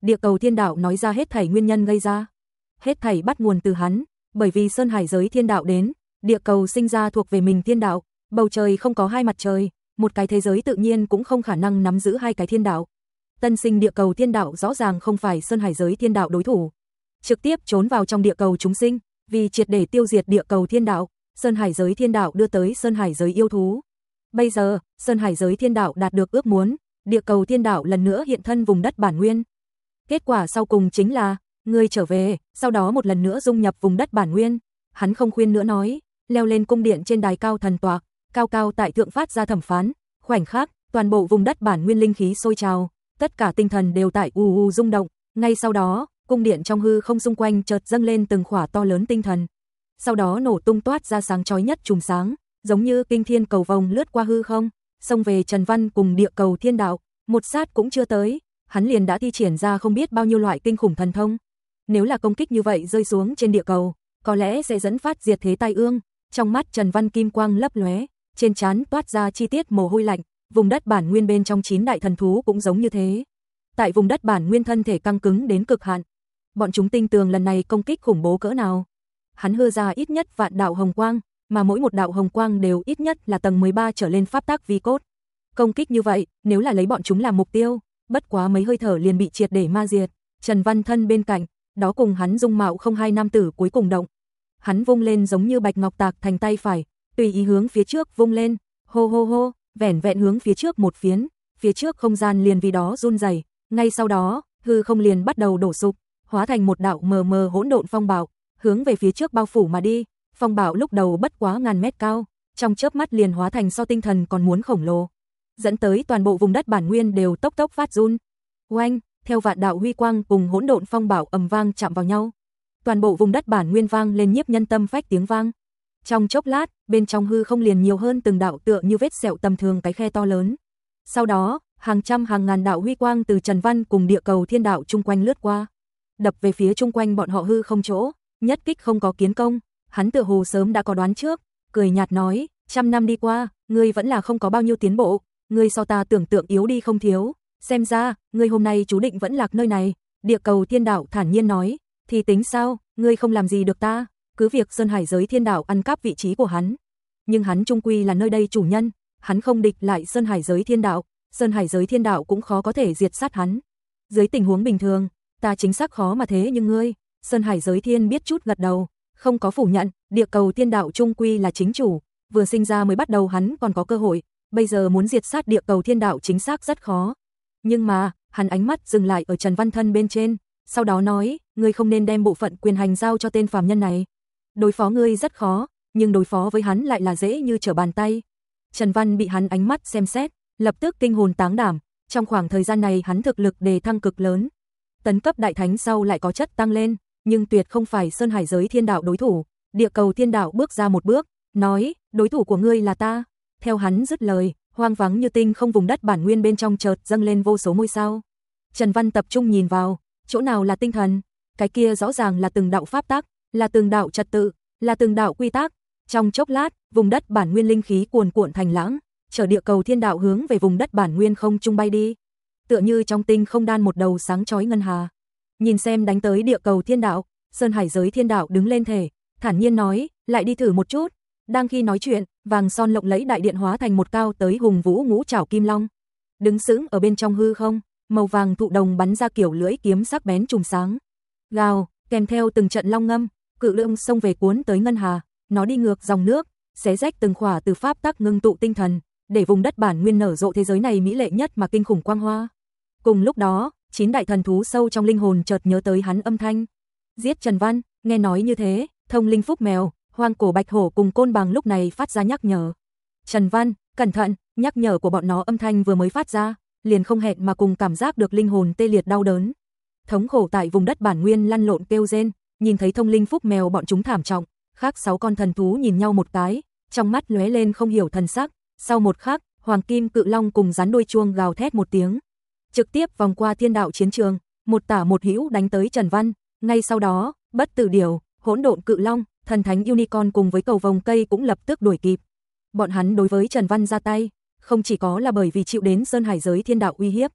địa cầu thiên đạo nói ra hết thảy nguyên nhân gây ra. Hết thảy bắt nguồn từ hắn, bởi vì sơn hải giới thiên đạo đến, địa cầu sinh ra thuộc về mình thiên đạo, bầu trời không có hai mặt trời, một cái thế giới tự nhiên cũng không khả năng nắm giữ hai cái thiên đạo. Tân sinh địa cầu thiên đạo rõ ràng không phải sơn hải giới thiên đạo đối thủ, trực tiếp trốn vào trong địa cầu chúng sinh, vì triệt để tiêu diệt địa cầu thiên đạo, sơn hải giới thiên đạo đưa tới sơn hải giới yêu thú. Bây giờ, sơn hải giới thiên đạo đạt được ước muốn, địa cầu thiên đạo lần nữa hiện thân vùng đất bản nguyên. Kết quả sau cùng chính là, ngươi trở về, sau đó một lần nữa dung nhập vùng đất bản nguyên. Hắn không khuyên nữa nói, leo lên cung điện trên đài cao thần tọa, cao cao tại thượng phát ra thẩm phán, khoảnh khắc, toàn bộ vùng đất bản nguyên linh khí sôi trào, tất cả tinh thần đều tại ù ù rung động, ngay sau đó, cung điện trong hư không xung quanh chợt dâng lên từng khỏa to lớn tinh thần. Sau đó nổ tung toát ra sáng chói nhất chùm sáng, giống như kinh thiên cầu vồng lướt qua hư không, xông về Trần Văn cùng địa cầu thiên đạo, một sát cũng chưa tới, hắn liền đã thi triển ra không biết bao nhiêu loại kinh khủng thần thông. Nếu là công kích như vậy rơi xuống trên địa cầu, có lẽ sẽ dẫn phát diệt thế tai ương. Trong mắt Trần Văn kim quang lấp lóe, trên trán toát ra chi tiết mồ hôi lạnh, vùng đất bản nguyên bên trong chín đại thần thú cũng giống như thế. Tại vùng đất bản nguyên thân thể căng cứng đến cực hạn. Bọn chúng tin tưởng lần này công kích khủng bố cỡ nào. Hắn hơ ra ít nhất vạn đạo hồng quang, mà mỗi một đạo hồng quang đều ít nhất là tầng mười ba trở lên pháp tắc vi cốt. Công kích như vậy, nếu là lấy bọn chúng làm mục tiêu, bất quá mấy hơi thở liền bị triệt để ma diệt. Trần Văn thân bên cạnh, đó cùng hắn dung mạo không hai nam tử cuối cùng động. Hắn vung lên giống như bạch ngọc tạc thành tay phải, tùy ý hướng phía trước vung lên, hô hô hô, vẻn vẹn hướng phía trước một phiến, phía trước không gian liền vì đó run rẩy, ngay sau đó, hư không liền bắt đầu đổ sụp, hóa thành một đạo mờ mờ hỗn độn phong bạo, hướng về phía trước bao phủ mà đi. Phong bạo lúc đầu bất quá ngàn mét cao, trong chớp mắt liền hóa thành so tinh thần còn muốn khổng lồ, dẫn tới toàn bộ vùng đất bản nguyên đều tốc tốc phát run. Oanh, theo vạn đạo huy quang cùng hỗn độn phong bạo ầm vang chạm vào nhau, toàn bộ vùng đất bản nguyên vang lên nhiếp nhân tâm phách tiếng vang. Trong chốc lát, bên trong hư không liền nhiều hơn từng đạo tựa như vết sẹo tầm thường cái khe to lớn. Sau đó, hàng trăm hàng ngàn đạo huy quang từ Trần Văn cùng địa cầu thiên đạo chung quanh lướt qua, đập về phía chung quanh bọn họ hư không chỗ, nhất kích không có kiến công. Hắn tựa hồ sớm đã có đoán trước, cười nhạt nói, trăm năm đi qua, ngươi vẫn là không có bao nhiêu tiến bộ, ngươi so ta tưởng tượng yếu đi không thiếu, xem ra, ngươi hôm nay chú định vẫn lạc nơi này. Địa cầu thiên đạo thản nhiên nói, thì tính sao, ngươi không làm gì được ta, cứ việc sơn hải giới thiên đạo ăn cắp vị trí của hắn. Nhưng hắn trung quy là nơi đây chủ nhân, hắn không địch lại sơn hải giới thiên đạo, sơn hải giới thiên đạo cũng khó có thể diệt sát hắn. Dưới tình huống bình thường, ta chính xác khó mà thế nhưng ngươi, sơn hải giới thiên biết chút gật đầu, không có phủ nhận, địa cầu thiên đạo trung quy là chính chủ, vừa sinh ra mới bắt đầu hắn còn có cơ hội, bây giờ muốn diệt sát địa cầu thiên đạo chính xác rất khó. Nhưng mà, hắn ánh mắt dừng lại ở Trần Văn thân bên trên, sau đó nói, ngươi không nên đem bộ phận quyền hành giao cho tên phàm nhân này. Đối phó ngươi rất khó, nhưng đối phó với hắn lại là dễ như trở bàn tay. Trần Văn bị hắn ánh mắt xem xét, lập tức kinh hồn táng đảm, trong khoảng thời gian này hắn thực lực đề thăng cực lớn. Tấn cấp đại thánh sau lại có chất tăng lên, nhưng tuyệt không phải sơn hải giới thiên đạo đối thủ. Địa cầu thiên đạo bước ra một bước, nói, đối thủ của ngươi là ta. Theo hắn dứt lời, hoang vắng như tinh không vùng đất bản nguyên bên trong chợt dâng lên vô số ngôi sao. Trần Văn tập trung nhìn vào, chỗ nào là tinh thần, cái kia rõ ràng là từng đạo pháp tắc, là từng đạo trật tự, là từng đạo quy tắc. Trong chốc lát, vùng đất bản nguyên linh khí cuồn cuộn thành lãng, chở địa cầu thiên đạo hướng về vùng đất bản nguyên không trung bay đi. Tựa như trong tinh không đan một đầu sáng chói ngân hà. Nhìn xem đánh tới địa cầu thiên đạo, sơn hải giới thiên đạo đứng lên thể, thản nhiên nói, lại đi thử một chút. Đang khi nói chuyện, vàng son lộng lẫy đại điện hóa thành một cao tới hùng vũ ngũ trảo kim long. Đứng sững ở bên trong hư không, màu vàng thụ đồng bắn ra kiểu lưỡi kiếm sắc bén trùm sáng. Gào, kèm theo từng trận long ngâm, cự lượng xông về cuốn tới ngân hà, nó đi ngược dòng nước, xé rách từng khỏa từ pháp tắc ngưng tụ tinh thần, để vùng đất bản nguyên nở rộ thế giới này mỹ lệ nhất mà kinh khủng quang hoa. Cùng lúc đó, chín đại thần thú sâu trong linh hồn chợt nhớ tới hắn âm thanh. Giết Trần Văn, nghe nói như thế, thông linh phúc mèo, hoang cổ bạch hổ cùng côn bằng lúc này phát ra nhắc nhở. Trần Văn, cẩn thận, nhắc nhở của bọn nó âm thanh vừa mới phát ra, liền không hẹn mà cùng cảm giác được linh hồn tê liệt đau đớn. Thống khổ tại vùng đất bản nguyên lăn lộn kêu rên, nhìn thấy thông linh phúc mèo bọn chúng thảm trọng, khác sáu con thần thú nhìn nhau một cái, trong mắt lóe lên không hiểu thần sắc, sau một khắc, hoàng kim cự long cùng rắn đuôi chuông gào thét một tiếng, trực tiếp vòng qua thiên đạo chiến trường, một tả một hữu đánh tới Trần Văn, ngay sau đó, bất tử điểu, hỗn độn cự long, thần thánh unicorn cùng với cầu vồng cây cũng lập tức đuổi kịp. Bọn hắn đối với Trần Văn ra tay, không chỉ có là bởi vì chịu đến sơn hải giới thiên đạo uy hiếp,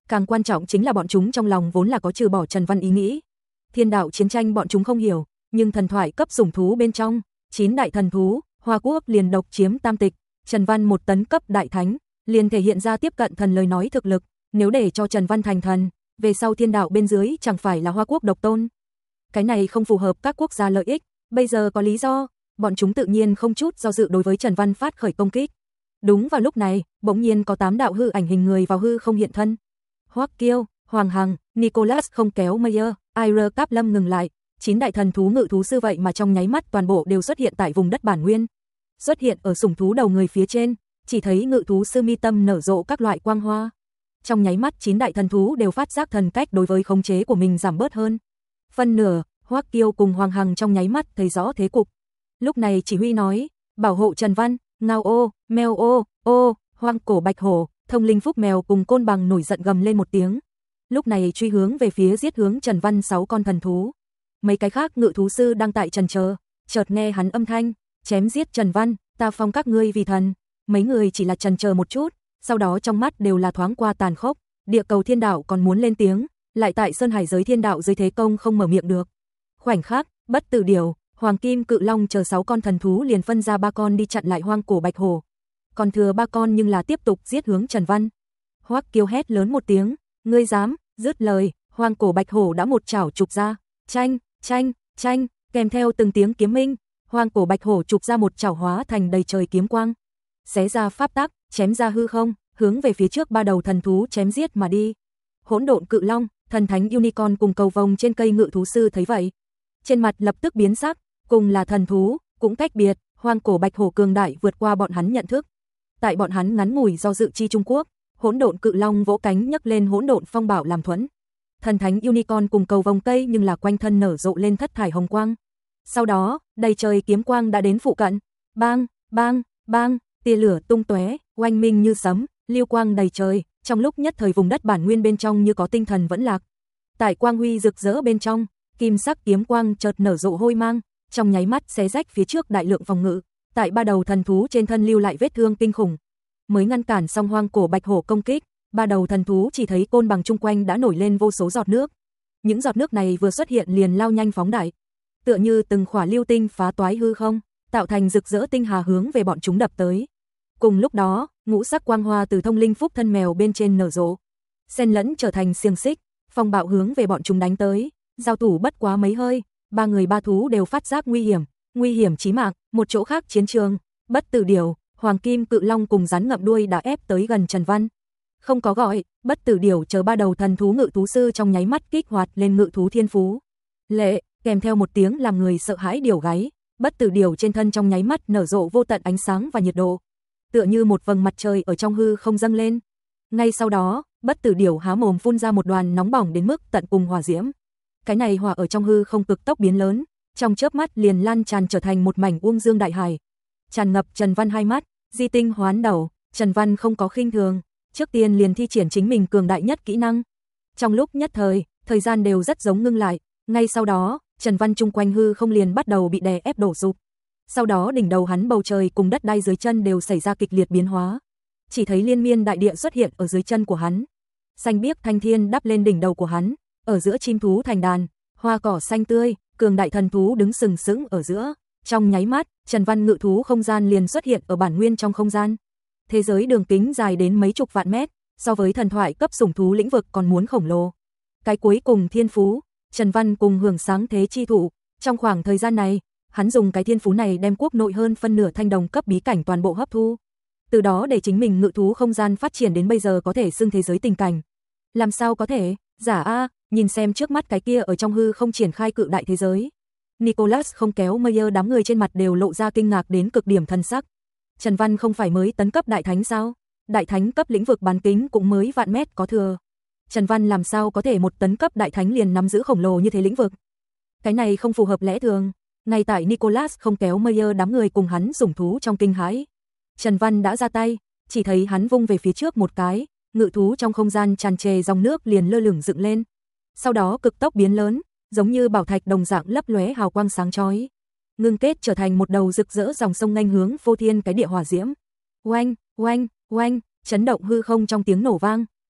Càng quan trọng chính là bọn chúng trong lòng vốn là có trừ bỏ Trần Văn ý nghĩ. Thiên đạo chiến tranh bọn chúng không hiểu, nhưng thần thoại cấp sủng thú bên trong, chín đại thần thú, Hoa Quốc liền độc chiếm tam tịch, Trần Văn một tấn cấp đại thánh, liền thể hiện ra tiếp cận thần lời nói thực lực, nếu để cho Trần Văn thành thần, về sau thiên đạo bên dưới chẳng phải là Hoa Quốc độc tôn. Cái này không phù hợp các quốc gia lợi ích, bây giờ có lý do, bọn chúng tự nhiên không chút do dự đối với Trần Văn phát khởi công kích. Đúng vào lúc này, bỗng nhiên có tám đạo hư ảnh hình người vào hư không hiện thân. Hoắc Kiêu, Hoàng Hằng, Nicholas không kéo Meyer, Ira Cáp Lâm ngừng lại, chín đại thần thú ngự thú sư vậy mà trong nháy mắt toàn bộ đều xuất hiện tại vùng đất bản nguyên. Xuất hiện ở sủng thú đầu người phía trên, chỉ thấy ngự thú sư mi tâm nở rộ các loại quang hoa. Trong nháy mắt chín đại thần thú đều phát giác thần cách đối với khống chế của mình giảm bớt hơn. Phân nửa, Hoắc Kiêu cùng Hoàng Hằng trong nháy mắt thấy rõ thế cục. Lúc này chỉ huy nói, bảo hộ Trần Văn, ngao ô, mèo ô, ô, hoang cổ bạch hổ, thông linh phúc mèo cùng côn bằng nổi giận gầm lên một tiếng. Lúc này truy hướng về phía giết hướng Trần Văn sáu con thần thú. Mấy cái khác ngự thú sư đang tại trần chờ, chợt nghe hắn âm thanh, chém giết Trần Văn, ta phong các ngươi vì thần. Mấy người chỉ là trần chờ một chút, sau đó trong mắt đều là thoáng qua tàn khốc, địa cầu thiên đạo còn muốn lên tiếng, lại tại Sơn Hải giới thiên đạo dưới thế công không mở miệng được. Khoảnh khắc, Bất Tử Điểu, Hoàng Kim Cự Long chờ sáu con thần thú liền phân ra ba con đi chặn lại hoang cổ bạch hổ. Còn thừa ba con nhưng là tiếp tục giết hướng Trần Văn. Hoắc Kiêu hét lớn một tiếng, ngươi dám, dứt lời, hoang cổ bạch hổ đã một chảo chụp ra, chanh, chanh, chanh, kèm theo từng tiếng kiếm minh, hoang cổ bạch hổ chụp ra một chảo hóa thành đầy trời kiếm quang. Xé ra pháp tắc, chém ra hư không, hướng về phía trước ba đầu thần thú chém giết mà đi. Hỗn độn cự long, thần thánh unicorn cùng cầu vồng trên cây ngự thú sư thấy vậy, trên mặt lập tức biến sắc, cùng là thần thú, cũng cách biệt, hoang cổ bạch hổ cường đại vượt qua bọn hắn nhận thức. Tại bọn hắn ngắn ngủi do dự chi Trung Quốc, hỗn độn cự long vỗ cánh nhấc lên hỗn độn phong bảo làm thuẫn. Thần thánh unicorn cùng cầu vồng cây nhưng là quanh thân nở rộ lên thất thải hồng quang. Sau đó, đầy trời kiếm quang đã đến phụ cận, bang, bang, bang, tia lửa tung tóe, oanh minh như sấm, lưu quang đầy trời, trong lúc nhất thời vùng đất bản nguyên bên trong như có tinh thần vẫn lạc. Tại quang huy rực rỡ bên trong, kim sắc kiếm quang chợt nở rộ hôi mang, trong nháy mắt xé rách phía trước đại lượng phòng ngự, tại ba đầu thần thú trên thân lưu lại vết thương kinh khủng. Mới ngăn cản xong hoang cổ bạch hổ công kích, ba đầu thần thú chỉ thấy côn bằng chung quanh đã nổi lên vô số giọt nước. Những giọt nước này vừa xuất hiện liền lao nhanh phóng đại, tựa như từng khỏa lưu tinh phá toái hư không, tạo thành rực rỡ tinh hà hướng về bọn chúng đập tới. Cùng lúc đó, ngũ sắc quang hoa từ thông linh phúc thân mèo bên trên nở rộ, xen lẫn trở thành xiềng xích, phong bạo hướng về bọn chúng đánh tới. Giao thủ bất quá mấy hơi, ba người ba thú đều phát giác nguy hiểm, nguy hiểm chí mạng. Một chỗ khác chiến trường, Bất Tử Điểu, Hoàng Kim Cự Long cùng rắn ngậm đuôi đã ép tới gần Trần Văn. Không có gọi, Bất Tử Điểu chờ ba đầu thần thú ngự thú sư trong nháy mắt kích hoạt lên ngự thú thiên phú. Lệ, kèm theo một tiếng làm người sợ hãi điểu gáy, Bất Tử Điểu trên thân trong nháy mắt nở rộ vô tận ánh sáng và nhiệt độ, tựa như một vầng mặt trời ở trong hư không dâng lên. Ngay sau đó, Bất Tử Điểu há mồm phun ra một đoàn nóng bỏng đến mức tận cùng hỏa diễm. Cái này hỏa ở trong hư không cực tốc biến lớn, trong chớp mắt liền lan tràn trở thành một mảnh uông dương đại hải, tràn ngập Trần Văn hai mắt. Di tinh hoán đầu, Trần Văn không có khinh thường, trước tiên liền thi triển chính mình cường đại nhất kỹ năng. Trong lúc nhất thời, thời gian đều rất giống ngưng lại, ngay sau đó, Trần Văn chung quanh hư không liền bắt đầu bị đè ép đổ sụp. Sau đó đỉnh đầu hắn bầu trời cùng đất đai dưới chân đều xảy ra kịch liệt biến hóa. Chỉ thấy liên miên đại địa xuất hiện ở dưới chân của hắn. Xanh biếc thanh thiên đắp lên đỉnh đầu của hắn, ở giữa chim thú thành đàn, hoa cỏ xanh tươi, cường đại thần thú đứng sừng sững ở giữa. Trong nháy mắt, Trần Văn ngự thú không gian liền xuất hiện ở bản nguyên trong không gian. Thế giới đường kính dài đến mấy chục vạn mét, so với thần thoại cấp sủng thú lĩnh vực còn muốn khổng lồ. Cái cuối cùng thiên phú, Trần Văn cùng hưởng sáng thế chi thụ. Trong khoảng thời gian này, hắn dùng cái thiên phú này đem quốc nội hơn phân nửa thanh đồng cấp bí cảnh toàn bộ hấp thu. Từ đó để chính mình ngự thú không gian phát triển đến bây giờ có thể xưng thế giới tình cảnh. Làm sao có thể, giả a, nhìn xem trước mắt cái kia ở trong hư không triển khai cự đại thế giới. Nicholas không kéo Meyer đám người trên mặt đều lộ ra kinh ngạc đến cực điểm thân sắc. Trần Văn không phải mới tấn cấp đại thánh sao? Đại thánh cấp lĩnh vực bán kính cũng mới vạn mét có thừa. Trần Văn làm sao có thể một tấn cấp đại thánh liền nắm giữ khổng lồ như thế lĩnh vực? Cái này không phù hợp lẽ thường. Ngay tại Nicholas không kéo Meyer đám người cùng hắn sủng thú trong kinh hãi, Trần Văn đã ra tay, chỉ thấy hắn vung về phía trước một cái, ngự thú trong không gian tràn trề dòng nước liền lơ lửng dựng lên. Sau đó cực tốc biến lớn, giống như bảo thạch đồng dạng lấp lóe hào quang sáng chói, ngưng kết trở thành một đầu rực rỡ dòng sông nghênh hướng vô thiên cái địa hỏa diễm. Oanh, oanh, oanh, chấn động hư không trong tiếng nổ vang,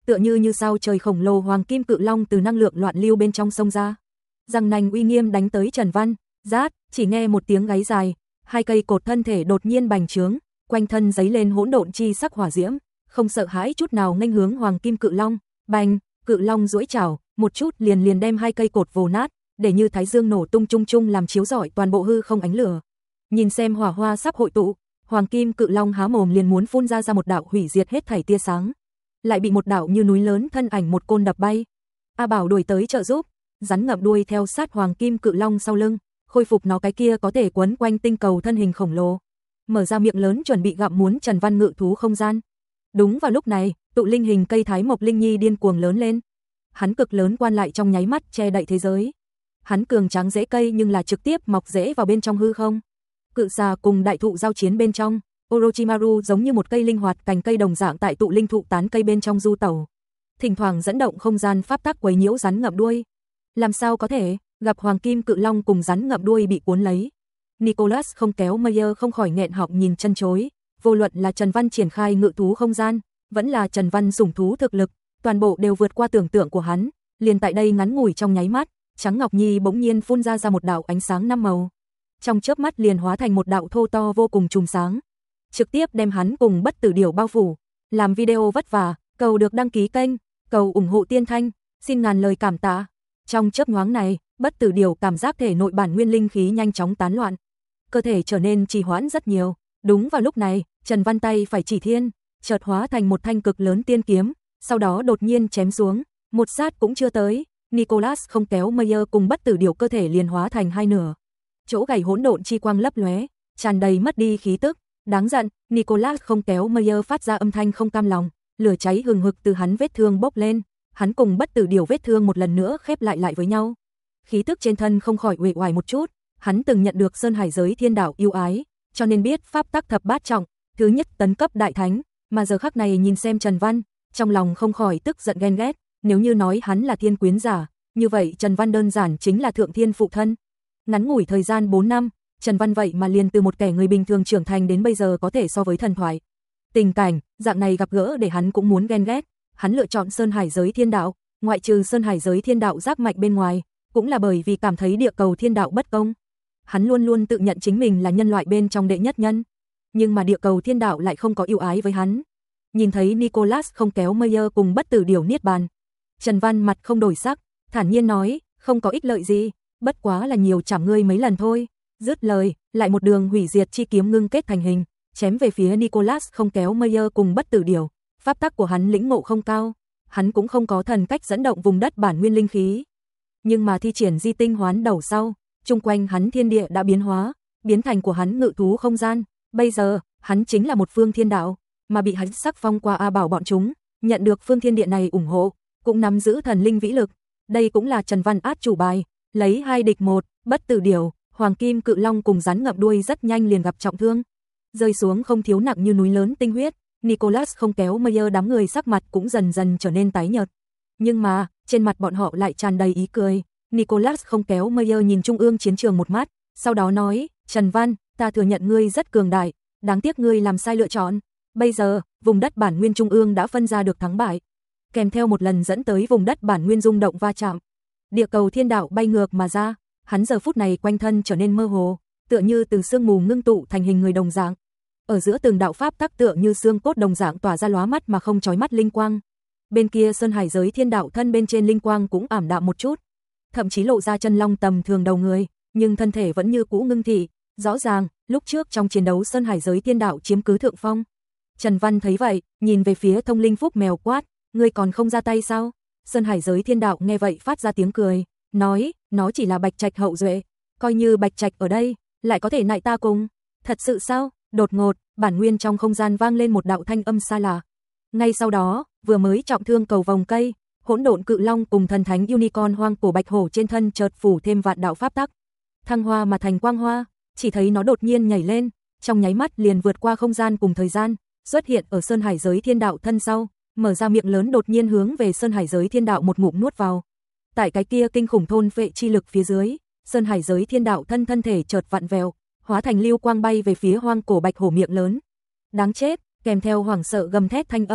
tựa như như sao trời khổng lồ hoàng kim cự long từ năng lượng loạn lưu bên trong sông ra. Răng nanh uy nghiêm đánh tới Trần Văn, rát, chỉ nghe một tiếng gáy dài, hai cây cột thân thể đột nhiên bành trướng, quanh thân giấy lên hỗn độn chi sắc hỏa diễm, không sợ hãi chút nào nghênh hướng hoàng kim cự long, bành, cự long duỗi chảo, một chút liền liền đem hai cây cột vồ nát, để như thái dương nổ tung chung chung làm chiếu rọi toàn bộ hư không ánh lửa. Nhìn xem hỏa hoa sắp hội tụ, hoàng kim cự long há mồm liền muốn phun ra ra một đạo hủy diệt hết thảy tia sáng, lại bị một đạo như núi lớn thân ảnh một côn đập bay. A Bảo đuổi tới trợ giúp, rắn ngậm đuôi theo sát hoàng kim cự long sau lưng, khôi phục nó cái kia có thể quấn quanh tinh cầu thân hình khổng lồ, mở ra miệng lớn chuẩn bị gặm muốn Trần Văn ngự thú không gian. Đúng vào lúc này, tụ linh hình cây thái mộc linh nhi điên cuồng lớn lên. Hắn cực lớn quan lại trong nháy mắt che đậy thế giới. Hắn cường tráng rễ cây nhưng là trực tiếp mọc rễ vào bên trong hư không. Cự xà cùng đại thụ giao chiến bên trong, Orochimaru giống như một cây linh hoạt cành cây đồng dạng tại tụ linh thụ tán cây bên trong du tẩu, thỉnh thoảng dẫn động không gian pháp tắc quấy nhiễu rắn ngậm đuôi. Làm sao có thể, gặp hoàng kim cự long cùng rắn ngậm đuôi bị cuốn lấy. Nicholas không kéo Meyer không khỏi nghẹn họng nhìn chân chối, vô luận là Trần Văn triển khai ngự thú không gian, vẫn là Trần Văn sủng thú thực lực, toàn bộ đều vượt qua tưởng tượng của hắn, liền tại đây ngắn ngủi trong nháy mắt, Trắng Ngọc Nhi bỗng nhiên phun ra ra một đạo ánh sáng năm màu. Trong chớp mắt liền hóa thành một đạo thô to vô cùng chùm sáng, trực tiếp đem hắn cùng Bất Tử Điểu bao phủ. Làm video vất vả, cầu được đăng ký kênh, cầu ủng hộ Tiên Thanh, xin ngàn lời cảm tạ. Trong chớp nhoáng này, Bất Tử Điểu cảm giác thể nội bản nguyên linh khí nhanh chóng tán loạn, cơ thể trở nên trì hoãn rất nhiều. Đúng vào lúc này, Trần Văn tay phải chỉ thiên, chợt hóa thành một thanh cực lớn tiên kiếm, sau đó đột nhiên chém xuống, một sát cũng chưa tới, Nicholas không kéo Meyer cùng Bất Tử Điểu cơ thể liền hóa thành hai nửa. Chỗ gầy hỗn độn chi quang lấp lóe, tràn đầy mất đi khí tức, đáng giận, Nicholas không kéo Meyer phát ra âm thanh không cam lòng, lửa cháy hừng hực từ hắn vết thương bốc lên, hắn cùng Bất Tử Điểu vết thương một lần nữa khép lại lại với nhau. Khí tức trên thân không khỏi uể oải một chút, hắn từng nhận được Sơn Hải giới thiên đạo yêu ái, cho nên biết pháp tắc thập bát trọng, thứ nhất tấn cấp đại thánh, mà giờ khắc này nhìn xem Trần Văn, trong lòng không khỏi tức giận ghen ghét, nếu như nói hắn là thiên quyến giả, như vậy Trần Văn đơn giản chính là thượng thiên phụ thân. Ngắn ngủi thời gian bốn năm, Trần Văn vậy mà liền từ một kẻ người bình thường trưởng thành đến bây giờ có thể so với thần thoại. Tình cảnh, dạng này gặp gỡ để hắn cũng muốn ghen ghét, hắn lựa chọn Sơn Hải giới thiên đạo, ngoại trừ Sơn Hải giới thiên đạo giác mạnh bên ngoài, cũng là bởi vì cảm thấy địa cầu thiên đạo bất công. Hắn luôn luôn tự nhận chính mình là nhân loại bên trong đệ nhất nhân, nhưng mà địa cầu thiên đạo lại không có yêu ái với hắn. Nhìn thấy Nicholas không kéo Meyer cùng Bất Tử Điểu niết bàn, Trần Văn mặt không đổi sắc, thản nhiên nói, không có ích lợi gì, bất quá là nhiều chảm ngươi mấy lần thôi. Dứt lời, lại một đường hủy diệt chi kiếm ngưng kết thành hình, chém về phía Nicholas không kéo Meyer cùng Bất Tử Điểu. Pháp tắc của hắn lĩnh ngộ không cao, hắn cũng không có thần cách dẫn động vùng đất bản nguyên linh khí, nhưng mà thi triển di tinh hoán đầu sau, chung quanh hắn thiên địa đã biến hóa, biến thành của hắn ngự thú không gian. Bây giờ, hắn chính là một phương thiên đạo, mà bị hắn sắc phong qua A Bảo bọn chúng, nhận được phương thiên địa này ủng hộ, cũng nắm giữ thần linh vĩ lực. Đây cũng là Trần Văn át chủ bài, lấy hai địch một, Bất Tử Điểu, hoàng kim cự long cùng rắn ngậm đuôi rất nhanh liền gặp trọng thương, rơi xuống không thiếu nặng như núi lớn tinh huyết. Nicholas không kéo Meyer đám người sắc mặt cũng dần dần trở nên tái nhợt, nhưng mà trên mặt bọn họ lại tràn đầy ý cười. Nicholas không kéo Meyer nhìn trung ương chiến trường một mắt, sau đó nói, Trần Văn, ta thừa nhận ngươi rất cường đại, đáng tiếc ngươi làm sai lựa chọn. Bây giờ, vùng đất bản nguyên trung ương đã phân ra được thắng bại, kèm theo một lần dẫn tới vùng đất bản nguyên rung động va chạm. Địa cầu thiên đạo bay ngược mà ra, hắn giờ phút này quanh thân trở nên mơ hồ, tựa như từ sương mù ngưng tụ thành hình người đồng dạng. Ở giữa từng đạo pháp tắc tựa như xương cốt đồng dạng tỏa ra lóa mắt mà không chói mắt linh quang. Bên kia Sơn Hải giới thiên đạo thân bên trên linh quang cũng ảm đạm một chút, thậm chí lộ ra chân long tầm thường đầu người, nhưng thân thể vẫn như cũ ngưng thị. Rõ ràng, lúc trước trong chiến đấu Sơn Hải giới thiên đạo chiếm cứ thượng phong. Trần Văn thấy vậy, nhìn về phía Thông Linh Phúc mèo quát, ngươi còn không ra tay sao? Sơn Hải giới thiên đạo nghe vậy phát ra tiếng cười, nói, nó chỉ là Bạch Trạch hậu duệ, coi như Bạch Trạch ở đây, lại có thể nại ta cùng. Thật sự sao? Đột ngột, bản nguyên trong không gian vang lên một đạo thanh âm xa lạ. Ngay sau đó, vừa mới trọng thương cầu vòng cây, hỗn độn cự long cùng thần thánh unicorn hoang cổ bạch hổ trên thân chợt phủ thêm vạn đạo pháp tắc, thăng hoa mà thành quang hoa, chỉ thấy nó đột nhiên nhảy lên, trong nháy mắt liền vượt qua không gian cùng thời gian, xuất hiện ở Sơn Hải giới thiên đạo thân sau, mở ra miệng lớn đột nhiên hướng về Sơn Hải giới thiên đạo một ngụm nuốt vào. Tại cái kia kinh khủng thôn vệ chi lực phía dưới, Sơn Hải giới thiên đạo thân thân thể chợt vặn vẹo, hóa thành lưu quang bay về phía hoang cổ bạch hổ miệng lớn. Đáng chết, kèm theo hoảng sợ gầm thét thanh âm,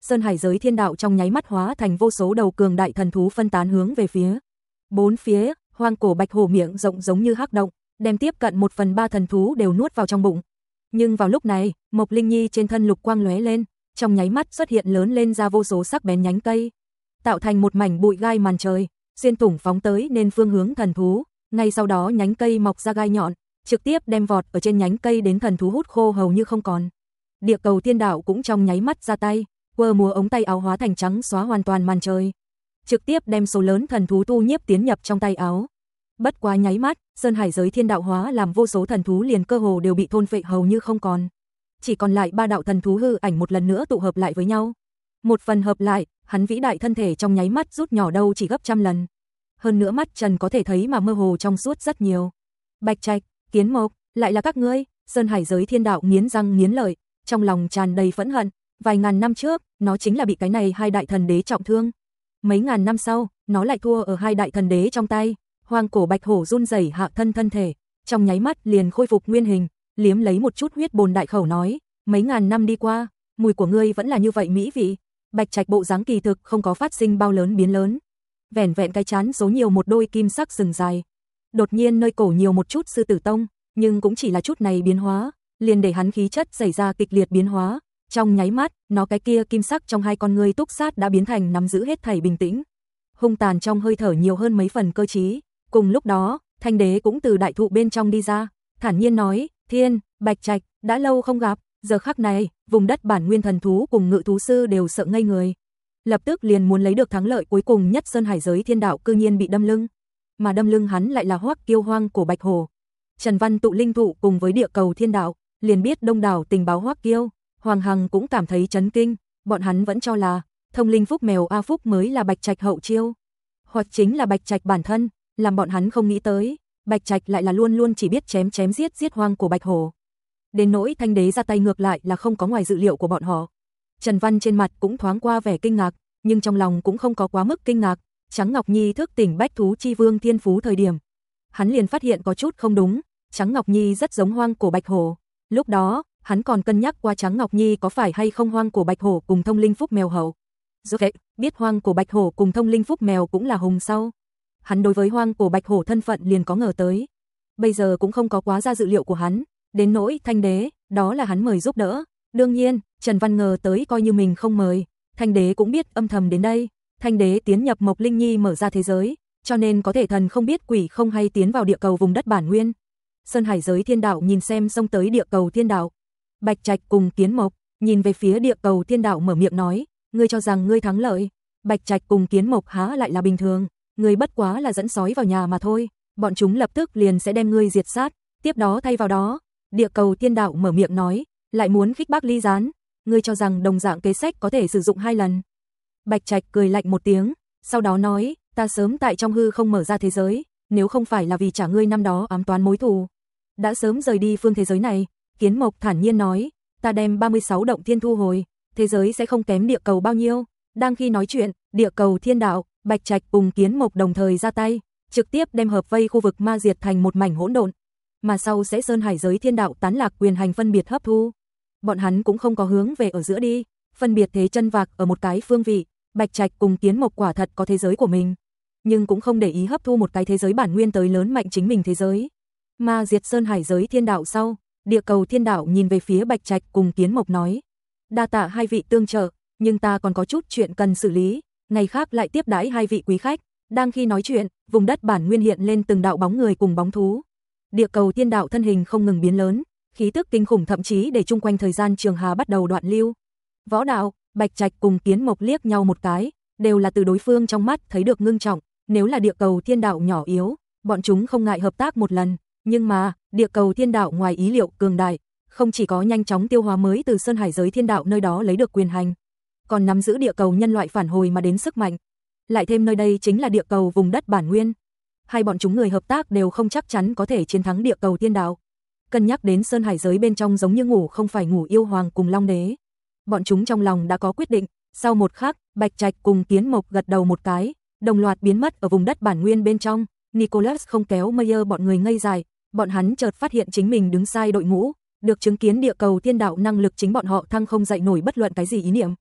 Sơn Hải giới thiên đạo trong nháy mắt hóa thành vô số đầu cường đại thần thú phân tán hướng về phía bốn phía. Hoang cổ bạch hổ miệng rộng giống như hắc động, đem tiếp cận một phần ba thần thú đều nuốt vào trong bụng. Nhưng vào lúc này, Mộc Linh Nhi trên thân lục quang lóe lên, trong nháy mắt xuất hiện lớn lên ra vô số sắc bén nhánh cây, tạo thành một mảnh bụi gai màn trời, xuyên thủng phóng tới nên phương hướng thần thú. Ngay sau đó nhánh cây mọc ra gai nhọn, trực tiếp đem vọt ở trên nhánh cây đến thần thú hút khô hầu như không còn. Địa cầu thiên đạo cũng trong nháy mắt ra tay, quơ múa ống tay áo hóa thành trắng xóa hoàn toàn màn trời, trực tiếp đem số lớn thần thú tu nhiếp tiến nhập trong tay áo. Bất quá nháy mắt, Sơn Hải giới thiên đạo hóa làm vô số thần thú liền cơ hồ đều bị thôn phệ hầu như không còn. Chỉ còn lại ba đạo thần thú hư ảnh một lần nữa tụ hợp lại với nhau. Một phần hợp lại, hắn vĩ đại thân thể trong nháy mắt rút nhỏ đâu chỉ gấp trăm lần. Hơn nữa mắt Trần có thể thấy mà mơ hồ trong suốt rất nhiều. Bạch Trạch, Kiến Mộc, lại là các ngươi? Sơn Hải giới thiên đạo nghiến răng nghiến lợi, trong lòng tràn đầy phẫn hận. Vài ngàn năm trước, nó chính là bị cái này hai đại thần đế trọng thương. Mấy ngàn năm sau, nó lại thua ở hai đại thần đế trong tay. Hoang cổ bạch hổ run rẩy hạ thân thân thể, trong nháy mắt liền khôi phục nguyên hình, liếm lấy một chút huyết bồn đại khẩu nói, mấy ngàn năm đi qua, mùi của ngươi vẫn là như vậy mỹ vị. Bạch Trạch bộ dáng kỳ thực không có phát sinh bao lớn biến lớn, vẻn vẹn cái chán số nhiều một đôi kim sắc sừng dài. Đột nhiên nơi cổ nhiều một chút sư tử tông, nhưng cũng chỉ là chút này biến hóa, liền để hắn khí chất xảy ra kịch liệt biến hóa. Trong nháy mắt, nó cái kia kim sắc trong hai con ngươi túc sát đã biến thành nắm giữ hết thảy bình tĩnh. Hung tàn trong hơi thở nhiều hơn mấy phần cơ trí. Cùng lúc đó, Thanh Đế cũng từ đại thụ bên trong đi ra, thản nhiên nói, Thiên, Bạch Trạch, đã lâu không gặp. Giờ khắc này, vùng đất bản nguyên thần thú cùng ngự thú sư đều sợ ngây người. Lập tức liền muốn lấy được thắng lợi cuối cùng nhất. Sơn Hải giới thiên đạo cư nhiên bị đâm lưng, mà đâm lưng hắn lại là Hoắc Kiêu Hoang cổ bạch hổ. Trần Văn tụ linh thụ cùng với địa cầu thiên đạo, liền biết đông đảo tình báo Hoắc Kiêu. Hoàng Hằng cũng cảm thấy chấn kinh, bọn hắn vẫn cho là thông linh phúc mèo A Phúc mới là Bạch Trạch hậu chiêu, hoặc chính là Bạch Trạch bản thân, làm bọn hắn không nghĩ tới, Bạch Trạch lại là luôn luôn chỉ biết chém chém giết giết hoang của bạch hổ. Đến nỗi Thanh Đế ra tay ngược lại là không có ngoài dự liệu của bọn họ. Trần Văn trên mặt cũng thoáng qua vẻ kinh ngạc, nhưng trong lòng cũng không có quá mức kinh ngạc. Trắng Ngọc Nhi thức tỉnh bách thú chi vương thiên phú thời điểm, hắn liền phát hiện có chút không đúng, Trắng Ngọc Nhi rất giống hoang cổ bạch hổ. Lúc đó, hắn còn cân nhắc qua Trắng Ngọc Nhi có phải hay không hoang cổ bạch hổ cùng thông linh phúc mèo hậu. Dù vậy, biết hoang cổ bạch hổ cùng thông linh phúc mèo cũng là hùng sau, hắn đối với hoang cổ bạch hổ thân phận liền có ngờ tới. Bây giờ cũng không có quá ra dự liệu của hắn, đến nỗi Thanh Đế, đó là hắn mời giúp đỡ. Đương nhiên, Trần Văn ngờ tới coi như mình không mời, Thanh Đế cũng biết âm thầm đến đây. Thanh Đế tiến nhập Mộc Linh Nhi mở ra thế giới, cho nên có thể thần không biết quỷ không hay tiến vào địa cầu vùng đất bản nguyên. Sơn Hải giới thiên đạo nhìn xem xông tới địa cầu thiên đạo. Bạch Trạch cùng Kiến Mộc nhìn về phía địa cầu thiên đạo mở miệng nói, ngươi cho rằng ngươi thắng lợi? Bạch Trạch cùng Kiến Mộc há lại là bình thường, ngươi bất quá là dẫn sói vào nhà mà thôi, bọn chúng lập tức liền sẽ đem ngươi diệt sát, tiếp đó thay vào đó. Địa cầu thiên đạo mở miệng nói, lại muốn khích bác ly gián, ngươi cho rằng đồng dạng kế sách có thể sử dụng hai lần? Bạch Trạch cười lạnh một tiếng, sau đó nói, ta sớm tại trong hư không mở ra thế giới, nếu không phải là vì trả ngươi năm đó ám toán mối thù, đã sớm rời đi phương thế giới này. Kiến Mộc thản nhiên nói, ta đem ba mươi sáu động thiên thu hồi, thế giới sẽ không kém địa cầu bao nhiêu. Đang khi nói chuyện, địa cầu thiên đạo, Bạch Trạch cùng Kiến Mộc đồng thời ra tay, trực tiếp đem hợp vây khu vực ma diệt thành một mảnh hỗn độn, mà sau sẽ Sơn Hải giới thiên đạo tán lạc quyền hành phân biệt hấp thu. Bọn hắn cũng không có hướng về ở giữa đi, phân biệt thế chân vạc ở một cái phương vị. Bạch Trạch cùng Kiến Mộc quả thật có thế giới của mình, nhưng cũng không để ý hấp thu một cái thế giới bản nguyên tới lớn mạnh chính mình thế giới. Ma diệt Sơn Hải giới thiên đạo sau, địa cầu thiên đạo nhìn về phía Bạch Trạch cùng Kiến Mộc nói, đa tạ hai vị tương trợ, nhưng ta còn có chút chuyện cần xử lý, ngày khác lại tiếp đãi hai vị quý khách. Đang khi nói chuyện, vùng đất bản nguyên hiện lên từng đạo bóng người cùng bóng thú. Địa cầu thiên đạo thân hình không ngừng biến lớn, khí tức kinh khủng thậm chí để chung quanh thời gian trường hà bắt đầu đoạn lưu. Võ đạo, Bạch Trạch cùng Kiến Mộc liếc nhau một cái, đều là từ đối phương trong mắt thấy được ngưng trọng, nếu là địa cầu thiên đạo nhỏ yếu, bọn chúng không ngại hợp tác một lần, nhưng mà, địa cầu thiên đạo ngoài ý liệu cường đại, không chỉ có nhanh chóng tiêu hóa mới từ Sơn Hải giới thiên đạo nơi đó lấy được quyền hành, còn nắm giữ địa cầu nhân loại phản hồi mà đến sức mạnh. Lại thêm nơi đây chính là địa cầu vùng đất bản nguyên, hai bọn chúng người hợp tác đều không chắc chắn có thể chiến thắng địa cầu thiên đạo. Cân nhắc đến Sơn Hải giới bên trong giống như ngủ không phải ngủ yêu hoàng cùng long đế, bọn chúng trong lòng đã có quyết định. Sau một khắc, Bạch Trạch cùng Kiến Mộc gật đầu một cái, đồng loạt biến mất ở vùng đất bản nguyên bên trong. Nicholas không kéo Meyer bọn người ngây dài, bọn hắn chợt phát hiện chính mình đứng sai đội ngũ, được chứng kiến địa cầu thiên đạo năng lực chính bọn họ thăng không dậy nổi bất luận cái gì ý niệm.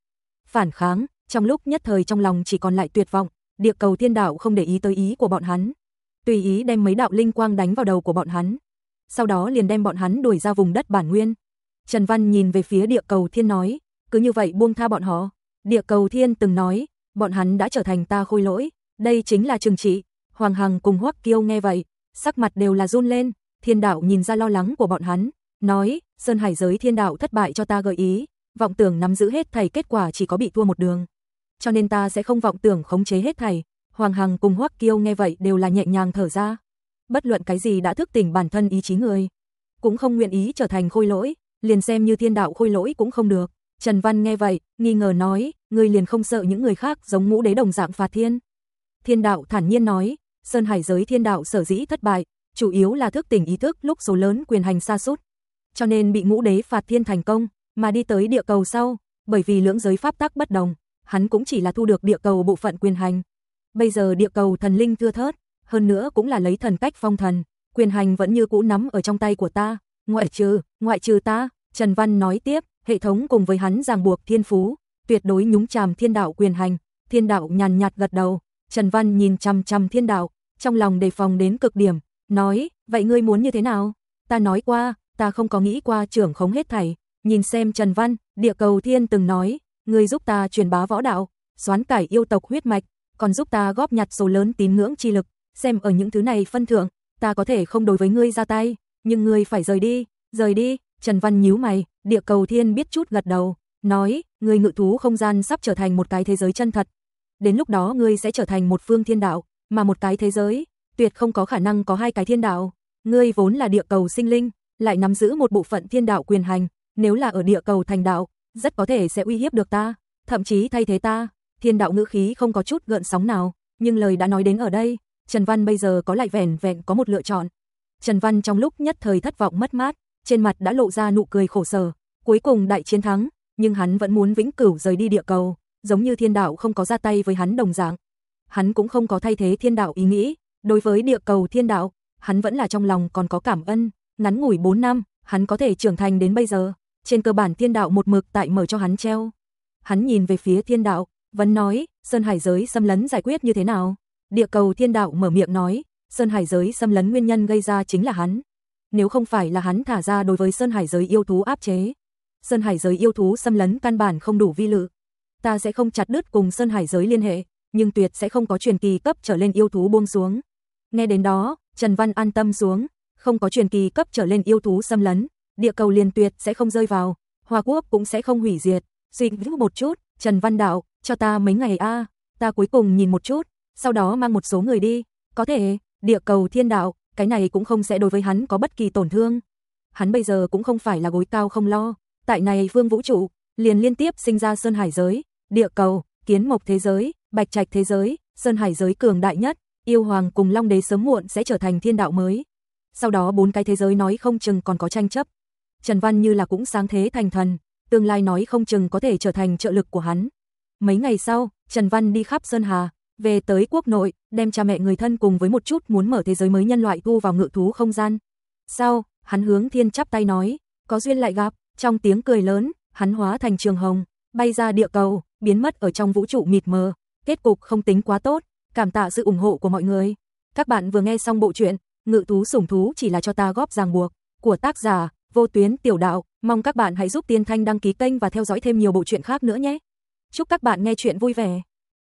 phản kháng, trong lúc nhất thời trong lòng chỉ còn lại tuyệt vọng, Địa Cầu Thiên Đạo không để ý tới ý của bọn hắn, tùy ý đem mấy đạo linh quang đánh vào đầu của bọn hắn, sau đó liền đem bọn hắn đuổi ra vùng đất bản nguyên. Trần Văn nhìn về phía Địa Cầu Thiên nói, cứ như vậy buông tha bọn họ. Địa Cầu Thiên từng nói, bọn hắn đã trở thành ta khôi lỗi, đây chính là trừng trị. Hoàng Hằng cùng Hoắc Kiêu nghe vậy, sắc mặt đều là run lên. Thiên đạo nhìn ra lo lắng của bọn hắn, nói, Sơn Hải giới thiên đạo thất bại cho ta gợi ý, vọng tưởng nắm giữ hết thảy, kết quả chỉ có bị thua một đường. Cho nên ta sẽ không vọng tưởng khống chế hết thảy. Hoàng Hằng cùng Hoắc Kiêu nghe vậy đều là nhẹ nhàng thở ra. Bất luận cái gì đã thức tỉnh bản thân ý chí người, cũng không nguyện ý trở thành khôi lỗi, liền xem như thiên đạo khôi lỗi cũng không được. Trần Văn nghe vậy, nghi ngờ nói, ngươi liền không sợ những người khác giống Ngũ Đế đồng dạng phạt thiên? Thiên đạo thản nhiên nói, Sơn Hải giới thiên đạo sở dĩ thất bại, chủ yếu là thức tỉnh ý thức lúc số lớn quyền hành sa sút, cho nên bị Ngũ Đế phạt thiên thành công, mà đi tới địa cầu sau, bởi vì lưỡng giới pháp tắc bất đồng, hắn cũng chỉ là thu được địa cầu bộ phận quyền hành. Bây giờ địa cầu thần linh thưa thớt, hơn nữa cũng là lấy thần cách phong thần, quyền hành vẫn như cũ nắm ở trong tay của ta, ngoại trừ, ngoại trừ ta. Trần Văn nói tiếp, hệ thống cùng với hắn ràng buộc thiên phú, tuyệt đối nhúng chàm thiên đạo quyền hành. Thiên đạo nhàn nhạt gật đầu. Trần Văn nhìn chằm chằm thiên đạo, trong lòng đề phòng đến cực điểm, nói, vậy ngươi muốn như thế nào? Ta nói qua, ta không có nghĩ qua trưởng khống hết thảy. Nhìn xem Trần Văn, Địa Cầu Thiên từng nói, ngươi giúp ta truyền bá võ đạo, xoán cải yêu tộc huyết mạch, còn giúp ta góp nhặt số lớn tín ngưỡng chi lực, xem ở những thứ này phân thượng, ta có thể không đối với ngươi ra tay, nhưng ngươi phải rời đi, rời đi. Trần Văn nhíu mày, Địa Cầu Thiên biết chút gật đầu, nói, ngươi ngự thú không gian sắp trở thành một cái thế giới chân thật. Đến lúc đó ngươi sẽ trở thành một phương thiên đạo, mà một cái thế giới, tuyệt không có khả năng có hai cái thiên đạo. Ngươi vốn là địa cầu sinh linh, lại nắm giữ một bộ phận thiên đạo quyền hành, nếu là ở địa cầu thành đạo, rất có thể sẽ uy hiếp được ta, thậm chí thay thế ta. Thiên đạo ngữ khí không có chút gợn sóng nào, nhưng lời đã nói đến ở đây, Trần Văn bây giờ có lại vẻn vẹn có một lựa chọn. Trần Văn trong lúc nhất thời thất vọng mất mát, trên mặt đã lộ ra nụ cười khổ sở, cuối cùng đại chiến thắng, nhưng hắn vẫn muốn vĩnh cửu rời đi địa cầu, giống như thiên đạo không có ra tay với hắn đồng dạng. Hắn cũng không có thay thế thiên đạo ý nghĩ, đối với địa cầu thiên đạo, hắn vẫn là trong lòng còn có cảm ơn, ngắn ngủi bốn năm, hắn có thể trưởng thành đến bây giờ, trên cơ bản thiên đạo một mực tại mở cho hắn treo. Hắn nhìn về phía thiên đạo, vẫn nói, Sơn Hải giới xâm lấn giải quyết như thế nào? Địa cầu thiên đạo mở miệng nói, Sơn Hải giới xâm lấn nguyên nhân gây ra chính là hắn. Nếu không phải là hắn thả ra đối với Sơn Hải giới yêu thú áp chế, Sơn Hải giới yêu thú xâm lấn căn bản không đủ vi lự. Ta sẽ không chặt đứt cùng Sơn Hải giới liên hệ, nhưng tuyệt sẽ không có truyền kỳ cấp trở lên yêu thú buông xuống. Nghe đến đó, Trần Văn an tâm xuống, không có truyền kỳ cấp trở lên yêu thú xâm lấn, địa cầu liền tuyệt sẽ không rơi vào, Hoa Quốc cũng sẽ không hủy diệt. Suy nghĩ một chút, Trần Văn đạo, cho ta mấy ngày a, ta cuối cùng nhìn một chút, sau đó mang một số người đi, có thể. Địa cầu thiên đạo, cái này cũng không sẽ đối với hắn có bất kỳ tổn thương. Hắn bây giờ cũng không phải là gối cao không lo, tại này vương vũ trụ, liền liên tiếp sinh ra Sơn Hải giới, địa cầu, kiến mộc thế giới, bạch trạch thế giới, Sơn Hải giới cường đại nhất, yêu hoàng cùng long đế sớm muộn sẽ trở thành thiên đạo mới. Sau đó bốn cái thế giới nói không chừng còn có tranh chấp. Trần Văn như là cũng sáng thế thành thần, tương lai nói không chừng có thể trở thành trợ lực của hắn. Mấy ngày sau, Trần Văn đi khắp Sơn Hà, về tới quốc nội, đem cha mẹ người thân cùng với một chút muốn mở thế giới mới nhân loại thu vào ngự thú không gian. Sau, hắn hướng thiên chắp tay nói, có duyên lại gặp. Trong tiếng cười lớn, hắn hóa thành trường hồng, bay ra địa cầu, biến mất ở trong vũ trụ mịt mờ. Kết cục không tính quá tốt, cảm tạ sự ủng hộ của mọi người. Các bạn vừa nghe xong bộ truyện Ngự thú sủng thú chỉ là cho ta góp ràng buộc của tác giả Vô Tuyến Tiểu Đạo. Mong các bạn hãy giúp Tiên Thanh đăng ký kênh và theo dõi thêm nhiều bộ truyện khác nữa nhé. Chúc các bạn nghe truyện vui vẻ.